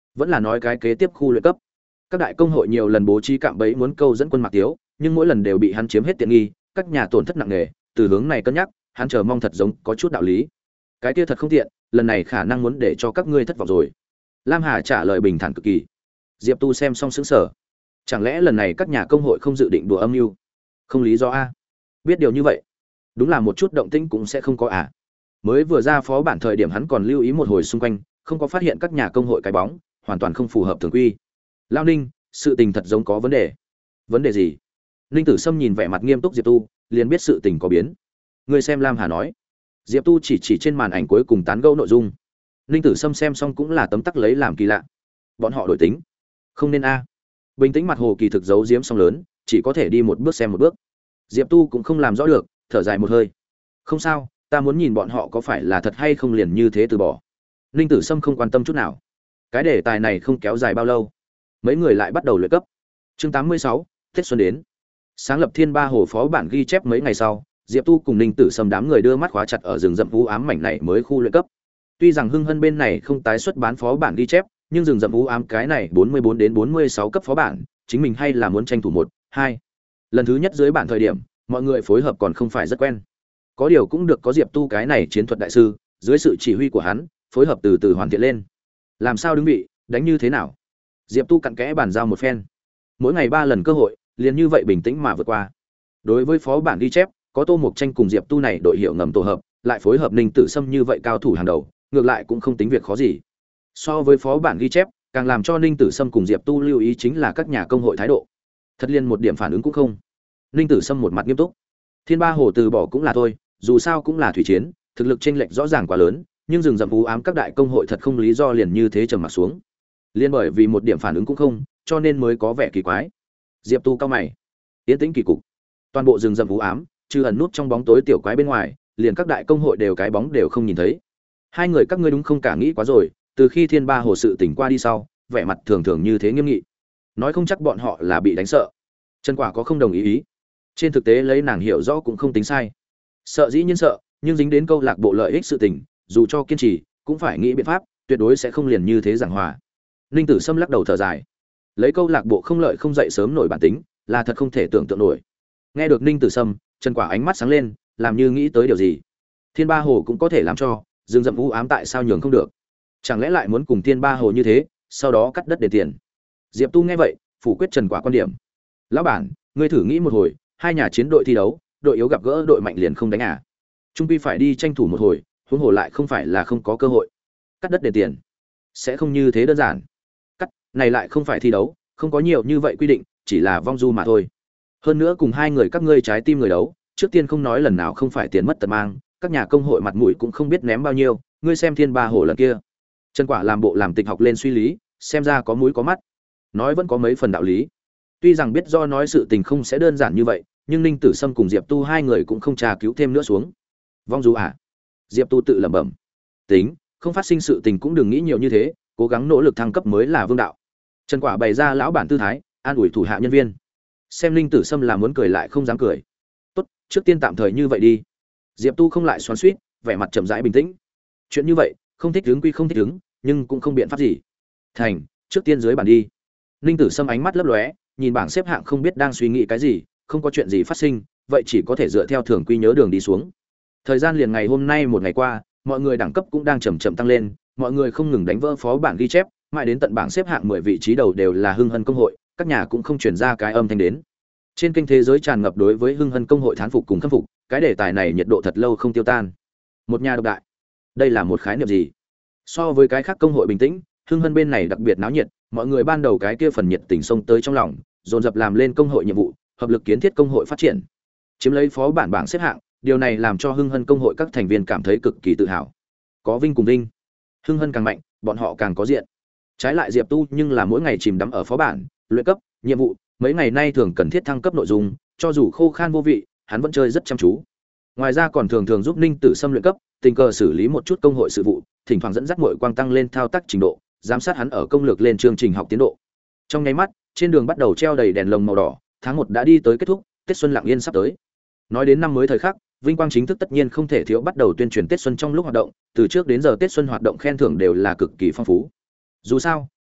Vẫn là nói cái kế tiếp khu luyện cấp. Các đại công hội nhiều lần bố trí cạm bẫy muốn câu dẫn quân Mạc Tiếu, nhưng mỗi lần đều bị hắn chiếm hết tiện nghi, các nhà tổn thất nặng nề, từ hướng này cân nhắc, hắn chờ mong thật giống có chút đạo lý. Cái kia thật không tiện, lần này khả năng muốn để cho các ngươi thất vọng rồi. Lam Hà trả lời bình thản cực kỳ. Diệp Tu xem xong sững sờ. Chẳng lẽ lần này các nhà công hội không dự định đùa âm mưu? Không lý do a? Biết điều như vậy, đúng là một chút động tĩnh cũng sẽ không có à? Mới vừa ra phó bản thời điểm hắn còn lưu ý một hồi xung quanh, không có phát hiện các nhà công hội cái bóng, hoàn toàn không phù hợp thường quy. Lao Ninh, sự tình thật giống có vấn đề. Vấn đề gì? Ninh Tử Sâm nhìn vẻ mặt nghiêm túc Diệp Tu, liền biết sự tình có biến. Ngươi xem, Lam Hà nói. Diệp Tu chỉ trên màn ảnh cuối cùng tán gẫu nội dung. Ninh Tử Sâm xem xong cũng là tấm tắc lấy làm kỳ lạ. Bọn họ đổi tính. Không nên a. Bình tĩnh mặt hồ kỳ thực giấu giếm song lớn, chỉ có thể đi một bước xem một bước. Diệp Tu cũng không làm rõ được, thở dài một hơi. Không sao, ta muốn nhìn bọn họ có phải là thật hay không liền như thế từ bỏ. Ninh Tử Sâm không quan tâm chút nào. Cái đề tài này không kéo dài bao lâu, mấy người lại bắt đầu luyện cấp. Chương 86, Tết xuân đến. Sáng lập Thiên Ba Hồ phó bản ghi chép mấy ngày sau, Diệp Tu cùng Ninh Tử Sâm đám người đưa mắt khóa chặt ở rừng rậm u ám mảnh này mới khu luyện cấp. Tuy rằng Hưng Hân bên này không tái xuất bán phó bản ghi chép, nhưng rừng rậm u ám cái này 44 đến 46 cấp phó bản, chính mình hay là muốn tranh thủ 1, 2. Lần thứ nhất dưới bản thời điểm, mọi người phối hợp còn không phải rất quen. Có điều cũng được có Diệp Tu cái này chiến thuật đại sư, dưới sự chỉ huy của hắn, phối hợp từ từ hoàn thiện lên. Làm sao đứng vị, đánh như thế nào? Diệp Tu cặn kẽ bàn giao một phen. Mỗi ngày 3 lần cơ hội, liền như vậy bình tĩnh mà vượt qua. Đối với phó bản ghi chép, có Tô Mục Tranh cùng Diệp Tu này đội hiệu ngầm tổ hợp, lại phối hợp Ninh Tử Sâm như vậy cao thủ hàng đầu, ngược lại cũng không tính việc khó gì. So với phó bản ghi chép, càng làm cho Ninh Tử Sâm cùng Diệp Tu lưu ý chính là các nhà công hội thái độ. Thật liên một điểm phản ứng cũng không. Ninh Tử Sâm một mặt nghiêm túc. Thiên Ba Hồ từ bỏ cũng là thôi, dù sao cũng là thủy chiến, thực lực chênh lệch rõ ràng quá lớn, nhưng rừng rậm u ám các đại công hội thật không lý do liền như thế trầm mặt xuống. Liên bởi vì một điểm phản ứng cũng không, cho nên mới có vẻ kỳ quái. Diệp Tu cao mày. Tiến tĩnh kỳ cục. Toàn bộ rừng rậm u ám, trừ ẩn nút trong bóng tối tiểu quái bên ngoài, liền các đại công hội đều cái bóng đều không nhìn thấy. Hai người các ngươi đúng không cả nghĩ quá rồi, từ khi Thiên Ba Hồ sự tỉnh qua đi sau, vẻ mặt thường thường như thế nghiêm nghị. Nói không chắc bọn họ là bị đánh sợ. Trần Quả có không đồng ý. Trên thực tế lấy nàng hiểu rõ cũng không tính sai. Sợ dĩ nhiên sợ, nhưng dính đến câu lạc bộ lợi ích sự tình, dù cho kiên trì, cũng phải nghĩ biện pháp, tuyệt đối sẽ không liền như thế giảng hòa. Ninh Tử Sâm lắc đầu thở dài. Lấy câu lạc bộ không lợi không dậy sớm nổi bản tính, là thật không thể tưởng tượng nổi. Nghe được Ninh Tử Sâm, Trần Quả ánh mắt sáng lên, làm như nghĩ tới điều gì. Thiên Ba Hồ cũng có thể làm cho, rừng rậm u ám tại sao nhường không được? Chẳng lẽ lại muốn cùng Thiên Ba Hồ như thế, sau đó cắt đất để tiền? Diệp Tu nghe vậy, phủ quyết Trần Quả quan điểm. Lão bản, ngươi thử nghĩ một hồi, hai nhà chiến đội thi đấu, đội yếu gặp gỡ đội mạnh liền không đánh à? Trung quy phải đi tranh thủ một hồi, huống hồ lại không phải là không có cơ hội. Cắt đất để tiền, sẽ không như thế đơn giản. Cắt, này lại không phải thi đấu, không có nhiều như vậy quy định, chỉ là vong du mà thôi. Hơn nữa cùng hai người các ngươi trái tim người đấu, trước tiên không nói lần nào không phải tiền mất tật mang, các nhà công hội mặt mũi cũng không biết ném bao nhiêu, ngươi xem Thiên Ba Hồ lần kia. Trần Quả làm bộ làm tịch học lên suy lý, xem ra có mũi có mắt. Nói vẫn có mấy phần đạo lý. Tuy rằng biết do nói sự tình không sẽ đơn giản như vậy, nhưng Ninh Tử Sâm cùng Diệp Tu hai người cũng không tra cứu thêm nữa xuống. Vong du à? Diệp Tu tự lẩm bẩm. Tính, không phát sinh sự tình cũng đừng nghĩ nhiều như thế, cố gắng nỗ lực thăng cấp mới là vương đạo. Trần Quả bày ra lão bản tư thái, an ủi thủ hạ nhân viên. Xem Ninh Tử Sâm là muốn cười lại không dám cười. Tốt, trước tiên tạm thời như vậy đi. Diệp Tu không lại xoắn xuýt, vẻ mặt chậm rãi bình tĩnh. Chuyện như vậy, không thích ứng quy không thích ứng, nhưng cũng không biện pháp gì. Thành, trước tiên dưới bàn đi. Ninh Tử Sâm ánh mắt lấp lóe, nhìn bảng xếp hạng không biết đang suy nghĩ cái gì, không có chuyện gì phát sinh, vậy chỉ có thể dựa theo thường quy nhớ đường đi xuống. Thời gian liền ngày hôm nay một ngày qua, mọi người đẳng cấp cũng đang chậm chậm tăng lên, mọi người không ngừng đánh vỡ phó bảng ghi chép, mãi đến tận bảng xếp hạng 10 vị trí đầu đều là Hưng Hân công hội, các nhà cũng không truyền ra cái âm thanh đến. Trên kênh thế giới tràn ngập đối với Hưng Hân công hội thán phục cùng khâm phục, cái đề tài này nhiệt độ thật lâu không tiêu tan. Một nhà độc đại, đây là một khái niệm gì? So với cái khác công hội bình tĩnh, Hưng Hân bên này đặc biệt náo nhiệt, mọi người ban đầu cái kia phần nhiệt tình xông tới trong lòng, dồn dập làm lên công hội nhiệm vụ, hợp lực kiến thiết công hội phát triển, chiếm lấy phó bản bảng xếp hạng, điều này làm cho Hưng Hân công hội các thành viên cảm thấy cực kỳ tự hào. Có vinh cùng vinh, Hưng Hân càng mạnh, bọn họ càng có diện. Trái lại Diệp Tu nhưng là mỗi ngày chìm đắm ở phó bản, luyện cấp, nhiệm vụ, mấy ngày nay thường cần thiết thăng cấp nội dung, cho dù khô khan vô vị, hắn vẫn chơi rất chăm chú. Ngoài ra còn thường thường giúp Ninh Tử Sâm luyện cấp, tình cờ xử lý một chút công hội sự vụ, thỉnh thoảng dẫn dắt muội quang tăng lên thao tác trình độ, giám sát hắn ở công lược lên chương trình học tiến độ. Trong nháy mắt, trên đường bắt đầu treo đầy đèn lồng màu đỏ, tháng 1 đã đi tới kết thúc, Tết xuân lặng yên sắp tới. Nói đến năm mới thời khắc, vinh quang chính thức tất nhiên không thể thiếu bắt đầu tuyên truyền Tết xuân trong lúc hoạt động, từ trước đến giờ Tết xuân hoạt động khen thưởng đều là cực kỳ phong phú. Dù sao,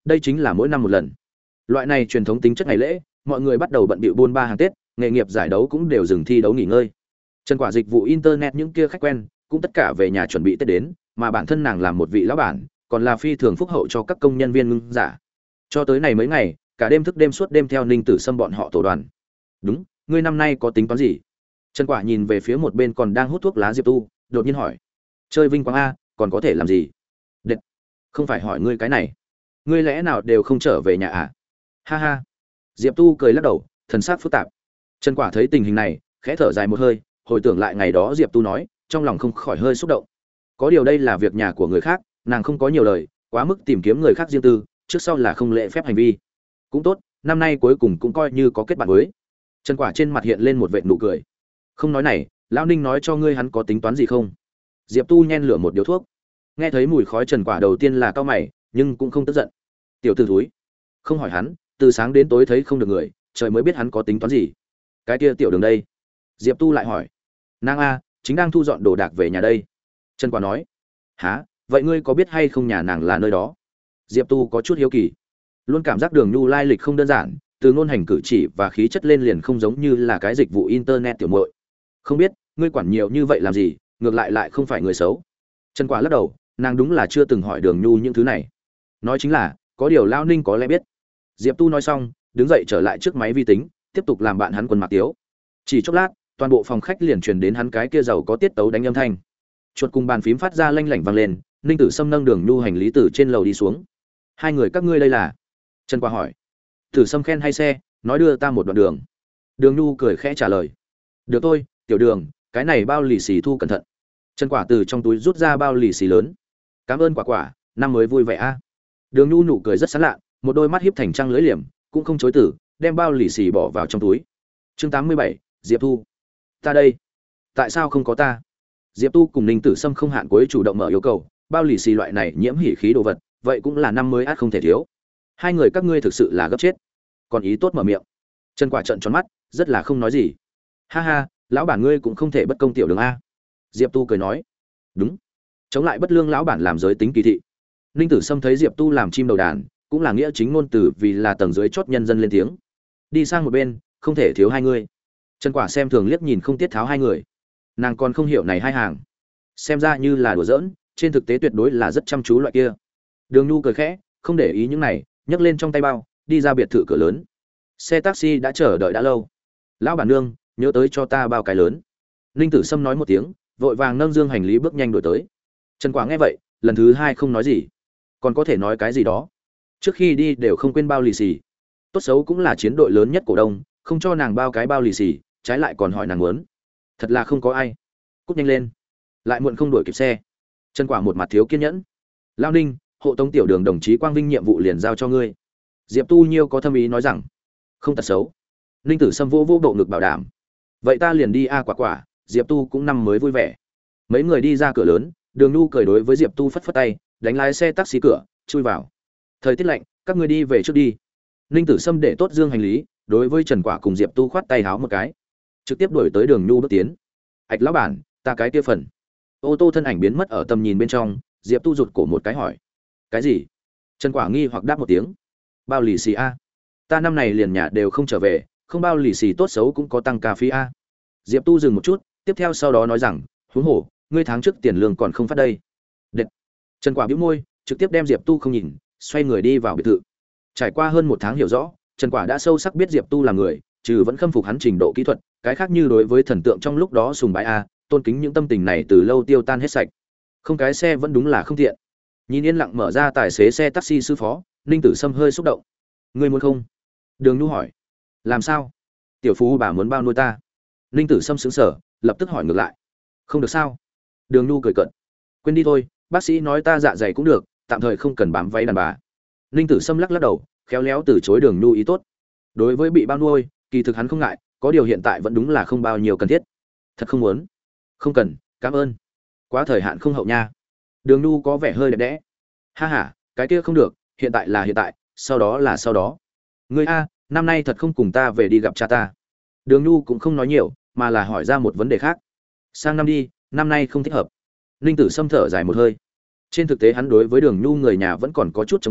đây chính là mỗi năm một lần. Loại này truyền thống tính chất ngày lễ, mọi người bắt đầu bận bịu buôn ba hàng Tết, nghề nghiệp giải đấu cũng đều dừng thi đấu nghỉ ngơi. Trần Quả dịch vụ internet những kia khách quen, cũng tất cả về nhà chuẩn bị Tết đến, mà bản thân nàng làm một vị lão bản, còn là phi thường phúc hậu cho các công nhân viên ngưng giả. Cho tới này mấy ngày, cả đêm thức đêm suốt đêm theo Ninh Tử Sâm bọn họ tổ đoàn. Đúng, ngươi năm nay có tính toán gì? Trần Quả nhìn về phía một bên còn đang hút thuốc lá Diệp Tu, đột nhiên hỏi. Chơi vinh quang a, còn có thể làm gì? Đệt, không phải hỏi ngươi cái này. Ngươi lẽ nào đều không trở về nhà à? Ha ha. Diệp Tu cười lắc đầu, thần sắc phức tạp. Trần Quả thấy tình hình này, khẽ thở dài một hơi, hồi tưởng lại ngày đó Diệp Tu nói, trong lòng không khỏi hơi xúc động. Có điều đây là việc nhà của người khác, nàng không có nhiều lời, quá mức tìm kiếm người khác riêng tư, trước sau là không lễ phép hành vi. Cũng tốt, năm nay cuối cùng cũng coi như có kết bạn với. Trần Quả trên mặt hiện lên một vệt nụ cười. Không nói này, lão Ninh nói cho ngươi hắn có tính toán gì không? Diệp Tu nhen lửa một điếu thuốc. Nghe thấy mùi khói Trần Quả đầu tiên là cau mày, nhưng cũng không tức giận. Tiểu tử thúi, không hỏi hắn, từ sáng đến tối thấy không được người, trời mới biết hắn có tính toán gì. Cái kia tiểu Đường đây? Diệp Tu lại hỏi. Nàng a, chính đang thu dọn đồ đạc về nhà đây. Trần Quả nói. Hả, vậy ngươi có biết hay không nhà nàng là nơi đó? Diệp Tu có chút hiếu kỳ, luôn cảm giác Đường Nhu lai lịch không đơn giản, từ ngôn hành cử chỉ và khí chất lên liền không giống như là cái dịch vụ internet tiểu muội. Không biết, ngươi quản nhiều như vậy làm gì, ngược lại không phải người xấu. Trần Quả lắc đầu, nàng đúng là chưa từng hỏi Đường Nhu những thứ này. Nói chính là, có điều Lao Ninh có lẽ biết. Diệp Tu nói xong, đứng dậy trở lại trước máy vi tính, tiếp tục làm bạn hắn quần mặc tiếu. Chỉ chốc lát, toàn bộ phòng khách liền truyền đến hắn cái kia giàu có tiết tấu đánh âm thanh. Chuột cùng bàn phím phát ra lanh lảnh vang lên, Ninh Tử Sâm nâng Đường Nhu hành lý từ trên lầu đi xuống. Hai người các ngươi đây là? Trần Quả hỏi. Tử Sâm khen hay xe, nói đưa ta một đoạn đường. Đường Nhu cười khẽ trả lời. Được thôi, tiểu Đường, cái này bao lì xì thu cẩn thận. Trần Quả từ trong túi rút ra bao lì xì lớn. Cảm ơn quả, năm mới vui vẻ a. Đường Nhu nụ cười rất sán lạ, một đôi mắt híp thành trăng lưỡi liềm, cũng không chối từ, đem bao lì xì bỏ vào trong túi. Chương 87, Diệp Thu. Ta đây. Tại sao không có ta? Diệp Tu cùng Ninh Tử Sâm không hạn cuối chủ động mở yêu cầu, bao lì xì loại này nhiễm hỉ khí đồ vật, vậy cũng là năm mới át không thể thiếu. Hai người các ngươi thực sự là gấp chết. Còn ý tốt mở miệng. Trần Quả trợn tròn mắt, rất là không nói gì. Ha ha, lão bản ngươi cũng không thể bất công tiểu Đường a. Diệp Tu cười nói. Đúng. Chống lại bất lương lão bản làm giới tính kỳ thị. Ninh Tử Sâm thấy Diệp Tu làm chim đầu đàn, cũng là nghĩa chính ngôn từ vì là tầng dưới chót nhân dân lên tiếng. Đi sang một bên, không thể thiếu hai người. Trần Quả xem thường liếc nhìn không tiết tháo hai người. Nàng còn không hiểu này hai hàng. Xem ra như là đùa giỡn, trên thực tế tuyệt đối là rất chăm chú loại kia. Đường Nhu cười khẽ, không để ý những này, nhấc lên trong tay bao, đi ra biệt thự cửa lớn. Xe taxi đã chờ đợi đã lâu. Lão bản nương, nhớ tới cho ta bao cái lớn. Ninh Tử Sâm nói một tiếng, vội vàng nâng dương hành lý bước nhanh đổi tới. Trần Quả nghe vậy, lần thứ hai không nói gì. Còn có thể nói cái gì đó. Trước khi đi đều không quên bao lì xì. Tốt xấu cũng là chiến đội lớn nhất cổ đông, không cho nàng bao cái bao lì xì, trái lại còn hỏi nàng muốn. Thật là không có ai. Cút nhanh lên. Lại muộn không đuổi kịp xe. Trần Quả một mặt thiếu kiên nhẫn. Lao Ninh, hộ tống tiểu Đường đồng chí Quang Vinh nhiệm vụ liền giao cho ngươi. Diệp Tu Nhiêu có thâm ý nói rằng, không tật xấu. Ninh Tử Sâm vô bộ ngực bảo đảm. Vậy ta liền đi a quả, Diệp Tu cũng năm mới vui vẻ. Mấy người đi ra cửa lớn, Đường Nhu cười đối với Diệp Tu phất phất tay, đánh lái xe taxi cửa, chui vào. Thời tiết lạnh, các ngươi đi về trước đi. Ninh Tử Sâm để tốt dương hành lý, đối với Trần Quả cùng Diệp Tu khoát tay háo một cái, trực tiếp đuổi tới Đường Nhu bước tiến. Ảch lão bản, ta cái kia phần. Ô tô thân ảnh biến mất ở tầm nhìn bên trong, Diệp Tu rụt cổ một cái hỏi. Cái gì? Trần Quả nghi hoặc đáp một tiếng. Bao lì xì a. Ta năm này liền nhà đều không trở về, không bao lì xì tốt xấu cũng có tăng ca phí a. Diệp Tu dừng một chút, tiếp theo sau đó nói rằng, huống hồ, ngươi tháng trước tiền lương còn không phát đây. Đệt. Trần Quả bĩu môi, trực tiếp đem Diệp Tu không nhìn, xoay người đi vào biệt thự. Trải qua hơn một tháng hiểu rõ, Trần Quả đã sâu sắc biết Diệp Tu là người, trừ vẫn khâm phục hắn trình độ kỹ thuật, cái khác như đối với thần tượng trong lúc đó sùng bái a, tôn kính những tâm tình này từ lâu tiêu tan hết sạch. Không cái xe vẫn đúng là không tiện. Nhìn yên lặng mở ra tài xế xe taxi sư phó, Ninh Tử Sâm hơi xúc động. Ngươi muốn không? Đường Nhu hỏi. Làm sao? Tiểu phú bà muốn bao nuôi ta? Ninh Tử Sâm sững sờ, lập tức hỏi ngược lại. Không được sao? Đường Nhu cười cợt. Quên đi thôi, bác sĩ nói ta dạ dày cũng được, tạm thời không cần bám váy đàn bà. Ninh Tử Sâm lắc lắc đầu, khéo léo từ chối Đường Nhu ý tốt. Đối với bị bao nuôi, kỳ thực hắn không ngại, có điều hiện tại vẫn đúng là không bao nhiêu cần thiết. Thật không muốn. Không cần, cảm ơn. Quá thời hạn không hậu nha. Đường Nhu có vẻ hơi đẹp đẽ. Ha ha, cái kia không được, hiện tại là hiện tại, sau đó là sau đó. Ngươi a, năm nay thật không cùng ta về đi gặp cha ta. Đường Nhu cũng không nói nhiều, mà là hỏi ra một vấn đề khác. Sang năm đi, năm nay không thích hợp. Ninh Tử Sâm thở dài một hơi. Trên thực tế hắn đối với Đường Nhu người nhà vẫn còn có chút chống cự,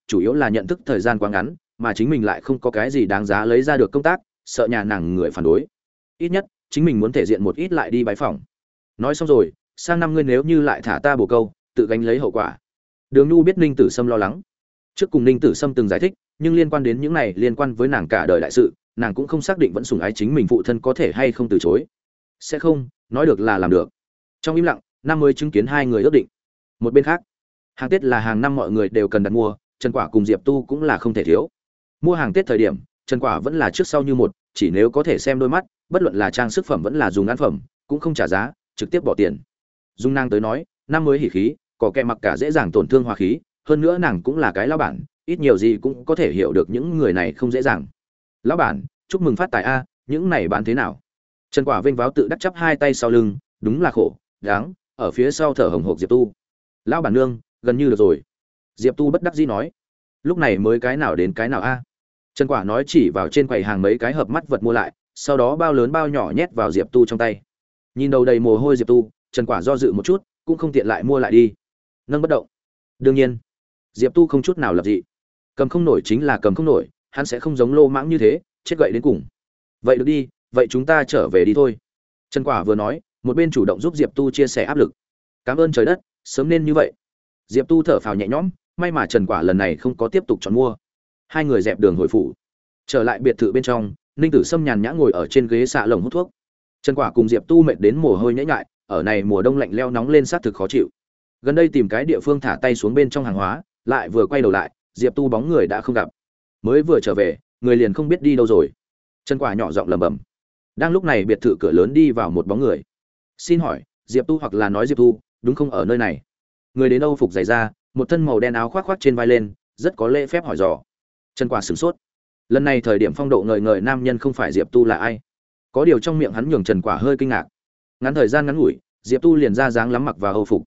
chủ yếu là nhận thức thời gian quá ngắn, mà chính mình lại không có cái gì đáng giá lấy ra được công tác, sợ nhà nàng người phản đối. Ít nhất, chính mình muốn thể diện một ít lại đi bái phỏng. Nói xong rồi, sang năm ngươi nếu như lại thả ta bồ câu, tự gánh lấy hậu quả. Đường Nhu biết Ninh Tử Sâm lo lắng. Trước cùng Ninh Tử Sâm từng giải thích, nhưng liên quan đến những này liên quan với nàng cả đời đại sự, nàng cũng không xác định vẫn sủng ái chính mình phụ thân có thể hay không từ chối. Sẽ không, nói được là làm được. Trong im lặng, năm mới chứng kiến hai người ước định. Một bên khác, hàng Tết là hàng năm mọi người đều cần đặt mua, Trần Quả cùng Diệp Tu cũng là không thể thiếu. Mua hàng Tết thời điểm, Trần Quả vẫn là trước sau như một, chỉ nếu có thể xem đôi mắt, bất luận là trang sức phẩm vẫn là dùng ăn phẩm, cũng không trả giá, trực tiếp bỏ tiền. Dung nàng tới nói, năm mới hỉ khí, có kẻ mặc cả dễ dàng tổn thương hòa khí, hơn nữa nàng cũng là cái lão bản, ít nhiều gì cũng có thể hiểu được những người này không dễ dàng. Lão bản, chúc mừng phát tài a, những này bán thế nào? Trần Quả vênh váo tự đắc chắp hai tay sau lưng, đúng là khổ, đáng, ở phía sau thở hổn hộc Diệp Tu. Lão bản nương, gần như được rồi. Diệp Tu bất đắc dĩ nói, lúc này mới cái nào đến cái nào a? Trần Quả nói chỉ vào trên quầy hàng mấy cái hợp mắt vật mua lại, sau đó bao lớn bao nhỏ nhét vào Diệp Tu trong tay. Nhìn đầu đầy mồ hôi Diệp Tu, Trần Quả do dự một chút, cũng không tiện lại mua lại đi. Nâng bất động. Đương nhiên, Diệp Tu không chút nào lập dị. Cầm không nổi chính là cầm không nổi, hắn sẽ không giống Lô Mãng như thế, chết gậy đến cùng. Vậy được đi, vậy chúng ta trở về đi thôi. Trần Quả vừa nói, một bên chủ động giúp Diệp Tu chia sẻ áp lực. Cảm ơn trời đất, sớm nên như vậy. Diệp Tu thở phào nhẹ nhõm, may mà Trần Quả lần này không có tiếp tục chọn mua. Hai người dẹp đường hồi phủ. Trở lại biệt thự bên trong, Ninh Tử Sâm nhàn nhã ngồi ở trên ghế xạ lồng hút thuốc. Trần Quả cùng Diệp Tu mệt đến mồ hôi nhễ nhại, ở này mùa đông lạnh leo nóng lên sát thực khó chịu. Gần đây tìm cái địa phương thả tay xuống bên trong hàng hóa, lại vừa quay đầu lại, Diệp Tu bóng người đã không gặp. Mới vừa trở về, người liền không biết đi đâu rồi. Trần Quả nhỏ giọng lẩm bẩm. Đang lúc này biệt thự cửa lớn đi vào một bóng người. Xin hỏi, Diệp Tu hoặc là nói Diệp Tu, đúng không ở nơi này? Người đến Âu phục dày da, một thân màu đen áo khoác khoác trên vai lên, rất có lễ phép hỏi dò. Trần Quả sửng sốt. Lần này thời điểm phong độ ngời ngời nam nhân không phải Diệp Tu là ai? Có điều trong miệng hắn nhường Trần Quả hơi kinh ngạc. Ngắn thời gian ngắn ngủi, Diệp Tu liền ra dáng lắm mặc vào Âu phục.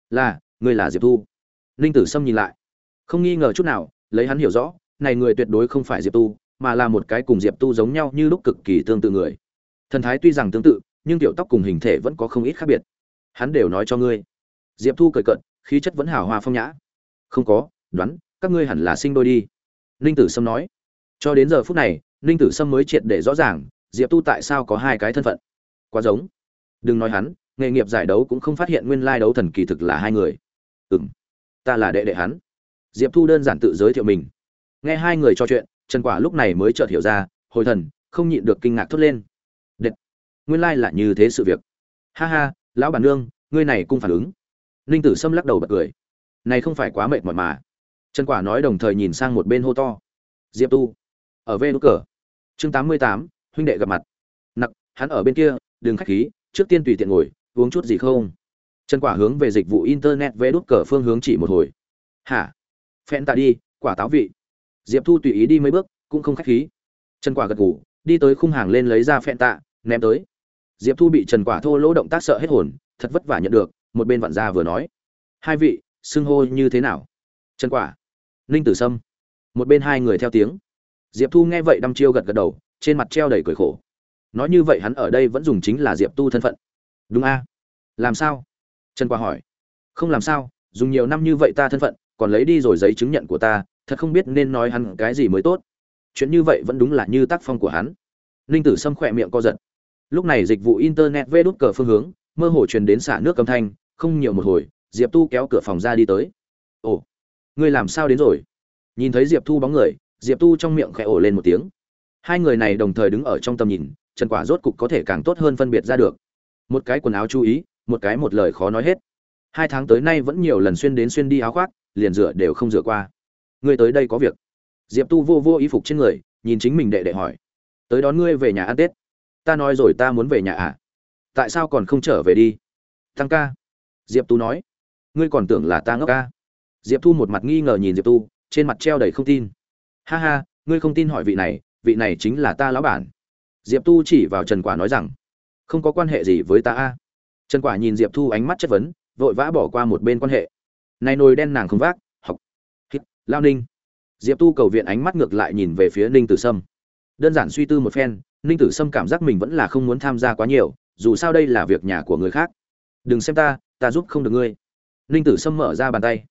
Người là Diệp Tu. Ninh Tử Sâm nhìn lại, không nghi ngờ chút nào, lấy hắn hiểu rõ, này người tuyệt đối không phải Diệp Tu, mà là một cái cùng Diệp Tu giống nhau như lúc cực kỳ tương tự người. Thần thái tuy rằng tương tự, nhưng tiểu tóc cùng hình thể vẫn có không ít khác biệt. Hắn đều nói cho ngươi. Diệp Thu cười cợt, khí chất vẫn hào hoa phong nhã. Không có, đoán, các ngươi hẳn là sinh đôi đi. Ninh Tử Sâm nói. Cho đến giờ phút này, Ninh Tử Sâm mới triệt để rõ ràng, Diệp Tu tại sao có hai cái thân phận. Quá giống. Đừng nói hắn, nghề nghiệp giải đấu cũng không phát hiện nguyên lai đấu thần kỳ thực là hai người. Ta là đệ đệ hắn. Diệp Thu đơn giản tự giới thiệu mình. Nghe hai người trò chuyện, Trần Quả lúc này mới chợt hiểu ra, hồi thần, không nhịn được kinh ngạc thốt lên. Đệ, nguyên lai là như thế sự việc. Ha ha, lão bản nương, ngươi này cũng phản ứng. Ninh Tử Sâm lắc đầu bật cười. Này không phải quá mệt mỏi mà. Trần Quả nói đồng thời nhìn sang một bên hô to. Diệp Tu, ở về nút cờ. Chương 88, huynh đệ gặp mặt. Nặc, hắn ở bên kia, đừng khách khí, trước tiên tùy tiện ngồi, uống chút gì không? Trần Quả hướng về dịch vụ internet về đút cờ phương hướng chỉ một hồi. Hả? Phẹn tạ đi, quả táo vị. Diệp Thu tùy ý đi mấy bước, cũng không khách khí. Trần Quả gật gù, đi tới khung hàng lên lấy ra phẹn tạ, ném tới. Diệp Thu bị Trần Quả thô lỗ động tác sợ hết hồn, thật vất vả nhận được, một bên vặn ra vừa nói. Hai vị, xưng hô như thế nào? Trần Quả, Ninh Tử Sâm. Một bên hai người theo tiếng. Diệp Thu nghe vậy đăm chiêu gật gật đầu, trên mặt treo đầy cười khổ. Nói như vậy hắn ở đây vẫn dùng chính là Diệp Tu thân phận. Đúng a? Làm sao? Trần Quả hỏi. Không làm sao, dùng nhiều năm như vậy ta thân phận, còn lấy đi rồi giấy chứng nhận của ta, thật không biết nên nói hắn cái gì mới tốt. Chuyện như vậy vẫn đúng là như tác phong của hắn. Ninh Tử Sâm khỏe miệng co giật. Lúc này dịch vụ internet vê đút cờ phương hướng, mơ hồ truyền đến xả nước âm thanh, không nhiều một hồi, Diệp Tu kéo cửa phòng ra đi tới. Ồ, ngươi làm sao đến rồi? Nhìn thấy Diệp Thu bóng người, Diệp Tu trong miệng khẽ ồ lên một tiếng. Hai người này đồng thời đứng ở trong tầm nhìn, Trần Quả rốt cục có thể càng tốt hơn phân biệt ra được. Một cái quần áo chú ý, một cái một lời khó nói hết. 2 tháng tới nay vẫn nhiều lần xuyên đến xuyên đi áo khoác, liền rửa đều không rửa qua. Ngươi tới đây có việc? Diệp Tu vô vô y phục trên người, nhìn chính mình đệ đệ hỏi. Tới đón ngươi về nhà ăn Tết. Ta nói rồi ta muốn về nhà à? Tại sao còn không trở về đi? Tăng ca. Diệp Tu nói. Ngươi còn tưởng là ta ngốc ca? Diệp Thu một mặt nghi ngờ nhìn Diệp Tu, trên mặt treo đầy không tin. Ha ha, ngươi không tin hỏi vị này chính là ta lão bản. Diệp Tu chỉ vào Trần Quả nói rằng, không có quan hệ gì với ta a. Trần Quả nhìn Diệp Thu ánh mắt chất vấn, vội vã bỏ qua một bên quan hệ. Này nồi đen nàng không vác, học. Hít, Lao Ninh. Diệp Tu cầu viện ánh mắt ngược lại nhìn về phía Ninh Tử Sâm. Đơn giản suy tư một phen, Ninh Tử Sâm cảm giác mình vẫn là không muốn tham gia quá nhiều, dù sao đây là việc nhà của người khác. Đừng xem ta giúp không được ngươi. Ninh Tử Sâm mở ra bàn tay.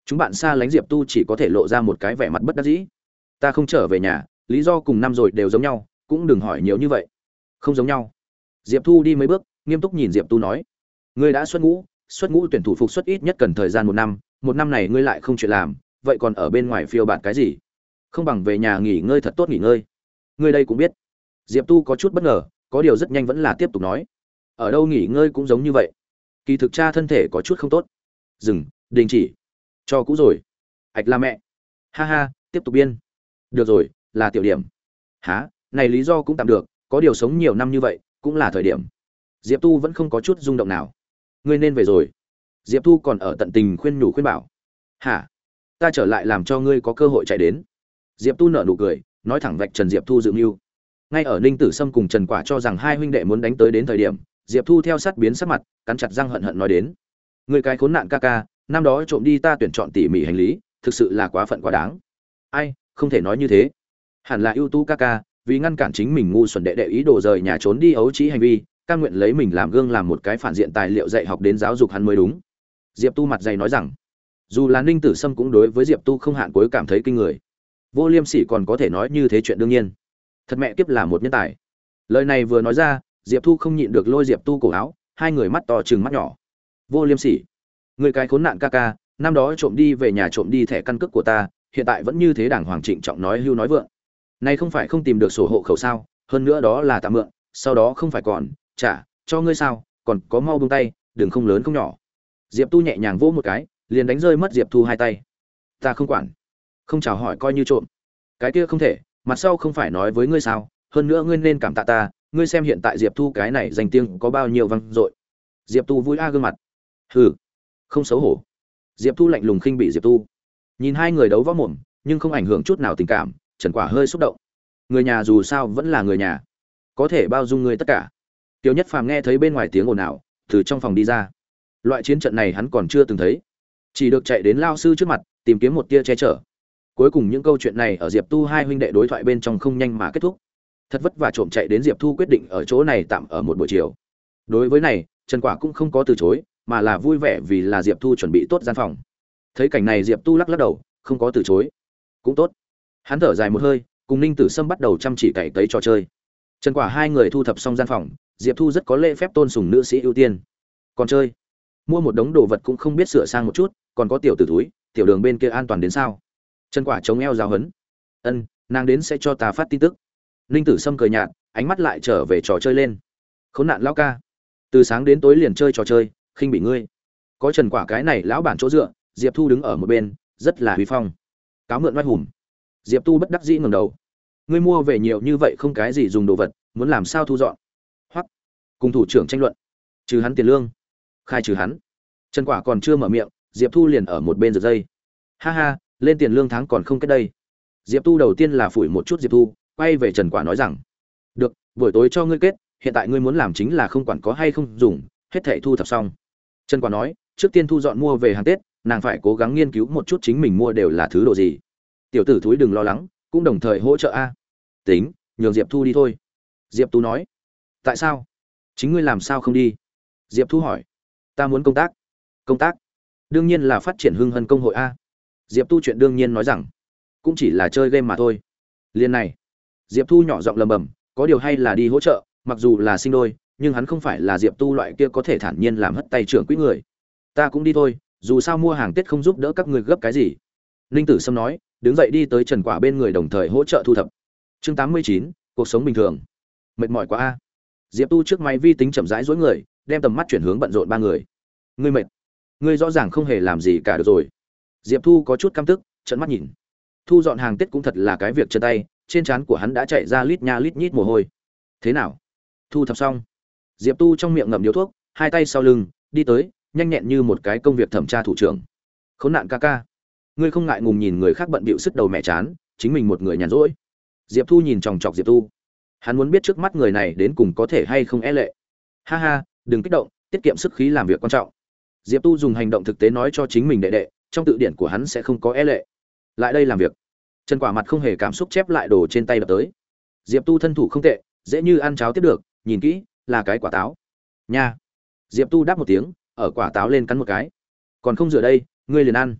Chúng bạn xa lánh Diệp Tu chỉ có thể lộ ra một cái vẻ mặt bất đắc dĩ. Ta không trở về nhà, lý do cùng năm rồi đều giống nhau, cũng đừng hỏi nhiều như vậy. Không giống nhau. Diệp Thu đi mấy bước, nghiêm túc nhìn Diệp Tu nói: ngươi đã xuất ngũ tuyển thủ phục xuất ít nhất cần thời gian một năm này ngươi lại không chuyện làm, vậy còn ở bên ngoài phiêu bạt cái gì? Không bằng về nhà nghỉ ngơi thật tốt nghỉ ngơi. Ngươi đây cũng biết. Diệp Tu có chút bất ngờ, có điều rất nhanh vẫn là tiếp tục nói: ở đâu nghỉ ngơi cũng giống như vậy. Kỳ thực cha thân thể có chút không tốt. Dừng, đình chỉ. Cho cũ rồi. Ảch là mẹ. Ha ha, tiếp tục biên. Được rồi, là tiểu điểm. Hả, này lý do cũng tạm được, có điều sống nhiều năm như vậy, cũng là thời điểm. Diệp Tu vẫn không có chút rung động nào. Ngươi nên về rồi. Diệp Tu còn ở tận tình khuyên nhủ khuyên bảo. Hả? Ta trở lại làm cho ngươi có cơ hội chạy đến. Diệp Tu nở nụ cười, nói thẳng vạch Trần Diệp Thu dự mưu. Ngay ở Ninh Tử Sâm cùng Trần Quả cho rằng hai huynh đệ muốn đánh tới đến thời điểm, Diệp Thu theo sát biến sắc mặt, cắn chặt răng hận hận nói đến: ngươi cái khốn nạn ca ca, năm đó trộm đi ta tuyển chọn tỉ mỉ hành lý, thực sự là quá phận quá đáng. Ai, không thể nói như thế. Hẳn là ưu tú ca ca, vì ngăn cản chính mình ngu xuẩn đệ đệ ý đồ rời nhà trốn đi ấu trĩ hành vi, cam nguyện lấy mình làm gương làm một cái phản diện tài liệu dạy học đến giáo dục hắn mới đúng. Diệp Tu mặt dày nói rằng, dù là Ninh Tử Sâm cũng đối với Diệp Tu không hạn cuối cảm thấy kinh người. Vô Liêm Sỉ còn có thể nói như thế chuyện đương nhiên. Thật mẹ kiếp là một nhân tài. Lời này vừa nói ra, Diệp Thu không nhịn được lôi Diệp Tu cổ áo, hai người mắt to trừng mắt nhỏ. Vô Liêm Sỉ, người cái khốn nạn ca ca, năm đó trộm đi về nhà trộm đi thẻ căn cước của ta, hiện tại vẫn như thế đàng hoàng trịnh trọng nói hưu nói vượng. Này không phải không tìm được sổ hộ khẩu sao, hơn nữa đó là tạm mượn, sau đó không phải còn trả cho ngươi sao, còn có mau buông tay, đừng không lớn không nhỏ. Diệp Tu nhẹ nhàng vỗ một cái, liền đánh rơi mất Diệp Thu hai tay. Ta không quản, không chào hỏi coi như trộm. Cái kia không thể, mặt sau không phải nói với ngươi sao, hơn nữa ngươi nên cảm tạ ta, ngươi xem hiện tại Diệp Thu cái này danh tiếng có bao nhiêu vang dội. Diệp Tu vui a gương mặt. Hừ, không xấu hổ. Diệp Thu lạnh lùng khinh bị Diệp Tu. Nhìn hai người đấu võ mồm, nhưng không ảnh hưởng chút nào tình cảm, Trần Quả hơi xúc động. Người nhà dù sao vẫn là người nhà, có thể bao dung người tất cả. Tiêu Nhất Phàm nghe thấy bên ngoài tiếng ồn ào, từ trong phòng đi ra. Loại chiến trận này hắn còn chưa từng thấy, chỉ được chạy đến lao sư trước mặt, tìm kiếm một tia che chở. Cuối cùng những câu chuyện này ở Diệp Tu hai huynh đệ đối thoại bên trong không nhanh mà kết thúc. Thật vất vả trộm chạy đến, Diệp Thu quyết định ở chỗ này tạm ở một buổi chiều. Đối với này, Trần Quả cũng không có từ chối, mà là vui vẻ vì là Diệp Thu chuẩn bị tốt gian phòng. Thấy cảnh này, Diệp Tu lắc lắc đầu, không có từ chối. Cũng tốt. Hắn thở dài một hơi, cùng Ninh Tử Sâm bắt đầu chăm chỉ cày cấy trò chơi. Trần Quả hai người thu thập xong gian phòng, Diệp Thu rất có lễ phép tôn sùng nữ sĩ ưu tiên. Còn chơi, mua một đống đồ vật cũng không biết sửa sang một chút, còn có tiểu tử túi, tiểu đường bên kia an toàn đến sao? Trần Quả chống eo giáo hấn. Ân, nàng đến sẽ cho ta phát tin tức. Ninh Tử Sâm cười nhạt, ánh mắt lại trở về trò chơi lên. Khốn nạn lão ca, từ sáng đến tối liền chơi trò chơi, khinh bị ngươi. Có Trần Quả cái này lão bản chỗ dựa, Diệp Thu đứng ở một bên, rất là uy phong. Cáo mượn oai hùng. Diệp Tu bất đắc dĩ ngẩng đầu. Ngươi mua về nhiều như vậy không cái gì dùng đồ vật, muốn làm sao thu dọn? Hoặc cùng thủ trưởng tranh luận, trừ hắn tiền lương, khai trừ hắn. Trần Quả còn chưa mở miệng, Diệp Thu liền ở một bên giật dây. Ha ha, lên tiền lương tháng còn không kết đây. Diệp Tu đầu tiên là phủi một chút Diệp Thu, quay về Trần Quả nói rằng, được, buổi tối cho ngươi kết, hiện tại ngươi muốn làm chính là không quản có hay không dùng, hết thảy thu thập xong. Trần Quả nói, trước tiên thu dọn mua về hàng Tết, nàng phải cố gắng nghiên cứu một chút chính mình mua đều là thứ đồ gì. Tiểu tử thúi đừng lo lắng, cũng đồng thời hỗ trợ a. Tính, nhường Diệp Thu đi thôi. Diệp Tu nói. Tại sao? Chính ngươi làm sao không đi? Diệp Thu hỏi. Ta muốn công tác. Công tác? Đương nhiên là phát triển hưng hân công hội a. Diệp Tu chuyện đương nhiên nói rằng, cũng chỉ là chơi game mà thôi. Liên này. Diệp Thu nhỏ giọng lầm bầm, có điều hay là đi hỗ trợ, mặc dù là sinh đôi, nhưng hắn không phải là Diệp Tu loại kia có thể thản nhiên làm hất tay trưởng quỹ người. Ta cũng đi thôi, dù sao mua hàng Tết không giúp đỡ các người gấp cái gì. Ninh Tử Sâm nói, đứng dậy đi tới Trần Quả bên người đồng thời hỗ trợ thu thập. Chương 89, cuộc sống bình thường. Mệt mỏi quá a. Diệp Tu trước máy vi tính chậm rãi duỗi người, đem tầm mắt chuyển hướng bận rộn ba người. Ngươi mệt? Ngươi rõ ràng không hề làm gì cả được rồi. Diệp Thu có chút căm tức, trợn mắt nhìn. Thu dọn hàng Tết cũng thật là cái việc chân tay, trên trán của hắn đã chạy ra lít nha lít nhít mồ hôi. Thế nào? Thu thập xong. Diệp Tu trong miệng ngậm điếu thuốc, hai tay sau lưng, đi tới, nhanh nhẹn như một cái công việc thẩm tra thủ trưởng. Khốn nạn ca ca, ngươi không ngại ngùng nhìn người khác bận bịu sứt đầu mẹ chán, chính mình một người nhàn rỗi. Diệp Thu nhìn chòng chọc Diệp Tu, hắn muốn biết trước mắt người này đến cùng có thể hay không e lệ. Ha ha, đừng kích động, tiết kiệm sức khí làm việc quan trọng. Diệp Tu dùng hành động thực tế nói cho chính mình đệ đệ, trong tự điển của hắn sẽ không có e lệ. Lại đây làm việc. Trần Quả mặt không hề cảm xúc chép lại đồ trên tay đập tới. Diệp Tu thân thủ không tệ, dễ như ăn cháo tiếp được, nhìn kỹ, là cái quả táo. Nha. Diệp Tu đáp một tiếng, ở quả táo lên cắn một cái. Còn không rửa đây, ngươi liền ăn.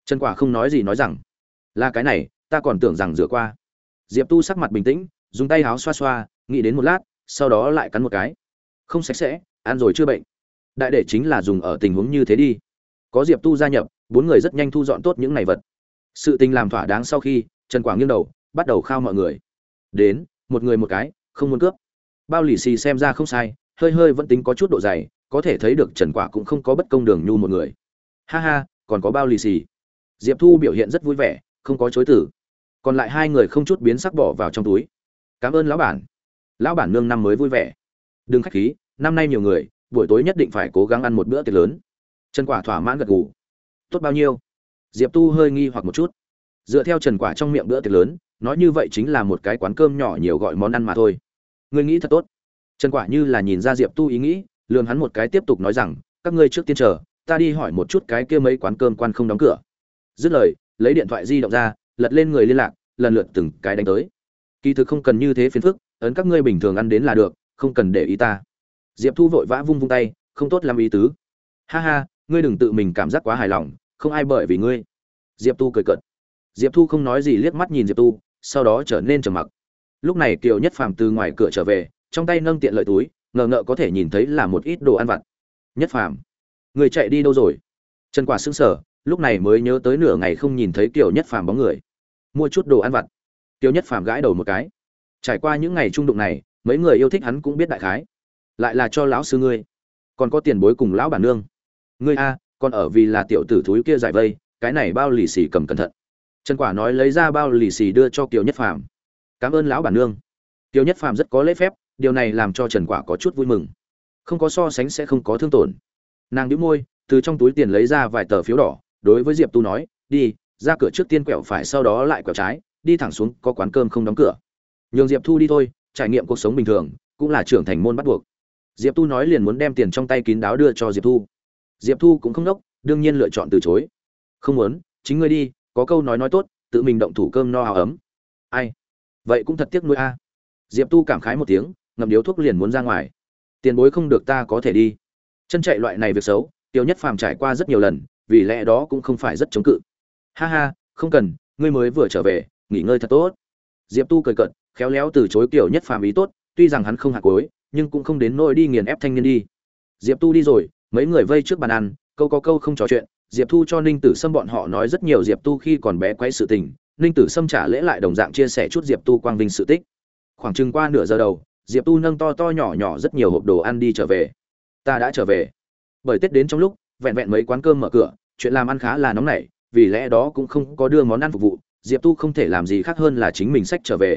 Trần Quả không nói gì nói rằng, là cái này, ta còn tưởng rằng rửa qua. Diệp Tu sắc mặt bình tĩnh, dùng tay áo xoa xoa, nghĩ đến một lát, sau đó lại cắn một cái. Không sạch sẽ, ăn rồi chưa bệnh. Đại để chính là dùng ở tình huống như thế đi. Có Diệp Tu gia nhập, bốn người rất nhanh thu dọn tốt những này vật. Sự tình làm thỏa đáng sau khi, Trần Quảng nghiêng đầu, bắt đầu khao mọi người. Đến, một người một cái, không muốn cướp. Bao lì xì xem ra không sai, hơi hơi vẫn tính có chút độ dày, có thể thấy được Trần Quả cũng không có bất công đường nhu một người. Ha ha, còn có bao lì xì. Diệp Thu biểu hiện rất vui vẻ, không có chối từ. Còn lại hai người không chút biến sắc bỏ vào trong túi. Cảm ơn lão bản. Lão bản nương năm mới vui vẻ. Đừng khách khí, năm nay nhiều người, buổi tối nhất định phải cố gắng ăn một bữa tiệc lớn. Trần Quả thỏa mãn gật gù. Tốt bao nhiêu? Diệp Tu hơi nghi hoặc một chút. Dựa theo Trần Quả trong miệng bữa tiệc lớn, nói như vậy chính là một cái quán cơm nhỏ nhiều gọi món ăn mà thôi. Ngươi nghĩ thật tốt. Trần Quả như là nhìn ra Diệp Tu ý nghĩ, lườm hắn một cái tiếp tục nói rằng, các ngươi trước tiên chờ, ta đi hỏi một chút cái kia mấy quán cơm quan không đóng cửa. Dứt lời, lấy điện thoại di động ra, lật lên người liên lạc, lần lượt từng cái đánh tới. Kỳ thực không cần như thế phiền phức, ấn các ngươi bình thường ăn đến là được, không cần để ý ta. Diệp Thu vội vã vung vung tay, không tốt làm ý tứ. Ha ha, ngươi đừng tự mình cảm giác quá hài lòng, không ai bởi vì ngươi. Diệp Tu cười cợt. Diệp Thu không nói gì, liếc mắt nhìn Diệp Tu, sau đó trở nên trầm mặc. Lúc này Kiều Nhất Phàm từ ngoài cửa trở về, trong tay nâng tiện lợi túi, ngờ ngợ có thể nhìn thấy là một ít đồ ăn vặt. Nhất Phàm, người chạy đi đâu rồi? Trần Quả sững sờ, lúc này mới nhớ tới nửa ngày không nhìn thấy Kiều Nhất Phàm bóng người. Mua chút đồ ăn vặt. Kiều Nhất Phàm gãi đầu một cái. Trải qua những ngày trung đụng này, mấy người yêu thích hắn cũng biết đại khái. Lại là cho lão sư ngươi, còn có tiền bối cùng lão bản nương. Ngươi a, còn ở vì là tiểu tử thúi kia giải vây, cái này bao lì xì cầm cẩn thận. Trần Quả nói lấy ra bao lì xì đưa cho Kiều Nhất Phàm. Cảm ơn lão bản nương. Kiều Nhất Phàm rất có lễ phép, điều này làm cho Trần Quả có chút vui mừng. Không có so sánh sẽ không có thương tổn. Nàng nhíu môi, từ trong túi tiền lấy ra vài tờ phiếu đỏ, đối với Diệp Tu nói, đi, ra cửa trước tiên quẹo phải sau đó lại quẹo trái, đi thẳng xuống có quán cơm không đóng cửa. Nhường Diệp Thu đi thôi, trải nghiệm cuộc sống bình thường, cũng là trưởng thành môn bắt buộc. Diệp Tu nói liền muốn đem tiền trong tay kín đáo đưa cho Diệp Thu. Diệp Thu cũng không đốc, đương nhiên lựa chọn từ chối. Không muốn, chính ngươi đi, có câu nói tốt, tự mình động thủ cơm no áo ấm. Ai? Vậy cũng thật tiếc nuôi a. Diệp Tu cảm khái một tiếng, ngậm điếu thuốc liền muốn ra ngoài. Tiền bối không được ta có thể đi. Chân chạy loại này việc xấu, Tiêu Nhất Phàm trải qua rất nhiều lần, vì lẽ đó cũng không phải rất chống cự. Ha ha, không cần, ngươi mới vừa trở về, nghỉ ngơi thật tốt. Diệp Tu cười cợt, khéo léo từ chối Tiêu Nhất Phàm ý tốt, tuy rằng hắn không hạt cuối, nhưng cũng không đến nỗi đi nghiền ép thanh niên đi. Diệp Tu đi rồi, mấy người vây trước bàn ăn, câu có câu không trò chuyện. Diệp Thu cho Ninh Tử Sâm bọn họ nói rất nhiều Diệp Tu khi còn bé quấy sự tình, Ninh Tử Sâm trả lễ lại đồng dạng chia sẻ chút Diệp Tu quang vinh sự tích. Khoảng chừng qua nửa giờ đầu, Diệp Tu nâng to to nhỏ nhỏ rất nhiều hộp đồ ăn đi trở về. Ta đã trở về. Bởi Tết đến trong lúc, vẹn vẹn mấy quán cơm mở cửa, chuyện làm ăn khá là nóng nảy, vì lẽ đó cũng không có đưa món ăn phục vụ, Diệp Tu không thể làm gì khác hơn là chính mình xách trở về.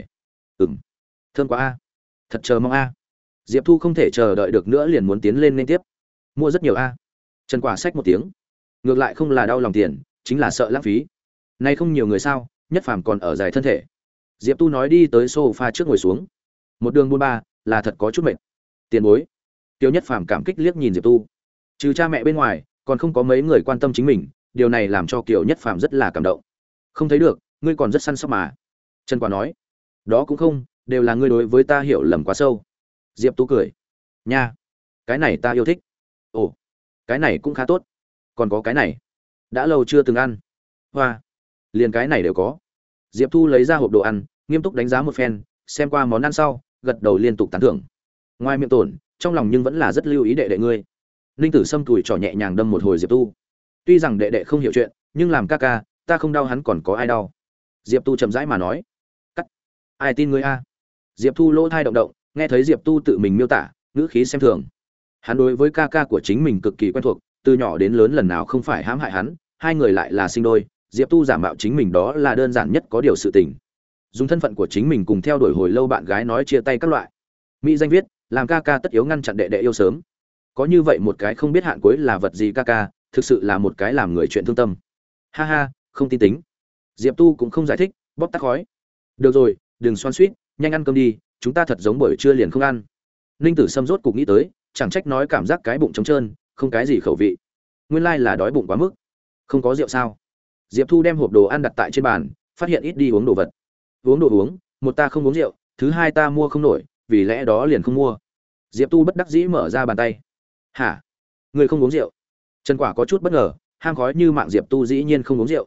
Thơm quá a. Thật chờ mong a. Diệp Thu không thể chờ đợi được nữa liền muốn tiến lên liên tiếp. Mua rất nhiều a. Trần Quả xách một tiếng. Ngược lại không là đau lòng tiền, chính là sợ lãng phí. Nay không nhiều người sao, Nhất Phàm còn ở dài thân thể. Diệp Tu nói đi tới sofa trước ngồi xuống. Một đường buôn ba, là thật có chút mệt. Tiền bối. Tiêu Nhất Phàm cảm kích liếc nhìn Diệp Tu. Trừ cha mẹ bên ngoài, còn không có mấy người quan tâm chính mình, điều này làm cho Kiều Nhất Phàm rất là cảm động. Không thấy được, ngươi còn rất săn sóc mà. Trần Quả nói. Đó cũng không, đều là ngươi đối với ta hiểu lầm quá sâu. Diệp Tu cười. Nha, cái này ta yêu thích. Ồ, cái này cũng khá tốt. Còn có cái này, đã lâu chưa từng ăn. Hoa, liền cái này đều có. Diệp Thu lấy ra hộp đồ ăn, nghiêm túc đánh giá một phen, xem qua món ăn sau, gật đầu liên tục tán thưởng. Ngoài miệng tổn, trong lòng nhưng vẫn là rất lưu ý đệ đệ ngươi. Ninh Tử Sâm tuổi trò nhẹ nhàng đâm một hồi Diệp Tu. Tuy rằng đệ đệ không hiểu chuyện, nhưng làm ca ca, ta không đau hắn còn có ai đau. Diệp Tu chậm rãi mà nói. Cắt. Ai tin ngươi a? Diệp Thu lỗ thai động động, nghe thấy Diệp Tu tự mình miêu tả, ngữ khí xem thường. Hắn đối với ca ca của chính mình cực kỳ quen thuộc, từ nhỏ đến lớn lần nào không phải hãm hại hắn, hai người lại là sinh đôi, Diệp Tu giả mạo chính mình đó là đơn giản nhất có điều sự tình. Dùng thân phận của chính mình cùng theo đuổi hồi lâu bạn gái nói chia tay các loại. Mỹ danh viết, làm ca ca tất yếu ngăn chặn đệ đệ yêu sớm. Có như vậy một cái không biết hạn cuối là vật gì ca ca, thực sự là một cái làm người chuyện thương tâm. Ha ha, không tin tính. Diệp Tu cũng không giải thích, bóp tắt khói. Được rồi, đừng xoan xuýt, nhanh ăn cơm đi, chúng ta thật giống buổi trưa liền không ăn. Ninh Tử Sâm rốt cục nghĩ tới, chẳng trách nói cảm giác cái bụng trống trơn, không cái gì khẩu vị. Nguyên lai là đói bụng quá mức. Không có rượu sao? Diệp Thu đem hộp đồ ăn đặt tại trên bàn, phát hiện ít đi uống đồ vật. Uống đồ uống, một ta không uống rượu, thứ hai ta mua không nổi, vì lẽ đó liền không mua. Diệp Tu bất đắc dĩ mở ra bàn tay. Hả? Người không uống rượu? Trần Quả có chút bất ngờ, ham khói như mạng Diệp Tu dĩ nhiên không uống rượu.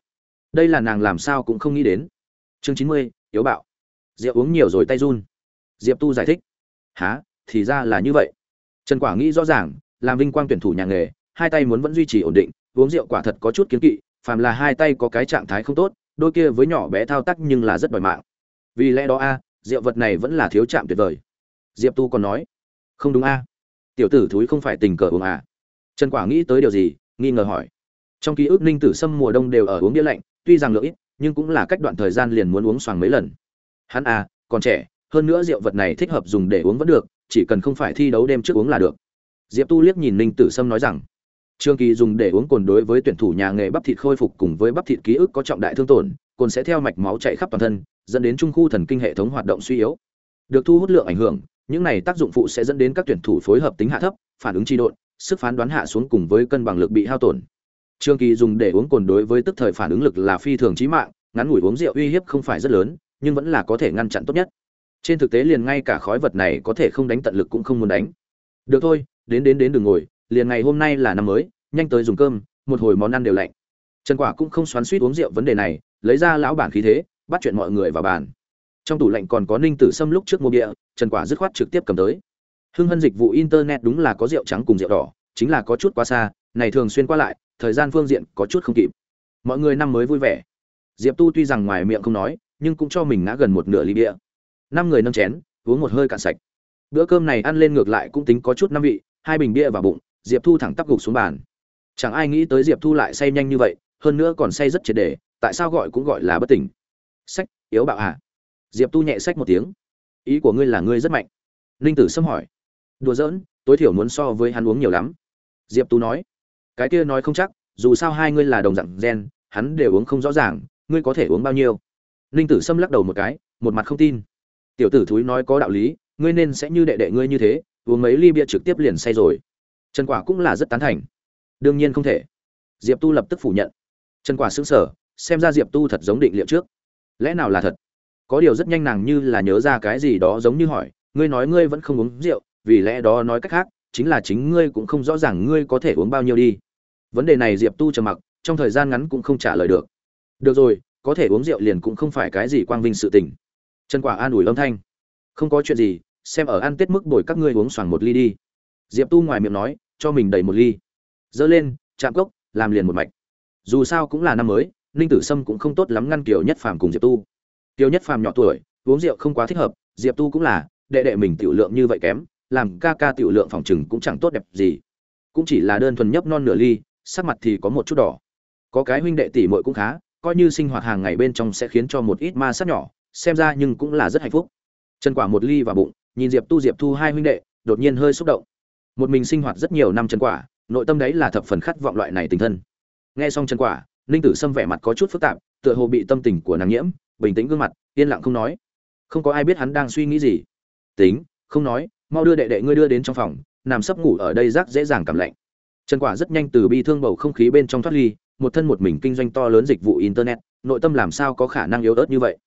đây là nàng làm sao cũng không nghĩ đến. Chương 90, yếu bạo. Rượu uống nhiều rồi tay run. Diệp Tu giải thích. Hả, thì ra là như vậy. Trần Quả nghĩ rõ ràng, làm vinh quang tuyển thủ nhà nghề, hai tay muốn vẫn duy trì ổn định, uống rượu quả thật có chút kiến kỵ, phàm là hai tay có cái trạng thái không tốt, đôi kia với nhỏ bé thao tác nhưng là rất đòi mạng. Vì lẽ đó rượu vật này vẫn là thiếu chạm tuyệt vời. Diệp Tu còn nói, không đúng tiểu tử thúi không phải tình cờ uống Trần Quả nghĩ tới điều gì, nghi ngờ hỏi. Trong ký ức Ninh Tử Sâm mùa đông đều ở uống bia lạnh, tuy rằng lượng ít, nhưng cũng là cách đoạn thời gian liền muốn uống xoàng mấy lần. Hắn còn trẻ, hơn nữa rượu vật này thích hợp dùng để uống vẫn được, chỉ cần không phải thi đấu đêm trước uống là được. Diệp Tu liếc nhìn Ninh Tử Sâm nói rằng, trường kỳ dùng để uống cồn đối với tuyển thủ nhà nghề bắp thịt khôi phục cùng với bắp thịt ký ức có trọng đại thương tổn, cồn sẽ theo mạch máu chạy khắp toàn thân, dẫn đến trung khu thần kinh hệ thống hoạt động suy yếu. Được thu hút lượng ảnh hưởng, những này tác dụng phụ sẽ dẫn đến các tuyển thủ phối hợp tính hạ thấp, phản ứng trì độn, sức phán đoán hạ xuống cùng với cân bằng lực bị hao tổn. Trường kỳ dùng để uống cồn đối với tức thời phản ứng lực là phi thường chí mạng, ngắn ngủi uống rượu uy hiếp không phải rất lớn, nhưng vẫn là có thể ngăn chặn tốt nhất. Trên thực tế liền ngay cả khói vật này có thể không đánh tận lực cũng không muốn đánh. Được thôi, đến đừng ngồi, liền ngày hôm nay là năm mới, nhanh tới dùng cơm, một hồi món ăn đều lạnh. Trần Quả cũng không xoắn xuýt uống rượu vấn đề này, lấy ra lão bản khí thế, bắt chuyện mọi người vào bàn. Trong tủ lạnh còn có Ninh Tử Sâm lúc trước mua bia, Trần Quả dứt khoát trực tiếp cầm tới. Hưng Hân dịch vụ internet đúng là có rượu trắng cùng rượu đỏ, chính là có chút quá xa, này thường xuyên qua lại, thời gian phương diện có chút không kịp. Mọi người năm mới vui vẻ. Diệp Tu tuy rằng ngoài miệng không nói, nhưng cũng cho mình ngã gần một nửa ly bia. Năm người nâng chén, uống một hơi cạn sạch. Bữa cơm này ăn lên ngược lại cũng tính có chút năm vị, hai bình bia vào bụng, Diệp Thu thẳng tắp gục xuống bàn. Chẳng ai nghĩ tới Diệp Thu lại say nhanh như vậy, hơn nữa còn say rất triệt để, tại sao gọi cũng gọi là bất tỉnh. Sách, yếu bạo Diệp Tu nhẹ sách một tiếng. Ý của ngươi là ngươi rất mạnh. Linh Tử Sâm hỏi. Đùa giỡn, tối thiểu muốn so với hắn uống nhiều lắm. Diệp Tu nói. Cái kia nói không chắc, dù sao hai ngươi là đồng dạng gen, hắn đều uống không rõ ràng, ngươi có thể uống bao nhiêu? Linh Tử Sâm lắc đầu một cái, một mặt không tin. Tiểu tử thúi nói có đạo lý, ngươi nên sẽ như đệ đệ ngươi như thế, uống mấy ly bia trực tiếp liền say rồi. Trần Quả cũng là rất tán thành. Đương nhiên không thể. Diệp Tu lập tức phủ nhận. Trần Quả sững sờ, xem ra Diệp Tu thật giống định liệu trước. Lẽ nào là thật? Có điều rất nhanh nàng như là nhớ ra cái gì đó giống như hỏi, ngươi nói ngươi vẫn không uống rượu, vì lẽ đó nói cách khác, chính là chính ngươi cũng không rõ ràng ngươi có thể uống bao nhiêu đi. Vấn đề này Diệp Tu trầm mặc, trong thời gian ngắn cũng không trả lời được. Được rồi, có thể uống rượu liền cũng không phải cái gì quang vinh sự tình. Trần Quả an ủi âm thanh. Không có chuyện gì, xem ở ăn Tết mức bồi các ngươi uống xoàng một ly đi. Diệp Tu ngoài miệng nói, cho mình đầy một ly. Dơ lên, chạm cốc, làm liền một mạch. Dù sao cũng là năm mới, Ninh Tử Sâm cũng không tốt lắm ngăn Kiều Nhất Phàm cùng Diệp Tu. Kiều Nhất Phàm nhỏ tuổi, uống rượu không quá thích hợp, Diệp Tu cũng là, đệ đệ mình tiểu lượng như vậy kém, làm ca ca tiểu lượng phòng trừng cũng chẳng tốt đẹp gì. Cũng chỉ là đơn thuần nhấp non nửa ly, sắc mặt thì có một chút đỏ. Có cái huynh đệ tỷ muội cũng khá, coi như sinh hoạt hàng ngày bên trong sẽ khiến cho một ít ma sát nhỏ, xem ra nhưng cũng là rất hạnh phúc. Trần Quả một ly vào bụng, nhìn Diệp Tu Diệp Thu hai huynh đệ, đột nhiên hơi xúc động. Một mình sinh hoạt rất nhiều năm Trần Quả, nội tâm đấy là thập phần khát vọng loại này tình thân. Nghe xong Trần Quả, Ninh Tử Sâm vẻ mặt có chút phức tạp, tựa hồ bị tâm tình của nàng nhiễm, bình tĩnh gương mặt, yên lặng không nói. Không có ai biết hắn đang suy nghĩ gì. Tính, không nói, mau đưa đệ đệ ngươi đưa đến trong phòng, nằm sấp ngủ ở đây rác dễ dàng cảm lạnh. Trần Quả rất nhanh từ bi thương bầu không khí bên trong thoát ly, một thân một mình kinh doanh to lớn dịch vụ internet, nội tâm làm sao có khả năng yếu ớt như vậy.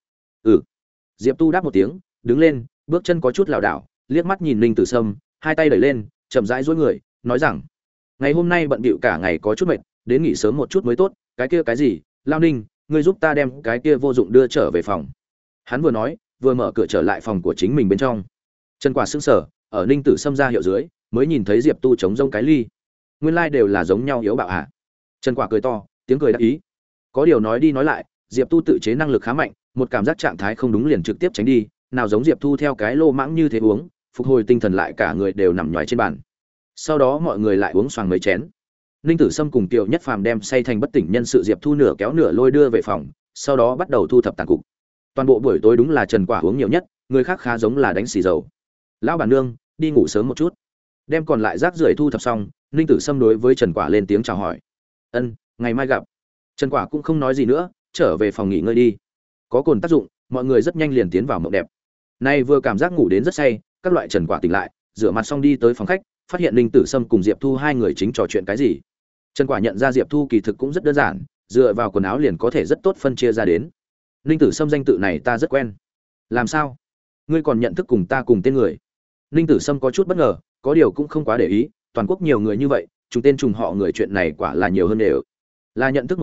Diệp Tu đáp một tiếng, đứng lên, bước chân có chút lảo đảo, liếc mắt nhìn Ninh Tử Sâm, hai tay đẩy lên, chậm rãi duỗi người, nói rằng: "Ngày hôm nay bận bịu cả ngày có chút mệt, đến nghỉ sớm một chút mới tốt, cái kia cái gì, Lao Ninh, ngươi giúp ta đem cái kia vô dụng đưa trở về phòng." Hắn vừa nói, vừa mở cửa trở lại phòng của chính mình bên trong. Trần Quả sững sờ, ở Ninh Tử Sâm ra hiệu dưới, mới nhìn thấy Diệp Tu chống rông cái ly. Nguyên lai đều là giống nhau yếu bạo hả? Trần Quả cười to, tiếng cười đắc ý. Có điều nói đi nói lại, Diệp Tu tự chế năng lực khá mạnh, một cảm giác trạng thái không đúng liền trực tiếp tránh đi, nào giống Diệp Thu theo cái lô mãng như thế uống, phục hồi tinh thần lại cả người đều nằm nhoài trên bàn. Sau đó mọi người lại uống xoàng mấy chén. Ninh Tử Sâm cùng Kiều Nhất Phàm đem say thành bất tỉnh nhân sự Diệp Thu nửa kéo nửa lôi đưa về phòng, sau đó bắt đầu thu thập tàn cục. Toàn bộ buổi tối đúng là Trần Quả uống nhiều nhất, người khác khá giống là đánh xì dầu. Lão bản nương, đi ngủ sớm một chút. Đem còn lại rác rưởi thu thập xong, Ninh Tử Sâm đối với Trần Quả lên tiếng chào hỏi. "Ân, ngày mai gặp." Trần Quả cũng không nói gì nữa, trở về phòng nghỉ ngơi đi. Có cồn tác dụng, mọi người rất nhanh liền tiến vào mộng đẹp. Nay vừa cảm giác ngủ đến rất say, các loại Trần Quả tỉnh lại, rửa mặt xong đi tới phòng khách, phát hiện Ninh Tử Sâm cùng Diệp Thu hai người chính trò chuyện cái gì. Trần Quả nhận ra Diệp Thu kỳ thực cũng rất đơn giản, dựa vào quần áo liền có thể rất tốt phân chia ra đến. Ninh Tử Sâm danh tự này ta rất quen. Làm sao? Ngươi còn nhận thức cùng ta cùng tên người? Ninh Tử Sâm có chút bất ngờ, có điều cũng không quá để ý, toàn quốc nhiều người như vậy, trùng tên trùng họ người chuyện này quả là nhiều hơn đều. Là nhận thức một cái,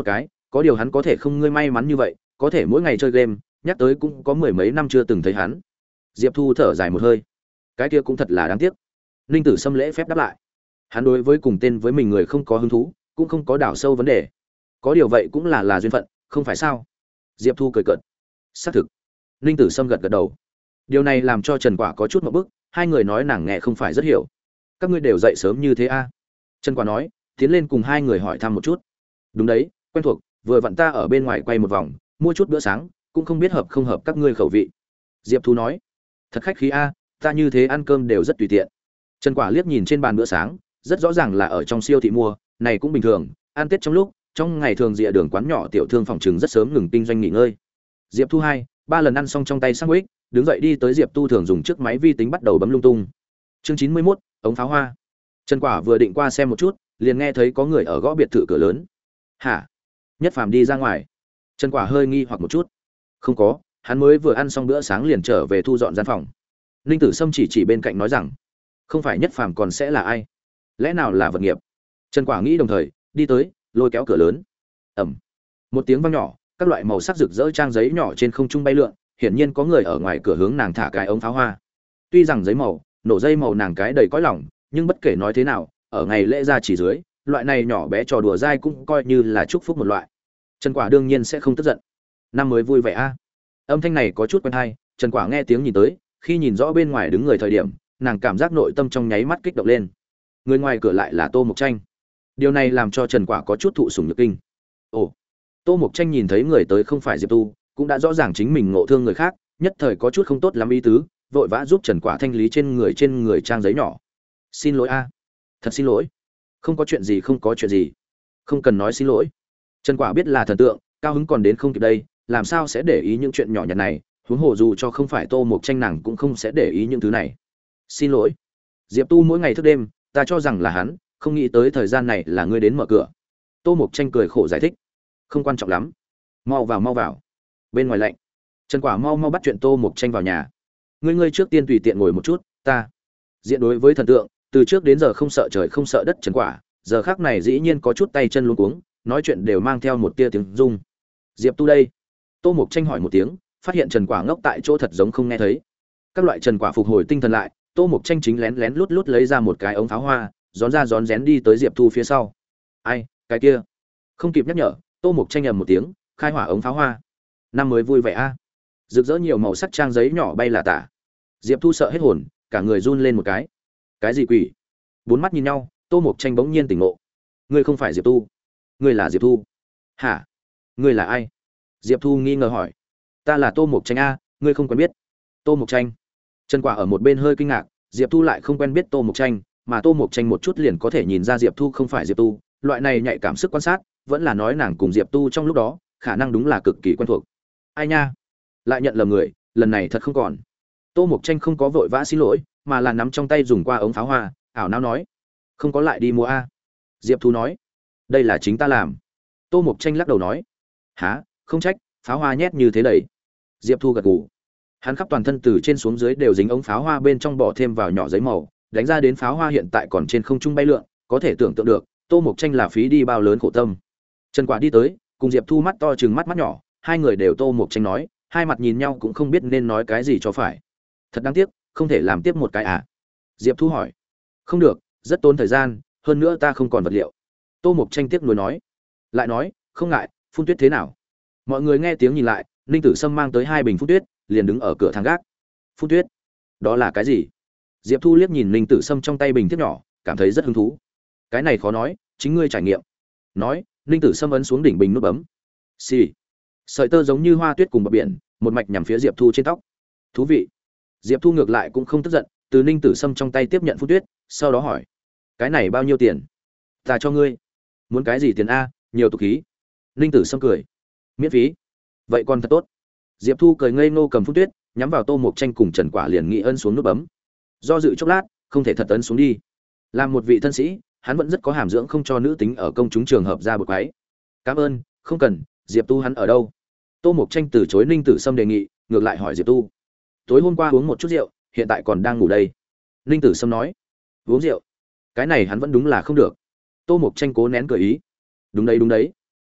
có điều hắn có thể không ngươi may mắn như vậy, có thể mỗi ngày chơi game, nhắc tới cũng có mười mấy năm chưa từng thấy hắn. Diệp Thu thở dài một hơi, cái kia cũng thật là đáng tiếc. Ninh Tử Sâm lễ phép đáp lại, hắn đối với cùng tên với mình người không có hứng thú, cũng không có đào sâu vấn đề, có điều vậy cũng là duyên phận, không phải sao? Diệp Thu cười cợt, xác thực. Ninh Tử Sâm gật gật đầu, điều này làm cho Trần Quả có chút ngượng bức, hai người nói nàng nghe không phải rất hiểu. Các ngươi đều dậy sớm như thế a? Trần Quả nói, tiến lên cùng hai người hỏi thăm một chút. Đúng đấy, quen thuộc, vừa vặn ta ở bên ngoài quay một vòng, mua chút bữa sáng, cũng không biết hợp không hợp các ngươi khẩu vị. Diệp Thu nói, thật khách khí a, ta như thế ăn cơm đều rất tùy tiện. Trần Quả liếc nhìn trên bàn bữa sáng, rất rõ ràng là ở trong siêu thị mua, này cũng bình thường, ăn Tết trong lúc, trong ngày thường dịa đường quán nhỏ tiểu thương phòng trừng rất sớm ngừng kinh doanh nghỉ ngơi. Diệp Thu hai, ba lần ăn xong trong tay sandwich, đứng dậy đi tới Diệp Tu thường dùng chiếc máy vi tính bắt đầu bấm lung tung. Chương 91, ống pháo hoa. Trần Quả vừa định qua xem một chút, liền nghe thấy có người ở gõ biệt thự cửa lớn. "Hả?" Nhất Phàm đi ra ngoài. Trần Quả hơi nghi hoặc một chút. "Không có, hắn mới vừa ăn xong bữa sáng liền trở về thu dọn gian phòng." Ninh Tử Sâm chỉ bên cạnh nói rằng, "Không phải Nhất Phàm còn sẽ là ai? Lẽ nào là vật nghiệp?" Trần Quả nghĩ đồng thời, đi tới, lôi kéo cửa lớn. Ầm. Một tiếng vang nhỏ, các loại màu sắc rực rỡ trang giấy nhỏ trên không trung bay lượn, hiển nhiên có người ở ngoài cửa hướng nàng thả cái ống pháo hoa. Tuy rằng giấy màu, nổ dây màu nàng cái đầy cõi lòng, nhưng bất kể nói thế nào, ở ngày lễ ra chỉ dưới, loại này nhỏ bé trò đùa dai cũng coi như là chúc phúc một loại. Trần Quả đương nhiên sẽ không tức giận. Năm mới vui vẻ a. Âm thanh này có chút quen tai, Trần Quả nghe tiếng nhìn tới, khi nhìn rõ bên ngoài đứng người thời điểm, nàng cảm giác nội tâm trong nháy mắt kích động lên. Người ngoài cửa lại là Tô Mộc Tranh. Điều này làm cho Trần Quả có chút thụ sủng nhược kinh. Ồ, Tô Mộc Tranh nhìn thấy người tới không phải Diệp Tu, cũng đã rõ ràng chính mình ngộ thương người khác, nhất thời có chút không tốt lắm ý tứ, vội vã giúp Trần Quả thanh lý trên người trang giấy nhỏ. "Xin lỗi a." "Thật xin lỗi." "Không có chuyện gì, không có chuyện gì." "Không cần nói xin lỗi." Trần Quả biết là thần tượng, cao hứng còn đến không kịp đây, làm sao sẽ để ý những chuyện nhỏ nhặt này, huống hồ dù cho không phải Tô Mộc Tranh nàng cũng không sẽ để ý những thứ này. "Xin lỗi." Diệp Tu mỗi ngày thức đêm, ta cho rằng là hắn, không nghĩ tới thời gian này là ngươi đến mở cửa. Tô Mộc Tranh cười khổ giải thích, "Không quan trọng lắm, mau vào mau vào." Bên ngoài lạnh. Trần Quả mau mau bắt chuyện Tô Mộc Tranh vào nhà. Ngươi trước tiên tùy tiện ngồi một chút, ta." Diện đối với thần tượng, từ trước đến giờ không sợ trời không sợ đất Trần Quả, giờ khắc này dĩ nhiên có chút tay chân luống cuống, nói chuyện đều mang theo một tia tiếng rung. "Diệp Tu đây?" Tô Mộc Tranh hỏi một tiếng, phát hiện Trần Quả ngốc tại chỗ thật giống không nghe thấy. Các loại Trần Quả phục hồi tinh thần lại, Tô Mộc Tranh chính lén lén lút lút lấy ra một cái ống pháo hoa, rón ra rón rén đi tới Diệp Thu phía sau. "Ai, cái kia?" Không kịp nhắc nhở, Tô Mộc Tranh ầm một tiếng, khai hỏa ống pháo hoa. Năm mới vui vẻ a. Rực rỡ nhiều màu sắc trang giấy nhỏ bay là tả. Diệp Thu sợ hết hồn, cả người run lên một cái. "Cái gì quỷ?" Bốn mắt nhìn nhau, Tô Mộc Tranh bỗng nhiên tỉnh ngộ. "Ngươi không phải Diệp Tu, ngươi là Diệp Thu." "Hả? Ngươi là ai?" Diệp Thu nghi ngờ hỏi. "Ta là Tô Mộc Tranh a, ngươi không quen biết?" "Tô Mộc Tranh?" Trần Quả ở một bên hơi kinh ngạc, Diệp Thu lại không quen biết Tô Mộc Tranh, mà Tô Mộc Tranh một chút liền có thể nhìn ra Diệp Thu không phải Diệp Tu, loại này nhạy cảm sức quan sát, vẫn là nói nàng cùng Diệp Tu trong lúc đó, khả năng đúng là cực kỳ quen thuộc. Ai nha, lại nhận lầm người, lần này thật không còn. Tô Mộc Tranh không có vội vã xin lỗi, mà là nắm trong tay dùng qua ống pháo hoa, ảo não nói, "Không có lại đi mua a." Diệp Thu nói, "Đây là chính ta làm." Tô Mộc Tranh lắc đầu nói, "Hả, không trách, pháo hoa nhét như thế đầy." Diệp Thu gật gù. Hắn khắp toàn thân từ trên xuống dưới đều dính ống pháo hoa bên trong bỏ thêm vào nhỏ giấy màu, đánh ra đến pháo hoa hiện tại còn trên không trung bay lượn, có thể tưởng tượng được, Tô Mộc Tranh là phí đi bao lớn khổ tâm. Trần Quả đi tới, cùng Diệp Thu mắt to trừng mắt mắt nhỏ, hai người đều Tô Mộc Tranh nói, hai mặt nhìn nhau cũng không biết nên nói cái gì cho phải. "Thật đáng tiếc, không thể làm tiếp một cái à?" Diệp Thu hỏi. "Không được, rất tốn thời gian, hơn nữa ta không còn vật liệu." Tô Mộc Tranh tiếc nuối nói. Lại nói, "Không ngại, phun tuyết thế nào?" Mọi người nghe tiếng nhìn lại, Ninh Tử Sâm mang tới hai bình phun tuyết, liền đứng ở cửa thang gác. "Phun tuyết? Đó là cái gì?" Diệp Thu liếc nhìn Ninh Tử Sâm trong tay bình tiếp nhỏ, cảm thấy rất hứng thú. "Cái này khó nói, chính ngươi trải nghiệm." Nói, Ninh Tử Sâm ấn xuống đỉnh bình nút bấm. Xì. Sợi tơ giống như hoa tuyết cùng bờ biển, một mạch nhằm phía Diệp Thu trên tóc. "Thú vị." Diệp Thu ngược lại cũng không tức giận, từ Ninh Tử Sâm trong tay tiếp nhận phun tuyết, sau đó hỏi, "Cái này bao nhiêu tiền?" "Ta cho ngươi." "Muốn cái gì tiền a, nhiều tục khí." Ninh Tử Sâm cười. "Miễn phí." "Vậy còn thật tốt." Diệp Thu cười ngây ngô cầm phun tuyết, nhắm vào Tô Mộc Tranh cùng Trần Quả liền nghĩ ấn xuống nút bấm. Do dự chốc lát, không thể thật ấn xuống đi. Làm một vị thân sĩ, hắn vẫn rất có hàm dưỡng không cho nữ tính ở công chúng trường hợp ra bực quái. "Cảm ơn, không cần." Diệp Tu hắn ở đâu? Tô Mộc Tranh từ chối Ninh Tử Sâm đề nghị, ngược lại hỏi Diệp Tu. "Tối hôm qua uống một chút rượu, hiện tại còn đang ngủ đây." Ninh Tử Sâm nói. "Uống rượu? Cái này hắn vẫn đúng là không được." Tô Mộc Tranh cố nén cười ý. Đúng đấy."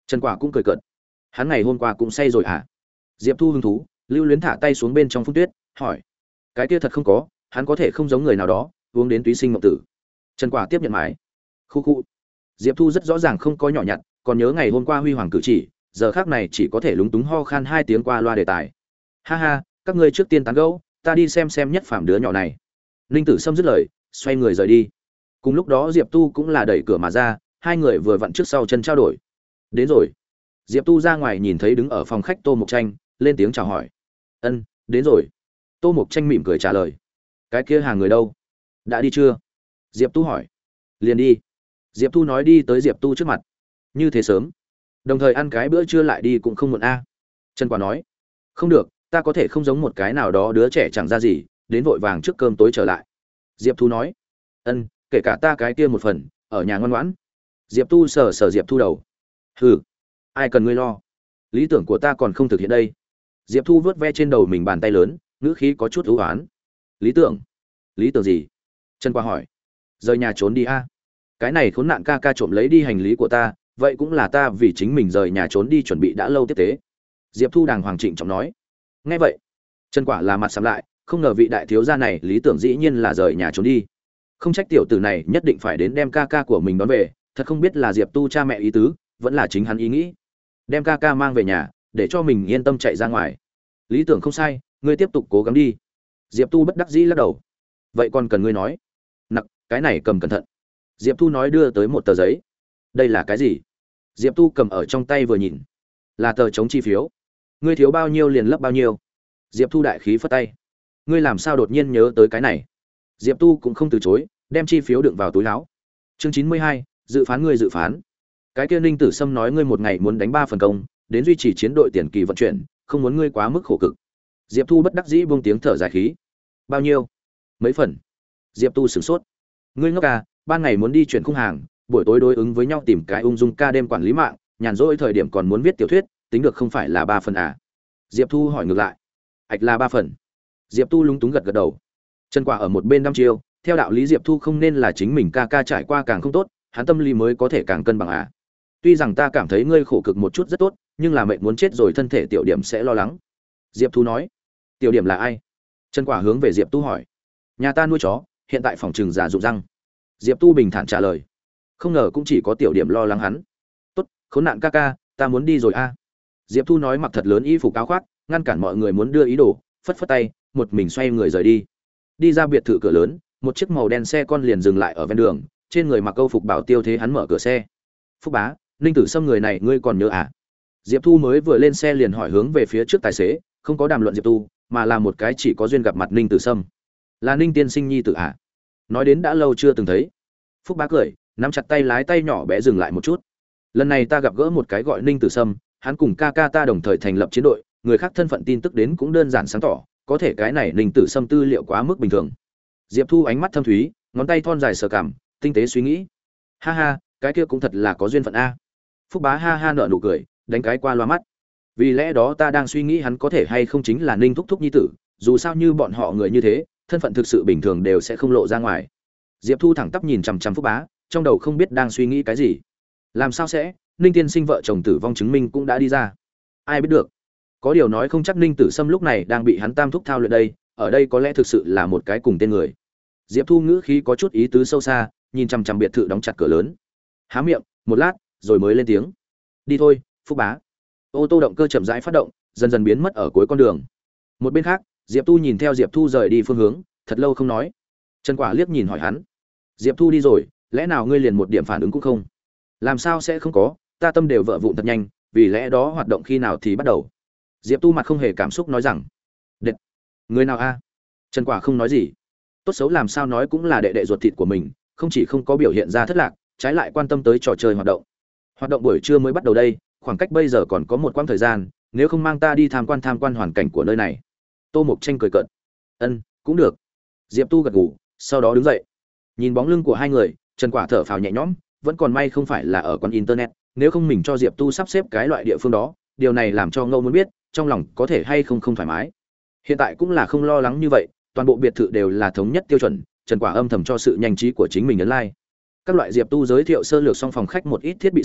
Trần Quả cũng cười cợt. Hắn ngày hôm qua cũng say rồi à? Diệp Thu hứng thú, lưu luyến thả tay xuống bên trong phun tuyết, hỏi. Cái kia thật không có, hắn có thể không giống người nào đó, uống đến túy sinh mộng tử. Trần Quả tiếp nhận mãi. Khu khu. Diệp Thu rất rõ ràng không có nhỏ nhặt, còn nhớ ngày hôm qua huy hoàng cử chỉ, giờ khác này chỉ có thể lúng túng ho khan 2 tiếng qua loa đề tài. Ha ha, các ngươi trước tiên tán gẫu, ta đi xem nhất phàm đứa nhỏ này. Ninh Tử Sâm dứt lời, xoay người rời đi. Cùng lúc đó Diệp Tu cũng là đẩy cửa mà ra, hai người vừa vặn trước sau chân trao đổi. Đến rồi. Diệp Tu ra ngoài nhìn thấy đứng ở phòng khách Tô Mộc Tranh, lên tiếng chào hỏi. Ân, đến rồi. Tô Mộc Tranh mỉm cười trả lời. Cái kia hàng người đâu? Đã đi chưa? Diệp Tu hỏi. Liền đi. Diệp Tu nói đi tới Diệp Tu trước mặt. Như thế sớm. Đồng thời ăn cái bữa trưa lại đi cũng không muộn a. Trần Quả nói. Không được, ta có thể không giống một cái nào đó đứa trẻ chẳng ra gì, đến vội vàng trước cơm tối trở lại. Diệp Tu nói. Ân, kể cả ta cái kia một phần, ở nhà ngoan ngoãn. Diệp Tu sờ sờ Diệp Thu đầu. Hừ, ai cần ngươi lo, lý tưởng của ta còn không thực hiện đây. Diệp Thu vớt ve trên đầu mình bàn tay lớn, ngữ khí có chút ưu oán. Lý tưởng? Lý tưởng gì? Trần Quả hỏi. Rời nhà trốn đi a. Cái này khốn nạn ca ca trộm lấy đi hành lý của ta, vậy cũng là ta vì chính mình rời nhà trốn đi chuẩn bị đã lâu tiếp tế. Diệp Thu đàng hoàng trịnh trọng nói. Nghe vậy, Trần Quả là mặt sầm lại, không ngờ vị đại thiếu gia này lý tưởng dĩ nhiên là rời nhà trốn đi. Không trách tiểu tử này nhất định phải đến đem ca ca của mình đón về, thật không biết là Diệp Tu cha mẹ ý tứ, vẫn là chính hắn ý nghĩ. Đem ca ca mang về nhà, để cho mình yên tâm chạy ra ngoài. Lý tưởng không sai, ngươi tiếp tục cố gắng đi. Diệp Tu bất đắc dĩ lắc đầu. Vậy còn cần ngươi nói? Nặc, cái này cầm cẩn thận. Diệp Tu nói đưa tới một tờ giấy. Đây là cái gì? Diệp Tu cầm ở trong tay vừa nhìn. Là tờ chống chi phiếu. Ngươi thiếu bao nhiêu liền lấp bao nhiêu. Diệp Thu đại khí phất tay. Ngươi làm sao đột nhiên nhớ tới cái này? Diệp Tu cũng không từ chối, đem chi phiếu đựng vào túi áo. Chương 92, dự phán ngươi dự phán. Cái kia Ninh Tử Sâm nói ngươi một ngày muốn đánh 3 phần công, đến duy trì chiến đội tiền kỳ vận chuyển, không muốn ngươi quá mức khổ cực. Diệp Thu bất đắc dĩ buông tiếng thở dài khí. Bao nhiêu? Mấy phần? Diệp Tu sửng sốt. Ngươi ngốc à, ban ngày muốn đi chuyển khung hàng, buổi tối đối ứng với nhau tìm cái ung dung ca đêm quản lý mạng, nhàn rỗi thời điểm còn muốn viết tiểu thuyết, tính được không phải là 3 phần à? Diệp Thu hỏi ngược lại. Ảch là 3 phần. Diệp Tu lúng túng gật gật đầu. Trần Quả ở một bên đăm chiêu, theo đạo lý Diệp Thu không nên là chính mình ca ca trải qua càng không tốt, hắn tâm lý mới có thể càng cân bằng à? Tuy rằng ta cảm thấy ngươi khổ cực một chút rất tốt, nhưng là mệnh muốn chết rồi thân thể tiểu điểm sẽ lo lắng. Diệp Thu nói. Tiểu điểm là ai? Trần Quả hướng về Diệp Tu hỏi. Nhà ta nuôi chó, hiện tại phòng trừng già rụng răng. Diệp Tu bình thản trả lời. Không ngờ cũng chỉ có tiểu điểm lo lắng hắn. Tốt, khốn nạn ca ca, ta muốn đi rồi a. Diệp Thu nói mặc thật lớn y phục áo khoác, ngăn cản mọi người muốn đưa ý đồ, phất phất tay, một mình xoay người rời đi. Đi ra biệt thự cửa lớn, một chiếc màu đen xe con liền dừng lại ở ven đường, trên người mặc câu phục bảo tiêu thế hắn mở cửa xe. Phúc bá, Ninh Tử Sâm người này ngươi còn nhớ à? Diệp Thu mới vừa lên xe liền hỏi hướng về phía trước tài xế, không có đàm luận Diệp Tu, mà là một cái chỉ có duyên gặp mặt Ninh Tử Sâm. Là Ninh tiên sinh nhi tử à? Nói đến đã lâu chưa từng thấy. Phúc bá cười, nắm chặt tay lái tay nhỏ bé dừng lại một chút. Lần này ta gặp gỡ một cái gọi Ninh Tử Sâm, hắn cùng ca ca ta đồng thời thành lập chiến đội, người khác thân phận tin tức đến cũng đơn giản sáng tỏ, có thể cái này Ninh Tử Sâm tư liệu quá mức bình thường. Diệp Thu ánh mắt thâm thúy, ngón tay thon dài sờ cằm, tinh tế suy nghĩ. Ha ha, cái kia cũng thật là có duyên phận a. Phúc bá ha ha nở nụ cười, đánh cái qua loa mắt. Vì lẽ đó ta đang suy nghĩ hắn có thể hay không chính là Ninh thúc thúc nhi tử, dù sao như bọn họ người như thế, thân phận thực sự bình thường đều sẽ không lộ ra ngoài. Diệp Thu thẳng tắp nhìn chằm chằm Phúc bá, trong đầu không biết đang suy nghĩ cái gì. Làm sao sẽ? Ninh tiên sinh vợ chồng tử vong chứng minh cũng đã đi ra. Ai biết được? Có điều nói không chắc Ninh Tử Sâm lúc này đang bị hắn tam thúc thao luyện đây, ở đây có lẽ thực sự là một cái cùng tên người. Diệp Thu ngữ khí có chút ý tứ sâu xa, nhìn chằm chằm biệt thự đóng chặt cửa lớn. Há miệng, một lát, rồi mới lên tiếng. Đi thôi, Phúc bá. Ô tô động cơ chậm rãi phát động, dần dần biến mất ở cuối con đường. Một bên khác, Diệp Tu nhìn theo Diệp Thu rời đi phương hướng, thật lâu không nói. Trần Quả liếc nhìn hỏi hắn. Diệp Thu đi rồi, lẽ nào ngươi liền một điểm phản ứng cũng không? Làm sao sẽ không có, ta tâm đều vỡ vụn thật nhanh, vì lẽ đó hoạt động khi nào thì bắt đầu. Diệp Tu mặt không hề cảm xúc nói rằng. Đệ, người nào a? Trần Quả không nói gì. Tốt xấu làm sao nói cũng là đệ đệ ruột thịt của mình, không chỉ không có biểu hiện ra thất lạc, trái lại quan tâm tới trò chơi hoạt động. Hoạt động buổi trưa mới bắt đầu đây, khoảng cách bây giờ còn có một quãng thời gian, nếu không mang ta đi tham quan hoàn cảnh của nơi này. Tô Mộc Tranh cười cợt. Ân, cũng được. Diệp Tu gật gù, sau đó đứng dậy. Nhìn bóng lưng của hai người, Trần Quả thở phào nhẹ nhõm, vẫn còn may không phải là ở quán internet, nếu không mình cho Diệp Tu sắp xếp cái loại địa phương đó, điều này làm cho Ngô muốn biết, trong lòng có thể hay không thoải mái. Hiện tại cũng là không lo lắng như vậy, toàn bộ biệt thự đều là thống nhất tiêu chuẩn, Trần Quả âm thầm cho sự nhanh trí của chính mình ấn like. Các loại Diệp Tu giới thiệu sơ lược xong phòng khách một ít thiết bị sau,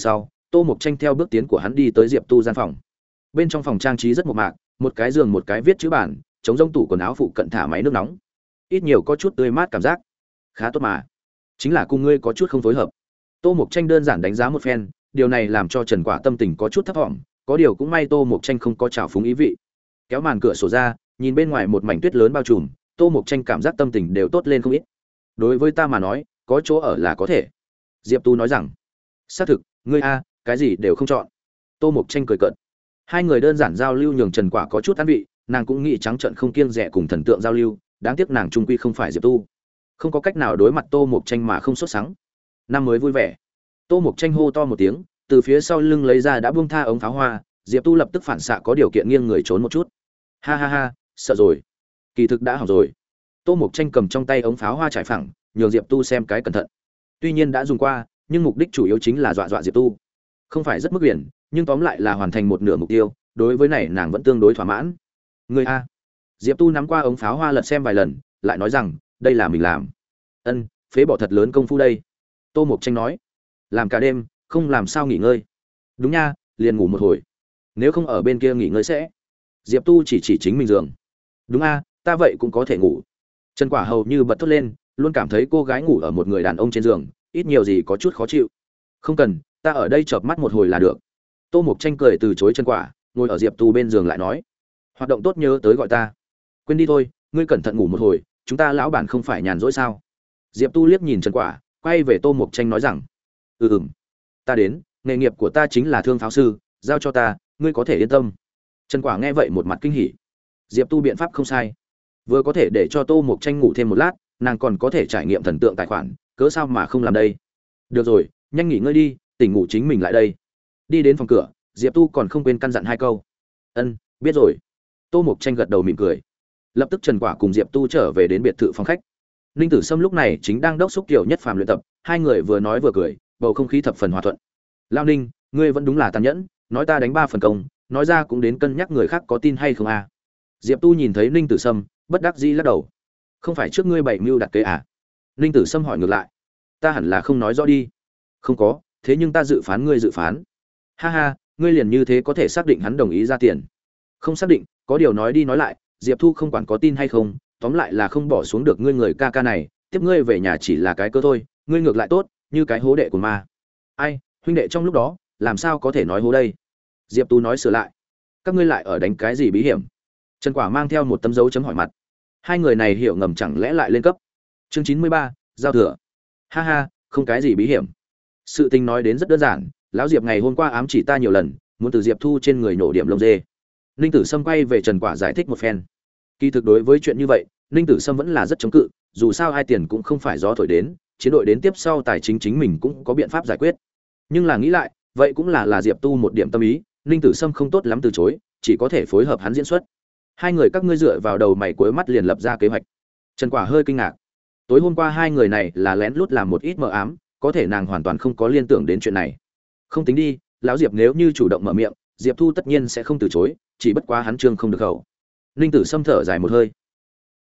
Tô Mộc Tranh theo bước tiến của hắn đi tới Diệp Tu gian phòng. Bên trong phòng trang trí rất mộc mạc, một cái giường, một cái viết chữ bản, chống rông tủ quần áo phụ cận thả máy nước nóng. Ít nhiều có chút tươi mát cảm giác. Khá tốt mà. Chính là cùng ngươi có chút không phối hợp. Tô Mộc Tranh đơn giản đánh giá một phen, điều này làm cho Trần Quả tâm tình có chút thấp vọng, có điều cũng may Tô Mộc Tranh không có trào phúng ý vị. Kéo màn cửa sổ ra, nhìn bên ngoài một mảnh tuyết lớn bao trùm, Tô Mộc Tranh cảm giác tâm tình đều tốt lên không ít. Đối với ta mà nói, có chỗ ở là có thể. Diệp Tu nói rằng, xác thực, ngươi a, cái gì đều không chọn. Tô Mộc Tranh cười cợt. Hai người đơn giản giao lưu nhường Trần Quả có chút an vị, nàng cũng nghĩ trắng trợn không kiêng dè cùng thần tượng giao lưu, đáng tiếc nàng trung quy không phải Diệp Tu, không có cách nào đối mặt Tô Mộc Tranh mà không sốt sắng. Năm mới vui vẻ. Tô Mộc Tranh hô to một tiếng, từ phía sau lưng lấy ra đã buông tha ống pháo hoa, Diệp Tu lập tức phản xạ có điều kiện nghiêng người trốn một chút. Ha ha ha, sợ rồi. Kỳ thực đã hỏng rồi. Tô Mộc Tranh cầm trong tay ống pháo hoa trải phẳng, nhường Diệp Tu xem cái cẩn thận. Tuy nhiên đã dùng qua, nhưng mục đích chủ yếu chính là dọa dọa Diệp Tu. Không phải rất mức biển, nhưng tóm lại là hoàn thành một nửa mục tiêu, đối với này nàng vẫn tương đối thỏa mãn. Người a. Diệp Tu nắm qua ống pháo hoa lật xem vài lần, lại nói rằng, đây là mình làm. Ân, phế bỏ thật lớn công phu đây. Tô Mộc Tranh nói, làm cả đêm, không làm sao nghỉ ngơi. Đúng nha, liền ngủ một hồi. Nếu không ở bên kia nghỉ ngơi sẽ. Diệp Tu chỉ chính mình giường. Đúng a, ta vậy cũng có thể ngủ. Trần Quả hầu như bật thốt lên, luôn cảm thấy cô gái ngủ ở một người đàn ông trên giường, ít nhiều gì có chút khó chịu. Không cần, ta ở đây chợp mắt một hồi là được. Tô Mộc Tranh cười từ chối Trần Quả, ngồi ở Diệp Tu bên giường lại nói, hoạt động tốt nhớ tới gọi ta. Quên đi thôi, ngươi cẩn thận ngủ một hồi, chúng ta lão bản không phải nhàn rỗi sao? Diệp Tu liếc nhìn Trần Quả, quay về Tô Mộc Tranh nói rằng, ta đến, nghề nghiệp của ta chính là thương pháo sư, giao cho ta, ngươi có thể yên tâm. Trần Quả nghe vậy một mặt kinh hỉ. Diệp Tu biện pháp không sai, vừa có thể để cho Tô Mộc Tranh ngủ thêm một lát, nàng còn có thể trải nghiệm thần tượng tài khoản, cớ sao mà không làm đây? Được rồi, nhanh nghỉ ngơi đi, tỉnh ngủ chính mình lại đây. Đi đến phòng cửa, Diệp Tu còn không quên căn dặn hai câu. Ân, biết rồi. Tô Mộc Tranh gật đầu mỉm cười. Lập tức Trần Quả cùng Diệp Tu trở về đến biệt thự phòng khách. Ninh Tử Sâm lúc này chính đang đốc xúc Tiểu Nhất Phàm luyện tập, hai người vừa nói vừa cười, bầu không khí thập phần hòa thuận. Lao Ninh, ngươi vẫn đúng là tàn nhẫn, nói ta đánh 3 phần công, nói ra cũng đến cân nhắc người khác có tin hay không à? Diệp Tu nhìn thấy Ninh Tử Sâm, bất đắc dĩ lắc đầu. Không phải trước ngươi bày mưu đặt kế à? Ninh Tử Sâm hỏi ngược lại. Ta hẳn là không nói rõ đi. Không có, thế nhưng ta dự phán ngươi dự phán. Ha ha, ngươi liền như thế có thể xác định hắn đồng ý ra tiền? Không xác định, có điều nói đi nói lại, Diệp Thu không quản có tin hay không, tóm lại là không bỏ xuống được ngươi người ca ca này, tiếp ngươi về nhà chỉ là cái cơ thôi, ngươi ngược lại tốt, như cái hố đệ của ma. Ai, huynh đệ trong lúc đó, làm sao có thể nói hố đây? Diệp Tu nói sửa lại. Các ngươi lại ở đánh cái gì bí hiểm? Trần Quả mang theo một tấm dấu chấm hỏi mặt. Hai người này hiểu ngầm chẳng lẽ lại lên cấp. Chương 93, giao thừa. Ha ha, không cái gì bí hiểm. Sự tình nói đến rất đơn giản, lão Diệp ngày hôm qua ám chỉ ta nhiều lần, muốn từ Diệp Thu trên người nổ điểm lông dê. Ninh Tử Sâm quay về Trần Quả giải thích một phen. Kỳ thực đối với chuyện như vậy, Ninh Tử Sâm vẫn là rất chống cự, dù sao hai tiền cũng không phải gió thổi đến, chiến đội đến tiếp sau tài chính chính mình cũng có biện pháp giải quyết. Nhưng là nghĩ lại, vậy cũng là Diệp Tu một điểm tâm ý, Ninh Tử Sâm không tốt lắm từ chối, chỉ có thể phối hợp hắn diễn xuất. Hai người các ngươi dựa vào đầu mày cuối mắt liền lập ra kế hoạch. Trần Quả hơi kinh ngạc. Tối hôm qua hai người này là lén lút làm một ít mờ ám, có thể nàng hoàn toàn không có liên tưởng đến chuyện này. Không tính đi, lão Diệp nếu như chủ động mở miệng, Diệp Thu tất nhiên sẽ không từ chối, chỉ bất quá hắn trương không được khẩu. Ninh Tử Sâm thở dài một hơi.